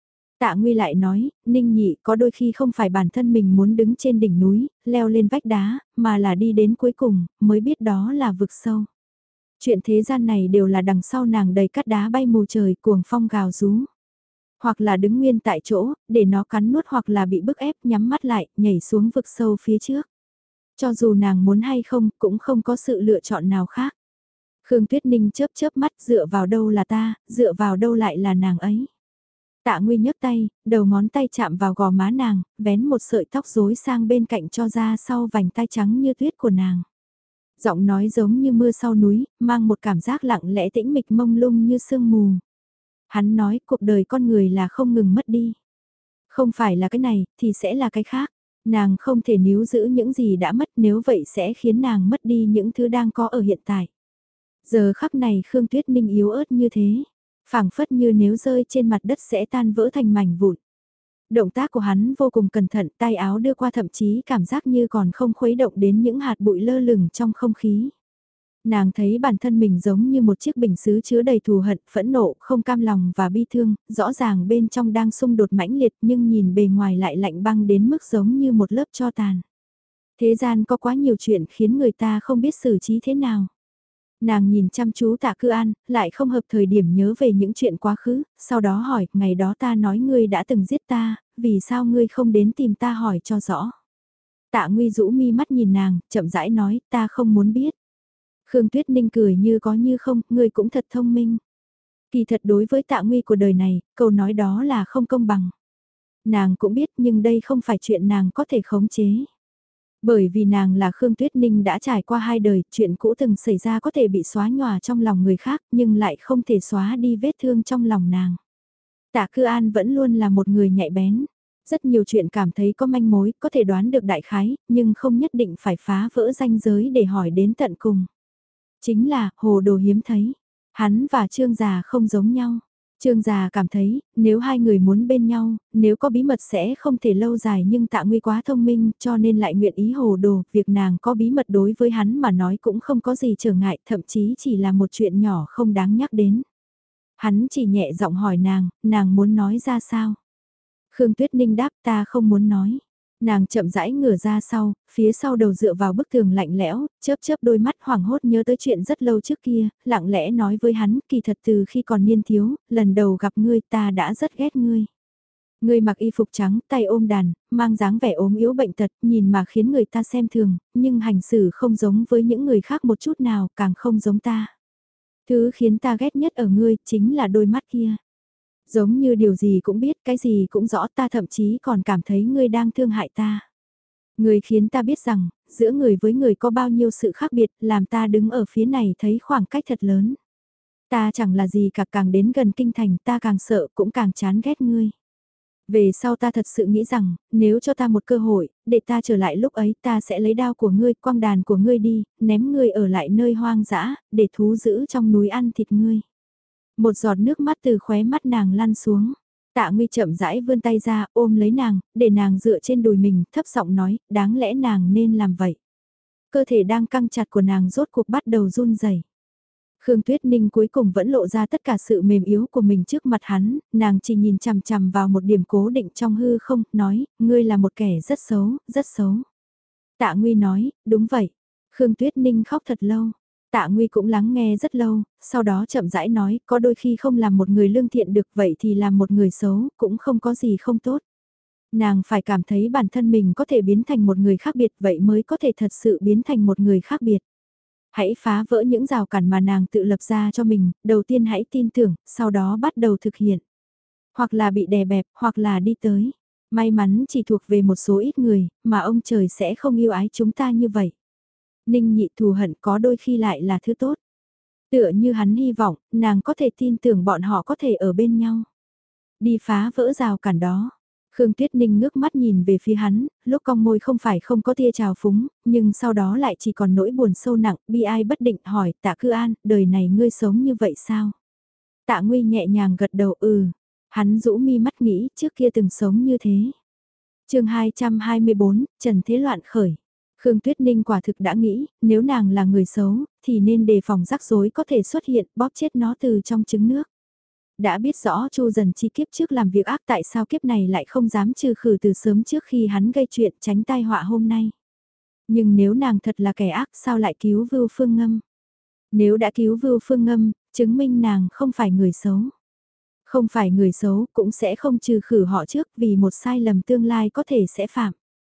Tạ Nguy lại nói, Ninh Nhị có đôi khi không phải bản thân mình muốn đứng trên đỉnh núi, leo lên vách đá, mà là đi đến cuối cùng, mới biết đó là vực sâu. Chuyện thế gian này đều là đằng sau nàng đầy cát đá bay mù trời cuồng phong gào rú. Hoặc là đứng nguyên tại chỗ, để nó cắn nuốt hoặc là bị bức ép nhắm mắt lại, nhảy xuống vực sâu phía trước. Cho dù nàng muốn hay không, cũng không có sự lựa chọn nào khác. Khương Tuyết Ninh chớp chớp mắt, dựa vào đâu là ta, dựa vào đâu lại là nàng ấy. Tạ Nguy nhấc tay, đầu ngón tay chạm vào gò má nàng, vén một sợi tóc rối sang bên cạnh cho ra sau vành tai trắng như tuyết của nàng. Giọng nói giống như mưa sau núi, mang một cảm giác lặng lẽ tĩnh mịch mông lung như sương mù. Hắn nói cuộc đời con người là không ngừng mất đi. Không phải là cái này, thì sẽ là cái khác. Nàng không thể níu giữ những gì đã mất, nếu vậy sẽ khiến nàng mất đi những thứ đang có ở hiện tại. Giờ khắc này Khương Tuyết Ninh yếu ớt như thế, phảng phất như nếu rơi trên mặt đất sẽ tan vỡ thành mảnh vụn. Động tác của hắn vô cùng cẩn thận, tay áo đưa qua thậm chí cảm giác như còn không khuấy động đến những hạt bụi lơ lửng trong không khí. Nàng thấy bản thân mình giống như một chiếc bình sứ chứa đầy thù hận, phẫn nộ, không cam lòng và bi thương, rõ ràng bên trong đang xung đột mãnh liệt nhưng nhìn bề ngoài lại lạnh băng đến mức giống như một lớp tro tàn. Thế gian có quá nhiều chuyện khiến người ta không biết xử trí thế nào. Nàng nhìn chăm chú Tạ Cư An, lại không hợp thời điểm nhớ về những chuyện quá khứ, sau đó hỏi, ngày đó ta nói ngươi đã từng giết ta, vì sao ngươi không đến tìm ta hỏi cho rõ. Tạ Nguy rũ mi mắt nhìn nàng, chậm rãi nói, ta không muốn biết. Khương Tuyết Ninh cười như có như không, ngươi cũng thật thông minh. Kỳ thật đối với Tạ Nguy của đời này, câu nói đó là không công bằng. Nàng cũng biết nhưng đây không phải chuyện nàng có thể khống chế. Bởi vì nàng là Khương Tuyết Ninh đã trải qua 2 đời, chuyện cũ từng xảy ra có thể bị xóa nhòa trong lòng người khác nhưng lại không thể xóa đi vết thương trong lòng nàng. Tạ Cư An vẫn luôn là một người nhạy bén. Rất nhiều chuyện cảm thấy có manh mối, có thể đoán được đại khái, nhưng không nhất định phải phá vỡ ranh giới để hỏi đến tận cùng. Chính là, hồ đồ hiếm thấy. Hắn và Trương Già không giống nhau. Trương Già cảm thấy, nếu hai người muốn bên nhau, nếu có bí mật sẽ không thể lâu dài nhưng Tạ Nguy quá thông minh cho nên lại nguyện ý hồ đồ, việc nàng có bí mật đối với hắn mà nói cũng không có gì trở ngại, thậm chí chỉ là một chuyện nhỏ không đáng nhắc đến. Hắn chỉ nhẹ giọng hỏi nàng muốn nói ra sao? Khương Tuyết Ninh đáp ta không muốn nói. Nàng chậm rãi ngửa ra sau, phía sau đầu dựa vào bức tường lạnh lẽo, chớp chớp đôi mắt hoảng hốt nhớ tới chuyện rất lâu trước kia, lặng lẽ nói với hắn, kỳ thật từ khi còn niên thiếu, lần đầu gặp ngươi ta đã rất ghét ngươi. Ngươi mặc y phục trắng, tay ôm đàn, mang dáng vẻ ốm yếu bệnh tật, nhìn mà khiến người ta xem thường, nhưng hành xử không giống với những người khác một chút nào, càng không giống ta. Thứ khiến ta ghét nhất ở ngươi, chính là đôi mắt kia. Giống như điều gì cũng biết, cái gì cũng rõ, ta thậm chí còn cảm thấy ngươi đang thương hại ta. Ngươi khiến ta biết rằng, giữa người với người có bao nhiêu sự khác biệt, làm ta đứng ở phía này thấy khoảng cách thật lớn. Ta chẳng là gì cả, càng đến gần kinh thành ta càng sợ cũng càng chán ghét ngươi. Về sau ta thật sự nghĩ rằng, nếu cho ta một cơ hội, để ta trở lại lúc ấy ta sẽ lấy đao của ngươi, quang đàn của ngươi đi, ném ngươi ở lại nơi hoang dã, để thú giữ trong núi ăn thịt ngươi. Một giọt nước mắt từ khóe mắt nàng lăn xuống. Tạ Nguy chậm rãi vươn tay ra ôm lấy nàng, để nàng dựa trên đùi mình, thấp giọng nói, đáng lẽ nàng nên làm vậy. Cơ thể đang căng chặt của nàng rốt cuộc bắt đầu run rẩy. Khương Tuyết Ninh cuối cùng vẫn lộ ra tất cả sự mềm yếu của mình trước mặt hắn, nàng chỉ nhìn chằm chằm vào một điểm cố định trong hư không, nói, ngươi là một kẻ rất xấu, rất xấu. Tạ Nguy nói, đúng vậy. Khương Tuyết Ninh khóc thật lâu. Tạ Nguy cũng lắng nghe rất lâu, sau đó chậm rãi nói, có đôi khi không làm một người lương thiện được vậy thì làm một người xấu, cũng không có gì không tốt. Nàng phải cảm thấy bản thân mình có thể biến thành một người khác biệt vậy mới có thể thật sự biến thành một người khác biệt. Hãy phá vỡ những rào cản mà nàng tự lập ra cho mình, đầu tiên hãy tin tưởng, sau đó bắt đầu thực hiện. Hoặc là bị đè bẹp, hoặc là đi tới. May mắn chỉ thuộc về một số ít người, mà ông trời sẽ không yêu ái chúng ta như vậy. Ninh nhị thù hận có đôi khi lại là thứ tốt. Tựa như hắn hy vọng, nàng có thể tin tưởng bọn họ có thể ở bên nhau. Đi phá vỡ rào cản đó. Khương Tuyết Ninh ngước mắt nhìn về phía hắn, lúc cong môi không phải không có tia trào phúng, nhưng sau đó lại chỉ còn nỗi buồn sâu nặng, bi ai bất định hỏi, Tạ Cư An, đời này ngươi sống như vậy sao? Tạ Nguy nhẹ nhàng gật đầu hắn rũ mi mắt nghĩ trước kia từng sống như thế. Chương 224, Trần Thế Loạn khởi. Khương Tuyết Ninh quả thực đã nghĩ, nếu nàng là người xấu, thì nên đề phòng rắc rối có thể xuất hiện, bóp chết nó từ trong trứng nước. Đã biết rõ Chu Dần Chi kiếp trước làm việc ác tại sao kiếp này lại không dám trừ khử từ sớm trước khi hắn gây chuyện tránh tai họa hôm nay. Nhưng nếu nàng thật là kẻ ác sao lại cứu Vưu Phương Ngâm? Nếu đã cứu Vưu Phương Ngâm, chứng minh nàng không phải người xấu. Không phải người xấu cũng sẽ không trừ khử họ trước vì một sai lầm tương lai có thể sẽ phạm.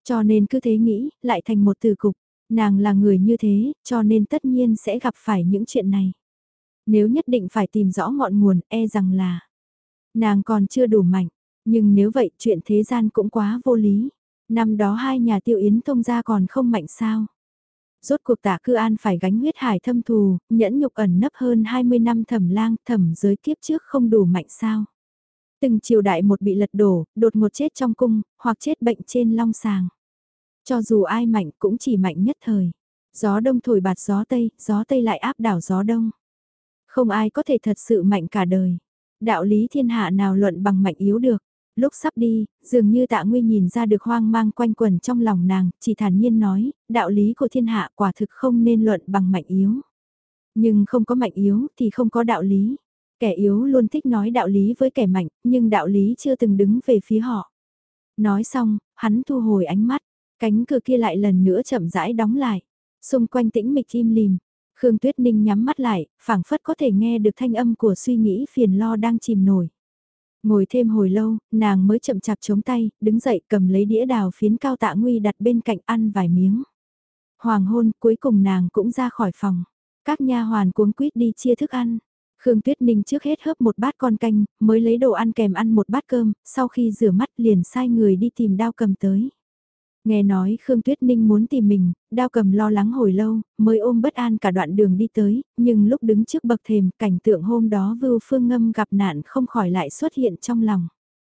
Cho nên cứ thế nghĩ, lại thành một từ cục. Nàng là người như thế, cho nên tất nhiên sẽ gặp phải những chuyện này. Nếu nhất định phải tìm rõ ngọn nguồn, e rằng là nàng còn chưa đủ mạnh. Nhưng nếu vậy, chuyện thế gian cũng quá vô lý. Năm đó hai nhà Tiêu Yến Thông gia còn không mạnh sao. Rốt cuộc Tạ Cư An phải gánh huyết hải thâm thù, nhẫn nhục ẩn nấp hơn 20 năm Thẩm Lang, Thẩm giới kiếp trước không đủ mạnh sao. Từng triều đại một bị lật đổ, đột ngột chết trong cung, hoặc chết bệnh trên long sàng. Cho dù ai mạnh cũng chỉ mạnh nhất thời. Gió đông thổi bạt gió tây lại áp đảo gió đông. Không ai có thể thật sự mạnh cả đời. Đạo lý thiên hạ nào luận bằng mạnh yếu được. Lúc sắp đi, dường như Tạ Nguy nhìn ra được hoang mang quanh quẩn trong lòng nàng, chỉ thản nhiên nói, đạo lý của thiên hạ quả thực không nên luận bằng mạnh yếu. Nhưng không có mạnh yếu thì không có đạo lý. Kẻ yếu luôn thích nói đạo lý với kẻ mạnh, nhưng đạo lý chưa từng đứng về phía họ. Nói xong, hắn thu hồi ánh mắt, cánh cửa kia lại lần nữa chậm rãi đóng lại. Xung quanh tĩnh mịch im lìm, Khương Tuyết Ninh nhắm mắt lại, phảng phất có thể nghe được thanh âm của suy nghĩ phiền lo đang chìm nổi. Ngồi thêm hồi lâu, nàng mới chậm chạp chống tay, đứng dậy cầm lấy đĩa đào phiến cao Tạ Nguy đặt bên cạnh ăn vài miếng. Hoàng hôn, cuối cùng nàng cũng ra khỏi phòng. Các nha hoàn cuống quýt đi chia thức ăn. Khương Tuyết Ninh trước hết hớp một bát con canh, mới lấy đồ ăn kèm ăn một bát cơm, sau khi rửa mắt liền sai người đi tìm Đao Cầm tới. Nghe nói Khương Tuyết Ninh muốn tìm mình, Đao Cầm lo lắng hồi lâu, mới ôm bất an cả đoạn đường đi tới, nhưng lúc đứng trước bậc thềm, cảnh tượng hôm đó Vưu Phương Ngâm gặp nạn không khỏi lại xuất hiện trong lòng.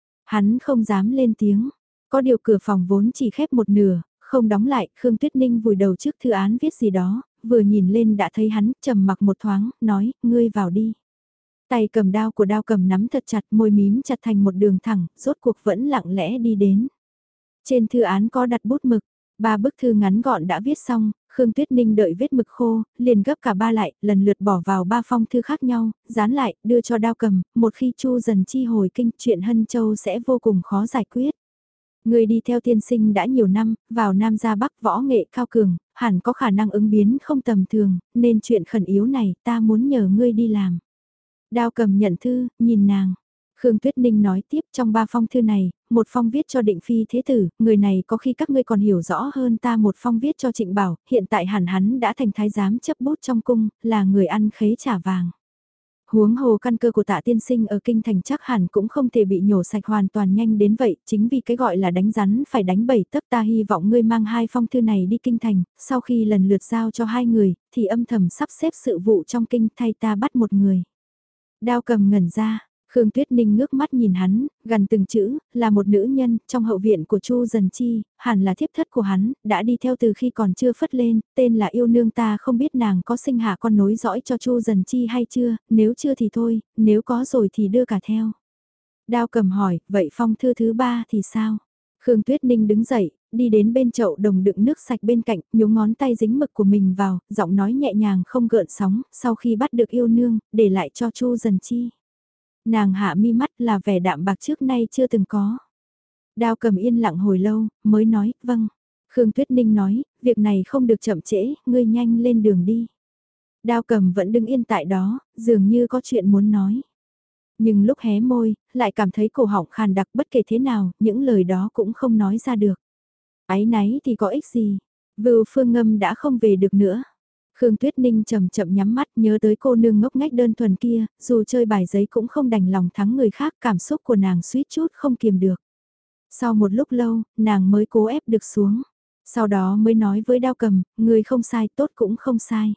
Hắn không dám lên tiếng, có điều cửa phòng vốn chỉ khép một nửa, không đóng lại, Khương Tuyết Ninh vùi đầu trước thư án viết gì đó, vừa nhìn lên đã thấy hắn, trầm mặc một thoáng, nói, ngươi vào đi. Tay cầm đao của Đao Cầm nắm thật chặt, môi mím chặt thành một đường thẳng, rốt cuộc vẫn lặng lẽ đi đến. Trên thư án có đặt bút mực, 3 bức thư ngắn gọn đã viết xong, Khương Tuyết Ninh đợi vết mực khô, liền gấp cả ba lại, lần lượt bỏ vào 3 phong thư khác nhau, dán lại, đưa cho Đao Cầm, một khi Chu Dần Chi hồi kinh, chuyện Hân Châu sẽ vô cùng khó giải quyết. Người đi theo tiên sinh đã nhiều năm, vào Nam ra Bắc võ nghệ cao cường, hẳn có khả năng ứng biến không tầm thường, nên chuyện khẩn yếu này ta muốn nhờ ngươi đi làm. Đao Cầm nhận thư, nhìn nàng. Khương Tuyết Ninh nói tiếp, trong 3 phong thư này, một phong viết cho Định Phi Thế Tử, người này có khi các ngươi còn hiểu rõ hơn ta, một phong viết cho Trịnh Bảo, hiện tại hẳn hắn đã thành thái giám chấp bút trong cung, là người ăn khế trả vàng. Huống hồ căn cơ của Tạ tiên sinh ở kinh thành chắc hẳn cũng không thể bị nhổ sạch hoàn toàn nhanh đến vậy, chính vì cái gọi là đánh rắn phải đánh bẩy tấc, ta hy vọng ngươi mang 2 phong thư này đi kinh thành, sau khi lần lượt giao cho 2 người, thì âm thầm sắp xếp sự vụ trong kinh thay ta bắt một người. Đao Cầm ngẩn ra, Khương Tuyết Ninh ngước mắt nhìn hắn, gần từng chữ, là một nữ nhân, trong hậu viện của Chu Dần Chi, hẳn là thiếp thất của hắn, đã đi theo từ khi còn chưa phất lên, tên là yêu nương, ta không biết nàng có sinh hạ con nối dõi cho Chu Dần Chi hay chưa, nếu chưa thì thôi, nếu có rồi thì đưa cả theo. Đao Cầm hỏi, vậy phong thư thứ 3 thì sao? Khương Tuyết Ninh đứng dậy, đi đến bên chậu đồng đựng nước sạch bên cạnh, nhúng ngón tay dính mực của mình vào, giọng nói nhẹ nhàng không gợn sóng, sau khi bắt được yêu nương, để lại cho Chu Dần Chi. Nàng hạ mi mắt là vẻ đạm bạc trước nay chưa từng có. Đao Cầm yên lặng hồi lâu, mới nói, vâng. Khương Tuyết Ninh nói, việc này không được chậm trễ, ngươi nhanh lên đường đi. Đao Cầm vẫn đứng yên tại đó, dường như có chuyện muốn nói. Nhưng lúc hé môi, lại cảm thấy cổ họng khàn đặc, bất kể thế nào, những lời đó cũng không nói ra được. Áy náy thì có ích gì, Vưu Phương Ngâm đã không về được nữa. Khương Tuyết Ninh chậm chậm nhắm mắt, nhớ tới cô nương ngốc nghếch đơn thuần kia, dù chơi bài giấy cũng không đành lòng thắng người khác, cảm xúc của nàng suýt chút không kiềm được. Sau một lúc lâu, nàng mới cố ép được xuống. Sau đó mới nói với Đao Cầm, người không sai, tốt cũng không sai.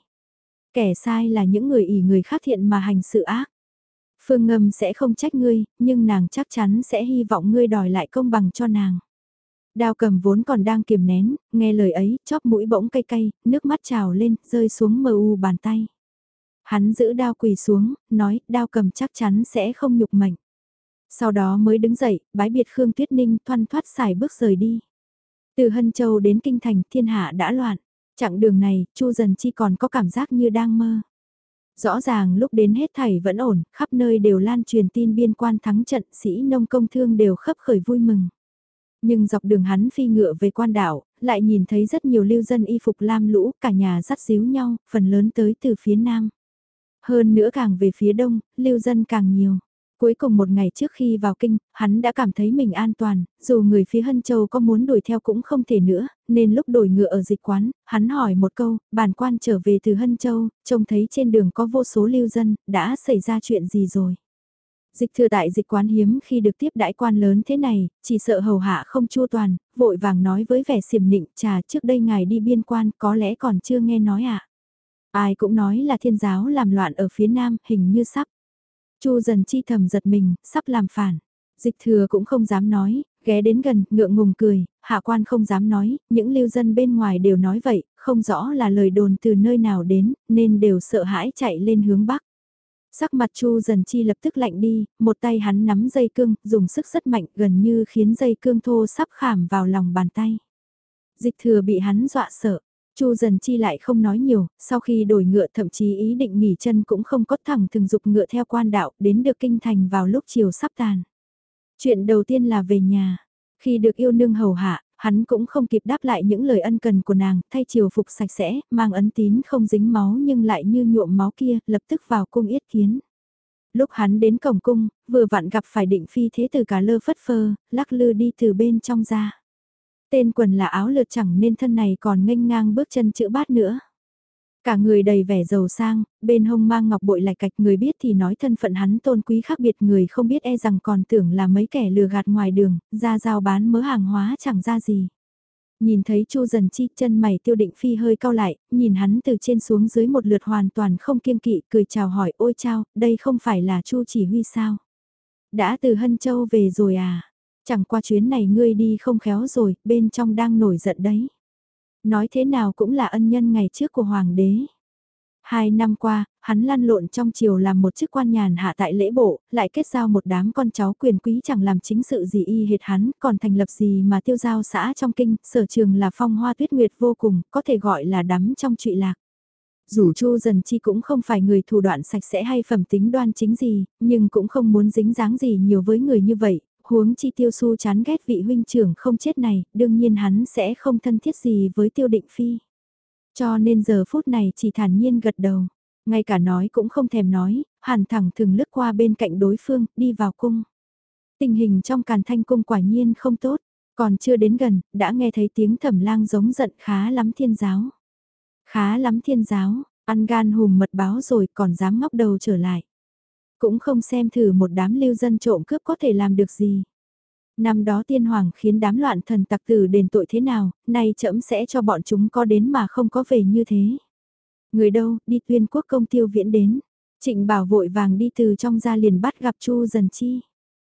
Kẻ sai là những người ỷ người khác thiện mà hành sự ác. Phương Ngâm sẽ không trách ngươi, nhưng nàng chắc chắn sẽ hy vọng ngươi đòi lại công bằng cho nàng. Đao Cầm vốn còn đang kiềm nén, nghe lời ấy, chóp mũi bỗng cay cay, nước mắt trào lên, rơi xuống mờ u bàn tay. Hắn giữ đao quỳ xuống, nói, Đao Cầm chắc chắn sẽ không nhục mệnh. Sau đó mới đứng dậy, bái biệt Khương Tuyết Ninh, thoăn thoắt xài bước rời đi. Từ Hân Châu đến Kinh Thành, thiên hạ đã loạn. Chặng đường này, Chu Dần Chi còn có cảm giác như đang mơ. Rõ ràng lúc đến hết thảy vẫn ổn, khắp nơi đều lan truyền tin biên quan thắng trận, sĩ nông công thương đều khấp khởi vui mừng. Nhưng dọc đường hắn phi ngựa về quan đảo, lại nhìn thấy rất nhiều lưu dân y phục lam lũ, cả nhà dắt díu nhau, phần lớn tới từ phía nam. Hơn nữa càng về phía đông, lưu dân càng nhiều. Cuối cùng một ngày trước khi vào kinh, hắn đã cảm thấy mình an toàn, dù người phía Hân Châu có muốn đuổi theo cũng không thể nữa, nên lúc đổi ngựa ở dịch quán, hắn hỏi một câu, bản quan trở về từ Hân Châu, trông thấy trên đường có vô số lưu dân, đã xảy ra chuyện gì rồi? Dịch thừa tại dịch quán hiếm khi được tiếp đãi quan lớn thế này, chỉ sợ hầu hạ không chu toàn, vội vàng nói với vẻ xiểm nịnh, trà trước đây ngài đi biên quan có lẽ còn chưa nghe nói ạ. Ai cũng nói là thiên giáo làm loạn ở phía nam, hình như sắp. Chu Dần Chi thầm giật mình, sắp làm phản. Dịch thừa cũng không dám nói, ghé đến gần, ngượng ngùng cười, hạ quan không dám nói, những lưu dân bên ngoài đều nói vậy, không rõ là lời đồn từ nơi nào đến, nên đều sợ hãi chạy lên hướng bắc. Sắc mặt Chu Dần Chi lập tức lạnh đi, một tay hắn nắm dây cương, dùng sức rất mạnh gần như khiến dây cương thô sắp khảm vào lòng bàn tay. Dịch thừa bị hắn dọa sợ. Chu Dần Chi lại không nói nhiều, sau khi đổi ngựa thậm chí ý định nghỉ chân cũng không có thẳng thường dục ngựa theo quan đạo đến được kinh thành vào lúc chiều sắp tàn. Chuyện đầu tiên là về nhà. Khi được yêu nương hầu hạ, hắn cũng không kịp đáp lại những lời ân cần của nàng, thay chiều phục sạch sẽ, mang ấn tín không dính máu nhưng lại như nhuộm máu kia, lập tức vào cung yết kiến. Lúc hắn đến cổng cung, vừa vặn gặp phải Định Phi thế tử cả lơ phất phơ, lắc lư đi từ bên trong ra. Tên quần là áo lượt chẳng nên thân này còn nghênh ngang bước chân chữ bát nữa. Cả người đầy vẻ giàu sang, bên hông mang ngọc bội lạch cạch, người biết thì nói thân phận hắn tôn quý khác biệt, người không biết e rằng còn tưởng là mấy kẻ lừa gạt ngoài đường, ra giao bán mớ hàng hóa chẳng ra gì. Nhìn thấy Chu Dần Chi, chân mày Tiêu Định Phi hơi cau lại, nhìn hắn từ trên xuống dưới một lượt hoàn toàn không kiêng kỵ, cười chào hỏi, ôi chao, đây không phải là Chu chỉ huy sao? Đã từ Hân Châu về rồi à? Chẳng qua chuyến này ngươi đi không khéo rồi, bên trong đang nổi giận đấy. Nói thế nào cũng là ân nhân ngày trước của Hoàng đế. 2 năm qua, hắn lăn lộn trong triều làm một chức quan nhàn hạ tại lễ bộ, lại kết giao một đám con cháu quyền quý chẳng làm chính sự gì y hệt hắn, còn thành lập gì mà tiêu giao xã trong kinh, sở trường là phong hoa tuyết nguyệt vô cùng, có thể gọi là đắm trong trụy lạc. Dù Chu Dần Chi cũng không phải người thủ đoạn sạch sẽ hay phẩm tính đoan chính gì, nhưng cũng không muốn dính dáng gì nhiều với người như vậy, huống chi Tiêu Xu chán ghét vị huynh trưởng không chết này, đương nhiên hắn sẽ không thân thiết gì với Tiêu Định Phi. Cho nên giờ phút này chỉ thản nhiên gật đầu, ngay cả nói cũng không thèm nói, hàn thẳng thường lướt qua bên cạnh đối phương, đi vào cung. Tình hình trong Càn Thanh cung quả nhiên không tốt, còn chưa đến gần, đã nghe thấy tiếng Thẩm Lang giống giận, khá lắm thiên giáo. Khá lắm thiên giáo, ăn gan hùm mật báo rồi còn dám ngóc đầu trở lại. Cũng không xem thử một đám lưu dân trộm cướp có thể làm được gì. Năm đó tiên hoàng khiến đám loạn thần tặc tử đền tội thế nào, nay trẫm sẽ cho bọn chúng có đến mà không có về như thế. Người đâu, đi Tuyên Quốc công Tiêu Viễn đến. Trịnh Bảo vội vàng đi từ trong ra liền bắt gặp Chu Dần Chi.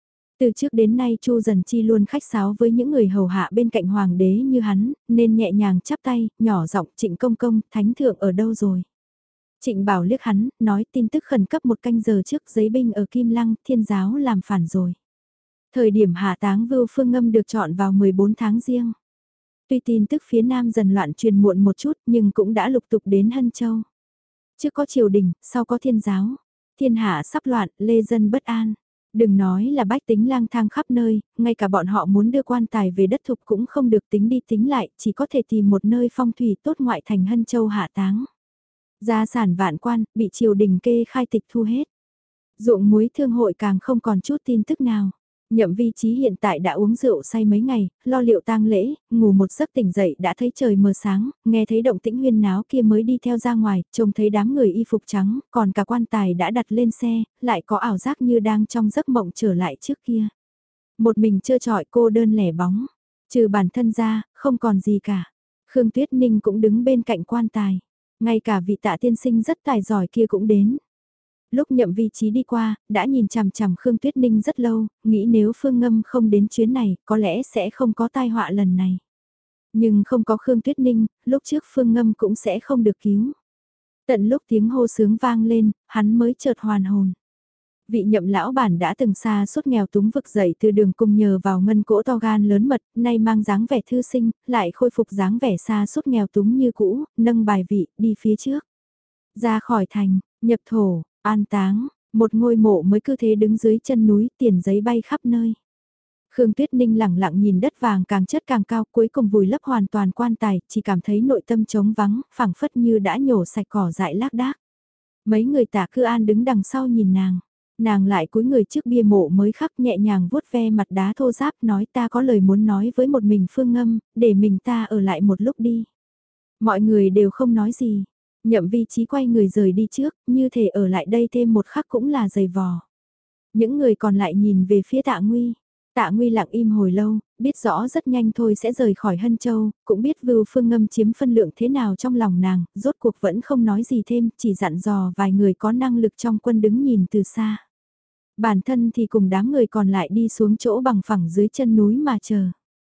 Từ trước đến nay Chu Dần Chi luôn khách sáo với những người hầu hạ bên cạnh hoàng đế như hắn, nên nhẹ nhàng chắp tay, nhỏ giọng, Trịnh công công, thánh thượng ở đâu rồi? Trịnh Bảo liếc hắn, nói tin tức khẩn cấp 1 canh giờ trước, giấy binh ở Kim Lăng, thiên giáo làm phản rồi. Thời điểm hạ táng Vưu Phương Ngâm được chọn vào 14 tháng riêng. Tuy tin tức phía Nam dần loạn truyền muộn một chút nhưng cũng đã lục tục đến Hân Châu. Trước có triều đình, sau có thiên giáo. Thiên hạ sắp loạn, lê dân bất an. Đừng nói là bách tính lang thang khắp nơi, ngay cả bọn họ muốn đưa quan tài về đất thục cũng không được, tính đi tính lại, chỉ có thể tìm một nơi phong thủy tốt ngoại thành Hân Châu hạ táng. Gia sản vạn quan, bị triều đình kê khai tịch thu hết. Ruộng muối thương hội càng không còn chút tin tức nào. Nhậm Vi Chí hiện tại đã uống rượu say mấy ngày, lo liệu tang lễ, ngủ một giấc tỉnh dậy đã thấy trời mờ sáng, nghe thấy động tĩnh huyên náo kia mới đi theo ra ngoài, trông thấy đám người y phục trắng, còn cả quan tài đã đặt lên xe, lại có ảo giác như đang trong giấc mộng trở lại trước kia. Một mình trơ trọi cô đơn lẻ bóng, trừ bản thân ra, không còn gì cả. Khương Tuyết Ninh cũng đứng bên cạnh quan tài, ngay cả vị Tạ tiên sinh rất tài giỏi kia cũng đến. Lúc Nhậm Vi Chí đi qua, đã nhìn chằm chằm Khương Tuyết Ninh rất lâu, nghĩ nếu Phương Ngâm không đến chuyến này, có lẽ sẽ không có tai họa lần này. Nhưng không có Khương Tuyết Ninh, lúc trước Phương Ngâm cũng sẽ không được cứu. Tận lúc tiếng hô sướng vang lên, hắn mới chợt hoàn hồn. Vị Nhậm lão bản đã từng xa suốt nghèo túng vực dậy từ đường cung nhờ vào ngân cỗ to gan lớn mật, nay mang dáng vẻ thư sinh, lại khôi phục dáng vẻ xa suốt nghèo túng như cũ, nâng bài vị, đi phía trước. Ra khỏi thành, nhập thổ, an táng, một ngôi mộ mới cứ thế đứng dưới chân núi, tiền giấy bay khắp nơi. Khương Tuyết Ninh lẳng lặng nhìn đất vàng càng chất càng cao, cuối cùng vùi lấp hoàn toàn quan tài, chỉ cảm thấy nội tâm trống vắng, phảng phất như đã nhổ sạch cỏ dại lác đác. Mấy người Tả Cư An đứng đằng sau nhìn nàng. Nàng lại cúi người trước bia mộ mới khắc nhẹ nhàng vuốt ve mặt đá thô ráp nói ta có lời muốn nói với một mình Phương Ngâm, để mình ta ở lại một lúc đi. Mọi người đều không nói gì. Nhậm Vi Chí quay người rời đi trước, như thể ở lại đây thêm một khắc cũng là giày vò. Những người còn lại nhìn về phía Tạ Nguy. Tạ Nguy lặng im hồi lâu, biết rõ rất nhanh thôi sẽ rời khỏi Hân Châu, cũng biết Vưu Phương Ngâm chiếm phân lượng thế nào trong lòng nàng, rốt cuộc vẫn không nói gì thêm, chỉ dặn dò vài người có năng lực trong quân đứng nhìn từ xa. Bản thân thì cùng đám người còn lại đi xuống chỗ bằng phẳng dưới chân núi mà chờ.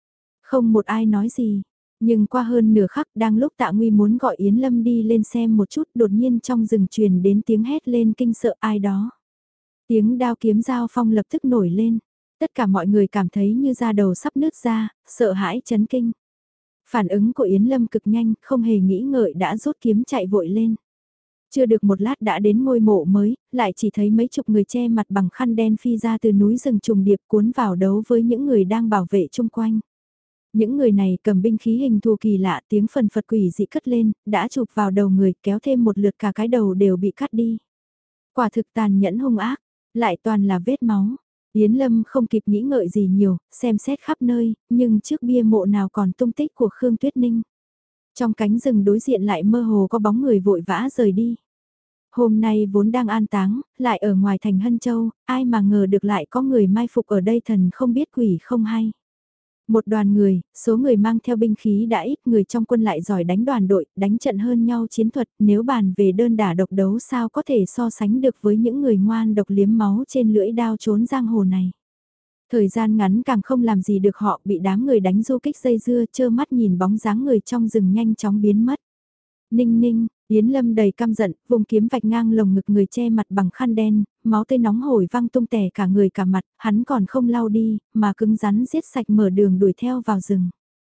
Không một ai nói gì, nhưng qua hơn nửa khắc đang lúc Tạ Nguy muốn gọi Yến Lâm đi lên xem một chút, đột nhiên trong rừng truyền đến tiếng hét lên kinh sợ ai đó. Tiếng đao kiếm giao phong lập tức nổi lên, tất cả mọi người cảm thấy như da đầu sắp nứt ra, sợ hãi chấn kinh. Phản ứng của Yến Lâm cực nhanh, không hề nghĩ ngợi đã rút kiếm chạy vội lên. Chưa được một lát đã đến ngôi mộ mới, lại chỉ thấy mấy chục người che mặt bằng khăn đen phi ra từ núi rừng trùng điệp cuốn vào đấu với những người đang bảo vệ chung quanh. Những người này cầm binh khí hình thù kỳ lạ, tiếng phần phật quỷ dị cất lên, đã chụp vào đầu người, kéo thêm một lượt cả cái đầu đều bị cắt đi. Quả thực tàn nhẫn hung ác, lại toàn là vết máu. Yến Lâm không kịp nghĩ ngợi gì nhiều, xem xét khắp nơi, nhưng trước bia mộ nào còn tung tích của Khương Tuyết Ninh. Trong cánh rừng đối diện lại mơ hồ có bóng người vội vã rời đi. Hôm nay vốn đang an táng, lại ở ngoài thành Hân Châu, ai mà ngờ được lại có người mai phục ở đây thần không biết quỷ không hay. Một đoàn người, số người mang theo binh khí đã ít, người trong quân lại giỏi đánh đoàn đội, đánh trận hơn nhau chiến thuật, nếu bàn về đơn đả độc đấu sao có thể so sánh được với những người ngoan độc liếm máu trên lưỡi đao trốn giang hồ này. Thời gian ngắn càng không làm gì được họ, bị đám người đánh du kích dây dưa, trơ mắt nhìn bóng dáng người trong rừng nhanh chóng biến mất. Ninh ninh, Yến Lâm đầy căm giận, vùng kiếm vạch ngang lồng ngực người che mặt bằng khăn đen, máu tươi nóng hổi văng tung tè cả người cả mặt, hắn còn không lau đi, mà cứng rắn giết sạch mở đường đuổi theo vào rừng.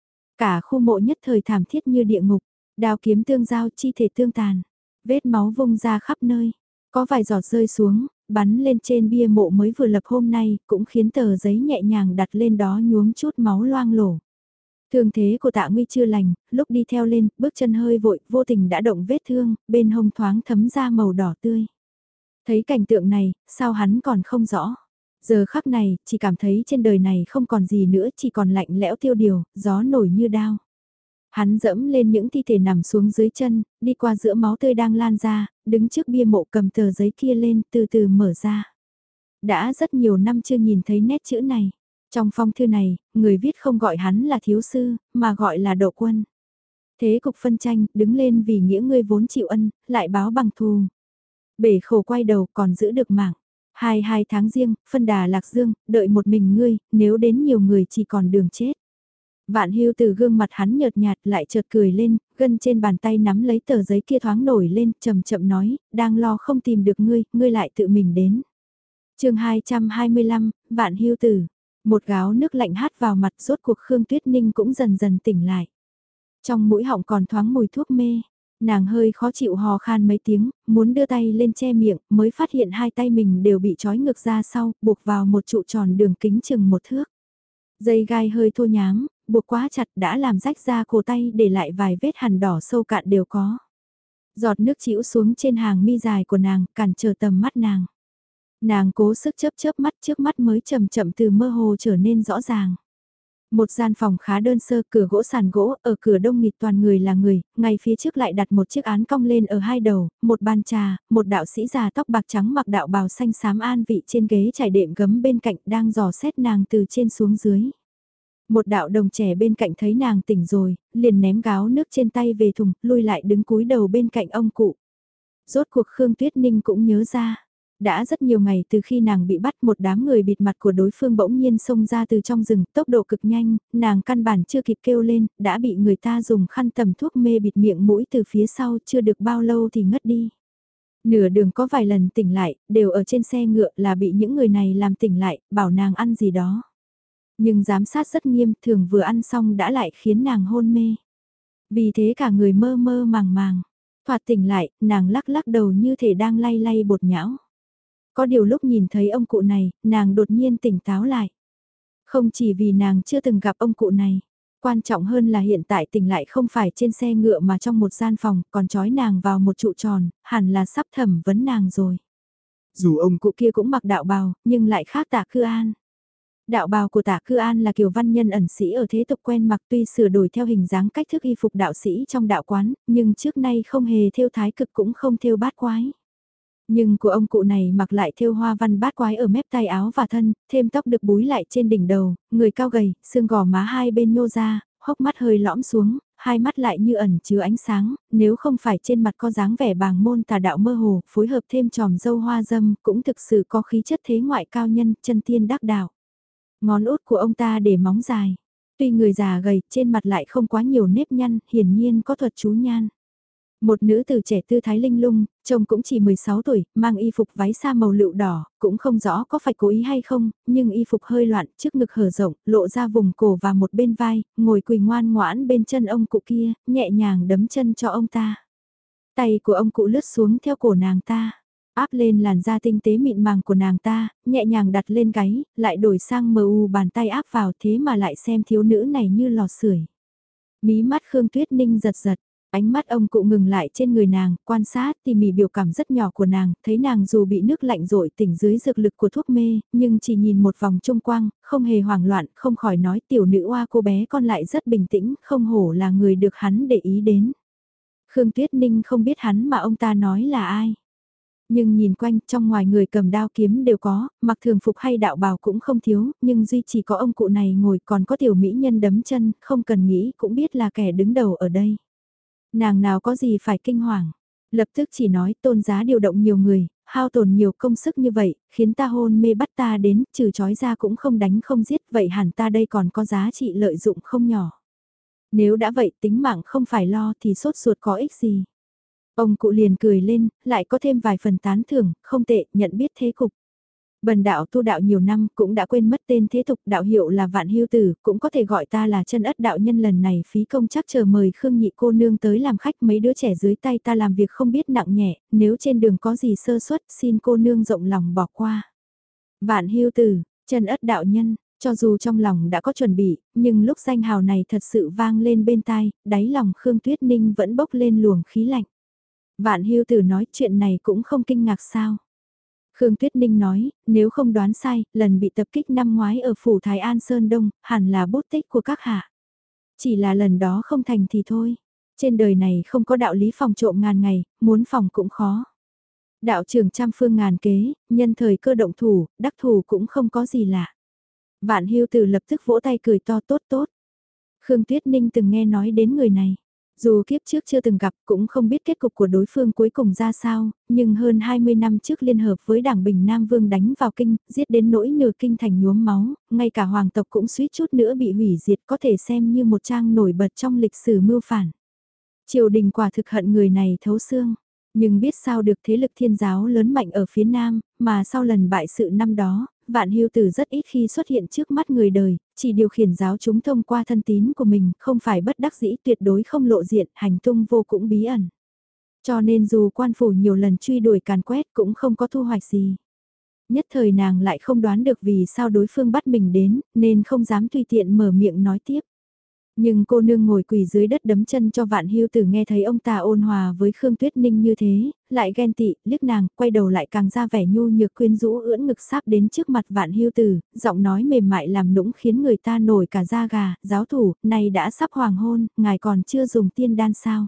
Cả khu mộ nhất thời thảm thiết như địa ngục, đao kiếm tương giao chi thể tương tàn, vết máu vung ra khắp nơi, có vài giọt rơi xuống, bắn lên trên bia mộ mới vừa lập hôm nay, cũng khiến tờ giấy nhẹ nhàng đặt lên đó nhuốm chút máu loang lổ. Thương thế của Tạ Nguy chưa lành, lúc đi theo lên, bước chân hơi vội, vô tình đã động vết thương, bên hông thoáng thấm ra màu đỏ tươi. Thấy cảnh tượng này, sao hắn còn không rõ. Giờ khắc này, chỉ cảm thấy trên đời này không còn gì nữa, chỉ còn lạnh lẽo tiêu điều, gió nổi như đao. Hắn dẫm lên những thi thể nằm xuống dưới chân, đi qua giữa máu tươi đang lan ra, đứng trước bia mộ cầm tờ giấy kia lên, từ từ mở ra. Đã rất nhiều năm chưa nhìn thấy nét chữ này. Trong phong thư này, người viết không gọi hắn là thiếu sư, mà gọi là Độ Quân. Thế cục phân tranh, đứng lên vì nghĩa ngươi vốn chịu ân, lại báo bằng thù. Bể khổ quay đầu còn giữ được mạng. 22 tháng riêng, phân đà lạc dương, đợi một mình ngươi, nếu đến nhiều người chỉ còn đường chết. Vạn Hưu từ gương mặt hắn nhợt nhạt lại chợt cười lên, gân trên bàn tay nắm lấy tờ giấy kia thoáng nổi lên, chậm chậm nói, đang lo không tìm được ngươi, ngươi lại tự mình đến. Chương 225, Vạn Hưu tử. Một gáo nước lạnh hát vào mặt, rốt cuộc Khương Tuyết Ninh cũng dần dần tỉnh lại. Trong mũi họng còn thoáng mùi thuốc mê, nàng hơi khó chịu hò khan mấy tiếng, muốn đưa tay lên che miệng, mới phát hiện hai tay mình đều bị trói ngược ra sau, buộc vào một trụ tròn đường kính chừng một thước. Dây gai hơi thô nhám, buộc quá chặt đã làm rách ra cổ tay, để lại vài vết hằn đỏ sâu cạn đều có. Giọt nước chĩu xuống trên hàng mi dài của nàng, cản trở tầm mắt nàng. Nàng cố sức chớp chớp mắt, trước mắt mới chậm chậm từ mơ hồ trở nên rõ ràng. Một gian phòng khá đơn sơ, cửa gỗ sàn gỗ, ở cửa đông nghịt toàn người là người, ngay phía trước lại đặt một chiếc án cong lên ở hai đầu, một bàn trà, một đạo sĩ già tóc bạc trắng mặc đạo bào xanh xám an vị trên ghế trải đệm gấm bên cạnh đang dò xét nàng từ trên xuống dưới. Một đạo đồng trẻ bên cạnh thấy nàng tỉnh rồi, liền ném gáo nước trên tay về thùng, lui lại đứng cúi đầu bên cạnh ông cụ. Rốt cuộc Khương Tuyết Ninh cũng nhớ ra. Đã rất nhiều ngày từ khi nàng bị bắt, một đám người bịt mặt của đối phương bỗng nhiên xông ra từ trong rừng, tốc độ cực nhanh, nàng căn bản chưa kịp kêu lên, đã bị người ta dùng khăn tầm thuốc mê bịt miệng mũi từ phía sau, chưa được bao lâu thì ngất đi. Nửa đường có vài lần tỉnh lại, đều ở trên xe ngựa, là bị những người này làm tỉnh lại, bảo nàng ăn gì đó. Nhưng giám sát rất nghiêm, thường vừa ăn xong đã lại khiến nàng hôn mê. Vì thế cả người mơ mơ màng màng. Thoạt tỉnh lại, nàng lắc lắc đầu như thể đang lay lay bột nhão. Có điều lúc nhìn thấy ông cụ này, nàng đột nhiên tỉnh táo lại. Không chỉ vì nàng chưa từng gặp ông cụ này, quan trọng hơn là hiện tại tỉnh lại không phải trên xe ngựa mà trong một gian phòng, còn trói nàng vào một trụ tròn, hẳn là sắp thẩm vấn nàng rồi. Dù ông Cụ kia cũng mặc đạo bào, nhưng lại khác Tạ Cư An. Đạo bào của Tạ Cư An là kiểu văn nhân ẩn sĩ ở thế tục quen mặc, tuy sửa đổi theo hình dáng cách thức y phục đạo sĩ trong đạo quán, nhưng trước nay không hề thêu thái cực cũng không thêu bát quái. Nhưng của ông cụ này mặc lại thêu hoa văn bát quái ở mép tay áo và thân, thêm tóc được búi lại trên đỉnh đầu, người cao gầy, xương gò má hai bên nhô ra, hốc mắt hơi lõm xuống, hai mắt lại như ẩn chứa ánh sáng, nếu không phải trên mặt có dáng vẻ bàng môn tà đạo mơ hồ, phối hợp thêm tròm dâu hoa dâm, cũng thực sự có khí chất thế ngoại cao nhân, chân tiên đắc đạo. Ngón út của ông ta để móng dài. Tuy người già gầy, trên mặt lại không quá nhiều nếp nhăn, hiển nhiên có thuật chú nhan. Một nữ tử trẻ tư thái linh lung, trông cũng chỉ 16 tuổi, mang y phục váy sa màu lựu đỏ, cũng không rõ có phải cố ý hay không, nhưng y phục hơi loạn, trước ngực hở rộng, lộ ra vùng cổ và một bên vai, ngồi quỳ ngoan ngoãn bên chân ông cụ kia, nhẹ nhàng đấm chân cho ông ta. Tay của ông cụ lướt xuống theo cổ nàng ta, áp lên làn da tinh tế mịn màng của nàng ta, nhẹ nhàng đặt lên gáy, lại đổi sang mờ u bàn tay áp vào, thế mà lại xem thiếu nữ này như lò sưởi. Mí mắt Khương Tuyết Ninh giật giật, ánh mắt ông cụ ngừng lại trên người nàng, quan sát tỉ mỉ biểu cảm rất nhỏ của nàng, thấy nàng dù bị nước lạnh rội tỉnh dưới dược lực của thuốc mê, nhưng chỉ nhìn một vòng trung quang, không hề hoảng loạn, không khỏi nói tiểu nữ oa cô bé con lại rất bình tĩnh, không hổ là người được hắn để ý đến. Khương Tuyết Ninh không biết hắn mà ông ta nói là ai. Nhưng nhìn quanh, trong ngoài người cầm đao kiếm đều có, mặc thường phục hay đạo bào cũng không thiếu, nhưng duy chỉ có ông cụ này ngồi, còn có tiểu mỹ nhân đấm chân, không cần nghĩ cũng biết là kẻ đứng đầu ở đây. Nàng nào có gì phải kinh hoàng, lập tức chỉ nói tôn giá điều động nhiều người, hao tổn nhiều công sức như vậy, khiến ta hôn mê bắt ta đến, trừ trói ra cũng không đánh không giết, vậy hẳn ta đây còn có giá trị lợi dụng không nhỏ. Nếu đã vậy tính mạng không phải lo thì sốt ruột có ích gì. Ông cụ liền cười lên, lại có thêm vài phần tán thưởng, không tệ, nhận biết thế cục. Bần đạo tu đạo nhiều năm cũng đã quên mất tên thế tục, đạo hiệu là Vạn Hưu Tử, cũng có thể gọi ta là chân ất đạo nhân. Lần này phí công chắc chờ mời Khương Nhị cô nương tới làm khách, mấy đứa trẻ dưới tay ta làm việc không biết nặng nhẹ, nếu trên đường có gì sơ suất xin cô nương rộng lòng bỏ qua. Vạn Hưu Tử, chân ất đạo nhân, cho dù trong lòng đã có chuẩn bị, nhưng lúc danh hào này thật sự vang lên bên tai, đáy lòng Khương Tuyết Ninh vẫn bốc lên luồng khí lạnh. Vạn Hưu Tử nói chuyện này cũng không kinh ngạc sao. Khương Tuyết Ninh nói, nếu không đoán sai, lần bị tập kích năm ngoái ở phủ Thái An Sơn Đông, hẳn là bút tích của các hạ. Chỉ là lần đó không thành thì thôi. Trên đời này không có đạo lý phòng trộm ngàn ngày, muốn phòng cũng khó. Đạo trưởng trăm phương ngàn kế, nhân thời cơ động thủ, đắc thủ cũng không có gì lạ. Vạn Hưu Tử lập tức vỗ tay cười to tốt tốt. Khương Tuyết Ninh từng nghe nói đến người này. Dù kiếp trước chưa từng gặp cũng không biết kết cục của đối phương cuối cùng ra sao, nhưng hơn 20 năm trước liên hợp với đảng Bình Nam Vương đánh vào kinh, giết đến nỗi nửa kinh thành nhuốm máu, ngay cả hoàng tộc cũng suýt chút nữa bị hủy diệt, có thể xem như một trang nổi bật trong lịch sử mưu phản. Triều đình quả thực hận người này thấu xương, nhưng biết sao được thế lực thiên giáo lớn mạnh ở phía Nam, mà sau lần bại sự năm đó, Vạn Hưu Tử rất ít khi xuất hiện trước mắt người đời, chỉ điều khiển giáo chúng thông qua thân tín của mình, không phải bất đắc dĩ, tuyệt đối không lộ diện, hành tung vô cũng bí ẩn. Cho nên dù quan phủ nhiều lần truy đuổi càn quét cũng không có thu hoạch gì. Nhất thời nàng lại không đoán được vì sao đối phương bắt mình đến, nên không dám tùy tiện mở miệng nói tiếp. Nhưng cô nương ngồi quỳ dưới đất đấm chân cho Vạn Hưu Tử nghe thấy ông ta ôn hòa với Khương Tuyết Ninh như thế, lại ghen tị, liếc nàng, quay đầu lại càng ra vẻ nhu nhược quyến rũ ưỡn ngực sáp đến trước mặt Vạn Hưu Tử, giọng nói mềm mại làm nũng khiến người ta nổi cả da gà, giáo thủ, này đã sắp hoàng hôn, ngài còn chưa dùng tiên đan sao.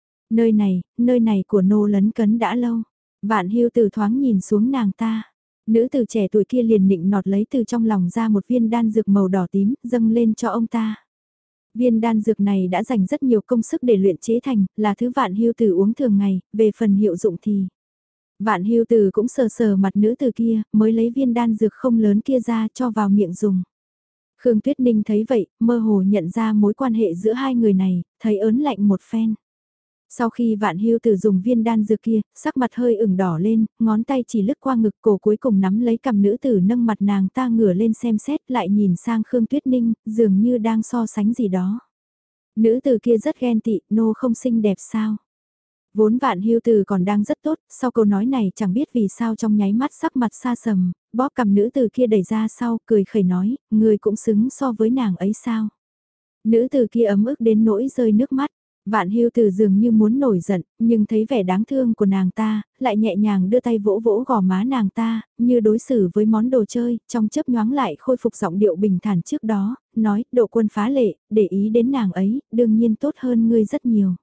Nơi này của nô lấn cấn đã lâu. Vạn Hưu Tử thoáng nhìn xuống nàng ta. Nữ tử trẻ tuổi kia liền nịnh nọt lấy từ trong lòng ra một viên đan dược màu đỏ tím, dâng lên cho ông ta. Viên đan dược này đã dành rất nhiều công sức để luyện chế thành, là thứ Vạn Hưu Tử uống thường ngày, về phần hiệu dụng thì... Vạn Hưu Tử cũng sờ sờ mặt nữ tử kia, mới lấy viên đan dược không lớn kia ra cho vào miệng dùng. Khương Tuyết Ninh thấy vậy, mơ hồ nhận ra mối quan hệ giữa hai người này, thấy ớn lạnh một phen. Sau khi Vạn Hưu Tử dùng viên đan dược kia, sắc mặt hơi ửng đỏ lên, ngón tay chỉ lướt qua ngực, cổ cuối cùng nắm lấy cằm nữ tử nâng mặt nàng ta ngửa lên xem xét, lại nhìn sang Khương Tuyết Ninh, dường như đang so sánh gì đó. Nữ tử kia rất ghen tị, nô không xinh đẹp sao? Vốn Vạn Hưu Tử còn đang rất tốt, sau câu nói này chẳng biết vì sao trong nháy mắt sắc mặt xa sầm, bóp cằm nữ tử kia đẩy ra sau, cười khẩy nói, người cũng xứng so với nàng ấy sao? Nữ tử kia ấm ức đến nỗi rơi nước mắt. Vạn Hưu Từ dường như muốn nổi giận, nhưng thấy vẻ đáng thương của nàng ta, lại nhẹ nhàng đưa tay vỗ vỗ gò má nàng ta, như đối xử với món đồ chơi, trong chớp nhoáng lại khôi phục giọng điệu bình thản trước đó, nói, Độ Quân phá lệ, để ý đến nàng ấy, đương nhiên tốt hơn ngươi rất nhiều.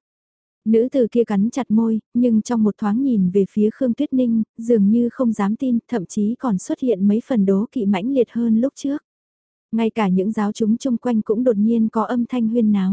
Nữ từ kia cắn chặt môi, nhưng trong một thoáng nhìn về phía Khương Tuyết Ninh, dường như không dám tin, thậm chí còn xuất hiện mấy phần đố kỵ mãnh liệt hơn lúc trước. Ngay cả những giáo chúng chung quanh cũng đột nhiên có âm thanh huyên náo.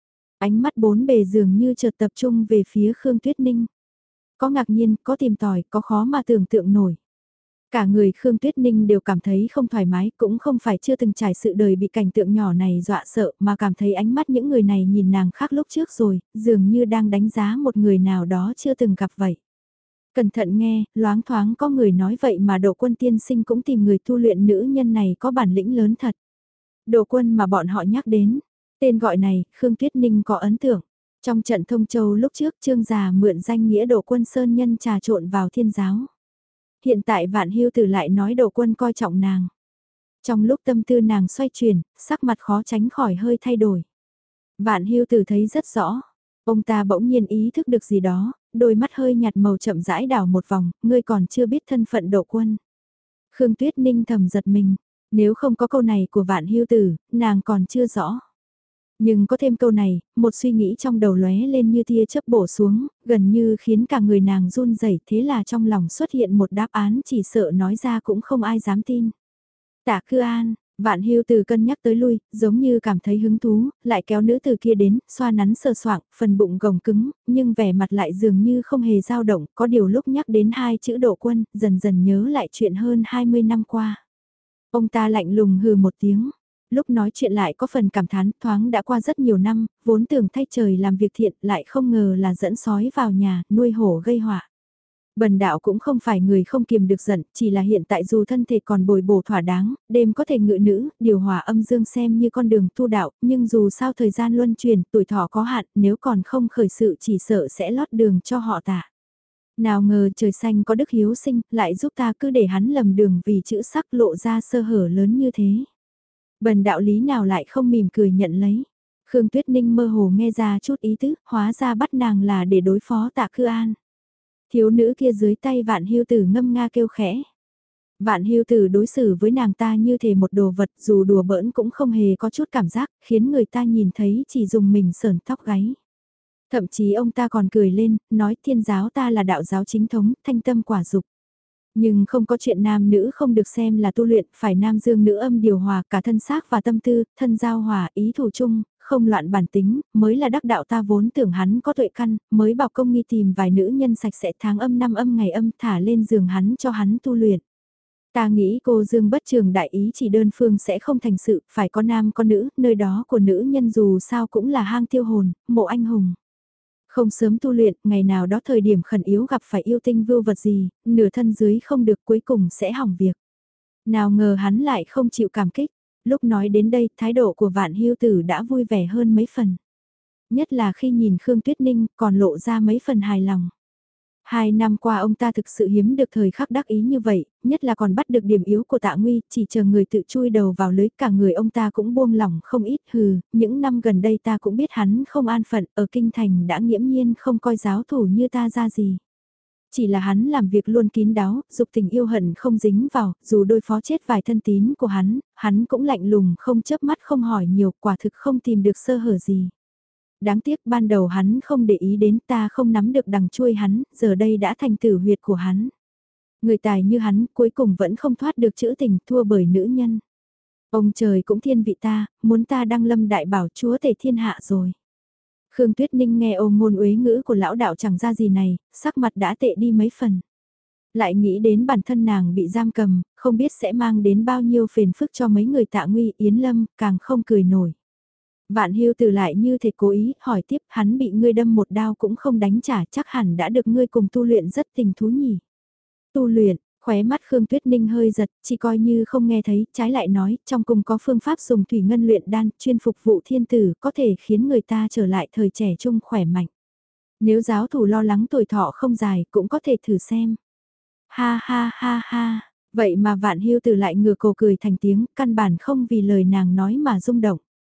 Ánh mắt bốn bề dường như chợt tập trung về phía Khương Tuyết Ninh. Có ngạc nhiên, có tìm tòi, có khó mà tưởng tượng nổi. Cả người Khương Tuyết Ninh đều cảm thấy không thoải mái, cũng không phải chưa từng trải sự đời bị cảnh tượng nhỏ này dọa sợ, mà cảm thấy ánh mắt những người này nhìn nàng khác lúc trước rồi, dường như đang đánh giá một người nào đó chưa từng gặp vậy. Cẩn thận nghe, loáng thoáng có người nói vậy mà Độ Quân tiên sinh cũng tìm người tu luyện nữ nhân này có bản lĩnh lớn thật. Độ Quân mà bọn họ nhắc đến, tên gọi này, Khương Tuyết Ninh có ấn tượng. Trong trận Thông Châu lúc trước Trương Già mượn danh nghĩa Độ Quân Sơn Nhân trà trộn vào thiên giáo. Hiện tại Vạn Hưu Tử lại nói Độ Quân coi trọng nàng. Trong lúc tâm tư nàng xoay chuyển, sắc mặt khó tránh khỏi hơi thay đổi. Vạn Hưu Tử thấy rất rõ. Ông ta bỗng nhiên ý thức được gì đó, đôi mắt hơi nhạt màu chậm rãi đảo một vòng, ngươi còn chưa biết thân phận Độ Quân. Khương Tuyết Ninh thầm giật mình, nếu không có câu này của Vạn Hưu Tử, nàng còn chưa rõ. Nhưng có thêm câu này, một suy nghĩ trong đầu lóe lên như tia chớp bổ xuống, gần như khiến cả người nàng run rẩy, thế là trong lòng xuất hiện một đáp án chỉ sợ nói ra cũng không ai dám tin. Tạ Cư An, Vạn Hưu Từ cân nhắc tới lui, giống như cảm thấy hứng thú, lại kéo nữ từ kia đến, xoa nắn sờ soạng, phần bụng gồng cứng, nhưng vẻ mặt lại dường như không hề dao động, có điều lúc nhắc đến hai chữ Độ Quân, dần dần nhớ lại chuyện hơn 20 năm qua. Ông ta lạnh lùng hừ một tiếng. Lúc nói chuyện lại có phần cảm thán, thoáng đã qua rất nhiều năm, vốn tưởng thay trời làm việc thiện, lại không ngờ là dẫn sói vào nhà, nuôi hổ gây họa. Bần đạo cũng không phải người không kiềm được giận, chỉ là hiện tại dù thân thể còn bồi bổ thỏa đáng, đêm có thể ngự nữ, điều hòa âm dương xem như con đường tu đạo, nhưng dù sao thời gian luân chuyển, tuổi thọ có hạn, nếu còn không khởi sự chỉ sợ sẽ lót đường cho họ tạ. Nào ngờ trời xanh có đức hiếu sinh, lại giúp ta cứ để hắn lầm đường vì chữ sắc lộ ra sơ hở lớn như thế. Bần đạo lý nào lại không mỉm cười nhận lấy. Khương Tuyết Ninh mơ hồ nghe ra chút ý tứ, hóa ra bắt nàng là để đối phó Tạ Cư An. Thiếu nữ kia dưới tay Vạn Hưu Tử ngâm nga kêu khẽ. Vạn Hưu Tử đối xử với nàng ta như thể một đồ vật, dù đùa bỡn cũng không hề có chút cảm giác, khiến người ta nhìn thấy chỉ dùng mình sởn tóc gáy. Thậm chí ông ta còn cười lên, nói thiên giáo ta là đạo giáo chính thống, thanh tâm quả dục. Nhưng không có chuyện nam nữ không được xem là tu luyện, phải nam dương nữ âm điều hòa cả thân xác và tâm tư, thân giao hòa, ý thủ chung, không loạn bản tính, mới là đắc đạo ta vốn tưởng hắn có tuệ căn, mới bảo công nghi tìm vài nữ nhân sạch sẽ tháng âm năm âm ngày âm thả lên giường hắn cho hắn tu luyện. Ta nghĩ cô dương bất trường đại ý chỉ đơn phương sẽ không thành sự, phải có nam có nữ, nơi đó của nữ nhân dù sao cũng là hang tiêu hồn, mộ anh hùng. Không sớm tu luyện, ngày nào đó thời điểm khẩn yếu gặp phải yêu tinh vưu vật gì, nửa thân dưới không được cuối cùng sẽ hỏng việc. Nào ngờ hắn lại không chịu cảm kích, lúc nói đến đây thái độ của Vạn Hưu Tử đã vui vẻ hơn mấy phần. Nhất là khi nhìn Khương Tuyết Ninh còn lộ ra mấy phần hài lòng. 2 năm qua ông ta thực sự hiếm được thời khắc đắc ý như vậy, nhất là còn bắt được điểm yếu của Tạ Nguy, chỉ chờ người tự chui đầu vào lưới, cả người ông ta cũng buông lỏng không ít. Những năm gần đây ta cũng biết hắn không an phận, ở kinh thành đã nghiễm nhiên không coi giáo thủ như ta ra gì. Chỉ là hắn làm việc luôn kín đáo, dục tình yêu hận không dính vào, dù đối phó chết vài thân tín của hắn cũng lạnh lùng không chớp mắt không hỏi nhiều, quả thực không tìm được sơ hở gì. Đáng tiếc ban đầu hắn không để ý đến, ta không nắm được đằng chui hắn, giờ đây đã thành tử huyệt của hắn. Người tài như hắn cuối cùng vẫn không thoát được chữ tình, thua bởi nữ nhân. Ông trời cũng thiên vị ta, muốn ta đăng lâm đại bảo chúa tể thiên hạ rồi. Khương Tuyết Ninh nghe ôm ngôn uế ngữ của lão đạo chẳng ra gì này, sắc mặt đã tệ đi mấy phần. Lại nghĩ đến bản thân nàng bị giam cầm, không biết sẽ mang đến bao nhiêu phiền phức cho mấy người Tạ Nguy, Yến Lâm, càng không cười nổi. Vạn Hưu Từ lại như thể cố ý, hỏi tiếp, hắn bị ngươi đâm một đao cũng không đánh trả, chắc hẳn đã được ngươi cùng tu luyện rất tình thú nhỉ. Tu luyện, khóe mắt Khương Tuyết Ninh hơi giật, chỉ coi như không nghe thấy, trái lại nói, trong cung có phương pháp dùng thủy ngân luyện đan, chuyên phục vụ thiên tử, có thể khiến người ta trở lại thời trẻ trung khỏe mạnh. Nếu giáo thủ lo lắng tuổi thọ không dài, cũng có thể thử xem. Ha ha ha ha, vậy mà Vạn Hưu Từ lại ngửa cổ cười thành tiếng, căn bản không vì lời nàng nói mà rung động.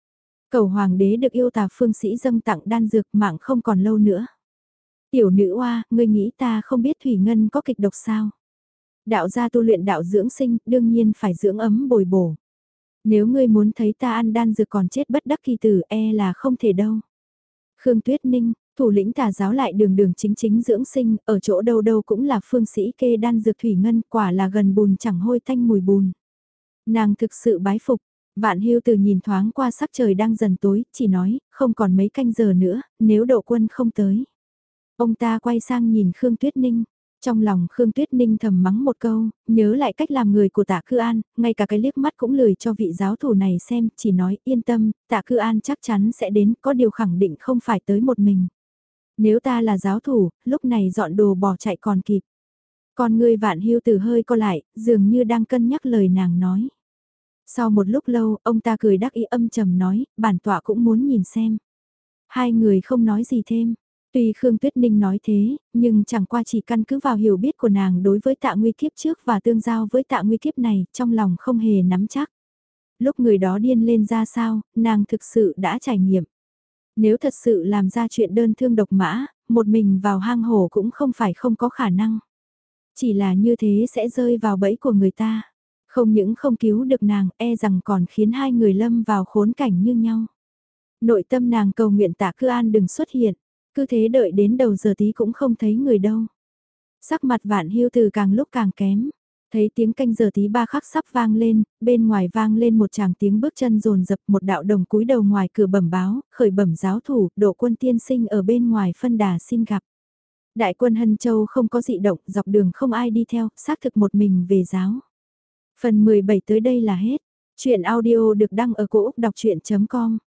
Cầu hoàng đế được yêu tà phương sĩ dâng tặng đan dược, mạng không còn lâu nữa. Tiểu nữ oa, ngươi nghĩ ta không biết thủy ngân có kịch độc sao? Đạo gia tu luyện đạo dưỡng sinh, đương nhiên phải dưỡng ấm bồi bổ. Nếu ngươi muốn thấy ta ăn đan dược còn chết bất đắc kỳ tử, e là không thể đâu. Khương Tuyết Ninh, thủ lĩnh tà giáo lại đường đường chính chính dưỡng sinh, ở chỗ đâu đâu cũng là phương sĩ kê đan dược thủy ngân, quả là gần bùn chẳng hôi tanh mùi bùn. Nàng thực sự bái phục, Vạn Hưu Từ nhìn thoáng qua sắc trời đang dần tối, chỉ nói, không còn mấy canh giờ nữa, nếu Độ Quân không tới. Ông ta quay sang nhìn Khương Tuyết Ninh. Trong lòng Khương Tuyết Ninh thầm mắng một câu, nhớ lại cách làm người của Tạ Cư An, ngay cả cái liếc mắt cũng lười cho vị giáo thủ này xem, chỉ nói yên tâm, Tạ Cư An chắc chắn sẽ đến, có điều khẳng định không phải tới một mình. Nếu ta là giáo thủ, lúc này dọn đồ bỏ chạy còn kịp. Còn người Vạn Hưu Từ hơi co lại, dường như đang cân nhắc lời nàng nói. Sau một lúc lâu, ông ta cười đắc ý âm trầm nói, bản tọa cũng muốn nhìn xem. Hai người không nói gì thêm. Tuy Khương Tuyết Ninh nói thế, nhưng chẳng qua chỉ căn cứ vào hiểu biết của nàng đối với Tạ Nguy kiếp trước và tương giao với Tạ Nguy kiếp này, trong lòng không hề nắm chắc. Lúc người đó điên lên ra sao, nàng thực sự đã trải nghiệm. Nếu thật sự làm ra chuyện đơn thương độc mã, một mình vào hang hổ cũng không phải không có khả năng. Chỉ là như thế sẽ rơi vào bẫy của người ta. Không những không cứu được nàng, e rằng còn khiến hai người lâm vào khốn cảnh như nhau. Nội tâm nàng cầu nguyện Tạ Cư An đừng xuất hiện, cứ thế đợi đến đầu giờ tí cũng không thấy người đâu. Sắc mặt Vạn Hưu Từ càng lúc càng kém, thấy tiếng canh giờ tí ba khắc sắp vang lên, bên ngoài vang lên một tràng tiếng bước chân rồn rập, một đạo đồng cúi đầu ngoài cửa bẩm báo, khởi bẩm giáo thủ, Độ Quân tiên sinh ở bên ngoài phân đà xin gặp. Đại quân Hân Châu không có dị động, dọc đường không ai đi theo, xác thực một mình về giáo. Phần 17 tới đây là hết. Chuyện audio được đăng ở cổ Úc đọc chuyện.com